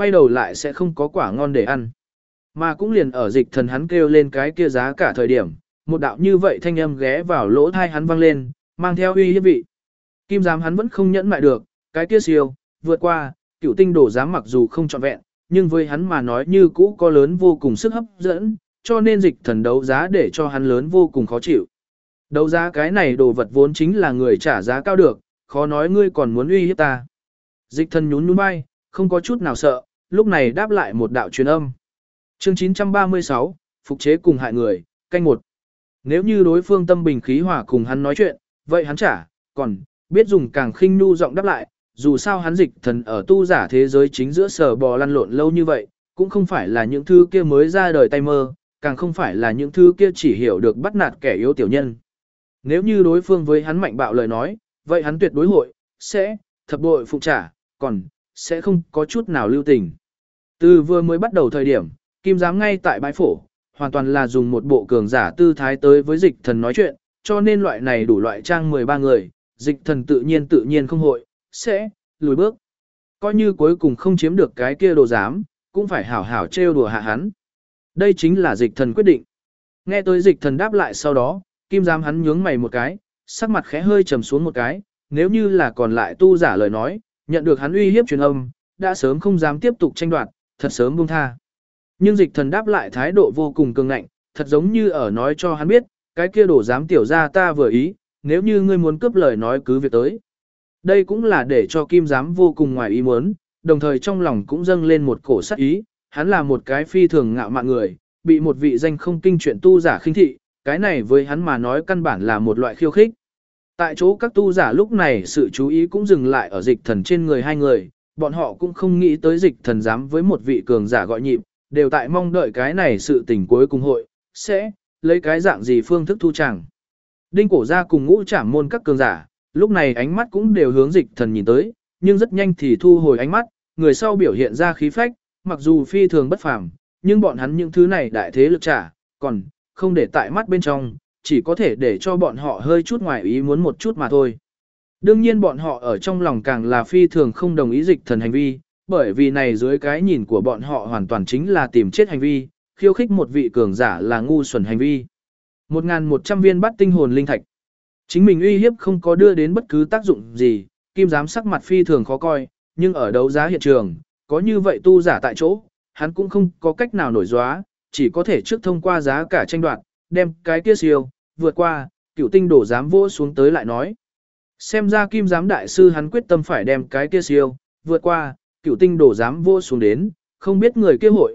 quay đầu lại sẽ không có quả ngon để ăn. Mà cũng liền ở dịch thần hắn kêu lên cái kia giá cả thời điểm, một đạo như vậy thanh âm ghé vào lỗ tai hắn vang lên, mang theo uy hiếp vị. Kim giám hắn vẫn không nhẫn mại được, cái kia siêu, vượt qua, cựu tinh đổ giám mặc dù không trọn vẹn, nhưng với hắn mà nói như cũ có lớn vô cùng sức hấp dẫn, cho nên dịch thần đấu giá để cho hắn lớn vô cùng khó chịu. Đấu giá cái này đồ vật vốn chính là người trả giá cao được, khó nói ngươi còn muốn uy hiếp ta. Dịch thần nhún nhún vai, không có chút nào sợ, lúc này đáp lại một đạo truyền âm. Chương 936, phục chế cùng hại người, canh một. Nếu như đối phương tâm bình khí hòa cùng hắn nói chuyện, vậy hắn trả, còn biết dùng càng khinh nu giọng đáp lại, dù sao hắn dịch thần ở tu giả thế giới chính giữa sờ bò lăn lộn lâu như vậy, cũng không phải là những thứ kia mới ra đời tay mơ, càng không phải là những thứ kia chỉ hiểu được bắt nạt kẻ yếu tiểu nhân. Nếu như đối phương với hắn mạnh bạo lời nói, vậy hắn tuyệt đối hội, sẽ, thập bội phụng trả, còn, sẽ không có chút nào lưu tình. Từ vừa mới bắt đầu thời điểm, Kim giám ngay tại bãi phổ, hoàn toàn là dùng một bộ cường giả tư thái tới với dịch thần nói chuyện, cho nên loại này đủ loại trang 13 người, dịch thần tự nhiên không hội, sẽ, lùi bước. Coi như cuối cùng không chiếm được cái kia đồ giám, cũng phải hảo hảo trêu đùa hạ hắn. Đây chính là dịch thần quyết định. Nghe tới dịch thần đáp lại sau đó, Kim giám hắn nhướng mày một cái, sắc mặt khẽ hơi trầm xuống một cái, nếu như là còn lại tu giả lời nói, nhận được hắn uy hiếp truyền âm, đã sớm không dám tiếp tục tranh đoạt, thật sớm buông tha. Nhưng dịch thần đáp lại thái độ vô cùng cường ngạnh, thật giống như ở nói cho hắn biết, cái kia đổ dám tiểu ra ta vừa ý, nếu như ngươi muốn cướp lời nói cứ việc tới. Đây cũng là để cho Kim giám vô cùng ngoài ý muốn, đồng thời trong lòng cũng dâng lên một cổ sát ý, hắn là một cái phi thường ngạo mạn người, bị một vị danh không kinh chuyện tu giả khinh thị, cái này với hắn mà nói căn bản là một loại khiêu khích. Tại chỗ các tu giả lúc này sự chú ý cũng dừng lại ở dịch thần trên người hai người, bọn họ cũng không nghĩ tới dịch thần dám với một vị cường giả gọi nhịp, đều tại mong đợi cái này sự tình cuối cùng hội, sẽ lấy cái dạng gì phương thức thu chẳng. Đinh cổ ra cùng ngũ trảm môn các cường giả, lúc này ánh mắt cũng đều hướng dịch thần nhìn tới, nhưng rất nhanh thì thu hồi ánh mắt, người sau biểu hiện ra khí phách, mặc dù phi thường bất phàm, nhưng bọn hắn những thứ này đại thế lực trả, còn không để tại mắt bên trong, chỉ có thể để cho bọn họ hơi chút ngoài ý muốn một chút mà thôi. Đương nhiên bọn họ ở trong lòng càng là phi thường không đồng ý dịch thần hành vi, bởi vì này dưới cái nhìn của bọn họ hoàn toàn chính là tìm chết hành vi, khiêu khích một vị cường giả là ngu xuẩn hành vi. 1.100 viên bắt tinh hồn linh thạch. Chính mình uy hiếp không có đưa đến bất cứ tác dụng gì, Kim giám sắc mặt phi thường khó coi, nhưng ở đấu giá hiện trường, có như vậy tu giả tại chỗ, hắn cũng không có cách nào nổi gióa, chỉ có thể trước thông qua giá cả tranh đoạt, đem cái kia siêu, vượt qua, cựu tinh đổ giám vỗ xuống tới lại nói. Xem ra Kim giám đại sư hắn quyết tâm phải đem cái kia siêu, vượt qua, cựu tinh đổ giám vỗ xuống đến, không biết người kia hội,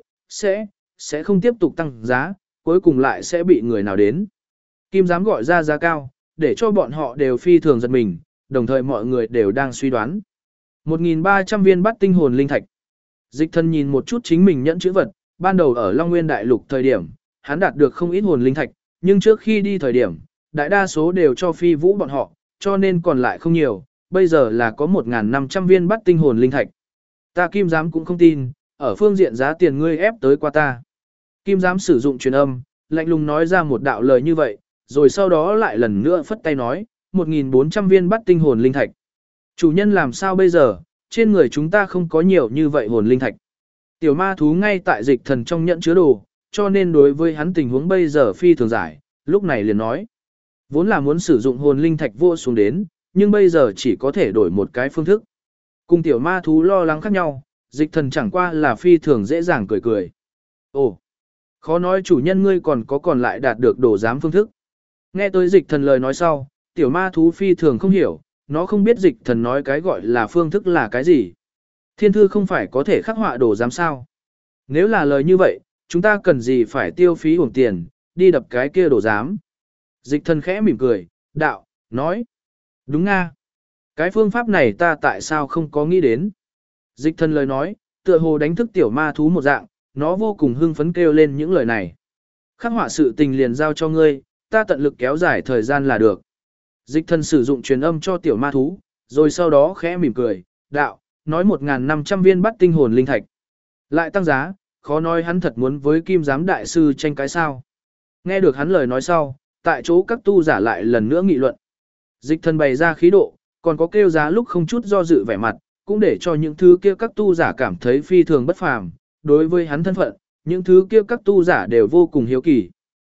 sẽ không tiếp tục tăng giá, cuối cùng lại sẽ bị người nào đến. Kim giám gọi ra giá cao, để cho bọn họ đều phi thường giật mình, đồng thời mọi người đều đang suy đoán. 1.300 viên bắt tinh hồn linh thạch. Dịch thần nhìn một chút chính mình nhẫn chữ vật, ban đầu ở Long Nguyên Đại Lục thời điểm, hắn đạt được không ít hồn linh thạch, nhưng trước khi đi thời điểm, đại đa số đều cho phi vũ bọn họ, cho nên còn lại không nhiều, bây giờ là có 1.500 viên bắt tinh hồn linh thạch. Ta Kim giám cũng không tin, ở phương diện giá tiền ngươi ép tới qua ta. Kim giám sử dụng truyền âm, lạnh lùng nói ra một đạo lời như vậy, rồi sau đó lại lần nữa phất tay nói, 1.400 viên bắt tinh hồn linh thạch. Chủ nhân làm sao bây giờ, trên người chúng ta không có nhiều như vậy hồn linh thạch. Tiểu ma thú ngay tại dịch thần trong nhận chứa đồ, cho nên đối với hắn tình huống bây giờ phi thường giải, lúc này liền nói. Vốn là muốn sử dụng hồn linh thạch vô xuống đến, nhưng bây giờ chỉ có thể đổi một cái phương thức. Cùng tiểu ma thú lo lắng khác nhau, dịch thần chẳng qua là phi thường dễ dàng cười cười. Ồ, khó nói chủ nhân ngươi còn lại đạt được đồ giám phương thức. Nghe tới dịch thần lời nói sau, tiểu ma thú phi thường không hiểu, nó không biết dịch thần nói cái gọi là phương thức là cái gì. Thiên thư không phải có thể khắc họa đồ giám sao. Nếu là lời như vậy, chúng ta cần gì phải tiêu phí uổng tiền, đi đập cái kia đồ giám. Dịch thần khẽ mỉm cười, đạo, nói. Đúng nga. Cái phương pháp này ta tại sao không có nghĩ đến. Dịch thần lời nói, tựa hồ đánh thức tiểu ma thú một dạng, nó vô cùng hưng phấn kêu lên những lời này. Khắc họa sự tình liền giao cho ngươi, ta tận lực kéo dài thời gian là được. Dịch thần sử dụng truyền âm cho tiểu ma thú, rồi sau đó khẽ mỉm cười, đạo, nói 1.500 viên bắt tinh hồn linh thạch. Lại tăng giá, khó nói hắn thật muốn với Kim giám đại sư tranh cái sao. Nghe được hắn lời nói sau, tại chỗ các tu giả lại lần nữa nghị luận. Dịch thần bày ra khí độ, còn có kêu giá lúc không chút do dự vẻ mặt, cũng để cho những thứ kia các tu giả cảm thấy phi thường bất phàm, đối với hắn thân phận, những thứ kia các tu giả đều vô cùng hiếu kỳ.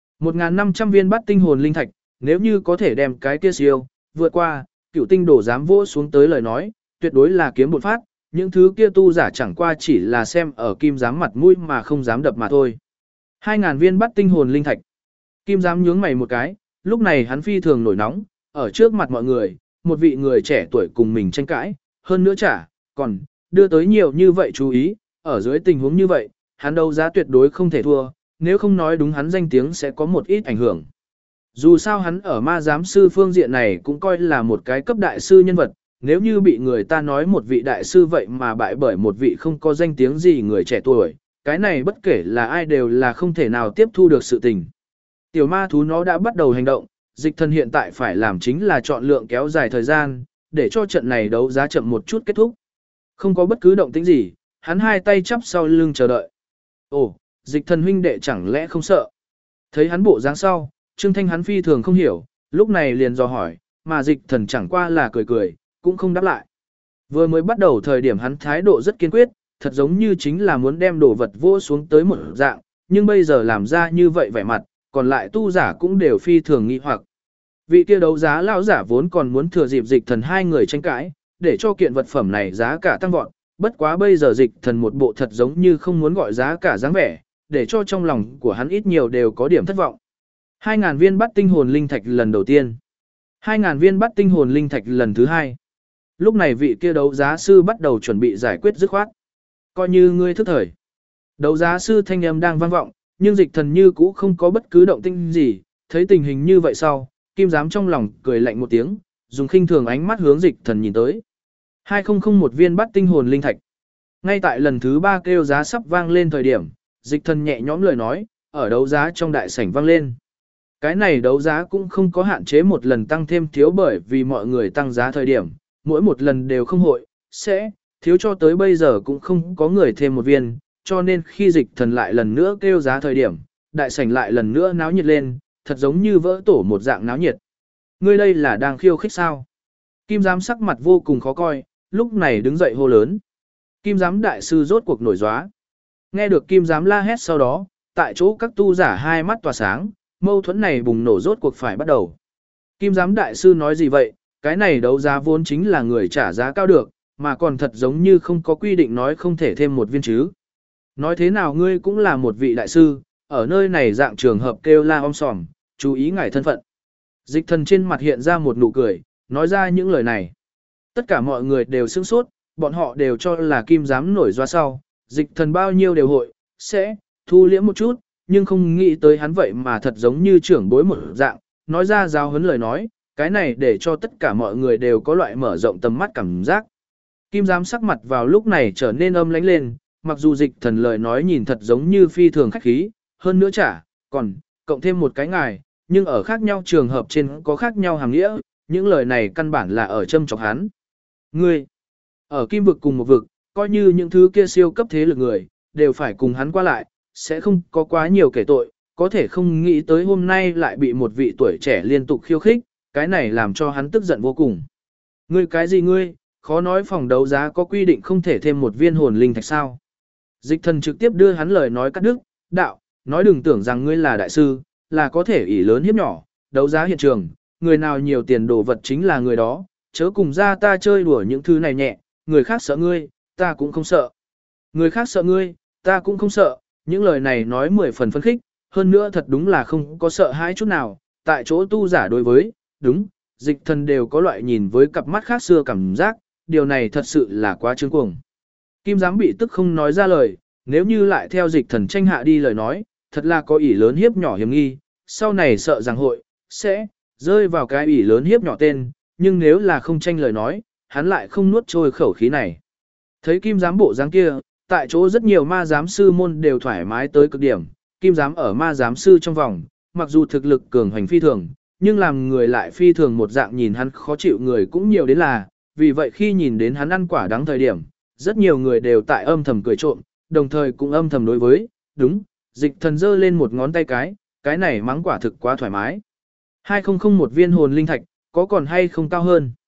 1.500 viên bát tinh hồn linh thạch, nếu như có thể đem cái kia siêu, vượt qua, cựu tinh đổ dám vỗ xuống tới lời nói, tuyệt đối là kiếm bột phát, những thứ kia tu giả chẳng qua chỉ là xem ở kim giám mặt mũi mà không dám đập mà thôi. 2.000 viên bát tinh hồn linh thạch. Kim giám nhướng mày một cái, lúc này hắn phi thường nổi nóng, ở trước mặt mọi người, một vị người trẻ tuổi cùng mình tranh cãi, hơn nữa còn đưa tới nhiều như vậy chú ý, ở dưới tình huống như vậy, hắn đấu giá tuyệt đối không thể thua, nếu không nói đúng hắn danh tiếng sẽ có một ít ảnh hưởng. Dù sao hắn ở ma giám sư phương diện này cũng coi là một cái cấp đại sư nhân vật, nếu như bị người ta nói một vị đại sư vậy mà bại bởi một vị không có danh tiếng gì người trẻ tuổi, cái này bất kể là ai đều là không thể nào tiếp thu được sự tình. Tiểu ma thú nó đã bắt đầu hành động, dịch thần hiện tại phải làm chính là chọn lượng kéo dài thời gian, để cho trận này đấu giá chậm một chút kết thúc. Không có bất cứ động tĩnh gì, hắn hai tay chắp sau lưng chờ đợi. Ồ, dịch thần huynh đệ chẳng lẽ không sợ? Thấy hắn bộ dáng sau, Trương Thanh hắn phi thường không hiểu, lúc này liền dò hỏi, mà dịch thần chẳng qua là cười cười, cũng không đáp lại. Vừa mới bắt đầu thời điểm hắn thái độ rất kiên quyết, thật giống như chính là muốn đem đồ vật vô xuống tới một dạng, nhưng bây giờ làm ra như vậy vẻ mặt, còn lại tu giả cũng đều phi thường nghi hoặc. Vị kia đấu giá lão giả vốn còn muốn thừa dịp dịch thần hai người tranh cãi, để cho kiện vật phẩm này giá cả tăng vọt, bất quá bây giờ dịch thần một bộ thật giống như không muốn gọi giá cả dáng vẻ, để cho trong lòng của hắn ít nhiều đều có điểm thất vọng. 2.000 viên bát tinh hồn linh thạch lần đầu tiên. 2.000 viên bát tinh hồn linh thạch lần thứ hai. Lúc này vị kia đấu giá sư bắt đầu chuẩn bị giải quyết dứt khoát. Coi như ngươi thức thời. Đấu giá sư thanh âm đang vang vọng, nhưng dịch thần như cũ không có bất cứ động tĩnh gì, thấy tình hình như vậy sau, kim giám trong lòng cười lạnh một tiếng, dùng khinh thường ánh mắt hướng dịch thần nhìn tới. 2001 viên bát tinh hồn linh thạch. Ngay tại lần thứ 3 kêu giá sắp vang lên thời điểm, dịch thần nhẹ nhõm lời nói, ở đấu giá trong đại sảnh vang lên. Cái này đấu giá cũng không có hạn chế một lần tăng thêm thiếu bởi vì mọi người tăng giá thời điểm, mỗi một lần đều không hội, sẽ thiếu cho tới bây giờ cũng không có người thêm một viên, cho nên khi dịch thần lại lần nữa kêu giá thời điểm, đại sảnh lại lần nữa náo nhiệt lên, thật giống như vỡ tổ một dạng náo nhiệt. Ngươi đây là đang khiêu khích sao? Kim giám sắc mặt vô cùng khó coi, lúc này đứng dậy hô lớn. Kim giám đại sư rốt cuộc nổi gióa. Nghe được kim giám la hét sau đó, tại chỗ các tu giả hai mắt tỏa sáng, mâu thuẫn này bùng nổ rốt cuộc phải bắt đầu. Kim giám đại sư nói gì vậy? Cái này đấu giá vốn chính là người trả giá cao được, mà còn thật giống như không có quy định nói không thể thêm một viên chứ. Nói thế nào ngươi cũng là một vị đại sư, ở nơi này dạng trường hợp kêu la om sòm, chú ý ngài thân phận. Dịch thần trên mặt hiện ra một nụ cười, nói ra những lời này. Tất cả mọi người đều sửng sốt, bọn họ đều cho là kim giám nổi doa sau, dịch thần bao nhiêu đều hội, sẽ thu liễm một chút, nhưng không nghĩ tới hắn vậy mà thật giống như trưởng bối một dạng, nói ra giáo huấn lời nói, cái này để cho tất cả mọi người đều có loại mở rộng tầm mắt cảm giác. Kim giám sắc mặt vào lúc này trở nên âm lãnh lên, mặc dù dịch thần lời nói nhìn thật giống như phi thường khách khí, hơn nữa còn cộng thêm một cái ngài, nhưng ở khác nhau trường hợp trên có khác nhau hàng nghĩa, những lời này căn bản là ở châm chọc hắn. Ngươi, ở kim vực cùng một vực, coi như những thứ kia siêu cấp thế lực người, đều phải cùng hắn qua lại, sẽ không có quá nhiều kể tội, có thể không nghĩ tới hôm nay lại bị một vị tuổi trẻ liên tục khiêu khích, cái này làm cho hắn tức giận vô cùng. Ngươi cái gì ngươi, khó nói phòng đấu giá có quy định không thể thêm một viên hồn linh thạch sao. Dịch thần trực tiếp đưa hắn lời nói cắt đứt, đạo, nói đừng tưởng rằng ngươi là đại sư, là có thể ỷ lớn hiếp nhỏ, đấu giá hiện trường, người nào nhiều tiền đồ vật chính là người đó, chớ cùng ra ta chơi đùa những thứ này nhẹ, người khác sợ ngươi, ta cũng không sợ. Người khác sợ ngươi, ta cũng không sợ, những lời này nói 10 phần phấn khích, hơn nữa thật đúng là không có sợ hãi chút nào, tại chỗ tu giả đối với, đúng, dịch thần đều có loại nhìn với cặp mắt khác xưa cảm giác, điều này thật sự là quá trương cuồng. Kim giám bị tức không nói ra lời, nếu như lại theo dịch thần tranh hạ đi lời nói, thật là có ỷ lớn hiếp nhỏ hiểm nghi, sau này sợ rằng hội, sẽ, rơi vào cái ỷ lớn hiếp nhỏ tên, nhưng nếu là không tranh lời nói, hắn lại không nuốt trôi khẩu khí này. Thấy kim giám bộ dáng kia, tại chỗ rất nhiều ma giám sư môn đều thoải mái tới cực điểm, kim giám ở ma giám sư trong vòng, mặc dù thực lực cường hành phi thường, nhưng làm người lại phi thường một dạng nhìn hắn khó chịu người cũng nhiều đến là, vì vậy khi nhìn đến hắn ăn quả đắng thời điểm, rất nhiều người đều tại âm thầm cười trộm, đồng thời cũng âm thầm đối với, đúng, dịch thần giơ lên một ngón tay cái này mắng quả thực quá thoải mái. 2001 viên hồn linh thạch, có còn hay không cao hơn?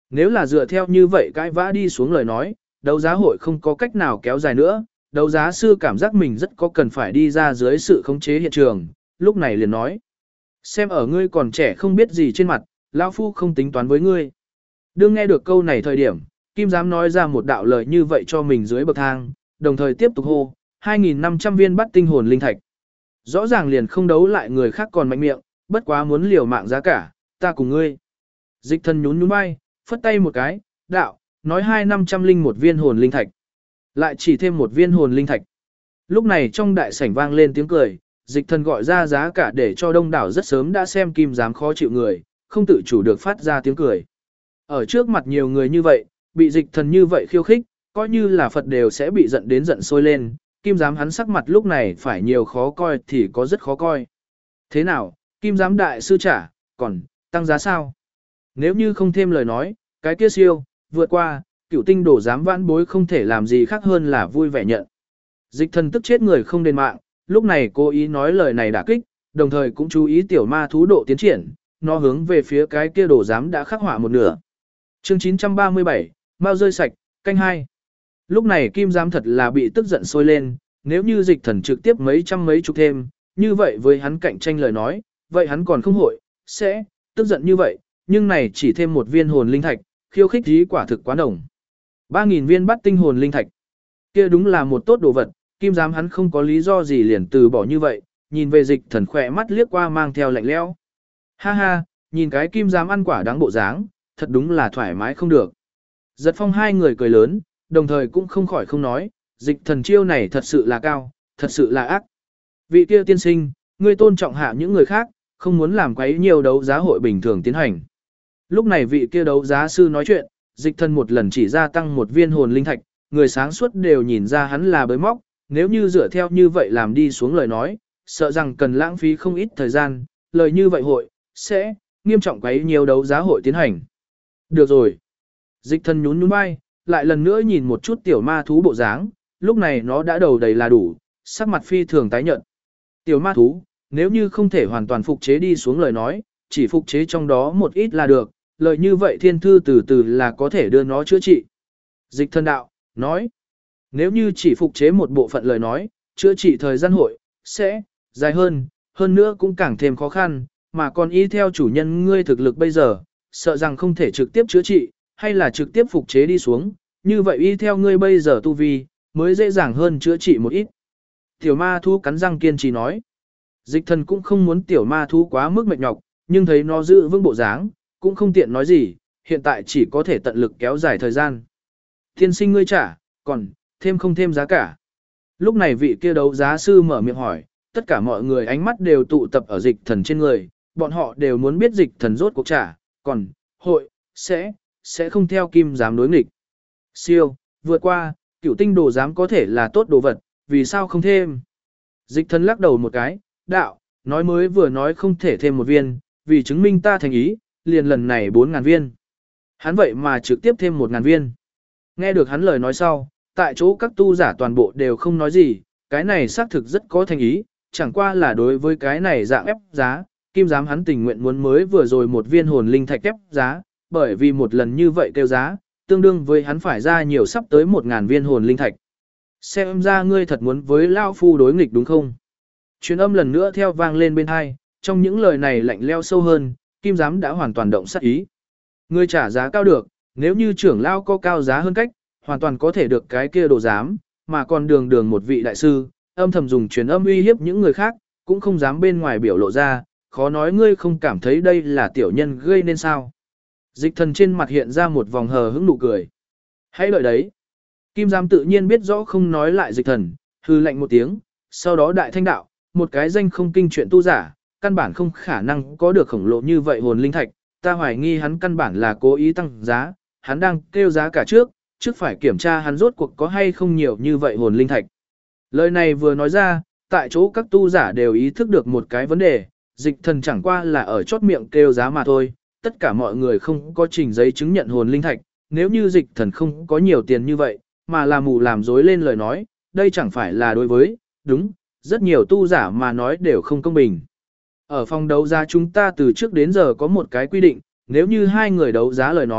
Nếu là dựa theo như vậy cãi vã đi xuống lời nói, đấu giá hội không có cách nào kéo dài nữa, đấu giá sư cảm giác mình rất có cần phải đi ra dưới sự khống chế hiện trường, lúc này liền nói. Xem ở ngươi còn trẻ không biết gì trên mặt, lão phu không tính toán với ngươi. Đương nghe được câu này thời điểm, Kim dám nói ra một đạo lời như vậy cho mình dưới bậc thang, đồng thời tiếp tục hô, 2.500 viên bắt tinh hồn linh thạch. Rõ ràng liền không đấu lại người khác còn mạnh miệng, bất quá muốn liều mạng giá cả, ta cùng ngươi. Dịch thần nhún nhún vai, phất tay một cái, đạo, nói 2.501 viên hồn linh thạch. Lại chỉ thêm một viên hồn linh thạch. Lúc này trong đại sảnh vang lên tiếng cười, dịch thần gọi ra giá cả để cho đông đảo rất sớm đã xem Kim dám khó chịu người, không tự chủ được phát ra tiếng cười. Ở trước mặt nhiều người như vậy, bị dịch thần như vậy khiêu khích, coi như là Phật đều sẽ bị giận đến giận sôi lên, Kim dám hắn sắc mặt lúc này phải nhiều khó coi thì có rất khó coi. Thế nào, Kim dám đại sư trả, còn, tăng giá sao? Nếu như không thêm lời nói, cái kia siêu, vượt qua, cửu tinh đổ dám vãn bối không thể làm gì khác hơn là vui vẻ nhận. Dịch thần tức chết người không đền mạng, lúc này cố ý nói lời này đả kích, đồng thời cũng chú ý tiểu ma thú độ tiến triển, nó hướng về phía cái kia đổ dám đã khắc họa một nửa. Chương 937, mau rơi sạch, canh 2. Lúc này Kim giám thật là bị tức giận sôi lên, nếu như dịch thần trực tiếp mấy trăm mấy chục thêm, như vậy với hắn cạnh tranh lời nói, vậy hắn còn không hội, sẽ, tức giận như vậy, nhưng này chỉ thêm một viên hồn linh thạch, khiêu khích dí quả thực quá nồng. 3.000 viên bắt tinh hồn linh thạch, kia đúng là một tốt đồ vật, Kim giám hắn không có lý do gì liền từ bỏ như vậy, nhìn về dịch thần khỏe mắt liếc qua mang theo lạnh lẽo. Ha ha, nhìn cái Kim giám ăn quả đáng bộ dáng, thật đúng là thoải mái không được. Giật phong hai người cười lớn, đồng thời cũng không khỏi không nói, dịch thần chiêu này thật sự là cao, thật sự là ác. Vị kia tiên sinh, ngươi tôn trọng hạ những người khác, không muốn làm quấy nhiều đấu giá hội bình thường tiến hành. Lúc này vị kia đấu giá sư nói chuyện, dịch thần một lần chỉ gia tăng một viên hồn linh thạch, người sáng suốt đều nhìn ra hắn là bới móc, nếu như dựa theo như vậy làm đi xuống lời nói, sợ rằng cần lãng phí không ít thời gian, lời như vậy hội, sẽ, nghiêm trọng quấy nhiều đấu giá hội tiến hành. Được rồi. Dịch thần nhún nhún vai, lại lần nữa nhìn một chút tiểu ma thú bộ dáng, lúc này nó đã đầu đầy là đủ, sắc mặt phi thường tái nhợt. Tiểu ma thú, nếu như không thể hoàn toàn phục chế đi xuống lời nói, chỉ phục chế trong đó một ít là được, lời như vậy thiên thư từ từ là có thể đưa nó chữa trị. Dịch thần đạo, nói, nếu như chỉ phục chế một bộ phận lời nói, chữa trị thời gian hội, sẽ, dài hơn nữa cũng càng thêm khó khăn, mà còn y theo chủ nhân ngươi thực lực bây giờ, sợ rằng không thể trực tiếp chữa trị, hay là trực tiếp phục chế đi xuống, như vậy y theo ngươi bây giờ tu vi, mới dễ dàng hơn chữa trị một ít. Tiểu ma thú cắn răng kiên trì nói, dịch thần cũng không muốn tiểu ma thú quá mức mệt nhọc, nhưng thấy nó giữ vững bộ dáng, cũng không tiện nói gì, hiện tại chỉ có thể tận lực kéo dài thời gian. Tiên sinh ngươi trả, còn, thêm không thêm giá cả. Lúc này vị kia đấu giá sư mở miệng hỏi, tất cả mọi người ánh mắt đều tụ tập ở dịch thần trên người, bọn họ đều muốn biết dịch thần rốt cuộc trả, còn, hội, sẽ không theo Kim giám đối nghịch. Siêu, vượt qua, cửu tinh đồ giám có thể là tốt đồ vật, vì sao không thêm? Dịch thần lắc đầu một cái, đạo, nói mới vừa nói không thể thêm một viên, vì chứng minh ta thành ý, liền lần này 4.000 viên. Hắn vậy mà trực tiếp thêm 1.000 viên. Nghe được hắn lời nói sau, tại chỗ các tu giả toàn bộ đều không nói gì, cái này xác thực rất có thành ý, chẳng qua là đối với cái này dạng ép giá, Kim giám hắn tình nguyện muốn mới vừa rồi một viên hồn linh thạch ép giá, bởi vì một lần như vậy kêu giá, tương đương với hắn phải ra nhiều sắp tới 1.000 viên hồn linh thạch. Xem ra ngươi thật muốn với Lao Phu đối nghịch đúng không? Truyền âm lần nữa theo vang lên bên hai, trong những lời này lạnh leo sâu hơn, Kim giám đã hoàn toàn động sát ý. Ngươi trả giá cao được, nếu như trưởng Lao có cao giá hơn cách, hoàn toàn có thể được cái kia đồ giám, mà còn đường một vị đại sư, âm thầm dùng truyền âm uy hiếp những người khác, cũng không dám bên ngoài biểu lộ ra, khó nói ngươi không cảm thấy đây là tiểu nhân gây nên sao. Dịch thần trên mặt hiện ra một vòng hờ hững nụ cười. Hãy đợi đấy. Kim giám tự nhiên biết rõ không nói lại dịch thần, hư lạnh một tiếng, sau đó đại thanh đạo, một cái danh không kinh chuyện tu giả, căn bản không khả năng có được khổng lồ như vậy hồn linh thạch, ta hoài nghi hắn căn bản là cố ý tăng giá, hắn đang kêu giá cả trước phải kiểm tra hắn rốt cuộc có hay không nhiều như vậy hồn linh thạch. Lời này vừa nói ra, tại chỗ các tu giả đều ý thức được một cái vấn đề, dịch thần chẳng qua là ở chốt miệng kêu giá mà thôi, tất cả mọi người không có trình giấy chứng nhận hồn linh thạch, nếu như dịch thần không có nhiều tiền như vậy, mà là mù làm dối lên lời nói, đây chẳng phải là đối với, đúng, rất nhiều tu giả mà nói đều không công bình. Ở phòng đấu giá chúng ta từ trước đến giờ có một cái quy định, nếu như hai người đấu giá lời nói,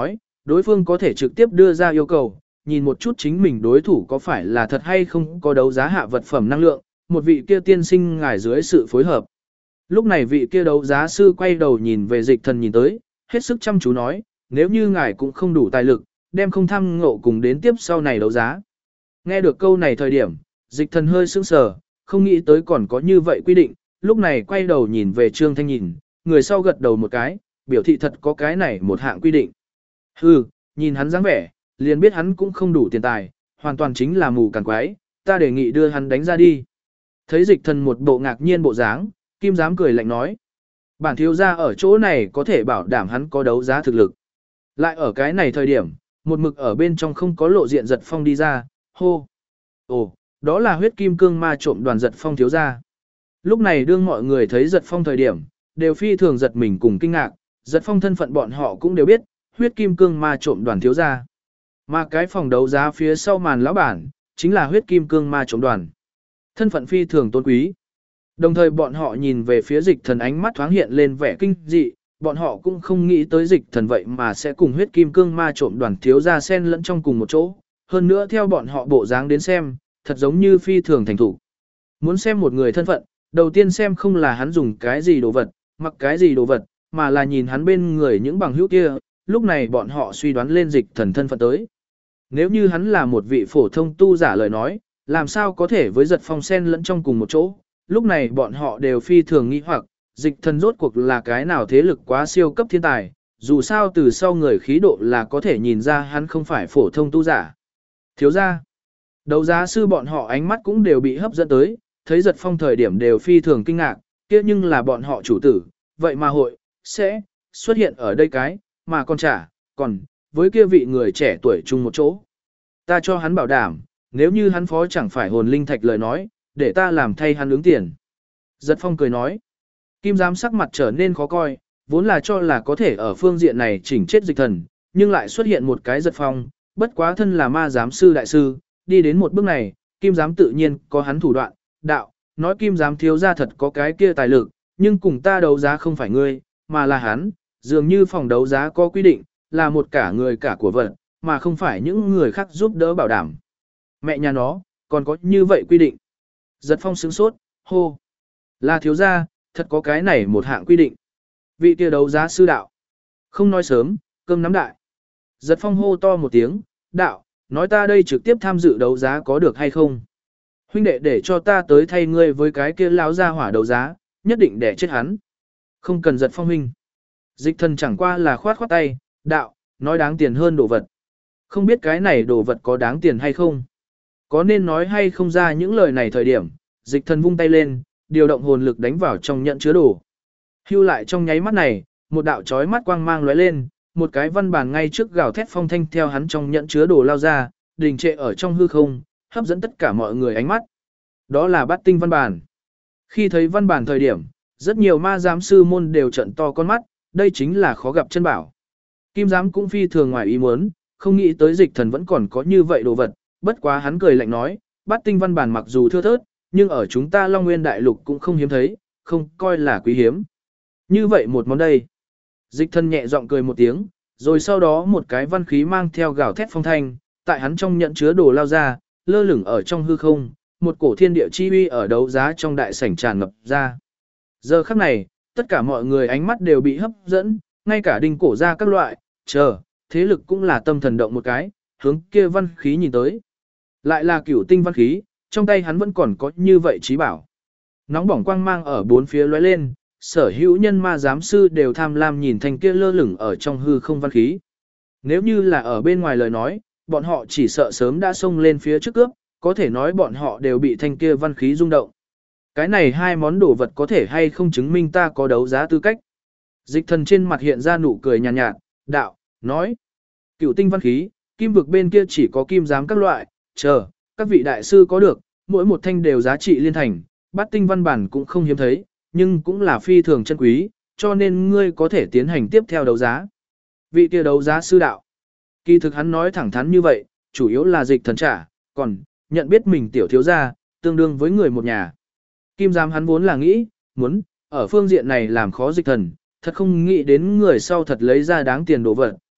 đối phương có thể trực tiếp đưa ra yêu cầu, nhìn một chút chính mình đối thủ có phải là thật hay không có đấu giá hạ vật phẩm năng lượng, một vị kia tiên sinh ngài dưới sự phối hợp. Lúc này vị kia đấu giá sư quay đầu nhìn về Dịch Thần nhìn tới, hết sức chăm chú nói, nếu như ngài cũng không đủ tài lực, đem không tham ngộ cùng đến tiếp sau này đấu giá. Nghe được câu này thời điểm, Dịch Thần hơi sững sờ, không nghĩ tới còn có như vậy quy định, lúc này quay đầu nhìn về Trương Thanh nhìn, người sau gật đầu một cái, biểu thị thật có cái này một hạng quy định. Hừ, nhìn hắn dáng vẻ, liền biết hắn cũng không đủ tiền tài, hoàn toàn chính là mù càn quái, ta đề nghị đưa hắn đánh ra đi. Thấy Dịch Thần một bộ ngạc nhiên bộ dáng, Kim Giám cười lạnh nói. Bản thiếu gia ở chỗ này có thể bảo đảm hắn có đấu giá thực lực. Lại ở cái này thời điểm, một mực ở bên trong không có lộ diện Giật Phong đi ra, hô. Ồ, đó là huyết kim cương ma trộm đoàn Giật Phong thiếu gia. Lúc này đương mọi người thấy Giật Phong thời điểm, đều phi thường giật mình cùng kinh ngạc, Giật Phong thân phận bọn họ cũng đều biết, huyết kim cương ma trộm đoàn thiếu gia. Mà cái phòng đấu giá phía sau màn lão bản, chính là huyết kim cương ma trộm đoàn. Thân phận phi thường tôn quý. Đồng thời bọn họ nhìn về phía Dịch Thần ánh mắt thoáng hiện lên vẻ kinh dị, bọn họ cũng không nghĩ tới Dịch Thần vậy mà sẽ cùng huyết kim cương ma trộm đoàn thiếu gia xen lẫn trong cùng một chỗ. Hơn nữa theo bọn họ bộ dáng đến xem, thật giống như phi thường thành thủ. Muốn xem một người thân phận, đầu tiên xem không là hắn dùng cái gì đồ vật, mặc cái gì đồ vật, mà là nhìn hắn bên người những bằng hữu kia, lúc này bọn họ suy đoán lên Dịch Thần thân phận tới. Nếu như hắn là một vị phổ thông tu giả lời nói, làm sao có thể với Giật Phong xen lẫn trong cùng một chỗ, lúc này bọn họ đều phi thường nghi hoặc, Dịch Thần rốt cuộc là cái nào thế lực quá siêu cấp thiên tài, dù sao từ sau người khí độ là có thể nhìn ra hắn không phải phổ thông tu giả. Thiếu gia, đấu giá sư bọn họ ánh mắt cũng đều bị hấp dẫn tới, thấy Giật Phong thời điểm đều phi thường kinh ngạc, kia nhưng là bọn họ chủ tử, vậy mà hội, sẽ, xuất hiện ở đây cái, mà còn, với kia vị người trẻ tuổi chung một chỗ. Ta cho hắn bảo đảm, nếu như hắn phó chẳng phải hồn linh thạch lời nói, để ta làm thay hắn ứng tiền. Giật Phong cười nói, Kim Giám sắc mặt trở nên khó coi, vốn là cho là có thể ở phương diện này chỉnh chết Dịch Thần, nhưng lại xuất hiện một cái Giật Phong, bất quá thân là ma giám sư đại sư, đi đến một bước này, Kim Giám tự nhiên có hắn thủ đoạn, đạo, nói Kim Giám thiếu ra thật có cái kia tài lực, nhưng cùng ta đấu giá không phải ngươi, mà là hắn, dường như phòng đấu giá có quy định, là một cả người cả của vật, mà không phải những người khác giúp đỡ bảo đảm. Mẹ nhà nó, còn có như vậy quy định. Giật Phong sướng sốt, hô. Là thiếu gia, thật có cái này một hạng quy định. Vị kia đấu giá sư đạo. Không nói sớm, cơm nắm đại. Giật Phong hô to một tiếng, đạo, nói ta đây trực tiếp tham dự đấu giá có được hay không? Huynh đệ để cho ta tới thay ngươi với cái kia lão gia hỏa đấu giá, nhất định để chết hắn. Không cần Giật Phong huynh. Dịch Thần chẳng qua là khoát khoát tay, đạo, nói đáng tiền hơn đồ vật. Không biết cái này đồ vật có đáng tiền hay không? Có nên nói hay không ra những lời này thời điểm, Dịch Thần vung tay lên, điều động hồn lực đánh vào trong nhận chứa đồ. Hưu lại trong nháy mắt này, một đạo chói mắt quang mang lóe lên, một cái văn bản ngay trước gào thét phong thanh theo hắn trong nhận chứa đồ lao ra, đình trệ ở trong hư không, hấp dẫn tất cả mọi người ánh mắt. Đó là Bát Tinh văn bản. Khi thấy văn bản thời điểm, rất nhiều ma giám sư môn đều trợn to con mắt, đây chính là khó gặp chân bảo. Kim Giám cũng phi thường ngoài ý muốn, không nghĩ tới Dịch Thần vẫn còn có như vậy đồ vật, bất quá hắn cười lạnh nói, Bát Tinh văn bản mặc dù thưa thớt, nhưng ở chúng ta Long Nguyên Đại Lục cũng không hiếm thấy, không coi là quý hiếm. Như vậy một món đây. Dịch Thần nhẹ giọng cười một tiếng, rồi sau đó một cái văn khí mang theo gào thét phong thanh, tại hắn trong nhận chứa đồ lao ra, lơ lửng ở trong hư không, một cổ thiên địa chi uy ở đấu giá trong đại sảnh tràn ngập ra. Giờ khắc này, tất cả mọi người ánh mắt đều bị hấp dẫn, ngay cả đinh cổ ra các loại, thế lực cũng là tâm thần động một cái, hướng kia văn khí nhìn tới. Lại là cửu tinh văn khí, trong tay hắn vẫn còn có như vậy trí bảo. Nóng bỏng quang mang ở bốn phía lóe lên, sở hữu nhân ma giám sư đều tham lam nhìn thành kia lơ lửng ở trong hư không văn khí. Nếu như là ở bên ngoài lời nói, bọn họ chỉ sợ sớm đã xông lên phía trước cướp, có thể nói bọn họ đều bị thanh kia văn khí rung động. Cái này hai món đồ vật có thể hay không chứng minh ta có đấu giá tư cách. Dịch Thần trên mặt hiện ra nụ cười nhàn nhạt, đạo, nói. Cửu tinh văn khí, kim vực bên kia chỉ có kim giám các loại, các vị đại sư có được, mỗi một thanh đều giá trị liên thành, bát tinh văn bản cũng không hiếm thấy, nhưng cũng là phi thường chân quý, cho nên ngươi có thể tiến hành tiếp theo đấu giá. Vị kia đấu giá sư đạo. Kỳ thực hắn nói thẳng thắn như vậy, chủ yếu là Dịch Thần trả, còn, nhận biết mình tiểu thiếu gia, tương đương với người một nhà. Kim giám hắn vốn là nghĩ, muốn, ở phương diện này làm khó Dịch Thần, thật không nghĩ đến người sau thật lấy ra đáng tiền đồ vật,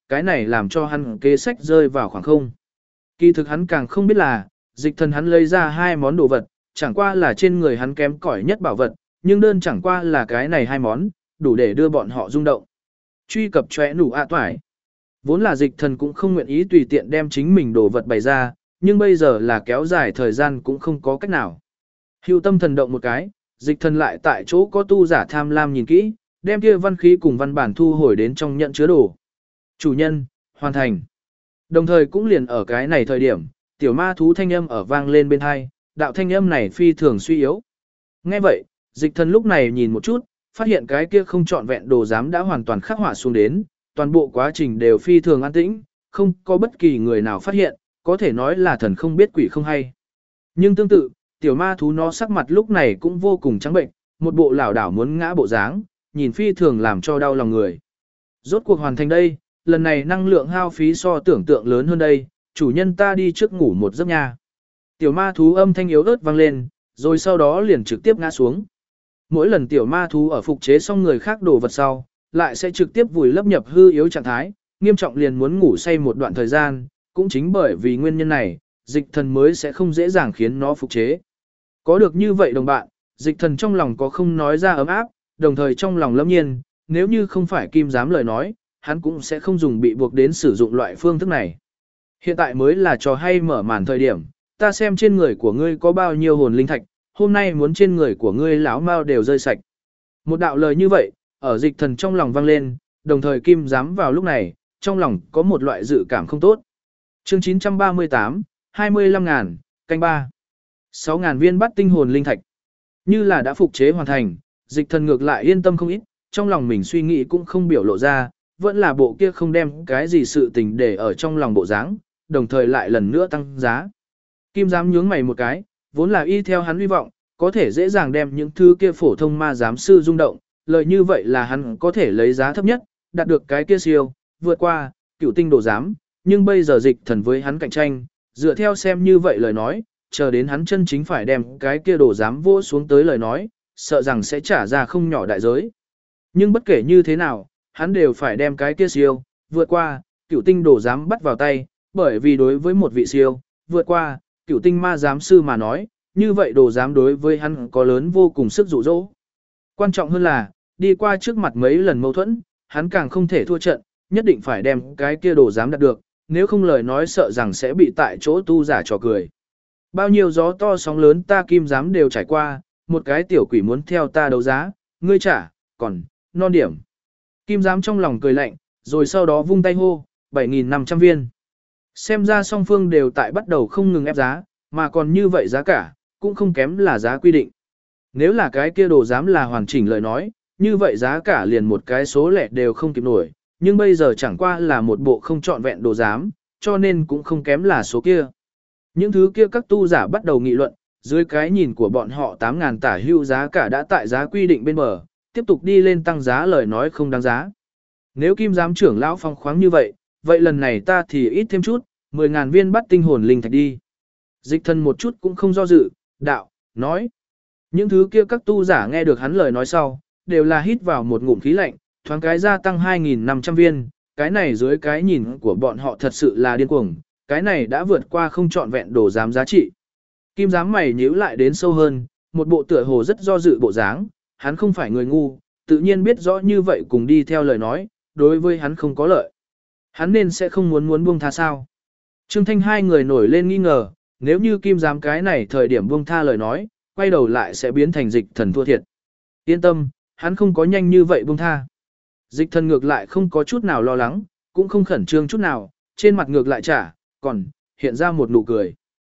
cái này làm cho hắn kế sách rơi vào khoảng không. Kỳ thực hắn càng không biết là, dịch thần hắn lấy ra hai món đồ vật, chẳng qua là trên người hắn kém cỏi nhất bảo vật, nhưng đơn chẳng qua là cái này hai món, đủ để đưa bọn họ rung động. Truy cập chóe nủ ạ toải. Vốn là dịch thần cũng không nguyện ý tùy tiện đem chính mình đồ vật bày ra, nhưng bây giờ là kéo dài thời gian cũng không có cách nào. Hưu tâm thần động một cái, dịch thần lại tại chỗ có tu giả tham lam nhìn kỹ, đem kia văn khí cùng văn bản thu hồi đến trong nhận chứa đồ. Chủ nhân, hoàn thành. Đồng thời cũng liền ở cái này thời điểm, tiểu ma thú thanh âm ở vang lên bên hai, đạo thanh âm này phi thường suy yếu. Nghe vậy, dịch thần lúc này nhìn một chút, phát hiện cái kia không trọn vẹn đồ giám đã hoàn toàn khắc họa xuống đến, toàn bộ quá trình đều phi thường an tĩnh, không có bất kỳ người nào phát hiện, có thể nói là thần không biết quỷ không hay. Nhưng tương tự, tiểu ma thú nó sắc mặt lúc này cũng vô cùng trắng bệnh, một bộ lảo đảo muốn ngã bộ dáng, nhìn phi thường làm cho đau lòng người. Rốt cuộc hoàn thành đây, lần này năng lượng hao phí so tưởng tượng lớn hơn đây, chủ nhân ta đi trước ngủ một giấc nha. Tiểu ma thú âm thanh yếu ớt vang lên, rồi sau đó liền trực tiếp ngã xuống. Mỗi lần tiểu ma thú ở phục chế xong người khác đồ vật sau, lại sẽ trực tiếp vùi lấp nhập hư yếu trạng thái, nghiêm trọng liền muốn ngủ say một đoạn thời gian, cũng chính bởi vì nguyên nhân này, dịch thần mới sẽ không dễ dàng khiến nó phục chế. Có được như vậy đồng bạn, dịch thần trong lòng có không nói ra ấm áp, đồng thời trong lòng lâm nhiên, nếu như không phải kim dám lời nói, hắn cũng sẽ không dùng bị buộc đến sử dụng loại phương thức này. Hiện tại mới là trò hay mở màn thời điểm, ta xem trên người của ngươi có bao nhiêu hồn linh thạch, hôm nay muốn trên người của ngươi lão mao đều rơi sạch. Một đạo lời như vậy, ở dịch thần trong lòng vang lên, đồng thời kim dám vào lúc này, trong lòng có một loại dự cảm không tốt. Chương 938, 25.000, canh 3. 6.000 viên bắt tinh hồn linh thạch. Như là đã phục chế hoàn thành, dịch thần ngược lại yên tâm không ít, trong lòng mình suy nghĩ cũng không biểu lộ ra, vẫn là bộ kia không đem cái gì sự tình để ở trong lòng bộ dáng, đồng thời lại lần nữa tăng giá. Kim giám nhướng mày một cái, vốn là y theo hắn hy vọng, có thể dễ dàng đem những thứ kia phổ thông ma giám sư rung động, lợi như vậy là hắn có thể lấy giá thấp nhất, đạt được cái kia siêu, vượt qua, cửu tinh đồ giám, nhưng bây giờ dịch thần với hắn cạnh tranh, dựa theo xem như vậy lời nói, chờ đến hắn chân chính phải đem cái kia đồ giám vô xuống tới lời nói, sợ rằng sẽ trả ra không nhỏ đại giới. Nhưng bất kể như thế nào, hắn đều phải đem cái kia siêu, vượt qua, cửu tinh đồ giám bắt vào tay, bởi vì đối với một vị siêu, vượt qua, cửu tinh ma giám sư mà nói, như vậy đồ giám đối với hắn có lớn vô cùng sức dụ dỗ. Quan trọng hơn là, đi qua trước mặt mấy lần mâu thuẫn, hắn càng không thể thua trận, nhất định phải đem cái kia đồ giám đạt được, nếu không lời nói sợ rằng sẽ bị tại chỗ tu giả trò cười. Bao nhiêu gió to sóng lớn ta kim giám đều trải qua, một cái tiểu quỷ muốn theo ta đấu giá, ngươi trả, còn, non điểm. Kim giám trong lòng cười lạnh, rồi sau đó vung tay hô, 7.500 viên. Xem ra song phương đều tại bắt đầu không ngừng ép giá, mà còn như vậy giá cả, cũng không kém là giá quy định. Nếu là cái kia đồ giám là hoàn chỉnh lời nói, như vậy giá cả liền một cái số lẻ đều không kịp nổi, nhưng bây giờ chẳng qua là một bộ không trọn vẹn đồ giám, cho nên cũng không kém là số kia. Những thứ kia các tu giả bắt đầu nghị luận, dưới cái nhìn của bọn họ 8.000 tả hưu giá cả đã tại giá quy định bên bờ, tiếp tục đi lên tăng giá lời nói không đáng giá. Nếu kim giám trưởng lão phong khoáng như vậy, vậy lần này ta thì ít thêm chút, 10.000 viên bắt tinh hồn linh thạch đi. Dịch thần một chút cũng không do dự, đạo, nói. Những thứ kia các tu giả nghe được hắn lời nói sau, đều là hít vào một ngụm khí lạnh, thoáng cái gia tăng 2.500 viên, cái này dưới cái nhìn của bọn họ thật sự là điên cuồng, cái này đã vượt qua không trọn vẹn đồ giám giá trị. Kim giám mày nhíu lại đến sâu hơn, một bộ tựa hồ rất do dự bộ dáng, hắn không phải người ngu, tự nhiên biết rõ như vậy cùng đi theo lời nói, đối với hắn không có lợi. Hắn nên sẽ không muốn buông tha sao. Trương Thanh hai người nổi lên nghi ngờ, nếu như kim giám cái này thời điểm buông tha lời nói, quay đầu lại sẽ biến thành dịch thần thua thiệt. Yên tâm, hắn không có nhanh như vậy buông tha. Dịch thần ngược lại không có chút nào lo lắng, cũng không khẩn trương chút nào, trên mặt ngược lại trả, còn, hiện ra một nụ cười.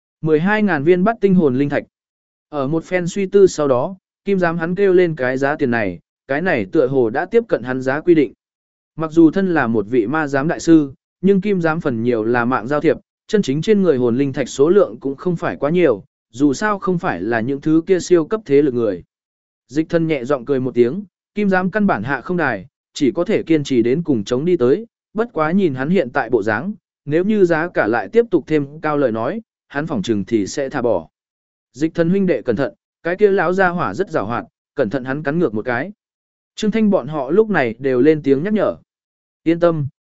12.000 viên bắt tinh hồn linh thạch. Ở một phen suy tư sau đó, kim giám hắn kêu lên cái giá tiền này, cái này tựa hồ đã tiếp cận hắn giá quy định. Mặc dù thân là một vị ma giám đại sư, nhưng kim giám phần nhiều là mạng giao thiệp, chân chính trên người hồn linh thạch số lượng cũng không phải quá nhiều, dù sao không phải là những thứ kia siêu cấp thế lực người. Dịch thân nhẹ giọng cười một tiếng, kim giám căn bản hạ không đài, chỉ có thể kiên trì đến cùng chống đi tới, bất quá nhìn hắn hiện tại bộ dáng, nếu như giá cả lại tiếp tục thêm cao lời nói, hắn phỏng chừng thì sẽ thả bỏ. Dịch thân huynh đệ cẩn thận, cái kia lão gia hỏa rất giàu hoạt, cẩn thận hắn cắn ngược một cái. Trương Thanh bọn họ lúc này đều lên tiếng nhắc nhở. Yên tâm,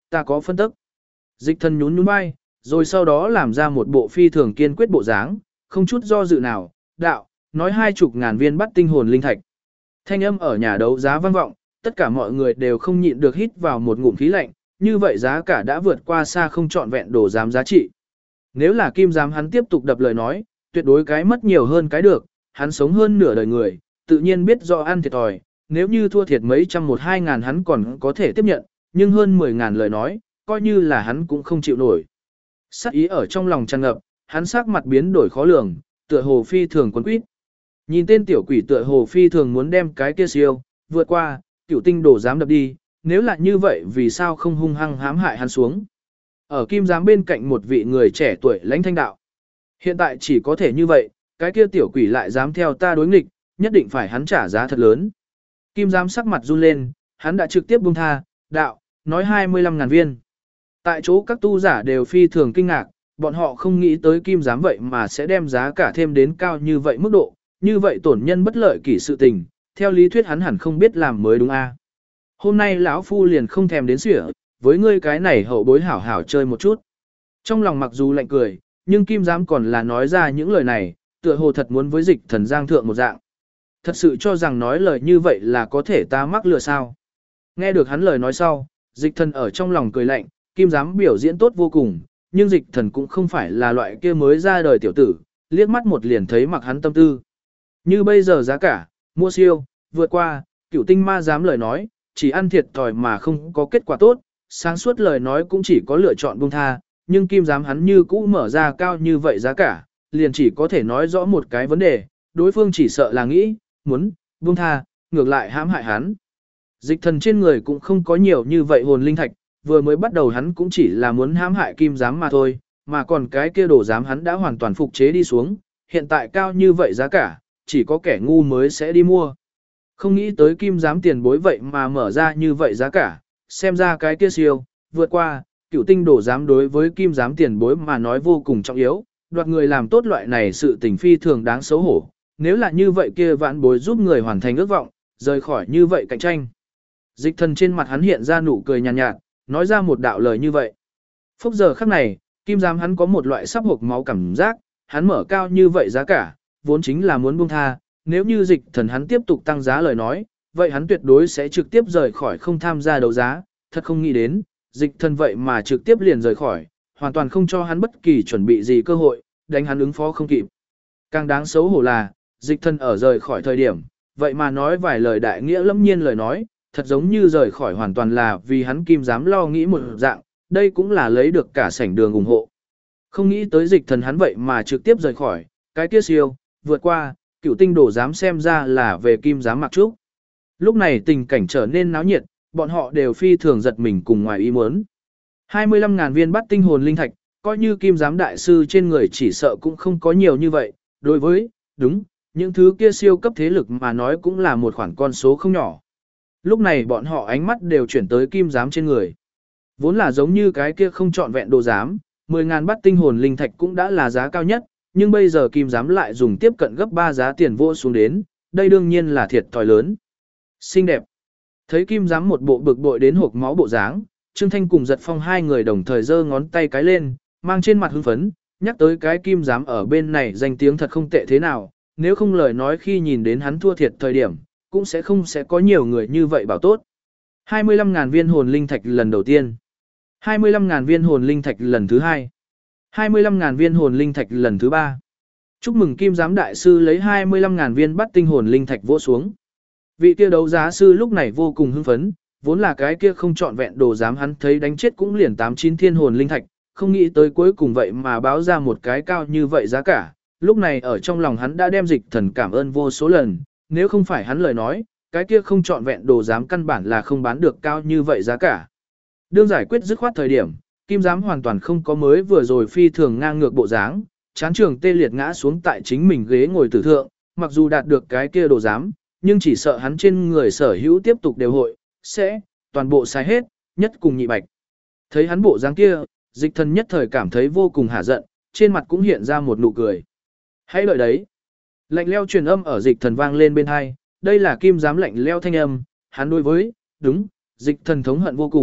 ta có phân tức. Dịch thần nhún nhún vai, rồi sau đó làm ra một bộ phi thường kiên quyết bộ dáng, không chút do dự nào, đạo, nói 20.000 viên bắt tinh hồn linh thạch. Thanh âm ở nhà đấu giá vang vọng, tất cả mọi người đều không nhịn được hít vào một ngụm khí lạnh, như vậy giá cả đã vượt qua xa không trọn vẹn đồ giám giá trị. Nếu là kim giám hắn tiếp tục đập lời nói, tuyệt đối cái mất nhiều hơn cái được, hắn sống hơn nửa đời người, tự nhiên biết do ăn thiệt thòi, nếu như thua thiệt mấy trăm 1-2 ngàn hắn còn có thể tiếp nhận, nhưng hơn 10.000 lời nói, coi như là hắn cũng không chịu nổi. Sắc ý ở trong lòng tràn ngập, hắn sắc mặt biến đổi khó lường, tựa hồ phi thường quấn quýt. Nhìn tên tiểu quỷ tựa hồ phi thường muốn đem cái kia siêu, vượt qua, cửu tinh đổ dám đập đi, nếu là như vậy vì sao không hung hăng hãm hại hắn xuống. Ở kim giám bên cạnh một vị người trẻ tuổi lãnh thanh đạo. Hiện tại chỉ có thể như vậy, cái kia tiểu quỷ lại dám theo ta đối nghịch, nhất định phải hắn trả giá thật lớn. Kim giám sắc mặt run lên, hắn đã trực tiếp buông tha, đạo, nói 25.000 viên. Tại chỗ các tu giả đều phi thường kinh ngạc, bọn họ không nghĩ tới kim giám vậy mà sẽ đem giá cả thêm đến cao như vậy mức độ, như vậy tổn nhân bất lợi kỷ sự tình, theo lý thuyết hắn hẳn không biết làm mới đúng a. Hôm nay lão phu liền không thèm đến xỉa, với ngươi cái này hậu bối hảo hảo chơi một chút. Trong lòng mặc dù lạnh cười, nhưng kim giám còn là nói ra những lời này, tựa hồ thật muốn với dịch thần giang thượng một dạng. Thật sự cho rằng nói lời như vậy là có thể ta mắc lừa sao. Nghe được hắn lời nói sau, dịch thần ở trong lòng cười lạnh, kim giám biểu diễn tốt vô cùng, nhưng dịch thần cũng không phải là loại kia mới ra đời tiểu tử, liếc mắt một liền thấy mặc hắn tâm tư. Như bây giờ giá cả, mua siêu, vượt qua, cửu tinh ma dám lời nói, chỉ ăn thiệt thòi mà không có kết quả tốt, sáng suốt lời nói cũng chỉ có lựa chọn buông tha, nhưng kim giám hắn như cũ mở ra cao như vậy giá cả, liền chỉ có thể nói rõ một cái vấn đề, đối phương chỉ sợ là nghĩ, muốn, buông tha, ngược lại hãm hại hắn. Dịch thần trên người cũng không có nhiều như vậy hồn linh thạch, vừa mới bắt đầu hắn cũng chỉ là muốn hãm hại kim giám mà thôi, mà còn cái kia đổ giám hắn đã hoàn toàn phục chế đi xuống, hiện tại cao như vậy giá cả, chỉ có kẻ ngu mới sẽ đi mua. Không nghĩ tới kim giám tiền bối vậy mà mở ra như vậy giá cả, xem ra cái kia siêu, vượt qua, cửu tinh đổ giám đối với kim giám tiền bối mà nói vô cùng trọng yếu, đoạt người làm tốt loại này sự tình phi thường đáng xấu hổ, nếu là như vậy kia vãn bối giúp người hoàn thành ước vọng, rời khỏi như vậy cạnh tranh. Dịch thần trên mặt hắn hiện ra nụ cười nhàn nhạt, nói ra một đạo lời như vậy. Phúc giờ khắc này, kim giám hắn có một loại sắp hộc máu cảm giác, hắn mở cao như vậy giá cả, vốn chính là muốn buông tha, nếu như dịch thần hắn tiếp tục tăng giá lời nói, vậy hắn tuyệt đối sẽ trực tiếp rời khỏi không tham gia đấu giá, thật không nghĩ đến, dịch thần vậy mà trực tiếp liền rời khỏi, hoàn toàn không cho hắn bất kỳ chuẩn bị gì cơ hội, đánh hắn ứng phó không kịp. Càng đáng xấu hổ là, dịch thần ở rời khỏi thời điểm, vậy mà nói vài lời đại nghĩa lâm nhiên lời nói, thật giống như rời khỏi hoàn toàn là vì hắn kim dám lo nghĩ một dạng, đây cũng là lấy được cả sảnh đường ủng hộ. Không nghĩ tới dịch thần hắn vậy mà trực tiếp rời khỏi, cái kia siêu, vượt qua, cửu tinh đổ dám xem ra là về kim dám mặc trúc. Lúc này tình cảnh trở nên náo nhiệt, bọn họ đều phi thường giật mình cùng ngoài ý muốn. 25.000 viên bắt tinh hồn linh thạch, coi như kim giám đại sư trên người chỉ sợ cũng không có nhiều như vậy, đối với, đúng, những thứ kia siêu cấp thế lực mà nói cũng là một khoản con số không nhỏ. Lúc này bọn họ ánh mắt đều chuyển tới kim giám trên người. Vốn là giống như cái kia không trọn vẹn đồ giám, 10.000 bắt tinh hồn linh thạch cũng đã là giá cao nhất, nhưng bây giờ kim giám lại dùng tiếp cận gấp 3 giá tiền vô xuống đến, đây đương nhiên là thiệt thòi lớn. Xinh đẹp. Thấy kim giám một bộ bực bội đến hộc máu bộ dáng, Trương Thanh cùng Giật Phong hai người đồng thời giơ ngón tay cái lên, mang trên mặt hưng phấn, nhắc tới cái kim giám ở bên này danh tiếng thật không tệ thế nào, nếu không lời nói khi nhìn đến hắn thua thiệt thời điểm, cũng sẽ có nhiều người như vậy bảo tốt. 25.000 viên hồn linh thạch lần đầu tiên. 25.000 viên hồn linh thạch lần thứ hai. 25.000 viên hồn linh thạch lần thứ ba. Chúc mừng kim giám đại sư lấy 25.000 viên bắt tinh hồn linh thạch vỗ xuống. Vị kia đấu giá sư lúc này vô cùng hưng phấn, vốn là cái kia không trọn vẹn đồ dám hắn thấy đánh chết cũng liền 8-9 thiên hồn linh thạch, không nghĩ tới cuối cùng vậy mà báo ra một cái cao như vậy giá cả. Lúc này ở trong lòng hắn đã đem dịch thần cảm ơn vô số lần, nếu không phải hắn lời nói, cái kia không trọn vẹn đồ dám căn bản là không bán được cao như vậy giá cả. Đương giải quyết dứt khoát thời điểm, kim giám hoàn toàn không có mới vừa rồi phi thường ngang ngược bộ dáng, chán trường tê liệt ngã xuống tại chính mình ghế ngồi tử thượng, mặc dù đạt được cái kia đồ dám, nhưng chỉ sợ hắn trên người sở hữu tiếp tục đều hội, sẽ, toàn bộ sai hết, nhất cùng nhị bạch. Thấy hắn bộ dáng kia, dịch thần nhất thời cảm thấy vô cùng hả giận, trên mặt cũng hiện ra một nụ cười. Hãy đợi đấy. Lạnh leo truyền âm ở dịch thần vang lên bên hai, đây là kim giám lạnh leo thanh âm, hắn đối với, đúng, dịch thần thống hận vô cùng,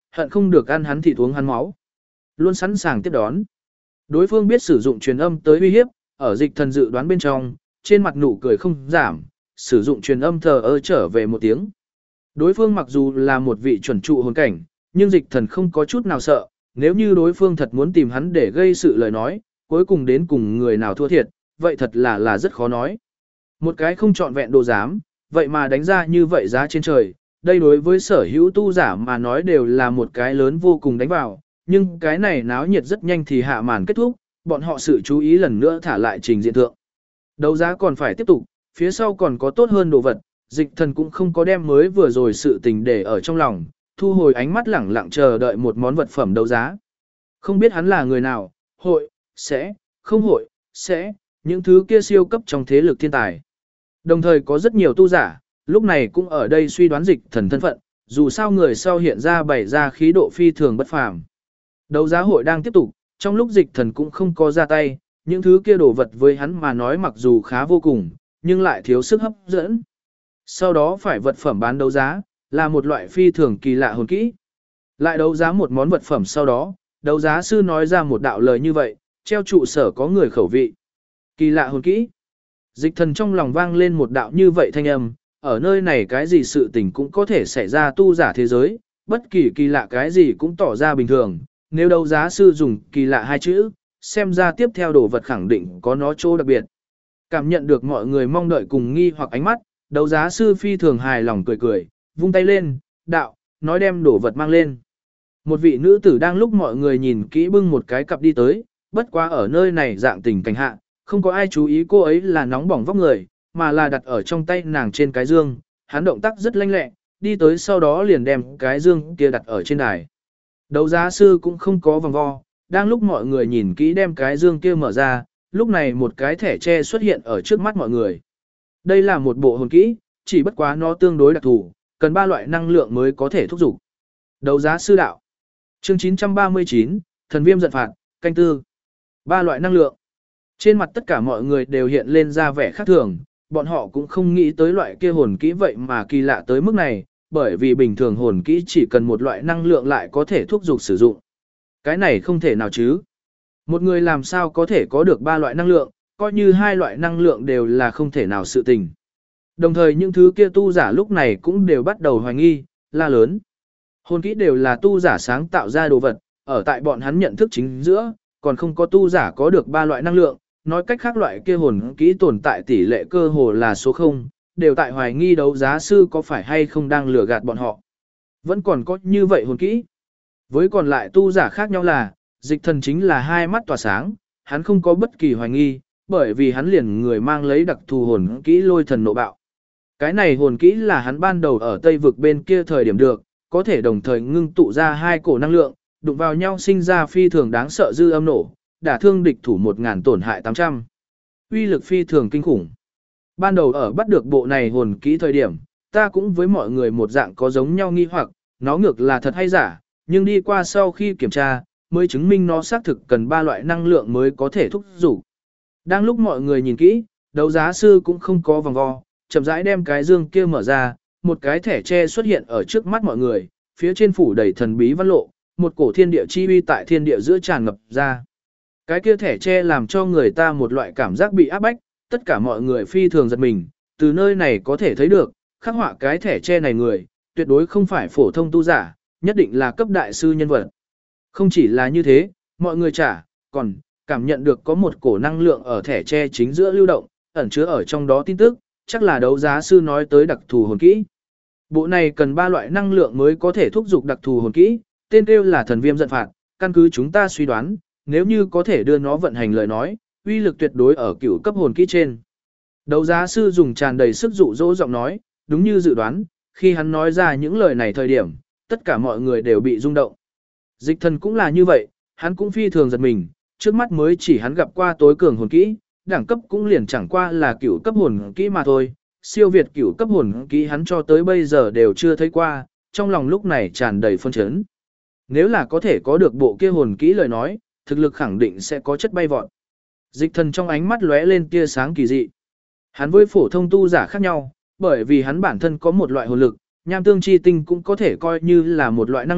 hận không được ăn hắn thịt uống hắn máu. Luôn sẵn sàng tiếp đón. Đối phương biết sử dụng truyền âm tới uy hiếp, ở Dịch Thần dự đoán bên trong, trên mặt nụ cười không giảm, sử dụng truyền âm thờ ơ trở về một tiếng. Đối phương mặc dù là một vị chuẩn trụ hồn cảnh, nhưng Dịch Thần không có chút nào sợ, nếu như đối phương thật muốn tìm hắn để gây sự lời nói, cuối cùng đến cùng người nào thua thiệt, vậy thật là rất khó nói. Một cái không trọn vẹn đồ giám, vậy mà đánh ra như vậy giá trên trời, đây đối với sở hữu tu giả mà nói đều là một cái lớn vô cùng đánh vào, nhưng cái này náo nhiệt rất nhanh thì hạ màn kết thúc, bọn họ sự chú ý lần nữa thả lại trình diện thượng. Đấu giá còn phải tiếp tục, phía sau còn có tốt hơn đồ vật, Dịch Thần cũng không có đem mới vừa rồi sự tình để ở trong lòng, thu hồi ánh mắt lẳng lặng chờ đợi một món vật phẩm đấu giá. Không biết hắn là người nào, hội, sẽ, không hội, sẽ, những thứ kia siêu cấp trong thế lực thiên tài. Đồng thời có rất nhiều tu giả, lúc này cũng ở đây suy đoán Dịch Thần thân phận, dù sao người sau hiện ra bày ra khí độ phi thường bất phàm. Đấu giá hội đang tiếp tục, trong lúc Dịch Thần cũng không có ra tay, những thứ kia đồ vật với hắn mà nói mặc dù khá vô cùng, nhưng lại thiếu sức hấp dẫn. Sau đó phải vật phẩm bán đấu giá, là một loại phi thường kỳ lạ hồn kỹ. Lại đấu giá một món vật phẩm sau đó, đấu giá sư nói ra một đạo lời như vậy, treo trụ sở có người khẩu vị. Kỳ lạ hồn kỹ. Dịch Thần trong lòng vang lên một đạo như vậy thanh âm, ở nơi này cái gì sự tình cũng có thể xảy ra tu giả thế giới, bất kỳ kỳ lạ cái gì cũng tỏ ra bình thường, nếu đấu giá sư dùng kỳ lạ hai chữ, xem ra tiếp theo đồ vật khẳng định có nó chỗ đặc biệt. Cảm nhận được mọi người mong đợi cùng nghi hoặc ánh mắt, đấu giá sư phi thường hài lòng cười cười, vung tay lên, đạo, nói đem đồ vật mang lên. Một vị nữ tử đang lúc mọi người nhìn kỹ bưng một cái cặp đi tới, bất quá ở nơi này dạng tình cảnh hạ, không có ai chú ý cô ấy là nóng bỏng vóc người, mà là đặt ở trong tay nàng trên cái dương, hắn động tác rất lanh lẹ, đi tới sau đó liền đem cái dương kia đặt ở trên đài. Đấu giá sư cũng không có vòng vo, đang lúc mọi người nhìn kỹ đem cái dương kia mở ra, lúc này một cái thẻ tre xuất hiện ở trước mắt mọi người. Đây là một bộ hồn kỹ, chỉ bất quá nó tương đối đặc thù, cần 3 loại năng lượng mới có thể thúc dục. Đấu giá sư đạo. Chương 939, Thần Viêm giận phạt, canh tư. 3 loại năng lượng. Trên mặt tất cả mọi người đều hiện lên ra vẻ khác thường, bọn họ cũng không nghĩ tới loại kia hồn kỹ vậy mà kỳ lạ tới mức này, bởi vì bình thường hồn kỹ chỉ cần một loại năng lượng lại có thể thúc dục sử dụng. Cái này không thể nào chứ. Một người làm sao có thể có được 3 loại năng lượng, coi như 2 loại năng lượng đều là không thể nào sự tình. Đồng thời những thứ kia tu giả lúc này cũng đều bắt đầu hoài nghi, la lớn. Hồn kỹ đều là tu giả sáng tạo ra đồ vật, ở tại bọn hắn nhận thức chính giữa, còn không có tu giả có được 3 loại năng lượng, nói cách khác loại kia hồn kỹ tồn tại tỷ lệ cơ hồ là số 0, đều tại hoài nghi đấu giá sư có phải hay không đang lừa gạt bọn họ. Vẫn còn có như vậy hồn kỹ. Với còn lại tu giả khác nhau là, Dịch Thần chính là hai mắt tỏa sáng, hắn không có bất kỳ hoài nghi, bởi vì hắn liền người mang lấy đặc thù hồn kỹ lôi thần nộ bạo. Cái này hồn kỹ là hắn ban đầu ở Tây vực bên kia thời điểm được, có thể đồng thời ngưng tụ ra 2 cổ năng lượng, đụng vào nhau sinh ra phi thường đáng sợ dư âm nổ, đả thương địch thủ 1000 tổn hại 800. Uy lực phi thường kinh khủng. Ban đầu ở bắt được bộ này hồn kỹ thời điểm, ta cũng với mọi người một dạng có giống nhau nghi hoặc, nó ngược là thật hay giả, nhưng đi qua sau khi kiểm tra, mới chứng minh nó xác thực cần 3 loại năng lượng mới có thể thúc dục. Đang lúc mọi người nhìn kỹ, đấu giá sư cũng không có vòng vo, chậm rãi đem cái dương kia mở ra, một cái thẻ tre xuất hiện ở trước mắt mọi người, phía trên phủ đầy thần bí văn lộ, một cổ thiên địa chi uy tại thiên địa giữa tràn ngập ra. Cái kia thẻ tre làm cho người ta một loại cảm giác bị áp bách, tất cả mọi người phi thường giật mình, từ nơi này có thể thấy được, khắc họa cái thẻ tre này người, tuyệt đối không phải phổ thông tu giả, nhất định là cấp đại sư nhân vật. Không chỉ là như thế, mọi người còn cảm nhận được có một cổ năng lượng ở thẻ tre chính giữa lưu động, ẩn chứa ở trong đó tin tức, chắc là đấu giá sư nói tới đặc thù hồn kỹ. Bộ này cần 3 loại năng lượng mới có thể thúc dục đặc thù hồn kỹ, tên kêu là Thần Viêm giận phạt, căn cứ chúng ta suy đoán, nếu như có thể đưa nó vận hành lời nói, uy lực tuyệt đối ở cửu cấp hồn kỹ trên. Đấu giá sư dùng tràn đầy sức dụ dỗ giọng nói, đúng như dự đoán, khi hắn nói ra những lời này thời điểm, tất cả mọi người đều bị rung động. Dịch Thần cũng là như vậy, hắn cũng phi thường giật mình, trước mắt mới chỉ hắn gặp qua tối cường hồn kỹ, đẳng cấp cũng liền chẳng qua là cửu cấp hồn kỹ mà thôi, siêu việt cửu cấp hồn kỹ hắn cho tới bây giờ đều chưa thấy qua, trong lòng lúc này tràn đầy phân chấn. Nếu là có thể có được bộ kia hồn kỹ lời nói, thực lực khẳng định sẽ có chất bay vọt. Dịch Thần trong ánh mắt lóe lên tia sáng kỳ dị. Hắn với phổ thông tu giả khác nhau, bởi vì hắn bản thân có một loại hồn lực, nham tương chi tinh cũng có thể coi như là một loại năng lượng,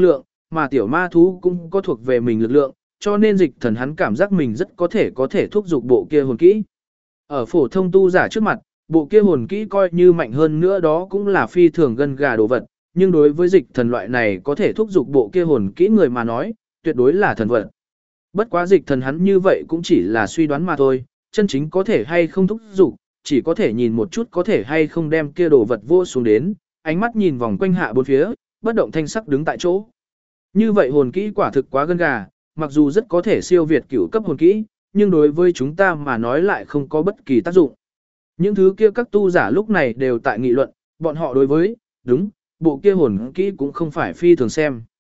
mà tiểu ma thú cũng có thuộc về mình lực lượng, cho nên dịch thần hắn cảm giác mình rất có thể thúc giục bộ kia hồn kỹ. Ở phổ thông tu giả trước mặt, bộ kia hồn kỹ coi như mạnh hơn nữa đó cũng là phi thường gân gà đồ vật, nhưng đối với dịch thần loại này có thể thúc giục bộ kia hồn kỹ người mà nói, tuyệt đối là thần vật. Bất quá dịch thần hắn như vậy cũng chỉ là suy đoán mà thôi, chân chính có thể hay không thúc giục, chỉ có thể nhìn một chút có thể hay không đem kia đồ vật vô xuống đến, ánh mắt nhìn vòng quanh hạ bốn phía, bất động thanh sắc đứng tại chỗ. Như vậy hồn kỹ quả thực quá gân gà, mặc dù rất có thể siêu việt cửu cấp hồn kỹ, nhưng đối với chúng ta mà nói lại không có bất kỳ tác dụng. Những thứ kia các tu giả lúc này đều tại nghị luận, bọn họ đối với, đúng, bộ kia hồn kỹ cũng không phải phi thường xem.